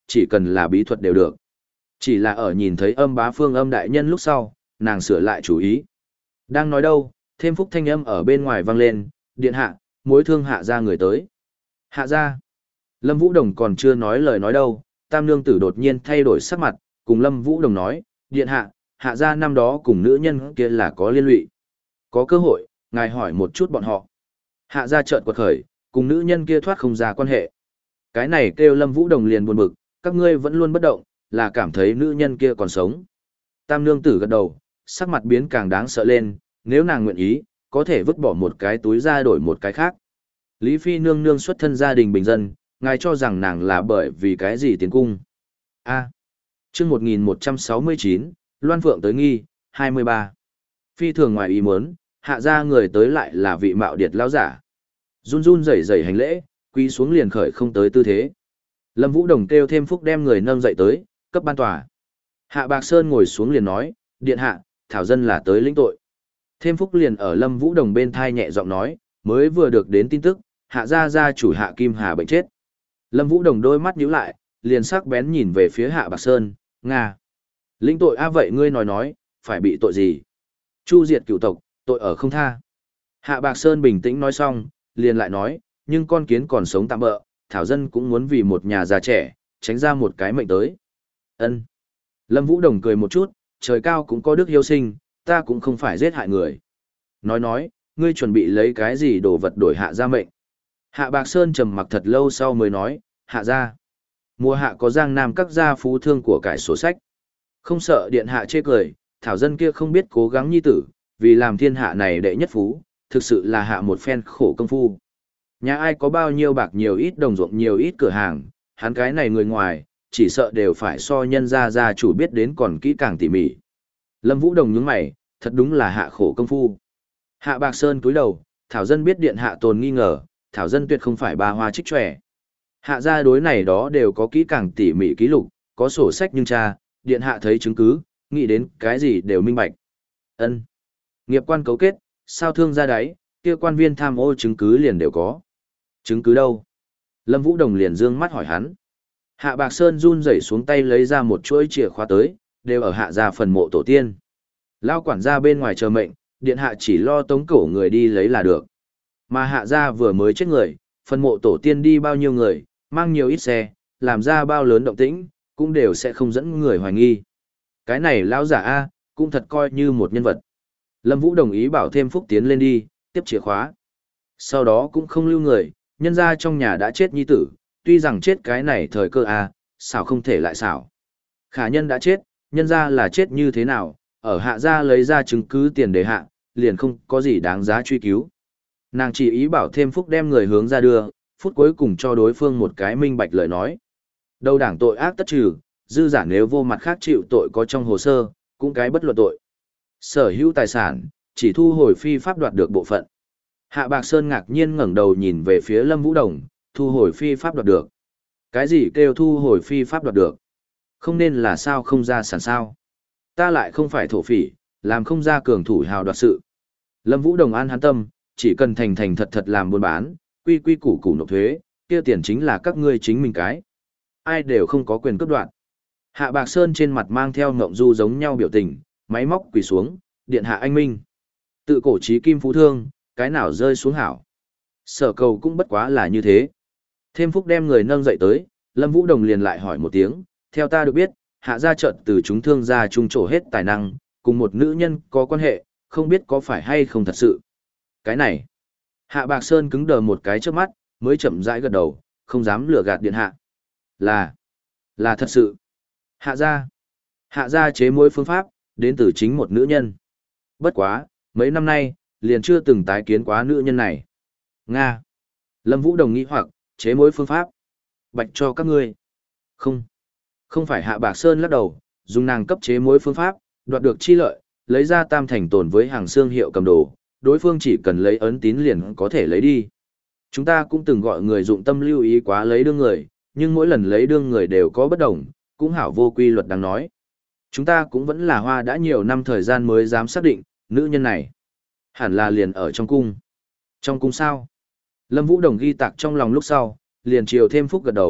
chỉ cần là bí thuật đều được. Chỉ là ở nhìn thấy Âm Bá Phương Âm đại nhân lúc sau, nàng sửa lại chủ ý. Đang nói đâu, thêm phúc thanh âm ở bên ngoài vang lên, điện hạ, mối thương hạ ra người tới. Hạ ra. Lâm Vũ Đồng còn chưa nói lời nói đâu, tam nương tử đột nhiên thay đổi sắc mặt, cùng Lâm Vũ Đồng nói, điện hạ, hạ ra năm đó cùng nữ nhân kia là có liên lụy. Có cơ hội, ngài hỏi một chút bọn họ. Hạ ra chợt quật khởi, cùng nữ nhân kia thoát không ra quan hệ. Cái này kêu Lâm Vũ Đồng liền buồn bực, các ngươi vẫn luôn bất động, là cảm thấy nữ nhân kia còn sống. Tam nương tử gật đầu, sắc mặt biến càng đáng sợ lên, nếu nàng nguyện ý, có thể vứt bỏ một cái túi ra đổi một cái khác. Lý Phi nương nương xuất thân gia đình bình dân, ngài cho rằng nàng là bởi vì cái gì tiến cung. A. Chương một nghìn một trăm sáu mươi chín, Loan Phượng tới nghi, hai mươi ba. Phi thường ngoài ý muốn, hạ ra người tới lại là vị mạo điệt lão giả. Run run rẩy rẩy hành lễ, quy xuống liền khởi không tới tư thế. Lâm Vũ Đồng kêu thêm phúc đem người nâng dậy tới, cấp ban tòa. Hạ Bạc Sơn ngồi xuống liền nói, điện hạ, thảo dân là tới lĩnh tội. Thêm phúc liền ở Lâm Vũ Đồng bên thai nhẹ giọng nói, mới vừa được đến tin tức, hạ gia gia chủ hạ Kim Hà bệnh chết. Lâm Vũ Đồng đôi mắt nhíu lại, liền sắc bén nhìn về phía Hạ Bạc Sơn, Nga. Lĩnh tội a vậy ngươi nói nói, phải bị tội gì? Chu diệt cửu tộc, tội ở không tha. Hạ Bạc Sơn bình tĩnh nói xong, liền lại nói, nhưng con kiến còn sống tạm bỡ, thảo dân cũng muốn vì một nhà già trẻ, tránh ra một cái mệnh tới. Ân. Lâm Vũ Đồng cười một chút, trời cao cũng có đức hiếu sinh, ta cũng không phải giết hại người. Nói nói, ngươi chuẩn bị lấy cái gì đồ vật đổi hạ gia mệnh. Hạ Bạc Sơn trầm mặc thật lâu sau mới nói, hạ gia. Mùa hạ có giang nam các gia phú thương của cải sổ sách. Không sợ điện hạ chê cười, thảo dân kia không biết cố gắng nhi tử, vì làm thiên hạ này đệ nhất phú, thực sự là hạ một phen khổ công phu. Nhà ai có bao nhiêu bạc nhiều ít đồng ruộng nhiều ít cửa hàng, hắn cái này người ngoài, chỉ sợ đều phải so nhân gia gia chủ biết đến còn kỹ càng tỉ mỉ. Lâm Vũ Đồng nhướng mày, thật đúng là hạ khổ công phu. Hạ Bạc Sơn cúi đầu, thảo dân biết điện hạ tồn nghi ngờ, thảo dân tuyệt không phải ba hoa trích trẻ. Hạ gia đối này đó đều có kỹ càng tỉ mỉ ký lục, có sổ sách nhưng cha, điện hạ thấy chứng cứ, nghĩ đến cái gì đều minh bạch. Ân. Nghiệp quan cấu kết, sao thương ra đáy, kia quan viên tham ô chứng cứ liền đều có. Chứng cứ đâu? Lâm Vũ Đồng liền dương mắt hỏi hắn. Hạ Bạc Sơn run rẩy xuống tay lấy ra một chuỗi chìa khóa tới, đều ở hạ gia phần mộ tổ tiên. Lao quản gia bên ngoài chờ mệnh, điện hạ chỉ lo tống cổ người đi lấy là được. Mà hạ gia vừa mới chết người, phần mộ tổ tiên đi bao nhiêu người, mang nhiều ít xe, làm ra bao lớn động tĩnh, cũng đều sẽ không dẫn người hoài nghi. Cái này lão giả A, cũng thật coi như một nhân vật. Lâm Vũ đồng ý bảo thêm phúc tiến lên đi, tiếp chìa khóa. Sau đó cũng không lưu người, nhân ra trong nhà đã chết nhi tử, tuy rằng chết cái này thời cơ A, xảo không thể lại xảo. Khả nhân đã chết, nhân ra là chết như thế nào, ở hạ gia lấy ra chứng cứ tiền đề hạ, liền không có gì đáng giá truy cứu. Nàng chỉ ý bảo thêm phúc đem người hướng ra đưa, phút cuối cùng cho đối phương một cái minh bạch lời nói. Đầu đảng tội ác tất trừ, dư giả nếu vô mặt khác chịu tội có trong hồ sơ, cũng cái bất luận tội. Sở hữu tài sản, chỉ thu hồi phi pháp đoạt được bộ phận. Hạ Bạc Sơn ngạc nhiên ngẩng đầu nhìn về phía Lâm Vũ Đồng, thu hồi phi pháp đoạt được. Cái gì kêu thu hồi phi pháp đoạt được? Không nên là sao không ra sản sao? Ta lại không phải thổ phỉ, làm không ra cường thủ hào đoạt sự. Lâm Vũ Đồng an hắn tâm, chỉ cần thành thành thật thật làm buôn bán, quy quy củ củ nộp thuế, kia tiền chính là các ngươi chính mình cái. Ai đều không có quyền cướp đoạt. Hạ Bạc Sơn trên mặt mang theo ngộng du giống nhau biểu tình, máy móc quỳ xuống, điện hạ anh minh. Tự cổ chí kim phú thương, cái nào rơi xuống hảo. Sở cầu cũng bất quá là như thế. Thêm phúc đem người nâng dậy tới, Lâm Vũ Đồng liền lại hỏi một tiếng, theo ta được biết, hạ gia trận từ chúng thương gia trung trổ hết tài năng, cùng một nữ nhân có quan hệ, không biết có phải hay không thật sự. Cái này, Hạ Bạc Sơn cứng đờ một cái trước mắt, mới chậm rãi gật đầu, không dám lừa gạt điện hạ. Là, là thật sự. Hạ gia, hạ gia chế mối phương pháp, đến từ chính một nữ nhân. Bất quá, mấy năm nay, liền chưa từng tái kiến quá nữ nhân này. Nga. Lâm Vũ Đồng nghĩ hoặc, chế mối phương pháp. Bạch cho các ngươi. Không. Không phải Hạ Bạc Sơn lắc đầu, dùng nàng cấp chế mối phương pháp, đoạt được chi lợi, lấy ra tam thành tồn với hàng xương hiệu cầm đồ, đối phương chỉ cần lấy ấn tín liền có thể lấy đi. Chúng ta cũng từng gọi người dụng tâm lưu ý quá lấy đương người, nhưng mỗi lần lấy đương người đều có bất đồng, cũng hảo vô quy luật đáng nói. Chúng ta cũng vẫn là hoa đã nhiều năm thời gian mới dám xác định, nữ nhân này hẳn là liền ở trong cung. Trong cung sao? Lâm Vũ Đồng ghi tạc trong lòng lúc sau, liền chiều thêm phúc gật đầu,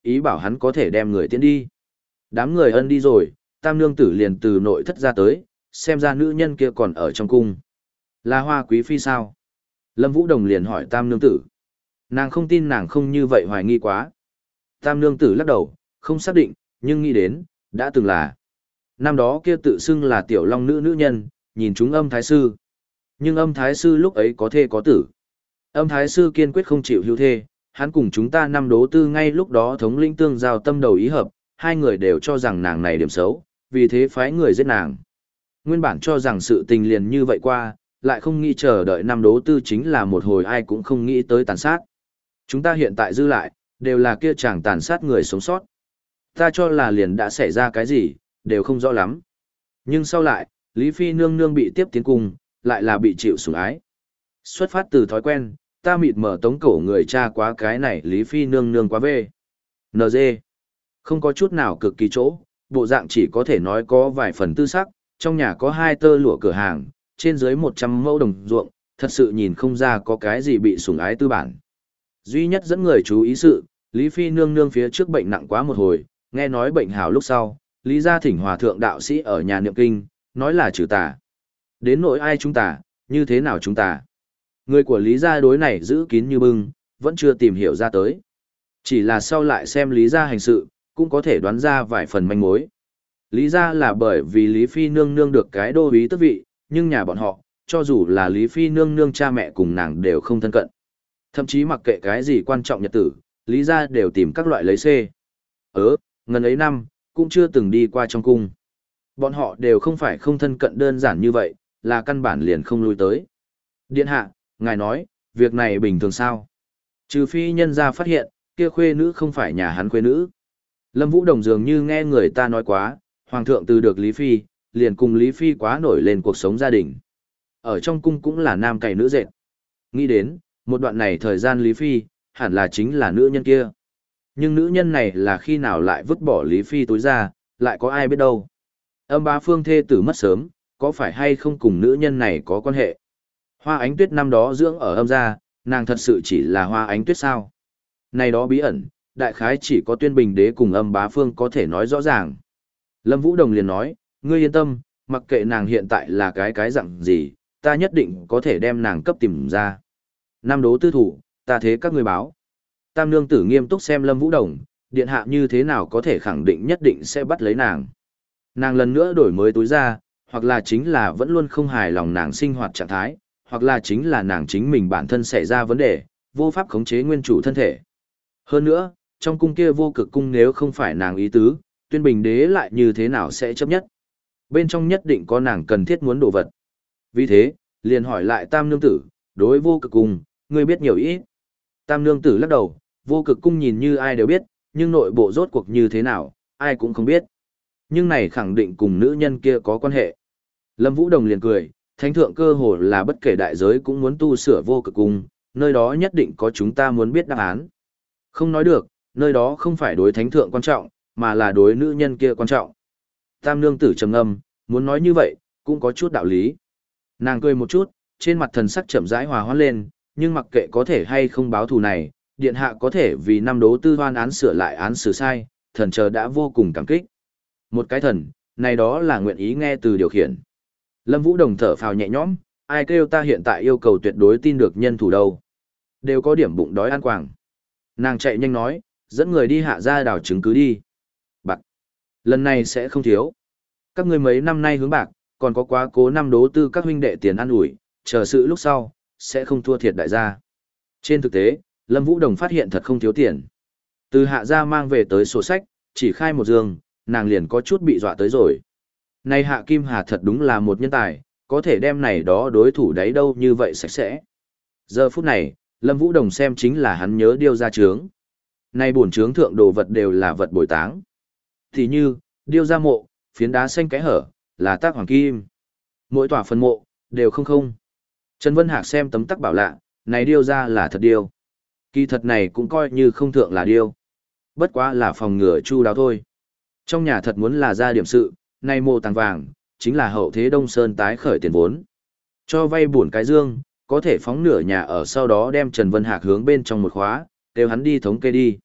ý bảo hắn có thể đem người tiến đi. Đám người ân đi rồi, tam nương tử liền từ nội thất ra tới, xem ra nữ nhân kia còn ở trong cung. Là Hoa quý phi sao? Lâm Vũ Đồng liền hỏi tam nương tử. Nàng không tin nàng không như vậy hoài nghi quá. Tam nương tử lắc đầu, không xác định, nhưng nghĩ đến, đã từng là. Năm đó kia tự xưng là tiểu long nữ nữ nhân, nhìn chúng âm thái sư. Nhưng âm thái sư lúc ấy có thê có tử. Âm thái sư kiên quyết không chịu hưu thê, hắn cùng chúng ta năm đố tư ngay lúc đó thống lĩnh tương giao tâm đầu ý hợp, hai người đều cho rằng nàng này điểm xấu, vì thế phái người giết nàng. Nguyên bản cho rằng sự tình liền như vậy qua, lại không nghĩ chờ đợi năm đố tư chính là một hồi ai cũng không nghĩ tới tàn sát. Chúng ta hiện tại dư lại, đều là kia chàng tàn sát người sống sót. Ta cho là liền đã xảy ra cái gì, đều không rõ lắm. Nhưng sau lại, Lý Phi nương nương bị tiếp tiến cung, lại là bị chịu sủng ái. Xuất phát từ thói quen, ta mịt mở tống cổ người cha quá cái này Lý Phi nương nương quá về. en giê. Không có chút nào cực kỳ chỗ, bộ dạng chỉ có thể nói có vài phần tư sắc, trong nhà có hai tơ lụa cửa hàng, trên dưới một trăm mẫu đồng ruộng, thật sự nhìn không ra có cái gì bị sủng ái tư bản. Duy nhất dẫn người chú ý sự, Lý Phi nương nương phía trước bệnh nặng quá một hồi, nghe nói bệnh hào lúc sau, Lý gia thỉnh hòa thượng đạo sĩ ở nhà niệm kinh, nói là trừ tà. Đến nỗi ai chúng ta, như thế nào chúng ta. Người của Lý gia đối này giữ kín như bưng, vẫn chưa tìm hiểu ra tới. Chỉ là sau lại xem Lý gia hành sự, cũng có thể đoán ra vài phần manh mối. Lý gia là bởi vì Lý Phi nương nương được cái đô úy tước vị, nhưng nhà bọn họ, cho dù là Lý Phi nương nương cha mẹ cùng nàng đều không thân cận. Thậm chí mặc kệ cái gì quan trọng nhật tử, Lý gia đều tìm các loại lấy xê. Ớ, ngần ấy năm, cũng chưa từng đi qua trong cung. Bọn họ đều không phải không thân cận đơn giản như vậy, là căn bản liền không lui tới. Điện hạ, ngài nói, việc này bình thường sao? Trừ phi nhân gia phát hiện, kia khuê nữ không phải nhà hắn khuê nữ. Lâm Vũ Đồng dường như nghe người ta nói quá, Hoàng thượng từ được Lý Phi, liền cùng Lý Phi quá nổi lên cuộc sống gia đình. Ở trong cung cũng là nam cày nữ dệt. Nghĩ đến, một đoạn này thời gian Lý Phi, hẳn là chính là nữ nhân kia. Nhưng nữ nhân này là khi nào lại vứt bỏ Lý Phi tối ra, lại có ai biết đâu. Âm bá phương thê tử mất sớm, có phải hay không cùng nữ nhân này có quan hệ? Hoa Ánh Tuyết năm đó dưỡng ở âm gia, nàng thật sự chỉ là Hoa Ánh Tuyết sao? Này đó bí ẩn, đại khái chỉ có Tuyên Bình Đế cùng âm bá phương có thể nói rõ ràng. Lâm Vũ Đồng liền nói, ngươi yên tâm, mặc kệ nàng hiện tại là cái cái dạng gì, ta nhất định có thể đem nàng cấp tìm ra. Năm đố tư thủ, ta thế các ngươi báo. Tam nương tử nghiêm túc xem Lâm Vũ Đồng, điện hạ như thế nào có thể khẳng định nhất định sẽ bắt lấy nàng. Nàng lần nữa đổi mới túi ra, hoặc là chính là vẫn luôn không hài lòng nàng sinh hoạt trạng thái, hoặc là chính là nàng chính mình bản thân xảy ra vấn đề, vô pháp khống chế nguyên chủ thân thể. Hơn nữa, trong cung kia vô cực cung nếu không phải nàng ý tứ, Tuyên Bình Đế lại như thế nào sẽ chấp nhất. Bên trong nhất định có nàng cần thiết muốn đồ vật. Vì thế, liền hỏi lại Tam nương tử, đối vô cực cung, ngươi biết nhiều ít. Tam nương tử lắc đầu, vô cực cung nhìn như ai đều biết, nhưng nội bộ rốt cuộc như thế nào, ai cũng không biết. Nhưng này khẳng định cùng nữ nhân kia có quan hệ. Lâm Vũ Đồng liền cười, thánh thượng cơ hồ là bất kể đại giới cũng muốn tu sửa vô cực cung, nơi đó nhất định có chúng ta muốn biết đáp án. Không nói được, nơi đó không phải đối thánh thượng quan trọng, mà là đối nữ nhân kia quan trọng. Tam nương tử trầm ngâm, muốn nói như vậy, cũng có chút đạo lý. Nàng cười một chút, trên mặt thần sắc chậm rãi hòa hoãn lên, nhưng mặc kệ có thể hay không báo thù này, điện hạ có thể vì năm đố tư hoan án sửa lại án xử sai, thần chờ đã vô cùng cảm kích. Một cái thần, này đó là nguyện ý nghe từ điều khiển. Lâm Vũ Đồng thở phào nhẹ nhõm, ai kêu ta hiện tại yêu cầu tuyệt đối tin được nhân thủ đâu. Đều có điểm bụng đói ăn quàng. Nàng chạy nhanh nói, dẫn người đi hạ ra đào chứng cứ đi. Bạc. Lần này sẽ không thiếu. Các ngươi mấy năm nay hướng bạc, còn có quá cố năm đố tư các huynh đệ tiền ăn ủi, chờ sự lúc sau, sẽ không thua thiệt đại gia. Trên thực tế, Lâm Vũ Đồng phát hiện thật không thiếu tiền. Từ hạ gia mang về tới sổ sách, chỉ khai một giường, nàng liền có chút bị dọa tới rồi. Này Hạ Kim Hà thật đúng là một nhân tài, có thể đem này đó đối thủ đấy đâu như vậy sạch sẽ. Giờ phút này, Lâm Vũ Đồng xem chính là hắn nhớ điêu ra trướng. Này bổn trướng thượng đồ vật đều là vật bồi táng. Thì như, điêu ra mộ, phiến đá xanh cái hở, là tác hoàng kim. Mỗi tòa phần mộ, đều không không. Trần Vân Hạc xem tấm tắc bảo lạ, này điêu ra là thật điêu. Kỳ thật này cũng coi như không thượng là điêu. Bất quá là phòng ngừa chu đáo thôi. Trong nhà thật muốn là ra điểm sự, này mộ tàng vàng, chính là hậu thế Đông Sơn tái khởi tiền vốn. Cho vay buồn cái dương, có thể phóng nửa nhà ở sau đó đem Trần Vân Hạc hướng bên trong một khóa, đều hắn đi thống kê đi.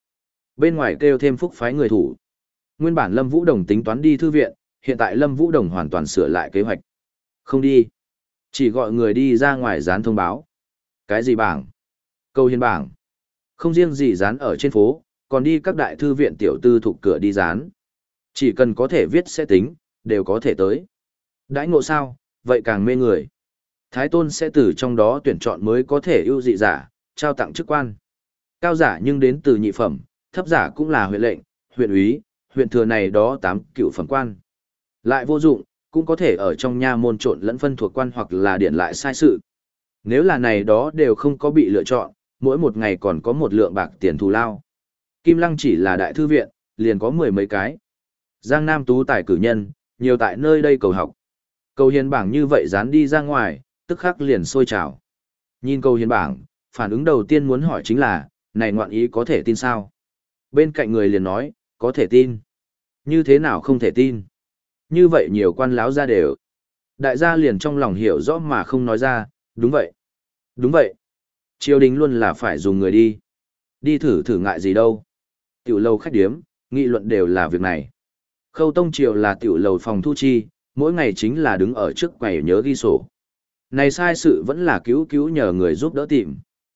Bên ngoài kêu thêm phúc phái người thủ. Nguyên bản Lâm Vũ Đồng tính toán đi thư viện, hiện tại Lâm Vũ Đồng hoàn toàn sửa lại kế hoạch. Không đi. Chỉ gọi người đi ra ngoài dán thông báo. Cái gì bảng? Câu hiền bảng. Không riêng gì dán ở trên phố, còn đi các đại thư viện tiểu tư thuộc cửa đi dán. Chỉ cần có thể viết sẽ tính, đều có thể tới. Đãi ngộ sao, vậy càng mê người. Thái Tôn sẽ từ trong đó tuyển chọn mới có thể ưu dị giả, trao tặng chức quan. Cao giả nhưng đến từ nhị phẩm, thấp giả cũng là huyện lệnh, huyện úy, huyện thừa này đó tám cựu phẩm quan. Lại vô dụng, cũng có thể ở trong nha môn trộn lẫn phân thuộc quan hoặc là điển lại sai sự. Nếu là này đó đều không có bị lựa chọn, mỗi một ngày còn có một lượng bạc tiền thù lao. Kim Lăng chỉ là đại thư viện, liền có mười mấy cái. Giang Nam tú tài cử nhân, nhiều tại nơi đây cầu học. Cầu hiền bảng như vậy dán đi ra ngoài, tức khắc liền sôi trào. Nhìn cầu hiền bảng, phản ứng đầu tiên muốn hỏi chính là, này ngoạn ý có thể tin sao? Bên cạnh người liền nói, có thể tin. Như thế nào không thể tin? Như vậy nhiều quan láo ra đều. Đại gia liền trong lòng hiểu rõ mà không nói ra, đúng vậy. Đúng vậy. Triều đình luôn là phải dùng người đi. Đi thử thử ngại gì đâu. Tiểu lầu khách điếm, nghị luận đều là việc này. Khâu Tông Triều là tiểu lầu phòng thu chi, mỗi ngày chính là đứng ở trước quầy nhớ ghi sổ. Này sai sự vẫn là cứu cứu nhờ người giúp đỡ tìm.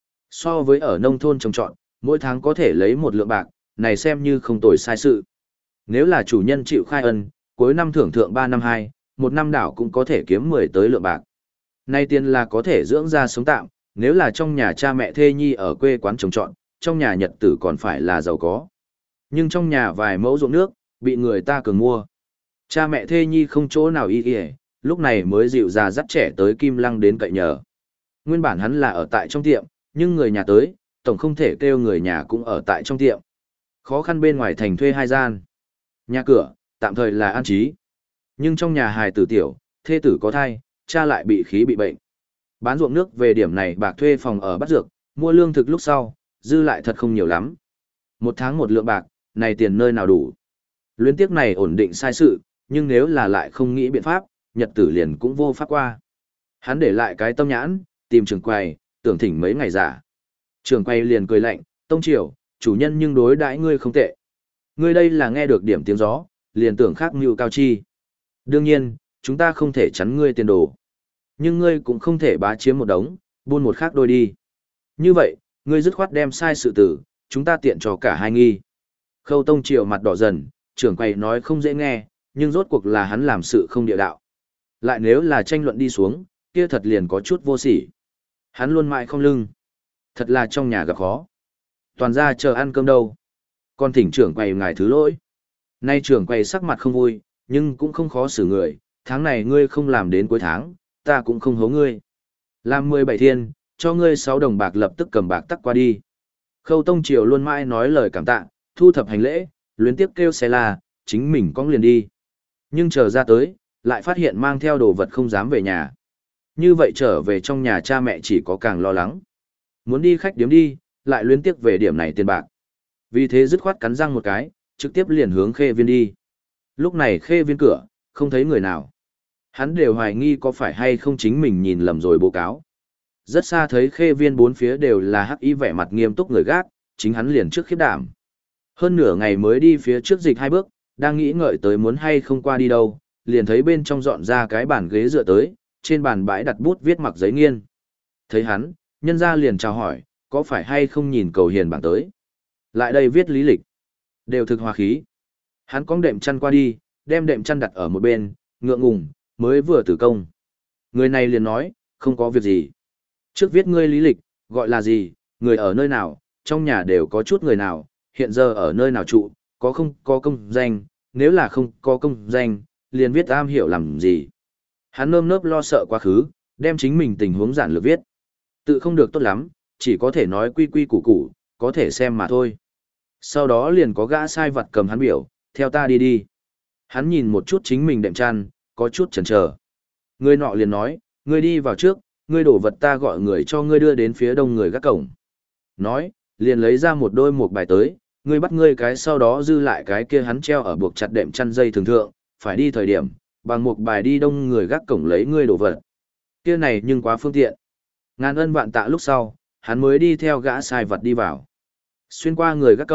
So với ở nông thôn trồng trọt, mỗi tháng có thể lấy một lượng bạc, này xem như không tồi sai sự. Nếu là chủ nhân chịu khai ân, cuối năm thưởng thượng ba năm hai, một năm đảo cũng có thể kiếm mười tới lượng bạc. Nay tiền là có thể dưỡng ra sống tạm, nếu là trong nhà cha mẹ thê nhi ở quê quán trồng trọt, trong nhà nhật tử còn phải là giàu có. Nhưng trong nhà vài mẫu ruộng nước, bị người ta cường mua. Cha mẹ thê nhi không chỗ nào y y, lúc này mới dịu ra dắt trẻ tới Kim Lăng đến cậy nhờ. Nguyên bản hắn là ở tại trong tiệm, nhưng người nhà tới, tổng không thể kêu người nhà cũng ở tại trong tiệm. Khó khăn bên ngoài thành thuê hai gian. Nhà cửa, tạm thời là an trí. Nhưng trong nhà hài tử tiểu, thê tử có thai, cha lại bị khí bị bệnh. Bán ruộng nước về điểm này bạc thuê phòng ở bắt dược, mua lương thực lúc sau, dư lại thật không nhiều lắm. Một tháng một lượng bạc, này tiền nơi nào đủ. Luyến tiếc này ổn định sai sự, nhưng nếu là lại không nghĩ biện pháp, nhật tử liền cũng vô pháp qua. Hắn để lại cái tâm nhãn, tìm trường quầy, tưởng thỉnh mấy ngày giả. Trường quầy liền cười lạnh, Tông Triều, chủ nhân nhưng đối đãi ngươi không tệ. Ngươi đây là nghe được điểm tiếng gió, liền tưởng khác mưu cao chi. Đương nhiên, chúng ta không thể chắn ngươi tiền đồ. Nhưng ngươi cũng không thể bá chiếm một đống, buôn một khác đôi đi. Như vậy, ngươi dứt khoát đem sai sự tử, chúng ta tiện cho cả hai nghi. Khâu Tông Triều mặt đỏ dần, trưởng quầy nói không dễ nghe, nhưng rốt cuộc là hắn làm sự không địa đạo. Lại nếu là tranh luận đi xuống, kia thật liền có chút vô sỉ. Hắn luôn mãi không lưng. Thật là trong nhà gặp khó. Toàn ra chờ ăn cơm đâu. Còn thỉnh trưởng quầy ngài thứ lỗi. Nay trưởng quầy sắc mặt không vui, nhưng cũng không khó xử người. Tháng này ngươi không làm đến cuối tháng, ta cũng không hố ngươi. Làm mười bảy thiên, cho ngươi sáu đồng bạc lập tức cầm bạc tắc qua đi. Khâu Tông Triều luôn mãi nói lời cảm tạ, thu thập hành lễ, luyến tiếp kêu xe la, chính mình cong liền đi. Nhưng chờ ra tới, lại phát hiện mang theo đồ vật không dám về nhà. Như vậy trở về trong nhà cha mẹ chỉ có càng lo lắng. Muốn đi khách điếm đi, lại luyến tiếc về điểm này tiền bạc. Vì thế dứt khoát cắn răng một cái, trực tiếp liền hướng Khê Viên đi. Lúc này Khê Viên cửa, không thấy người nào. Hắn đều hoài nghi có phải hay không chính mình nhìn lầm rồi báo cáo. Rất xa thấy Khê Viên bốn phía đều là hắc y vẻ mặt nghiêm túc người gác, chính hắn liền trước khiếp đảm. Hơn nửa ngày mới đi phía trước dịch hai bước, đang nghĩ ngợi tới muốn hay không qua đi đâu, liền thấy bên trong dọn ra cái bàn ghế dựa tới, trên bàn bãi đặt bút viết mặc giấy nghiên. Thấy hắn, nhân ra liền chào hỏi, có phải hay không nhìn cầu hiền bảng tới. Lại đây viết lý lịch. Đều thực hòa khí. Hắn cong đệm chăn qua đi, đem đệm chăn đặt ở một bên, ngượng ngùng, mới vừa tử công. Người này liền nói, không có việc gì. Trước viết ngươi lý lịch, gọi là gì, người ở nơi nào, trong nhà đều có chút người nào, hiện giờ ở nơi nào trụ, có không có công danh, nếu là không có công danh, liền viết am hiểu làm gì. Hắn nơm nớp lo sợ quá khứ, đem chính mình tình huống giản lược viết. Tự không được tốt lắm, chỉ có thể nói quy quy củ củ, có thể xem mà thôi. Sau đó liền có gã sai vật cầm hắn biểu, theo ta đi đi. Hắn nhìn một chút chính mình đệm chăn, có chút chần chờ. Người nọ liền nói, ngươi đi vào trước, ngươi đổ vật ta gọi người cho ngươi đưa đến phía đông người gác cổng. Nói, liền lấy ra một đôi một bài tới, ngươi bắt ngươi cái sau đó dư lại cái kia hắn treo ở buộc chặt đệm chăn dây thường thượng, phải đi thời điểm, bằng một bài đi đông người gác cổng lấy ngươi đổ vật. Kia này nhưng quá phương tiện. Ngàn ân vạn tạ lúc sau, hắn mới đi theo gã sai vật đi vào. Xuyên qua người gác cổng,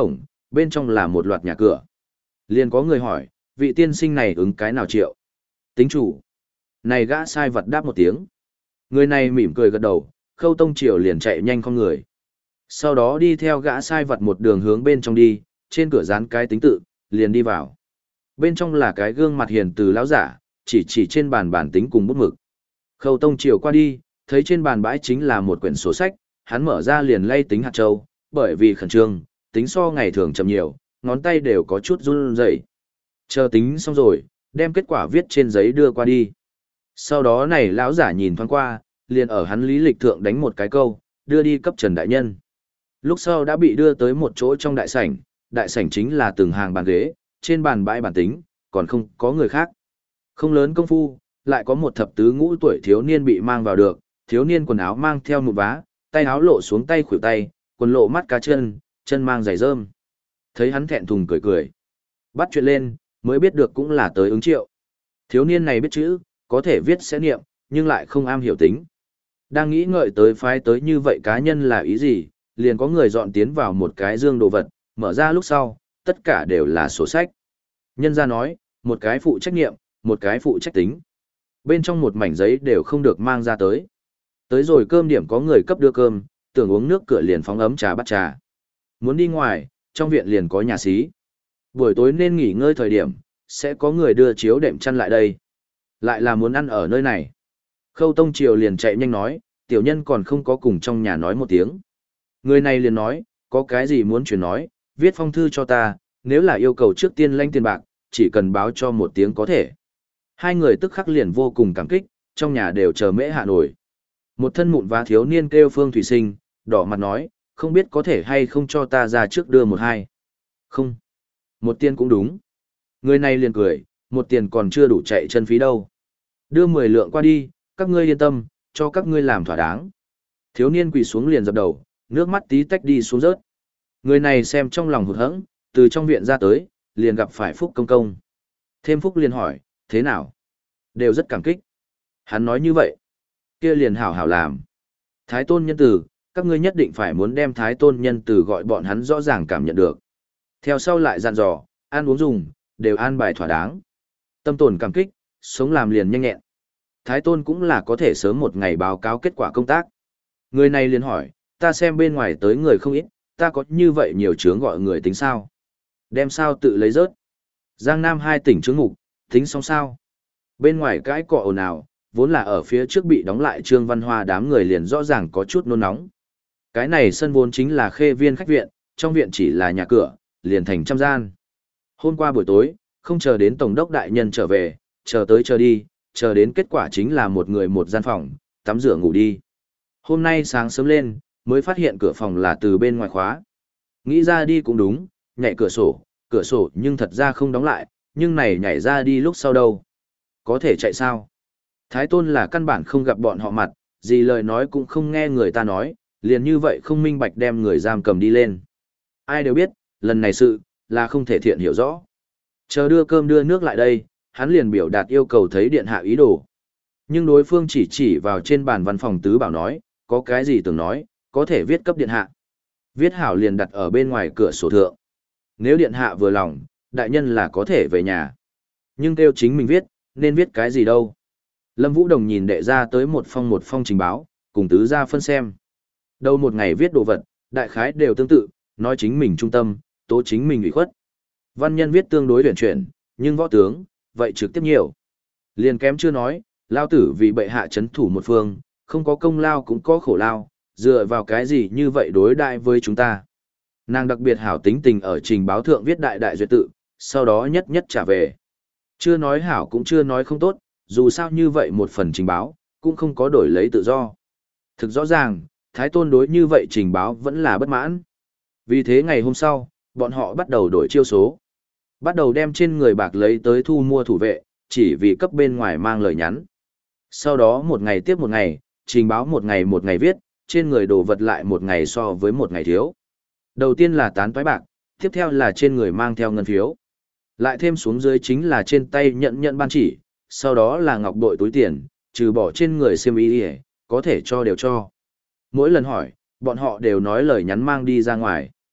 bên trong là một loạt nhà cửa. Liền có người hỏi, vị tiên sinh này ứng cái nào triệu? Tính chủ. Này gã sai vật đáp một tiếng. Người này mỉm cười gật đầu, Khâu Tông Triều liền chạy nhanh con người. Sau đó đi theo gã sai vật một đường hướng bên trong đi, trên cửa dán cái tính tự, liền đi vào. Bên trong là cái gương mặt hiền từ lão giả, chỉ chỉ trên bàn bản tính cùng bút mực. Khâu Tông Triều qua đi, thấy trên bàn bãi chính là một quyển sổ sách, hắn mở ra liền lay tính hạt châu, bởi vì khẩn trương, tính so ngày thường chậm nhiều, ngón tay đều có chút run rẩy. Chờ tính xong rồi, đem kết quả viết trên giấy đưa qua đi. Sau đó này lão giả nhìn thoáng qua, liền ở hắn lý lịch thượng đánh một cái câu, đưa đi cấp Trần đại nhân. Lúc sau đã bị đưa tới một chỗ trong đại sảnh, đại sảnh chính là từng hàng bàn ghế, trên bàn bãi bản tính, còn không có người khác. Không lớn công phu, lại có một thập tứ ngũ tuổi thiếu niên bị mang vào được, thiếu niên quần áo mang theo một vá, tay áo lộ xuống tay khuỷu tay, quần lộ mắt cá chân, chân mang giày rơm. Thấy hắn thẹn thùng cười cười. Bắt chuyện lên, mới biết được cũng là tới ứng triệu. Thiếu niên này biết chữ, có thể viết sẽ niệm, nhưng lại không am hiểu tính. Đang nghĩ ngợi tới phái tới như vậy cá nhân là ý gì, liền có người dọn tiến vào một cái dương đồ vật, mở ra lúc sau, tất cả đều là sổ sách. Nhân ra nói, một cái phụ trách nhiệm, một cái phụ trách tính. Bên trong một mảnh giấy đều không được mang ra tới. Tới rồi cơm điểm có người cấp đưa cơm, tưởng uống nước cửa liền phóng ấm trà bắt trà. Muốn đi ngoài, trong viện liền có nhà xí. Buổi tối nên nghỉ ngơi thời điểm, sẽ có người đưa chiếu đệm chăn lại đây. Lại là muốn ăn ở nơi này. Khâu Tông Triều liền chạy nhanh nói, tiểu nhân còn không có cùng trong nhà nói một tiếng. Người này liền nói, có cái gì muốn chuyển nói, viết phong thư cho ta, nếu là yêu cầu trước tiên lãnh tiền bạc, chỉ cần báo cho một tiếng có thể. Hai người tức khắc liền vô cùng cảm kích, trong nhà đều chờ mễ hạ nổi. Một thân mụn vá thiếu niên kêu Phương Thủy Sinh, đỏ mặt nói, không biết có thể hay không cho ta ra trước đưa một hai. Không. Một tiền cũng đúng. Người này liền cười, một tiền còn chưa đủ chạy chân phí đâu. Đưa mười lượng qua đi, các ngươi yên tâm, cho các ngươi làm thỏa đáng. Thiếu niên quỳ xuống liền dập đầu, nước mắt tí tách đi xuống rớt. Người này xem trong lòng hụt hẫng, từ trong viện ra tới, liền gặp phải Phúc Công Công. Thêm Phúc liền hỏi, thế nào? Đều rất cảm kích. Hắn nói như vậy, kia liền hảo hảo làm. Thái tôn nhân tử, các ngươi nhất định phải muốn đem thái tôn nhân tử gọi bọn hắn rõ ràng cảm nhận được. Theo sau lại dặn dò, ăn uống dùng, đều an bài thỏa đáng. Tâm tồn cảm kích, sống làm liền nhanh nhẹn. Thái tôn cũng là có thể sớm một ngày báo cáo kết quả công tác. Người này liền hỏi, ta xem bên ngoài tới người không ít, ta có như vậy nhiều chướng gọi người tính sao? Đem sao tự lấy rớt. Giang Nam hai tỉnh chướng ngục, tính xong sao? Bên ngoài cái cọ ồn ào, vốn là ở phía trước bị đóng lại Trương Văn Hoa đám người liền rõ ràng có chút nôn nóng. Cái này sân vốn chính là khê viên khách viện, trong viện chỉ là nhà cửa, liền thành trăm gian. Hôm qua buổi tối, không chờ đến Tổng đốc đại nhân trở về, chờ tới chờ đi, chờ đến kết quả chính là một người một gian phòng, tắm rửa ngủ đi. Hôm nay sáng sớm lên, mới phát hiện cửa phòng là từ bên ngoài khóa. Nghĩ ra đi cũng đúng, nhảy cửa sổ, cửa sổ nhưng thật ra không đóng lại, nhưng này nhảy ra đi lúc sau đâu. Có thể chạy sao? Thái tôn là căn bản không gặp bọn họ mặt, gì lời nói cũng không nghe người ta nói, liền như vậy không minh bạch đem người giam cầm đi lên. Ai đều biết, lần này sự, là không thể thiện hiểu rõ. Chờ đưa cơm đưa nước lại đây, hắn liền biểu đạt yêu cầu thấy điện hạ ý đồ. Nhưng đối phương chỉ chỉ vào trên bàn văn phòng tứ bảo nói, có cái gì tưởng nói, có thể viết cấp điện hạ. Viết hảo liền đặt ở bên ngoài cửa sổ thượng. Nếu điện hạ vừa lòng, đại nhân là có thể về nhà. Nhưng kêu chính mình viết, nên viết cái gì đâu. Lâm Vũ Đồng nhìn đệ ra tới một phong một phong trình báo, cùng tứ ra phân xem. Đâu một ngày viết đồ vật, đại khái đều tương tự, nói chính mình trung tâm, tố chính mình ủy khuất. Văn nhân viết tương đối huyền chuyển, nhưng võ tướng, vậy trực tiếp nhiều. Liền kém chưa nói, lao tử vì bệ hạ chấn thủ một phương, không có công lao cũng có khổ lao, dựa vào cái gì như vậy đối đại với chúng ta. Nàng đặc biệt hảo tính tình ở trình báo thượng viết đại đại duyệt tự, sau đó nhất nhất trả về. Chưa nói hảo cũng chưa nói không tốt, dù sao như vậy một phần trình báo, cũng không có đổi lấy tự do. Thực rõ ràng, Thái Tôn đối như vậy trình báo vẫn là bất mãn. Vì thế ngày hôm sau, bọn họ bắt đầu đổi chiêu số. Bắt đầu đem trên người bạc lấy tới thu mua thủ vệ, chỉ vì cấp bên ngoài mang lời nhắn. Sau đó một ngày tiếp một ngày, trình báo một ngày một ngày viết, trên người đồ vật lại một ngày so với một ngày thiếu. Đầu tiên là tán toái bạc, tiếp theo là trên người mang theo ngân phiếu. Lại thêm xuống dưới chính là trên tay nhận nhận ban chỉ, sau đó là ngọc bội túi tiền, trừ bỏ trên người xiêm y, có thể cho đều cho. Mỗi lần hỏi, bọn họ đều nói lời nhắn mang đi ra ngoài.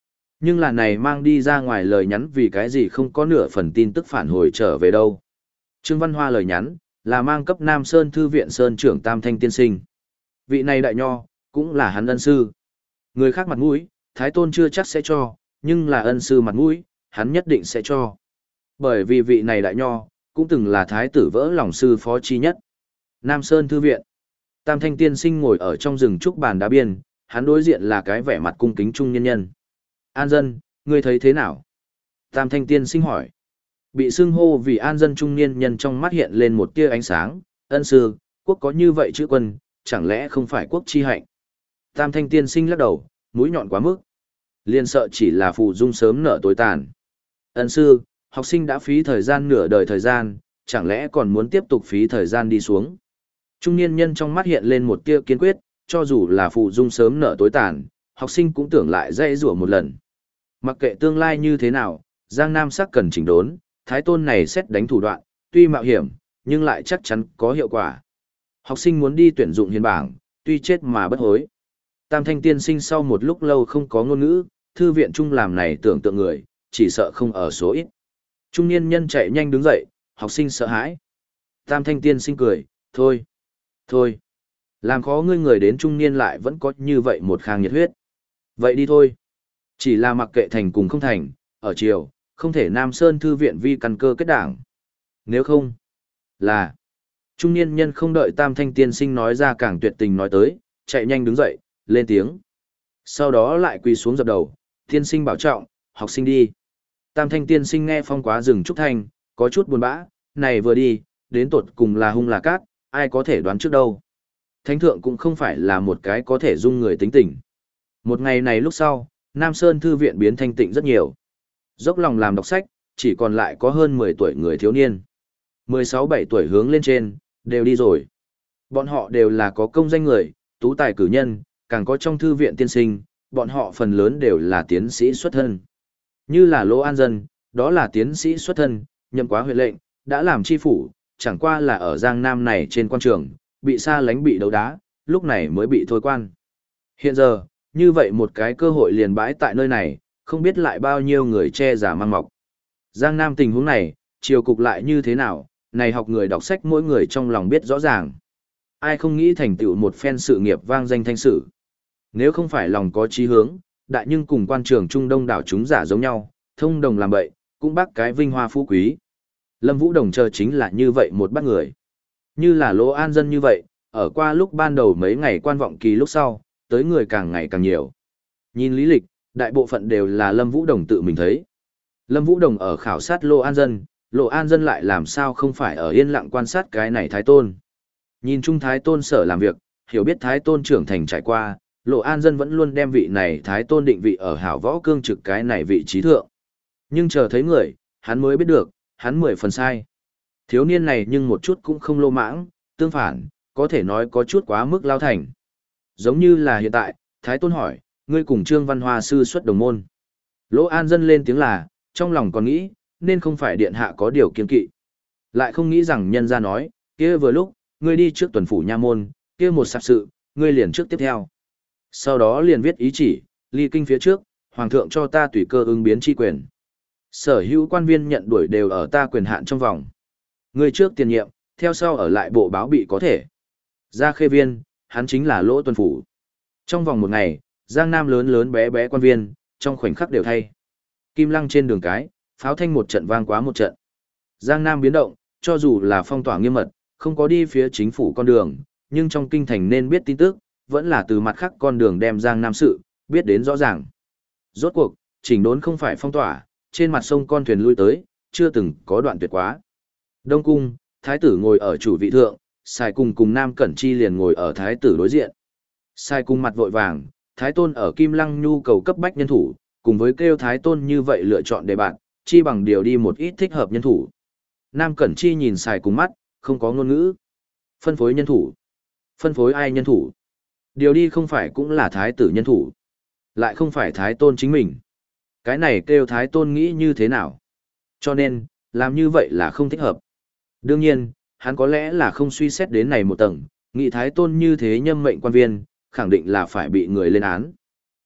Nhưng là này mang đi ra ngoài lời nhắn vì cái gì không có nửa phần tin tức phản hồi trở về đâu. Trương Văn Hoa lời nhắn, là mang cấp Nam Sơn Thư viện Sơn trưởng Tam Thanh tiên sinh. Vị này đại nho, cũng là hắn ân sư. Người khác mặt mũi, Thái Tôn chưa chắc sẽ cho, nhưng là ân sư mặt mũi, hắn nhất định sẽ cho. Bởi vì vị này đại nho, cũng từng là Thái tử vỡ lòng sư phó chi nhất. Nam Sơn Thư viện. Tam Thanh tiên sinh ngồi ở trong rừng trúc bàn đá biên, hắn đối diện là cái vẻ mặt cung kính trung nhân nhân. An dân, ngươi thấy thế nào? Tam Thanh tiên sinh hỏi. Bị xưng hô vì an dân trung niên nhân trong mắt hiện lên một tia ánh sáng, ân sư, quốc có như vậy chữ quân, chẳng lẽ không phải quốc chi hạnh? Tam Thanh tiên sinh lắc đầu, mũi nhọn quá mức. Liên sợ chỉ là phù dung sớm nở tối tàn. Ân sư, học sinh đã phí thời gian nửa đời thời gian, chẳng lẽ còn muốn tiếp tục phí thời gian đi xuống? Trung niên nhân trong mắt hiện lên một tia kiên quyết, cho dù là phù dung sớm nở tối tàn, học sinh cũng tưởng lại dãy rủa một lần. Mặc kệ tương lai như thế nào, Giang Nam sắc cần chỉnh đốn, Thái Tôn này xét đánh thủ đoạn, tuy mạo hiểm, nhưng lại chắc chắn có hiệu quả. Học sinh muốn đi tuyển dụng hiền bảng, tuy chết mà bất hối. Tam Thanh tiên sinh sau một lúc lâu không có ngôn ngữ, thư viện trung làm này tưởng tượng người, chỉ sợ không ở số ít. Trung niên nhân chạy nhanh đứng dậy, học sinh sợ hãi. Tam Thanh tiên sinh cười, thôi, thôi. Làm khó ngươi người đến trung niên lại vẫn có như vậy một khang nhiệt huyết. Vậy đi thôi. Chỉ là mặc kệ thành cùng không thành, ở chiều, không thể Nam Sơn Thư viện vi căn cơ kết đảng. Nếu không, là... Trung niên nhân không đợi Tam Thanh tiên sinh nói ra càng tuyệt tình nói tới, chạy nhanh đứng dậy, lên tiếng. Sau đó lại quỳ xuống dập đầu, tiên sinh bảo trọng, học sinh đi. Tam Thanh tiên sinh nghe phong quá rừng trúc thanh, có chút buồn bã, này vừa đi, đến tột cùng là hung là cát, ai có thể đoán trước đâu. Thánh thượng cũng không phải là một cái có thể dung người tính tình. Một ngày này lúc sau, Nam Sơn Thư viện biến thanh tịnh rất nhiều. Dốc lòng làm đọc sách, chỉ còn lại có hơn mười tuổi người thiếu niên. mười sáu bảy tuổi hướng lên trên, đều đi rồi. Bọn họ đều là có công danh người, tú tài cử nhân, càng có trong thư viện tiên sinh, bọn họ phần lớn đều là tiến sĩ xuất thân. Như là Lỗ An Dân, đó là tiến sĩ xuất thân, nhậm quá huyện lệnh, đã làm chi phủ, chẳng qua là ở Giang Nam này trên quan trường, bị xa lánh bị đấu đá, lúc này mới bị thôi quan. Hiện giờ, như vậy một cái cơ hội liền bãi tại nơi này, không biết lại bao nhiêu người che giả mang mọc. Giang Nam tình huống này, triều cục lại như thế nào, này học người đọc sách mỗi người trong lòng biết rõ ràng. Ai không nghĩ thành tựu một phen sự nghiệp vang danh thanh sử. Nếu không phải lòng có chí hướng, đại nhưng cùng quan trường Trung Đông đảo chúng giả giống nhau, thông đồng làm bậy, cũng bác cái vinh hoa phú quý. Lâm Vũ Đồng chờ chính là như vậy một bác người. Như là Lỗ An Dân như vậy, ở qua lúc ban đầu mấy ngày quan vọng kỳ lúc sau, tới người càng ngày càng nhiều. Nhìn lý lịch, đại bộ phận đều là Lâm Vũ Đồng tự mình thấy. Lâm Vũ Đồng ở khảo sát Lỗ An Dân, Lỗ An Dân lại làm sao không phải ở yên lặng quan sát cái này Thái Tôn. Nhìn chung Thái Tôn sở làm việc, hiểu biết Thái Tôn trưởng thành trải qua, Lỗ An Dân vẫn luôn đem vị này Thái Tôn định vị ở hảo võ cương trực cái này vị trí thượng. Nhưng chờ thấy người, hắn mới biết được, hắn mười phần sai. Thiếu niên này nhưng một chút cũng không lô mãng, tương phản, có thể nói có chút quá mức lao thành. Giống như là hiện tại, Thái Tôn hỏi, ngươi cùng Trương Văn Hoa sư xuất đồng môn. Lỗ An Dân lên tiếng là, trong lòng còn nghĩ, nên không phải điện hạ có điều kiên kỵ. Lại không nghĩ rằng nhân ra nói, kia vừa lúc, ngươi đi trước tuần phủ nha môn, kia một sạp sự, ngươi liền trước tiếp theo. Sau đó liền viết ý chỉ, ly kinh phía trước, hoàng thượng cho ta tùy cơ ứng biến chi quyền. Sở hữu quan viên nhận đuổi đều ở ta quyền hạn trong vòng. Ngươi trước tiền nhiệm, theo sau ở lại bộ báo bị có thể. Ra khê viên, hắn chính là Lỗ tuần phủ. Trong vòng một ngày, Giang Nam lớn lớn bé bé quan viên, trong khoảnh khắc đều thay. Kim lăng trên đường cái, pháo thanh một trận vang quá một trận. Giang Nam biến động, cho dù là phong tỏa nghiêm mật, không có đi phía chính phủ con đường, nhưng trong kinh thành nên biết tin tức, vẫn là từ mặt khác con đường đem Giang Nam sự, biết đến rõ ràng. Rốt cuộc, chỉnh đốn không phải phong tỏa, trên mặt sông con thuyền lui tới, chưa từng có đoạn tuyệt quá. Đông cung, thái tử ngồi ở chủ vị thượng, Sài cùng cùng Nam Cẩn Chi liền ngồi ở thái tử đối diện. Sài cùng mặt vội vàng, thái tôn ở Kim Lăng nhu cầu cấp bách nhân thủ, cùng với kêu thái tôn như vậy lựa chọn đề bạn, chi bằng điều đi một ít thích hợp nhân thủ. Nam Cẩn Chi nhìn Sài cùng mắt, không có ngôn ngữ. Phân phối nhân thủ. Phân phối ai nhân thủ? Điều đi không phải cũng là thái tử nhân thủ. Lại không phải thái tôn chính mình. Cái này kêu thái tôn nghĩ như thế nào? Cho nên, làm như vậy là không thích hợp. Đương nhiên, hắn có lẽ là không suy xét đến này một tầng, nghĩ thái tôn như thế nhâm mệnh quan viên, khẳng định là phải bị người lên án.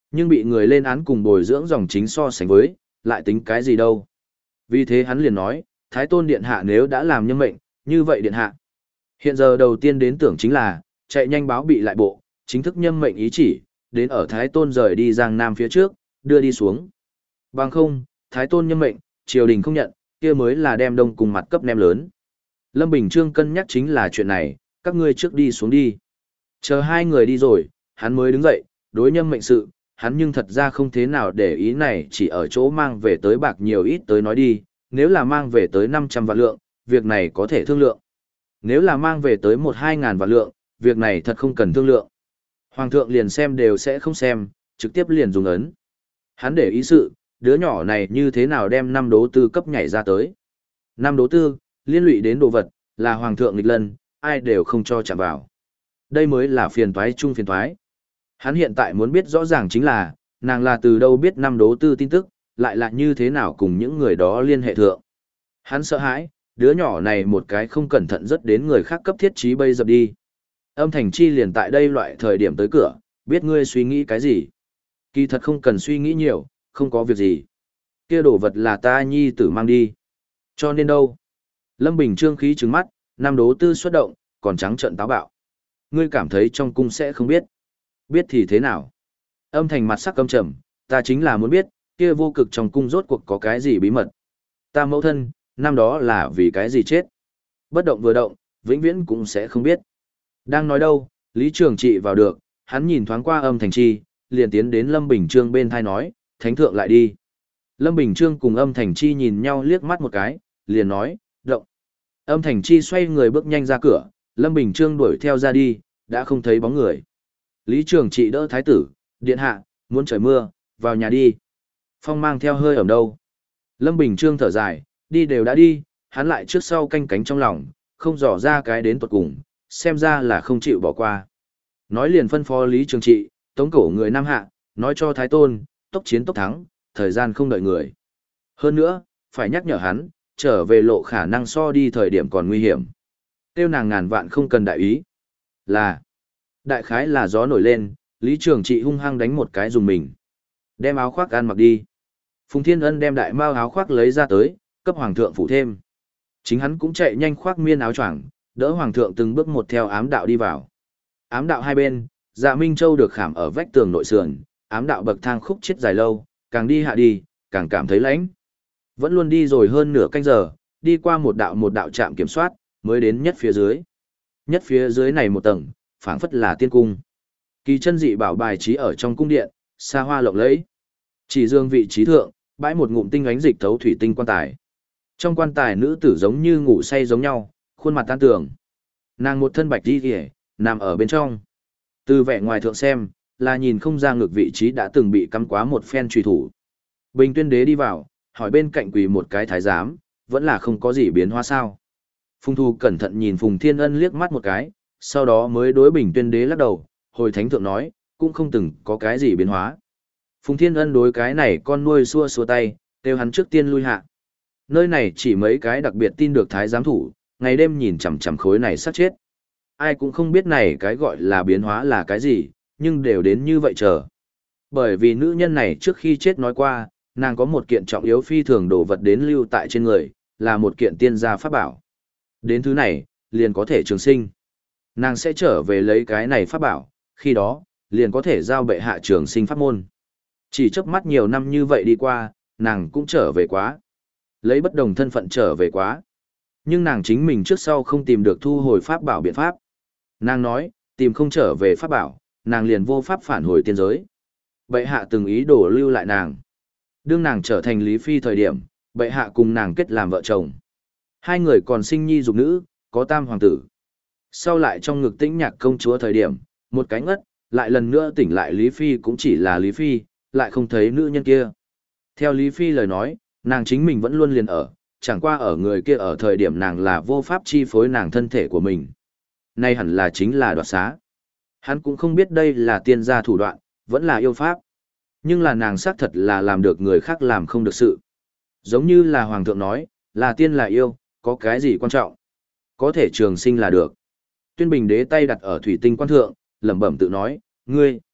Nhưng bị người lên án cùng bồi dưỡng dòng chính so sánh với, lại tính cái gì đâu. Vì thế hắn liền nói, Thái Tôn Điện Hạ nếu đã làm nhân mệnh, như vậy Điện Hạ. Hiện giờ đầu tiên đến tưởng chính là, chạy nhanh báo bị lại bộ, chính thức nhâm mệnh ý chỉ, đến ở Thái Tôn rời đi Giang Nam phía trước, đưa đi xuống. Bằng không, Thái Tôn nhâm mệnh, triều đình không nhận, kia mới là đem Đông Cung mặt cấp nem lớn. Lâm Bình Trương cân nhắc chính là chuyện này, các ngươi trước đi xuống đi. Chờ hai người đi rồi, hắn mới đứng dậy, đối nhâm mệnh sự, hắn nhưng thật ra không thế nào để ý này chỉ ở chỗ mang về tới bạc nhiều ít tới nói đi, nếu là mang về tới năm trăm vạn lượng, việc này có thể thương lượng. Nếu là mang về tới một hai ngàn vạn lượng, việc này thật không cần thương lượng. Hoàng thượng liền xem đều sẽ không xem, trực tiếp liền dùng ấn. Hắn để ý sự, đứa nhỏ này như thế nào đem năm đố tư cấp nhảy ra tới. Năm đố tư, liên lụy đến đồ vật, là hoàng thượng nghịch lân, ai đều không cho chạm vào. Đây mới là phiền toái chung phiền toái. Hắn hiện tại muốn biết rõ ràng chính là, nàng là từ đâu biết năm đố tư tin tức, lại là như thế nào cùng những người đó liên hệ thượng. Hắn sợ hãi, đứa nhỏ này một cái không cẩn thận rất đến người khác cấp thiết trí bây dập đi. Âm Thành Chi liền tại đây loại thời điểm tới cửa, biết ngươi suy nghĩ cái gì. Kỳ thật không cần suy nghĩ nhiều, không có việc gì. Kia đồ vật là ta nhi tử mang đi. Cho nên đâu? Lâm Bình Trương khí trừng mắt, năm đố tư xuất động, còn trắng trợn táo bạo. Ngươi cảm thấy trong cung sẽ không biết. Biết thì thế nào? Âm Thành mặt sắc căm trầm, ta chính là muốn biết, kia vô cực trong cung rốt cuộc có cái gì bí mật. Ta mẫu thân, năm đó là vì cái gì chết. Bất động vừa động, vĩnh viễn cũng sẽ không biết. Đang nói đâu, Lý Trường Trị vào được, hắn nhìn thoáng qua Âm Thành Chi, liền tiến đến Lâm Bình Trương bên thai nói, thánh thượng lại đi. Lâm Bình Trương cùng Âm Thành Chi nhìn nhau liếc mắt một cái, liền nói, động. Âm Thành Chi xoay người bước nhanh ra cửa, Lâm Bình Trương đuổi theo ra đi, đã không thấy bóng người. Lý Trường Trị đỡ thái tử, điện hạ, muốn trời mưa, vào nhà đi. Phong mang theo hơi ẩm đâu. Lâm Bình Trương thở dài, đi đều đã đi, hắn lại trước sau canh cánh trong lòng, không dò ra cái đến tuột cùng, xem ra là không chịu bỏ qua. Nói liền phân phó Lý Trường Trị, tống cổ người Nam Hạ, nói cho Thái Tôn, tốc chiến tốc thắng, thời gian không đợi người. Hơn nữa, phải nhắc nhở hắn, trở về lộ khả năng so đi thời điểm còn nguy hiểm. Tiêu nàng ngàn vạn không cần đại ý. Là, đại khái là gió nổi lên, Lý Trường Trị hung hăng đánh một cái dùng mình. Đem áo khoác ăn mặc đi. Phùng Thiên Ân đem đại mao áo khoác lấy ra tới, cấp hoàng thượng phủ thêm. Chính hắn cũng chạy nhanh khoác miên áo choàng, đỡ hoàng thượng từng bước một theo ám đạo đi vào. Ám đạo hai bên, Dạ Minh Châu được khảm ở vách tường nội sườn, ám đạo bậc thang khúc chết dài lâu, càng đi hạ đi, càng cảm thấy lạnh. Vẫn luôn đi rồi hơn nửa canh giờ, đi qua một đạo một đạo trạm kiểm soát, mới đến nhất phía dưới. Nhất phía dưới này một tầng, phảng phất là tiên cung. Kỳ chân dị bảo bài trí ở trong cung điện, xa hoa lộng lẫy. Chỉ dương vị trí thượng, bãi một ngụm tinh ánh dịch thấu thủy tinh quan tài. Trong quan tài nữ tử giống như ngủ say giống nhau, khuôn mặt tan tường. Nàng một thân bạch đi kìa, nằm ở bên trong. Từ vẻ ngoài thượng xem, là nhìn không ra ngược vị trí đã từng bị cắm quá một phen truy thủ. Bình Tuyên Đế đi vào, hỏi bên cạnh quỳ một cái thái giám, vẫn là không có gì biến hóa sao. Phùng Thu cẩn thận nhìn Phùng Thiên Ân liếc mắt một cái, sau đó mới đối Bình Tuyên Đế lắc đầu, hồi thánh thượng nói, cũng không từng có cái gì biến hóa. Phùng Thiên Ân đối cái này con nuôi xua xua tay, kêu hắn trước tiên lui hạ. Nơi này chỉ mấy cái đặc biệt tin được thái giám thủ, ngày đêm nhìn chằm chằm khối này sát chết. Ai cũng không biết này cái gọi là biến hóa là cái gì, nhưng đều đến như vậy chờ. Bởi vì nữ nhân này trước khi chết nói qua, nàng có một kiện trọng yếu phi thường đồ vật đến lưu tại trên người, là một kiện tiên gia pháp bảo. Đến thứ này, liền có thể trường sinh. Nàng sẽ trở về lấy cái này pháp bảo, khi đó, liền có thể giao bệ hạ trường sinh pháp môn. Chỉ chớp mắt nhiều năm như vậy đi qua, nàng cũng trở về quá. Lấy bất đồng thân phận trở về quá. Nhưng nàng chính mình trước sau không tìm được thu hồi pháp bảo biện pháp. Nàng nói, tìm không trở về pháp bảo, nàng liền vô pháp phản hồi tiên giới. Bệ hạ từng ý đồ lưu lại nàng. Đương nàng trở thành Lý Phi thời điểm, bệ hạ cùng nàng kết làm vợ chồng. Hai người còn sinh nhi dục nữ, có tam hoàng tử. Sau lại trong ngực tĩnh nhạc công chúa thời điểm, một cái ngất, lại lần nữa tỉnh lại Lý Phi cũng chỉ là Lý Phi, lại không thấy nữ nhân kia. Theo Lý Phi lời nói, nàng chính mình vẫn luôn liền ở, chẳng qua ở người kia ở thời điểm nàng là vô pháp chi phối nàng thân thể của mình. Nay hẳn là chính là đoạt xá. Hắn cũng không biết đây là tiên gia thủ đoạn, vẫn là yêu pháp. Nhưng là nàng xác thật là làm được người khác làm không được sự. Giống như là Hoàng thượng nói, là tiên là yêu, có cái gì quan trọng. Có thể trường sinh là được. Tuyên Bình Đế tay đặt ở thủy tinh quan thượng, lẩm bẩm tự nói, ngươi,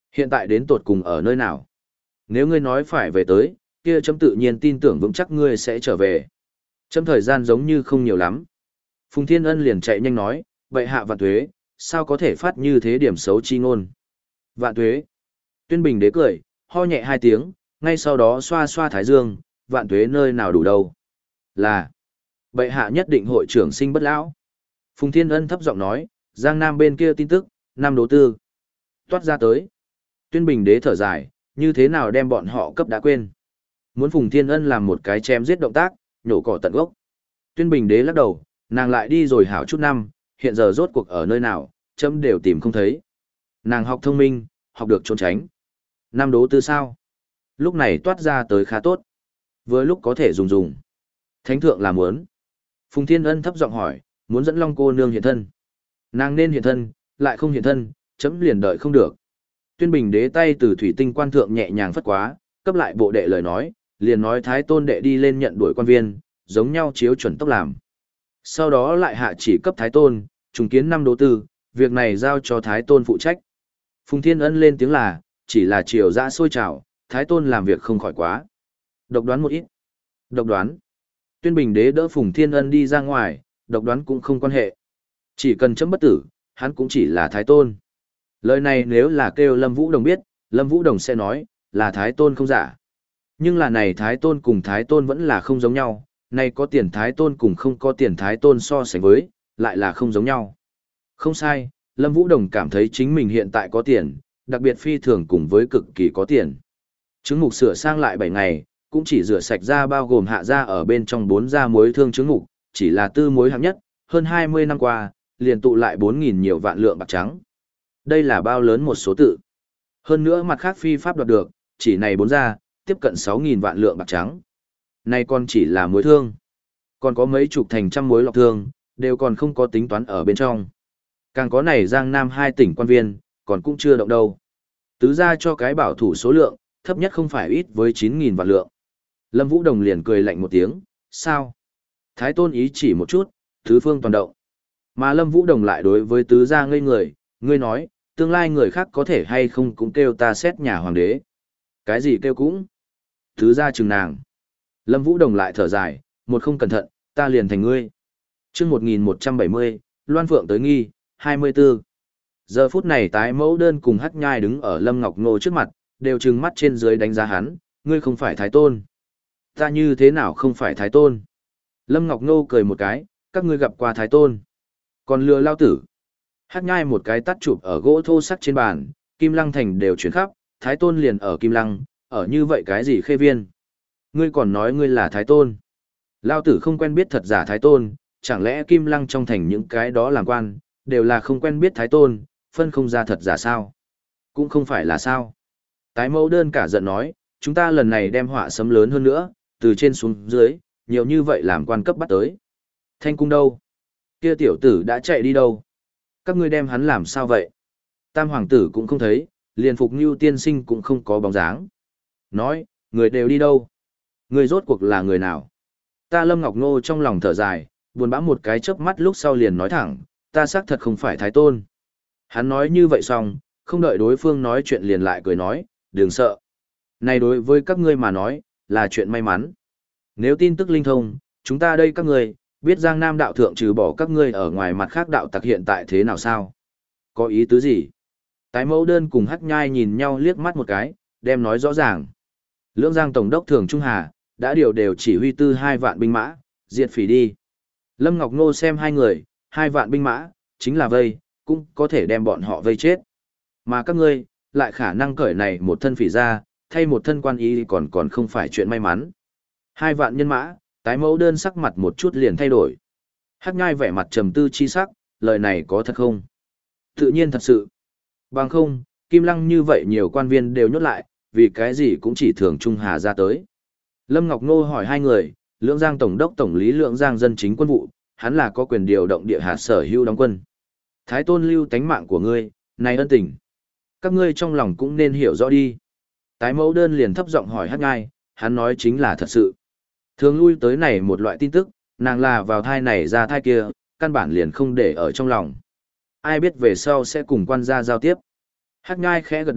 Hiện tại đến tột cùng ở nơi nào? Nếu ngươi nói phải về tới, kia chấm tự nhiên tin tưởng vững chắc ngươi sẽ trở về. Chấm thời gian giống như không nhiều lắm. Phùng Thiên Ân liền chạy nhanh nói, bệ hạ vạn tuế, sao có thể phát như thế điểm xấu chi ngôn? Vạn tuế. Tuyên Bình đế cười, ho nhẹ hai tiếng, ngay sau đó xoa xoa thái dương, vạn tuế nơi nào đủ đâu. Là, bệ hạ nhất định hội trưởng sinh bất lão. Phùng Thiên Ân thấp giọng nói, Giang Nam bên kia tin tức, Nam Đỗ Tư. Toát ra tới. Tuyên Bình đế thở dài, như thế nào đem bọn họ cấp đã quên. Muốn Phùng Thiên Ân làm một cái chém giết động tác, nhổ cỏ tận gốc. Tuyên Bình đế lắc đầu, nàng lại đi rồi hảo chút năm, hiện giờ rốt cuộc ở nơi nào, chấm đều tìm không thấy. Nàng học thông minh, học được trốn tránh. Nam Đỗ Tư sao? Lúc này toát ra tới khá tốt. Vừa lúc có thể dùng dùng. Thánh thượng là muốn. Phùng Thiên Ân thấp giọng hỏi, muốn dẫn Long cô nương hiện thân. Nàng nên hiện thân, lại không hiện thân, chấm liền đợi không được. Tuyên Bình đế tay từ thủy tinh quan thượng nhẹ nhàng phất quá, cấp lại bộ đệ lời nói, liền nói Thái Tôn đệ đi lên nhận đuổi quan viên, giống nhau chiếu chuẩn tốc làm. Sau đó lại hạ chỉ cấp Thái Tôn, trùng kiến năm Đỗ Tư, việc này giao cho Thái Tôn phụ trách. Phùng Thiên Ân lên tiếng là, chỉ là chiều dã sôi trào, Thái Tôn làm việc không khỏi quá. Độc đoán một ít. Độc đoán. Tuyên Bình đế đỡ Phùng Thiên Ân đi ra ngoài, độc đoán cũng không quan hệ. Chỉ cần chấm bất tử, hắn cũng chỉ là Thái Tôn. Lời này nếu là kêu Lâm Vũ Đồng biết, Lâm Vũ Đồng sẽ nói, là Thái Tôn không giả. Nhưng là này Thái Tôn cùng Thái Tôn vẫn là không giống nhau, này có tiền Thái Tôn cùng không có tiền Thái Tôn so sánh với, lại là không giống nhau. Không sai, Lâm Vũ Đồng cảm thấy chính mình hiện tại có tiền, đặc biệt phi thường cùng với cực kỳ có tiền. Trứng mục sửa sang lại bảy ngày, cũng chỉ rửa sạch ra bao gồm hạ ra ở bên trong bốn gia muối thương trứng mục, chỉ là tư muối hạng nhất, hơn hai mươi năm qua, liền tụ lại bốn nghìn nhiều vạn lượng bạc trắng. Đây là bao lớn một số tự. Hơn nữa mặt khác phi pháp đoạt được, chỉ này bốn gia, tiếp cận sáu nghìn vạn lượng bạc trắng. Này còn chỉ là muối thương. Còn có mấy chục thành trăm muối lọc thương, đều còn không có tính toán ở bên trong. Càng có này Giang Nam hai tỉnh quan viên, còn cũng chưa động đâu. Tứ gia cho cái bảo thủ số lượng, thấp nhất không phải ít với chín nghìn vạn lượng. Lâm Vũ Đồng liền cười lạnh một tiếng, sao? Thái Tôn ý chỉ một chút, tứ phương toàn động. Mà Lâm Vũ Đồng lại đối với tứ gia ngây người, ngươi nói, tương lai người khác có thể hay không cũng kêu ta xét nhà hoàng đế. Cái gì kêu cũng? Tứ gia chừng nàng. Lâm Vũ Đồng lại thở dài, một không cẩn thận, ta liền thành ngươi. chương một nghìn một trăm bảy mươi, Loan Phượng tới nghi, hai mươi tư. Giờ phút này tái mẫu đơn cùng Hắc Nhai đứng ở Lâm Ngọc Ngô trước mặt, đều trừng mắt trên dưới đánh giá hắn, ngươi không phải Thái Tôn. Ta như thế nào không phải Thái Tôn? Lâm Ngọc Ngô cười một cái, các ngươi gặp qua Thái Tôn. Còn lừa lao tử. Hắc Nhai một cái tắt chụp ở gỗ thô sắt trên bàn, Kim Lăng thành đều chuyển khắp, Thái Tôn liền ở Kim Lăng, ở như vậy cái gì khê viên. Ngươi còn nói ngươi là Thái Tôn. Lao tử không quen biết thật giả Thái Tôn, chẳng lẽ Kim Lăng trong thành những cái đó làm quan, đều là không quen biết Thái Tôn, phân không ra thật giả sao? Cũng không phải là sao. Tái mẫu đơn cả giận nói, chúng ta lần này đem họa sấm lớn hơn nữa, từ trên xuống dưới, nhiều như vậy làm quan cấp bắt tới. Thanh cung đâu? Kia tiểu tử đã chạy đi đâu? Các ngươi đem hắn làm sao vậy? Tam hoàng tử cũng không thấy, liền Phục Ngưu tiên sinh cũng không có bóng dáng. Nói, người đều đi đâu? Người rốt cuộc là người nào? Ta Lâm Ngọc Ngô trong lòng thở dài, buồn bã một cái chớp mắt lúc sau liền nói thẳng, ta xác thật không phải Thái Tôn. Hắn nói như vậy xong, không đợi đối phương nói chuyện liền lại cười nói, đừng sợ. Này đối với các ngươi mà nói, là chuyện may mắn. Nếu tin tức linh thông, chúng ta đây các ngươi, biết Giang Nam đạo thượng trừ bỏ các ngươi ở ngoài mặt khác đạo tặc hiện tại thế nào sao? Có ý tứ gì? Tái mẫu đơn cùng Hắc Nhai nhìn nhau liếc mắt một cái, đem nói rõ ràng. Lưỡng Giang Tổng đốc Thường Trung Hà, đã điều đều chỉ huy tư hai vạn binh mã, diệt phỉ đi. Lâm Ngọc Ngô xem hai người, hai vạn binh mã, chính là vây, cũng có thể đem bọn họ vây chết. Mà các ngươi, lại khả năng cởi này một thân phỉ ra, thay một thân quan ý còn còn không phải chuyện may mắn. Hai vạn nhân mã, tái mẫu đơn sắc mặt một chút liền thay đổi. Hắc Nhai vẻ mặt trầm tư chi sắc, lời này có thật không? Tự nhiên thật sự. Bằng không, Kim Lăng như vậy nhiều quan viên đều nhốt lại, vì cái gì cũng chỉ Thường Trung Hà ra tới. Lâm Ngọc Nô hỏi hai người, Lưỡng Giang Tổng đốc Tổng lý Lưỡng Giang dân chính quân vụ, hắn là có quyền điều động địa hạt sở hữu đóng quân. Thái Tôn lưu tánh mạng của ngươi, này ân tình. Các ngươi trong lòng cũng nên hiểu rõ đi. Tái mẫu đơn liền thấp giọng hỏi Hắc Nhai, hắn nói chính là thật sự. Thường lui tới này một loại tin tức, nàng là vào thai này ra thai kia, căn bản liền không để ở trong lòng. Ai biết về sau sẽ cùng quan gia giao tiếp. Hắc Nhai khẽ gật đầu,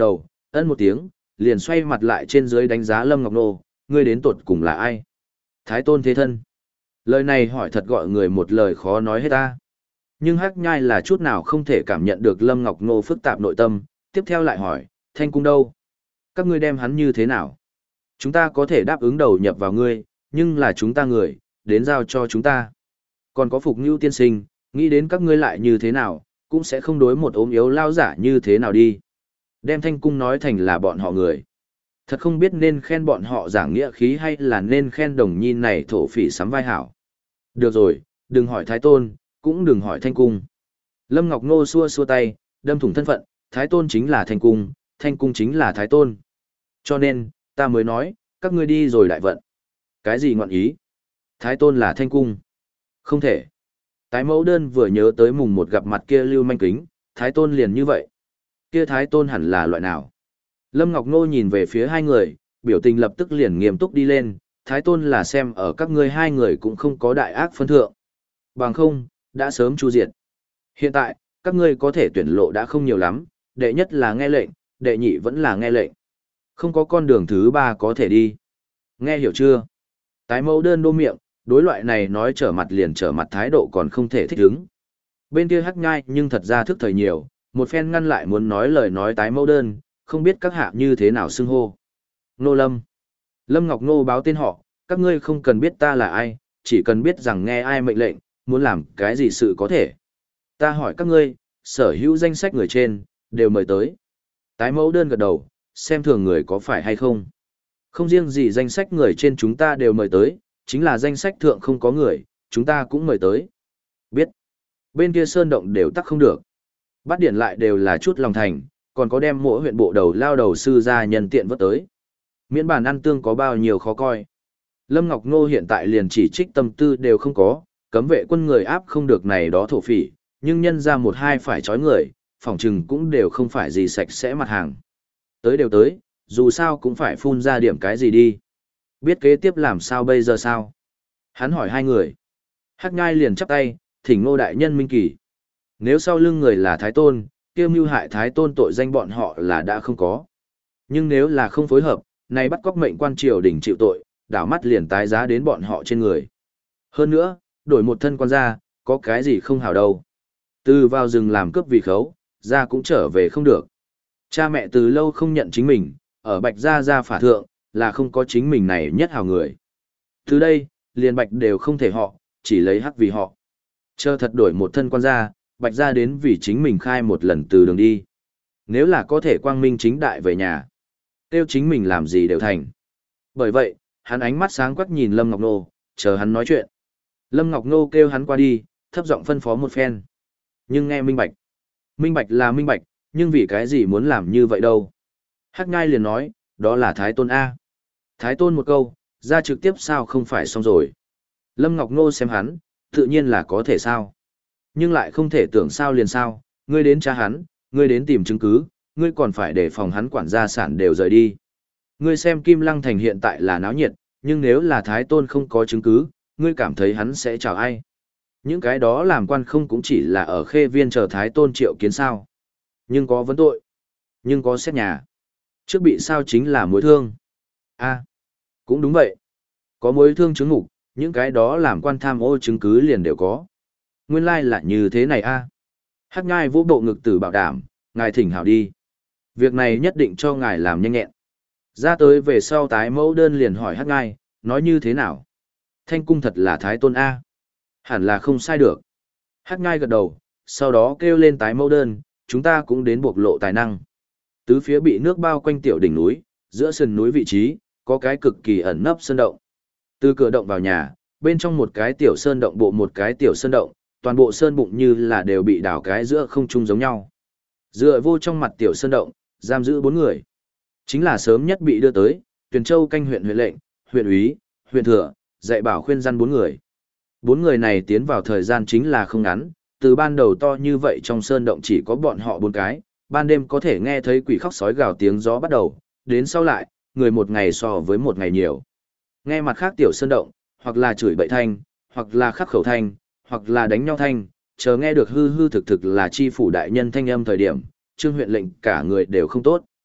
ân một tiếng, liền xoay mặt lại trên dưới đánh giá Lâm Ngọc Nô, ngươi đến tột cùng là ai? Thái tôn thế thân. Lời này hỏi thật gọi người một lời khó nói hết ta. Nhưng Hắc Nhai là chút nào không thể cảm nhận được Lâm Ngọc Nô phức tạp nội tâm, tiếp theo lại hỏi, Thanh cung đâu? Các ngươi đem hắn như thế nào? Chúng ta có thể đáp ứng đầu nhập vào ngươi, nhưng là chúng ta người, đến giao cho chúng ta. Còn có Phục Nưu tiên sinh, nghĩ đến các ngươi lại như thế nào, cũng sẽ không đối một ốm yếu lao giả như thế nào đi. Đem Thanh cung nói thành là bọn họ người. Thật không biết nên khen bọn họ giảng nghĩa khí hay là nên khen đồng nhi này thổ phỉ sắm vai hảo. Được rồi, đừng hỏi Thái Tôn, cũng đừng hỏi Thanh cung. Lâm Ngọc Nô xua xua tay, đâm thủng thân phận, Thái Tôn chính là Thanh cung, Thanh cung chính là Thái Tôn. Cho nên, ta mới nói, các ngươi đi rồi lại vận. Cái gì ngọn ý? Thái Tôn là Thanh cung. Không thể. Tái mẫu đơn vừa nhớ tới mùng một gặp mặt kia Lưu Manh Kính, Thái Tôn liền như vậy. Kia Thái Tôn hẳn là loại nào? Lâm Ngọc Nô nhìn về phía hai người, biểu tình lập tức liền nghiêm túc đi lên, Thái Tôn là xem ở các ngươi hai người cũng không có đại ác phân thượng. Bằng không, đã sớm chu diệt. Hiện tại, các ngươi có thể tuyển lộ đã không nhiều lắm, đệ nhất là nghe lệnh, đệ nhị vẫn là nghe lệnh. Không có con đường thứ ba có thể đi. Nghe hiểu chưa? Tái mẫu đơn đô miệng, đối loại này nói trở mặt liền trở mặt thái độ còn không thể thích ứng. Bên kia Hắc Nhai nhưng thật ra thức thời nhiều, một phen ngăn lại muốn nói lời nói tái mẫu đơn, không biết các hạ như thế nào xưng hô. Nô Lâm. Lâm Ngọc Nô báo tên họ, các ngươi không cần biết ta là ai, chỉ cần biết rằng nghe ai mệnh lệnh, muốn làm cái gì sự có thể. Ta hỏi các ngươi, sở hữu danh sách người trên, đều mời tới. Tái mẫu đơn gật đầu, xem thường người có phải hay không. Không riêng gì danh sách người trên chúng ta đều mời tới, chính là danh sách thượng không có người, chúng ta cũng mời tới. Biết. Bên kia sơn động đều tắc không được. Bắt điện lại đều là chút lòng thành, còn có đem mỗi huyện bộ đầu lao đầu sư ra nhân tiện vớt tới. Miễn bàn ăn tương có bao nhiêu khó coi. Lâm Ngọc Nô hiện tại liền chỉ trích tâm tư đều không có, cấm vệ quân người áp không được này đó thổ phỉ, nhưng nhân ra một hai phải trói người, phỏng chừng cũng đều không phải gì sạch sẽ mặt hàng. Tới đều tới, dù sao cũng phải phun ra điểm cái gì đi. Biết kế tiếp làm sao bây giờ sao? Hắn hỏi hai người. Hắc Nhai liền chắp tay, thỉnh Ngô đại nhân minh kỳ. Nếu sau lưng người là Thái Tôn, kêu mưu hại Thái Tôn tội danh bọn họ là đã không có. Nhưng nếu là không phối hợp, này bắt cóc mệnh quan triều đình chịu tội, đảo mắt liền tái giá đến bọn họ trên người. Hơn nữa, đổi một thân quan ra, có cái gì không hảo đâu. Từ vào rừng làm cướp vì khấu, ra cũng trở về không được. Cha mẹ từ lâu không nhận chính mình, ở Bạch Gia Gia phả thượng, là không có chính mình này nhất hào người. Từ đây, liền Bạch đều không thể họ, chỉ lấy Hắc vì họ. Chờ thật đổi một thân quan gia, Bạch Gia đến vì chính mình khai một lần từ đường đi. Nếu là có thể quang minh chính đại về nhà, tiêu chính mình làm gì đều thành. Bởi vậy, hắn ánh mắt sáng quắc nhìn Lâm Ngọc Nô, chờ hắn nói chuyện. Lâm Ngọc Nô kêu hắn qua đi, thấp giọng phân phó một phen. Nhưng nghe minh bạch. Minh bạch là minh bạch, nhưng vì cái gì muốn làm như vậy đâu. Hắc Nhai liền nói, đó là Thái Tôn A. Thái Tôn một câu, ra trực tiếp sao không phải xong rồi. Lâm Ngọc Nô xem hắn, tự nhiên là có thể sao. Nhưng lại không thể tưởng sao liền sao, ngươi đến tra hắn, ngươi đến tìm chứng cứ, ngươi còn phải để phòng hắn quản gia sản đều rời đi. Ngươi xem Kim Lăng Thành hiện tại là náo nhiệt, nhưng nếu là Thái Tôn không có chứng cứ, ngươi cảm thấy hắn sẽ chào ai. Những cái đó làm quan không cũng chỉ là ở khê viên chờ Thái Tôn triệu kiến sao. Nhưng có vấn tội, nhưng có xét nhà. Trước bị sao chính là mối thương. A, cũng đúng vậy. Có mối thương chứng ngục, những cái đó làm quan tham ô chứng cứ liền đều có. Nguyên lai là như thế này a. Hắc Nhai vỗ bộ ngực tử bảo đảm, ngài thỉnh hảo đi. Việc này nhất định cho ngài làm nhanh nhẹn. Ra tới về sau tái mẫu đơn liền hỏi Hắc Nhai, nói như thế nào? Thanh cung thật là Thái Tôn A. Hẳn là không sai được. Hắc Nhai gật đầu, sau đó kêu lên tái mẫu đơn, chúng ta cũng đến bộc lộ tài năng. Tứ phía bị nước bao quanh tiểu đỉnh núi, giữa sườn núi vị trí, có cái cực kỳ ẩn nấp sơn động. Từ cửa động vào nhà, bên trong một cái tiểu sơn động bộ một cái tiểu sơn động, toàn bộ sơn bụng như là đều bị đảo cái giữa không chung giống nhau. Dựa vô trong mặt tiểu sơn động, giam giữ bốn người. Chính là sớm nhất bị đưa tới, Tuyền Châu canh huyện huyện lệnh, huyện úy, huyện thừa, dạy bảo khuyên răn bốn người. Bốn người này tiến vào thời gian chính là không ngắn, từ ban đầu to như vậy trong sơn động chỉ có bọn họ bốn cái, ban đêm có thể nghe thấy quỷ khóc sói gào tiếng gió bắt đầu, đến sau lại, người một ngày so với một ngày nhiều. Nghe mặt khác tiểu sơn động, hoặc là chửi bậy thanh, hoặc là khắc khẩu thanh, hoặc là đánh nhau thanh, chờ nghe được hư hư thực thực là chi phủ đại nhân thanh âm thời điểm, Trương huyện lệnh cả người đều không tốt.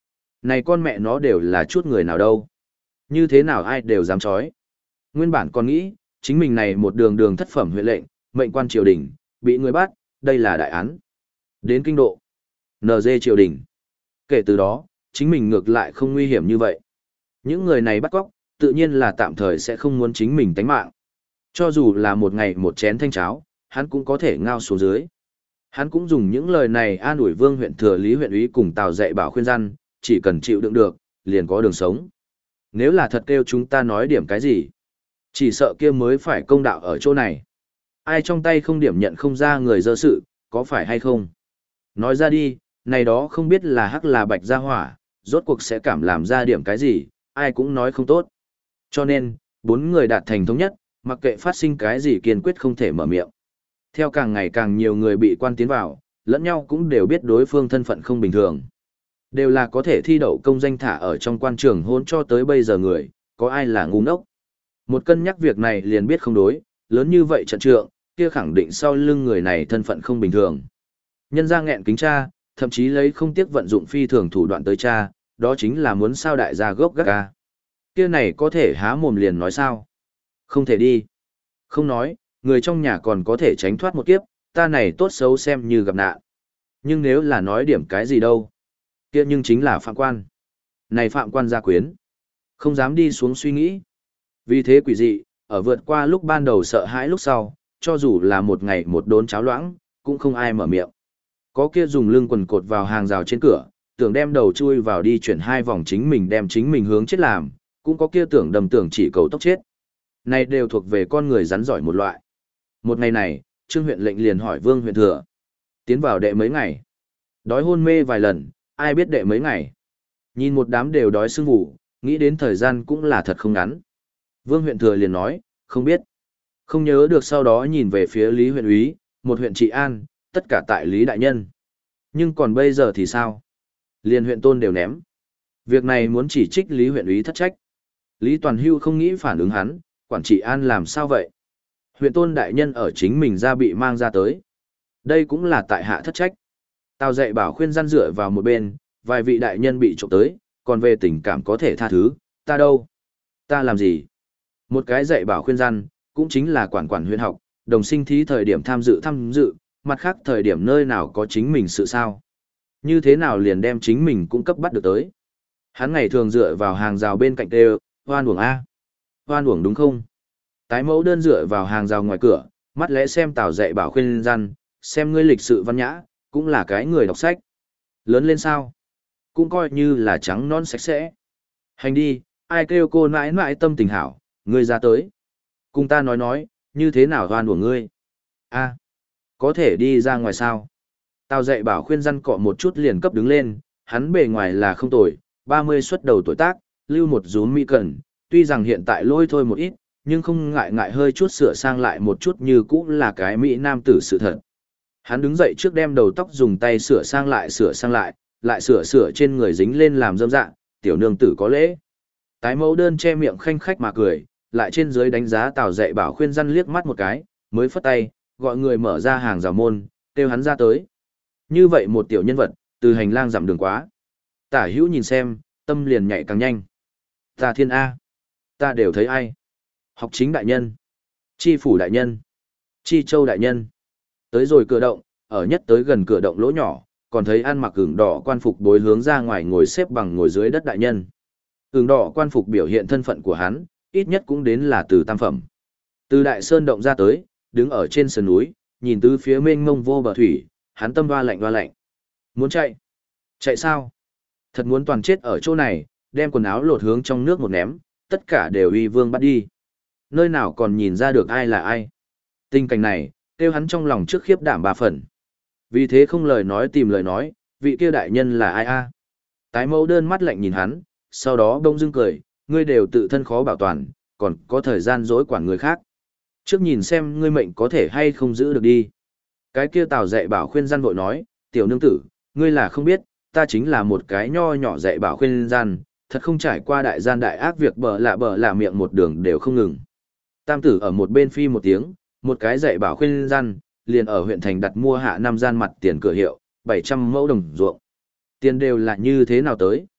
Này con mẹ nó đều là chút người nào đâu. Như thế nào ai đều dám chói. Nguyên bản còn nghĩ, chính mình này một đường đường thất phẩm huyện lệnh, mệnh quan triều đình, bị người bắt, đây là đại án. Đến kinh độ, en giê triều đình. Kể từ đó, chính mình ngược lại không nguy hiểm như vậy. Những người này bắt cóc, tự nhiên là tạm thời sẽ không muốn chính mình tánh mạng. Cho dù là một ngày một chén thanh cháo, hắn cũng có thể ngao xuống dưới. Hắn cũng dùng những lời này an ủi Vương huyện thừa Lý huyện úy cùng Tào Dạy Bảo khuyên răn, chỉ cần chịu đựng được, liền có đường sống. Nếu là thật kêu chúng ta nói điểm cái gì, chỉ sợ kia mới phải công đạo ở chỗ này. Ai trong tay không điểm nhận không ra người dơ sự, có phải hay không? Nói ra đi, này đó không biết là hắc là bạch ra hỏa, rốt cuộc sẽ cảm làm ra điểm cái gì, ai cũng nói không tốt. Cho nên, bốn người đạt thành thống nhất, mặc kệ phát sinh cái gì kiên quyết không thể mở miệng. Theo càng ngày càng nhiều người bị quan tiến vào, lẫn nhau cũng đều biết đối phương thân phận không bình thường. Đều là có thể thi đậu công danh thả ở trong quan trường hôn cho tới bây giờ người, có ai là ngu ngốc. Một cân nhắc việc này liền biết không đối, lớn như vậy trận trượng, kia khẳng định sau lưng người này thân phận không bình thường. Nhân ra nghẹn kính cha, thậm chí lấy không tiếc vận dụng phi thường thủ đoạn tới cha, đó chính là muốn sao đại gia gốc gác ca. Kia này có thể há mồm liền nói sao? Không thể đi. Không nói, người trong nhà còn có thể tránh thoát một kiếp, ta này tốt xấu xem như gặp nạn. Nhưng nếu là nói điểm cái gì đâu? Kia nhưng chính là phạm quan. Này phạm quan gia quyến. Không dám đi xuống suy nghĩ. Vì thế quỷ dị, ở vượt qua lúc ban đầu sợ hãi lúc sau, cho dù là một ngày một đốn cháo loãng, cũng không ai mở miệng. Có kia dùng lưng quần cột vào hàng rào trên cửa, tưởng đem đầu chui vào đi chuyển hai vòng chính mình đem chính mình hướng chết làm, cũng có kia tưởng đầm tưởng chỉ cầu tốc chết. Này đều thuộc về con người rắn giỏi một loại. Một ngày này, Trương huyện lệnh liền hỏi Vương huyện thừa. Tiến vào đệ mấy ngày? Đói hôn mê vài lần, ai biết đệ mấy ngày? Nhìn một đám đều đói sưng vụ, nghĩ đến thời gian cũng là thật không ngắn. Vương huyện thừa liền nói, không biết. Không nhớ được sau đó nhìn về phía Lý huyện úy, một huyện trị an, tất cả tại Lý đại nhân. Nhưng còn bây giờ thì sao? Liền huyện tôn đều ném. Việc này muốn chỉ trích Lý huyện úy thất trách. Lý Toàn Hưu không nghĩ phản ứng hắn, quản trị an làm sao vậy? Huyện tôn đại nhân ở chính mình ra bị mang ra tới. Đây cũng là tại hạ thất trách. Tào Dạy Bảo khuyên răn dựa vào một bên, vài vị đại nhân bị trộm tới, còn về tình cảm có thể tha thứ, ta đâu? Ta làm gì? Một cái dạy bảo khuyên răn, cũng chính là quản quản huyện học, đồng sinh thí thời điểm tham dự tham dự, mặt khác thời điểm nơi nào có chính mình sự sao. Như thế nào liền đem chính mình cũng cấp bắt được tới. Hắn ngày thường dựa vào hàng rào bên cạnh đều, hoan uổng A. Hoan uổng đúng không? Tái mẫu đơn dựa vào hàng rào ngoài cửa, mắt lẽ xem Tào Dạy Bảo khuyên răn, xem ngươi lịch sự văn nhã, cũng là cái người đọc sách. Lớn lên sao? Cũng coi như là trắng non sạch sẽ. Hành đi, ai kêu cô nãi nãi tâm tình hảo, ngươi ra tới. Cùng ta nói nói, như thế nào hoan của ngươi? A, có thể đi ra ngoài sao? Tào Dạy Bảo khuyên răn cọ một chút liền cấp đứng lên, hắn bề ngoài là không tồi, ba mươi xuất đầu tuổi tác, lưu một rúm mỹ cẩn, tuy rằng hiện tại lôi thôi một ít, nhưng không ngại ngại hơi chút sửa sang lại một chút như cũ là cái mỹ nam tử sự thật. Hắn đứng dậy trước đem đầu tóc dùng tay sửa sang lại sửa sang lại, lại sửa sửa trên người dính lên làm dâm dạng, tiểu nương tử có lễ. Tái mẫu đơn che miệng khanh khách mà cười, lại trên dưới đánh giá Tào Dạy Bảo khuyên răn liếc mắt một cái, mới phất tay, gọi người mở ra hàng rào môn, kêu hắn ra tới. Như vậy một tiểu nhân vật, từ hành lang dặm đường quá. Tả hữu nhìn xem, tâm liền nhạy càng nhanh. Ta thiên A. Ta đều thấy ai. Học chính đại nhân. Chi phủ đại nhân. Chi châu đại nhân. Tới rồi cửa động, ở nhất tới gần cửa động lỗ nhỏ, còn thấy ăn mặc ửng đỏ quan phục bối hướng ra ngoài ngồi xếp bằng ngồi dưới đất đại nhân. Ửng đỏ quan phục biểu hiện thân phận của hắn, ít nhất cũng đến là từ tam phẩm. Từ đại sơn động ra tới, đứng ở trên sườn núi, nhìn từ phía mênh mông vô bờ thủy, hắn tâm hoa lạnh hoa lạnh. Muốn chạy? Chạy sao? Thật muốn toàn chết ở chỗ này, đem quần áo lột hướng trong nước một ném, tất cả đều uy vương bắt đi. Nơi nào còn nhìn ra được ai là ai. Tình cảnh này, kêu hắn trong lòng trước khiếp đảm ba phần. Vì thế không lời nói tìm lời nói, vị kia đại nhân là ai a? Tái mẫu đơn mắt lạnh nhìn hắn, sau đó đông dưng cười, ngươi đều tự thân khó bảo toàn, còn có thời gian dối quản người khác. Trước nhìn xem ngươi mệnh có thể hay không giữ được đi. Cái kia Tào Dạy Bảo khuyên gian vội nói, tiểu nương tử, ngươi là không biết, ta chính là một cái nho nhỏ Dạy Bảo khuyên gian, thật không trải qua đại gian đại ác việc bờ lạ bờ lạ miệng một đường đều không ngừng. Tam tử ở một bên phi một tiếng, một cái Dạy Bảo khuyên gian, liền ở huyện thành đặt mua hạ năm gian mặt tiền cửa hiệu, bảy trăm mẫu đồng ruộng. Tiền đều là như thế nào tới?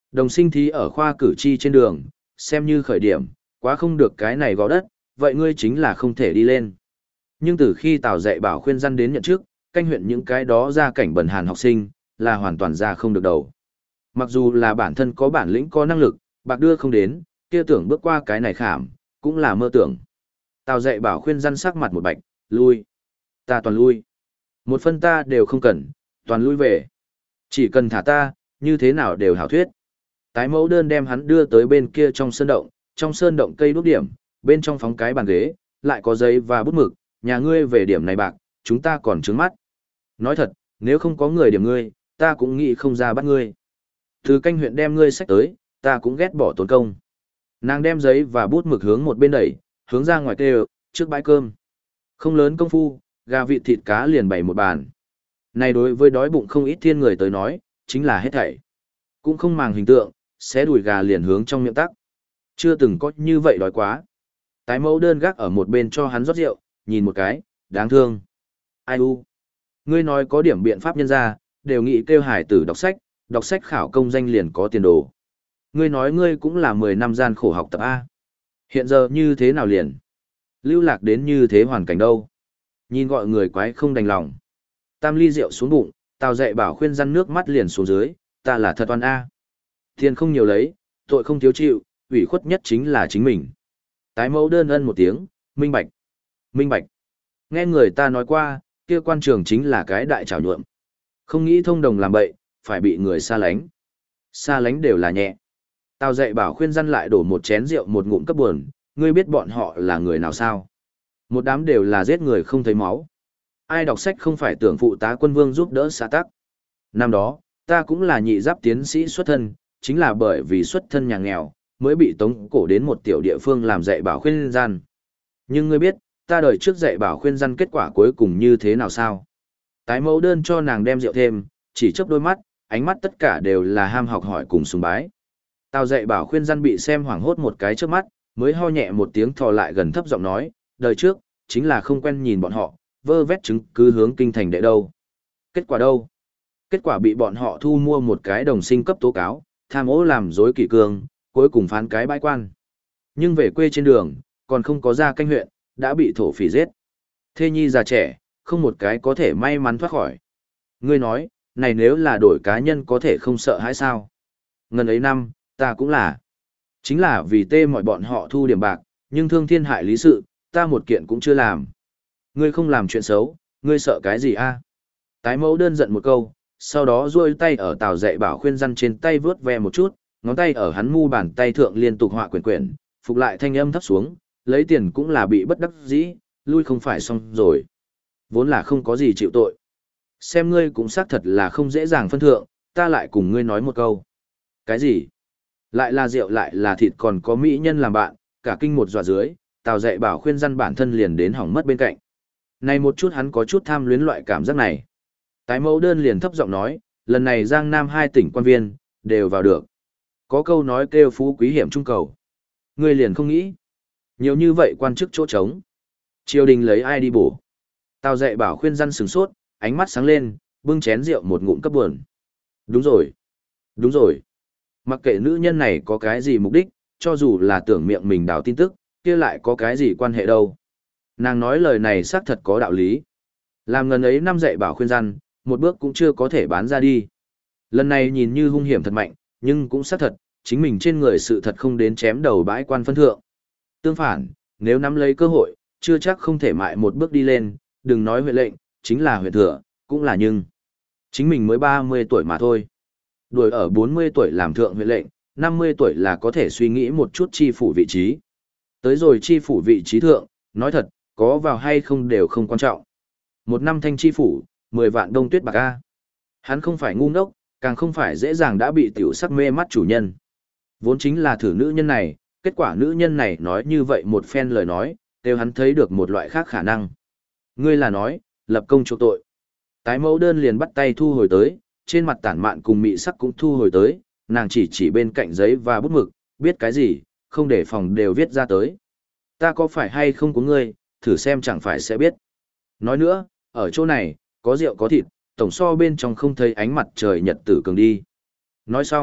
Đồng sinh thí ở khoa cử tri trên đường, xem như khởi điểm, quá không được cái này gõ đất, vậy ngươi chính là không thể đi lên. Nhưng từ khi Tào dạy bảo khuyên răn đến nhận trước, canh huyện những cái đó ra cảnh bần hàn học sinh, là hoàn toàn ra không được đầu. Mặc dù là bản thân có bản lĩnh có năng lực, bạc đưa không đến, kia tưởng bước qua cái này khảm, cũng là mơ tưởng. Tào dạy bảo khuyên răn sắc mặt một bạch, lui. Ta toàn lui. Một phân ta đều không cần, toàn lui về. Chỉ cần thả ta, như thế nào đều hảo thuyết. Tái mẫu đơn đem hắn đưa tới bên kia trong sơn động, trong sơn động cây đúc điểm, bên trong phóng cái bàn ghế, lại có giấy và bút mực, nhà ngươi về điểm này bạc, chúng ta còn trướng mắt. Nói thật, nếu không có người điểm ngươi, ta cũng nghĩ không ra bắt ngươi. Từ canh huyện đem ngươi sách tới, ta cũng ghét bỏ tốn công. Nàng đem giấy và bút mực hướng một bên đẩy, hướng ra ngoài kêu, trước bãi cơm. Không lớn công phu, gà vịt thịt cá liền bày một bàn. Này đối với đói bụng không ít thiên người tới nói, chính là hết thảy. Cũng không màng hình tượng, xé đùi gà liền hướng trong miệng tắc. Chưa từng có như vậy đói quá. Tái mẫu đơn gác ở một bên cho hắn rót rượu, nhìn một cái, đáng thương. Ai u? Ngươi nói có điểm biện pháp nhân ra, đều nghĩ kêu hải tử đọc sách, đọc sách khảo công danh liền có tiền đồ. Ngươi nói ngươi cũng là mười năm gian khổ học tập A. Hiện giờ như thế nào liền? Lưu lạc đến như thế hoàn cảnh đâu? Nhìn gọi người quái không đành lòng. Tam ly rượu xuống bụng, Tào dạy bảo khuyên răn nước mắt liền xuống dưới, ta là thật oan A. Tiền không nhiều lấy, tội không thiếu chịu, ủy khuất nhất chính là chính mình. Tái mẫu đơn ân một tiếng, minh bạch. Minh bạch. Nghe người ta nói qua, kia quan trường chính là cái đại trảo nhuộm. Không nghĩ thông đồng làm bậy, phải bị người xa lánh. Xa lánh đều là nhẹ. Tào dạy bảo khuyên răn lại đổ một chén rượu một ngụm cấp buồn, ngươi biết bọn họ là người nào sao? Một đám đều là giết người không thấy máu. Ai đọc sách không phải tưởng phụ tá quân vương giúp đỡ xã tắc. Năm đó, ta cũng là nhị giáp tiến sĩ xuất thân, chính là bởi vì xuất thân nhà nghèo, mới bị tống cổ đến một tiểu địa phương làm dạy bảo khuyên răn. Nhưng ngươi biết, ta đời trước dạy bảo khuyên răn kết quả cuối cùng như thế nào sao? Tái mẫu đơn cho nàng đem rượu thêm, chỉ chớp đôi mắt, ánh mắt tất cả đều là ham học hỏi cùng sùng bái. Tào dạy bảo khuyên răn bị xem hoảng hốt một cái trước mắt, mới ho nhẹ một tiếng thò lại gần thấp giọng nói, đời trước, chính là không quen nhìn bọn họ, vơ vét chứng cứ hướng kinh thành đệ đâu. Kết quả đâu? Kết quả bị bọn họ thu mua một cái đồng sinh cấp tố cáo, tham ô làm dối kỷ cương, cuối cùng phán cái bãi quan. Nhưng về quê trên đường, còn không có ra canh huyện, đã bị thổ phỉ giết. Thê nhi già trẻ, không một cái có thể may mắn thoát khỏi. Ngươi nói, này nếu là đổi cá nhân có thể không sợ hãi sao? Ngần ấy năm, ta cũng là. Chính là vì tê mọi bọn họ thu điểm bạc, nhưng thương thiên hại lý sự, ta một kiện cũng chưa làm. Ngươi không làm chuyện xấu, ngươi sợ cái gì a? Tái mẫu đơn giận một câu, sau đó duỗi tay ở Tào dạy bảo khuyên răn trên tay vướt ve một chút, ngón tay ở hắn mu bàn tay thượng liên tục họa quyển quyển, phục lại thanh âm thấp xuống, lấy tiền cũng là bị bất đắc dĩ, lui không phải xong rồi. Vốn là không có gì chịu tội. Xem ngươi cũng xác thật là không dễ dàng phân thượng, ta lại cùng ngươi nói một câu. Cái gì? Lại là rượu lại là thịt còn có mỹ nhân làm bạn, cả kinh một dọa dưới, Tào dạy bảo khuyên răn bản thân liền đến hỏng mất bên cạnh. Này một chút hắn có chút tham luyến loại cảm giác này. Tái mẫu đơn liền thấp giọng nói, lần này Giang Nam hai tỉnh quan viên, đều vào được. Có câu nói kêu phú quý hiểm trung cầu. Ngươi liền không nghĩ. Nhiều như vậy quan chức chỗ trống. Triều đình lấy ai đi bổ. Tào dạy bảo khuyên răn sừng sốt, ánh mắt sáng lên, bưng chén rượu một ngụm cấp buồn. Đúng rồi. Đúng rồi. Mặc kệ nữ nhân này có cái gì mục đích, cho dù là tưởng miệng mình đào tin tức, kia lại có cái gì quan hệ đâu. Nàng nói lời này xác thật có đạo lý. Làm ngần ấy năm dạy bảo khuyên răn, một bước cũng chưa có thể bán ra đi. Lần này nhìn như hung hiểm thật mạnh, nhưng cũng xác thật, chính mình trên người sự thật không đến chém đầu bãi quan phân thượng. Tương phản, nếu nắm lấy cơ hội, chưa chắc không thể mại một bước đi lên, đừng nói huyện lệnh, chính là huyện thừa, cũng là nhưng. Chính mình mới ba mươi tuổi mà thôi. Đuổi ở bốn mươi tuổi làm thượng huyện lệnh, năm mươi tuổi là có thể suy nghĩ một chút chi phủ vị trí. Tới rồi chi phủ vị trí thượng, nói thật, có vào hay không đều không quan trọng. Một năm thanh chi phủ, mười vạn đông tuyết bạc A. Hắn không phải ngu ngốc, càng không phải dễ dàng đã bị tiểu sắc mê mắt chủ nhân. Vốn chính là thử nữ nhân này, kết quả nữ nhân này nói như vậy một phen lời nói, đều hắn thấy được một loại khác khả năng. Ngươi là nói, lập công chỗ tội. Tái mẫu đơn liền bắt tay thu hồi tới, trên mặt tản mạn cùng mị sắc cũng thu hồi tới, nàng chỉ chỉ bên cạnh giấy và bút mực, biết cái gì, không để phòng đều viết ra tới. Ta có phải hay không của ngươi, thử xem chẳng phải sẽ biết. Nói nữa, ở chỗ này, có rượu có thịt, tổng so bên trong không thấy ánh mặt trời nhật tử cường đi. Nói xong,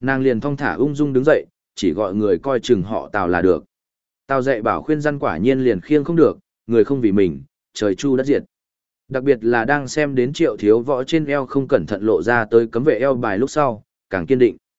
Nàng liền thong thả ung dung đứng dậy, chỉ gọi người coi chừng họ Tào là được. Tào dạy bảo khuyên răn quả nhiên liền khiêng không được, người không vì mình, trời chu đất diệt. Đặc biệt là đang xem đến Triệu Thiếu Võ trên eo không cẩn thận lộ ra tới cấm vệ eo bài lúc sau, càng kiên định.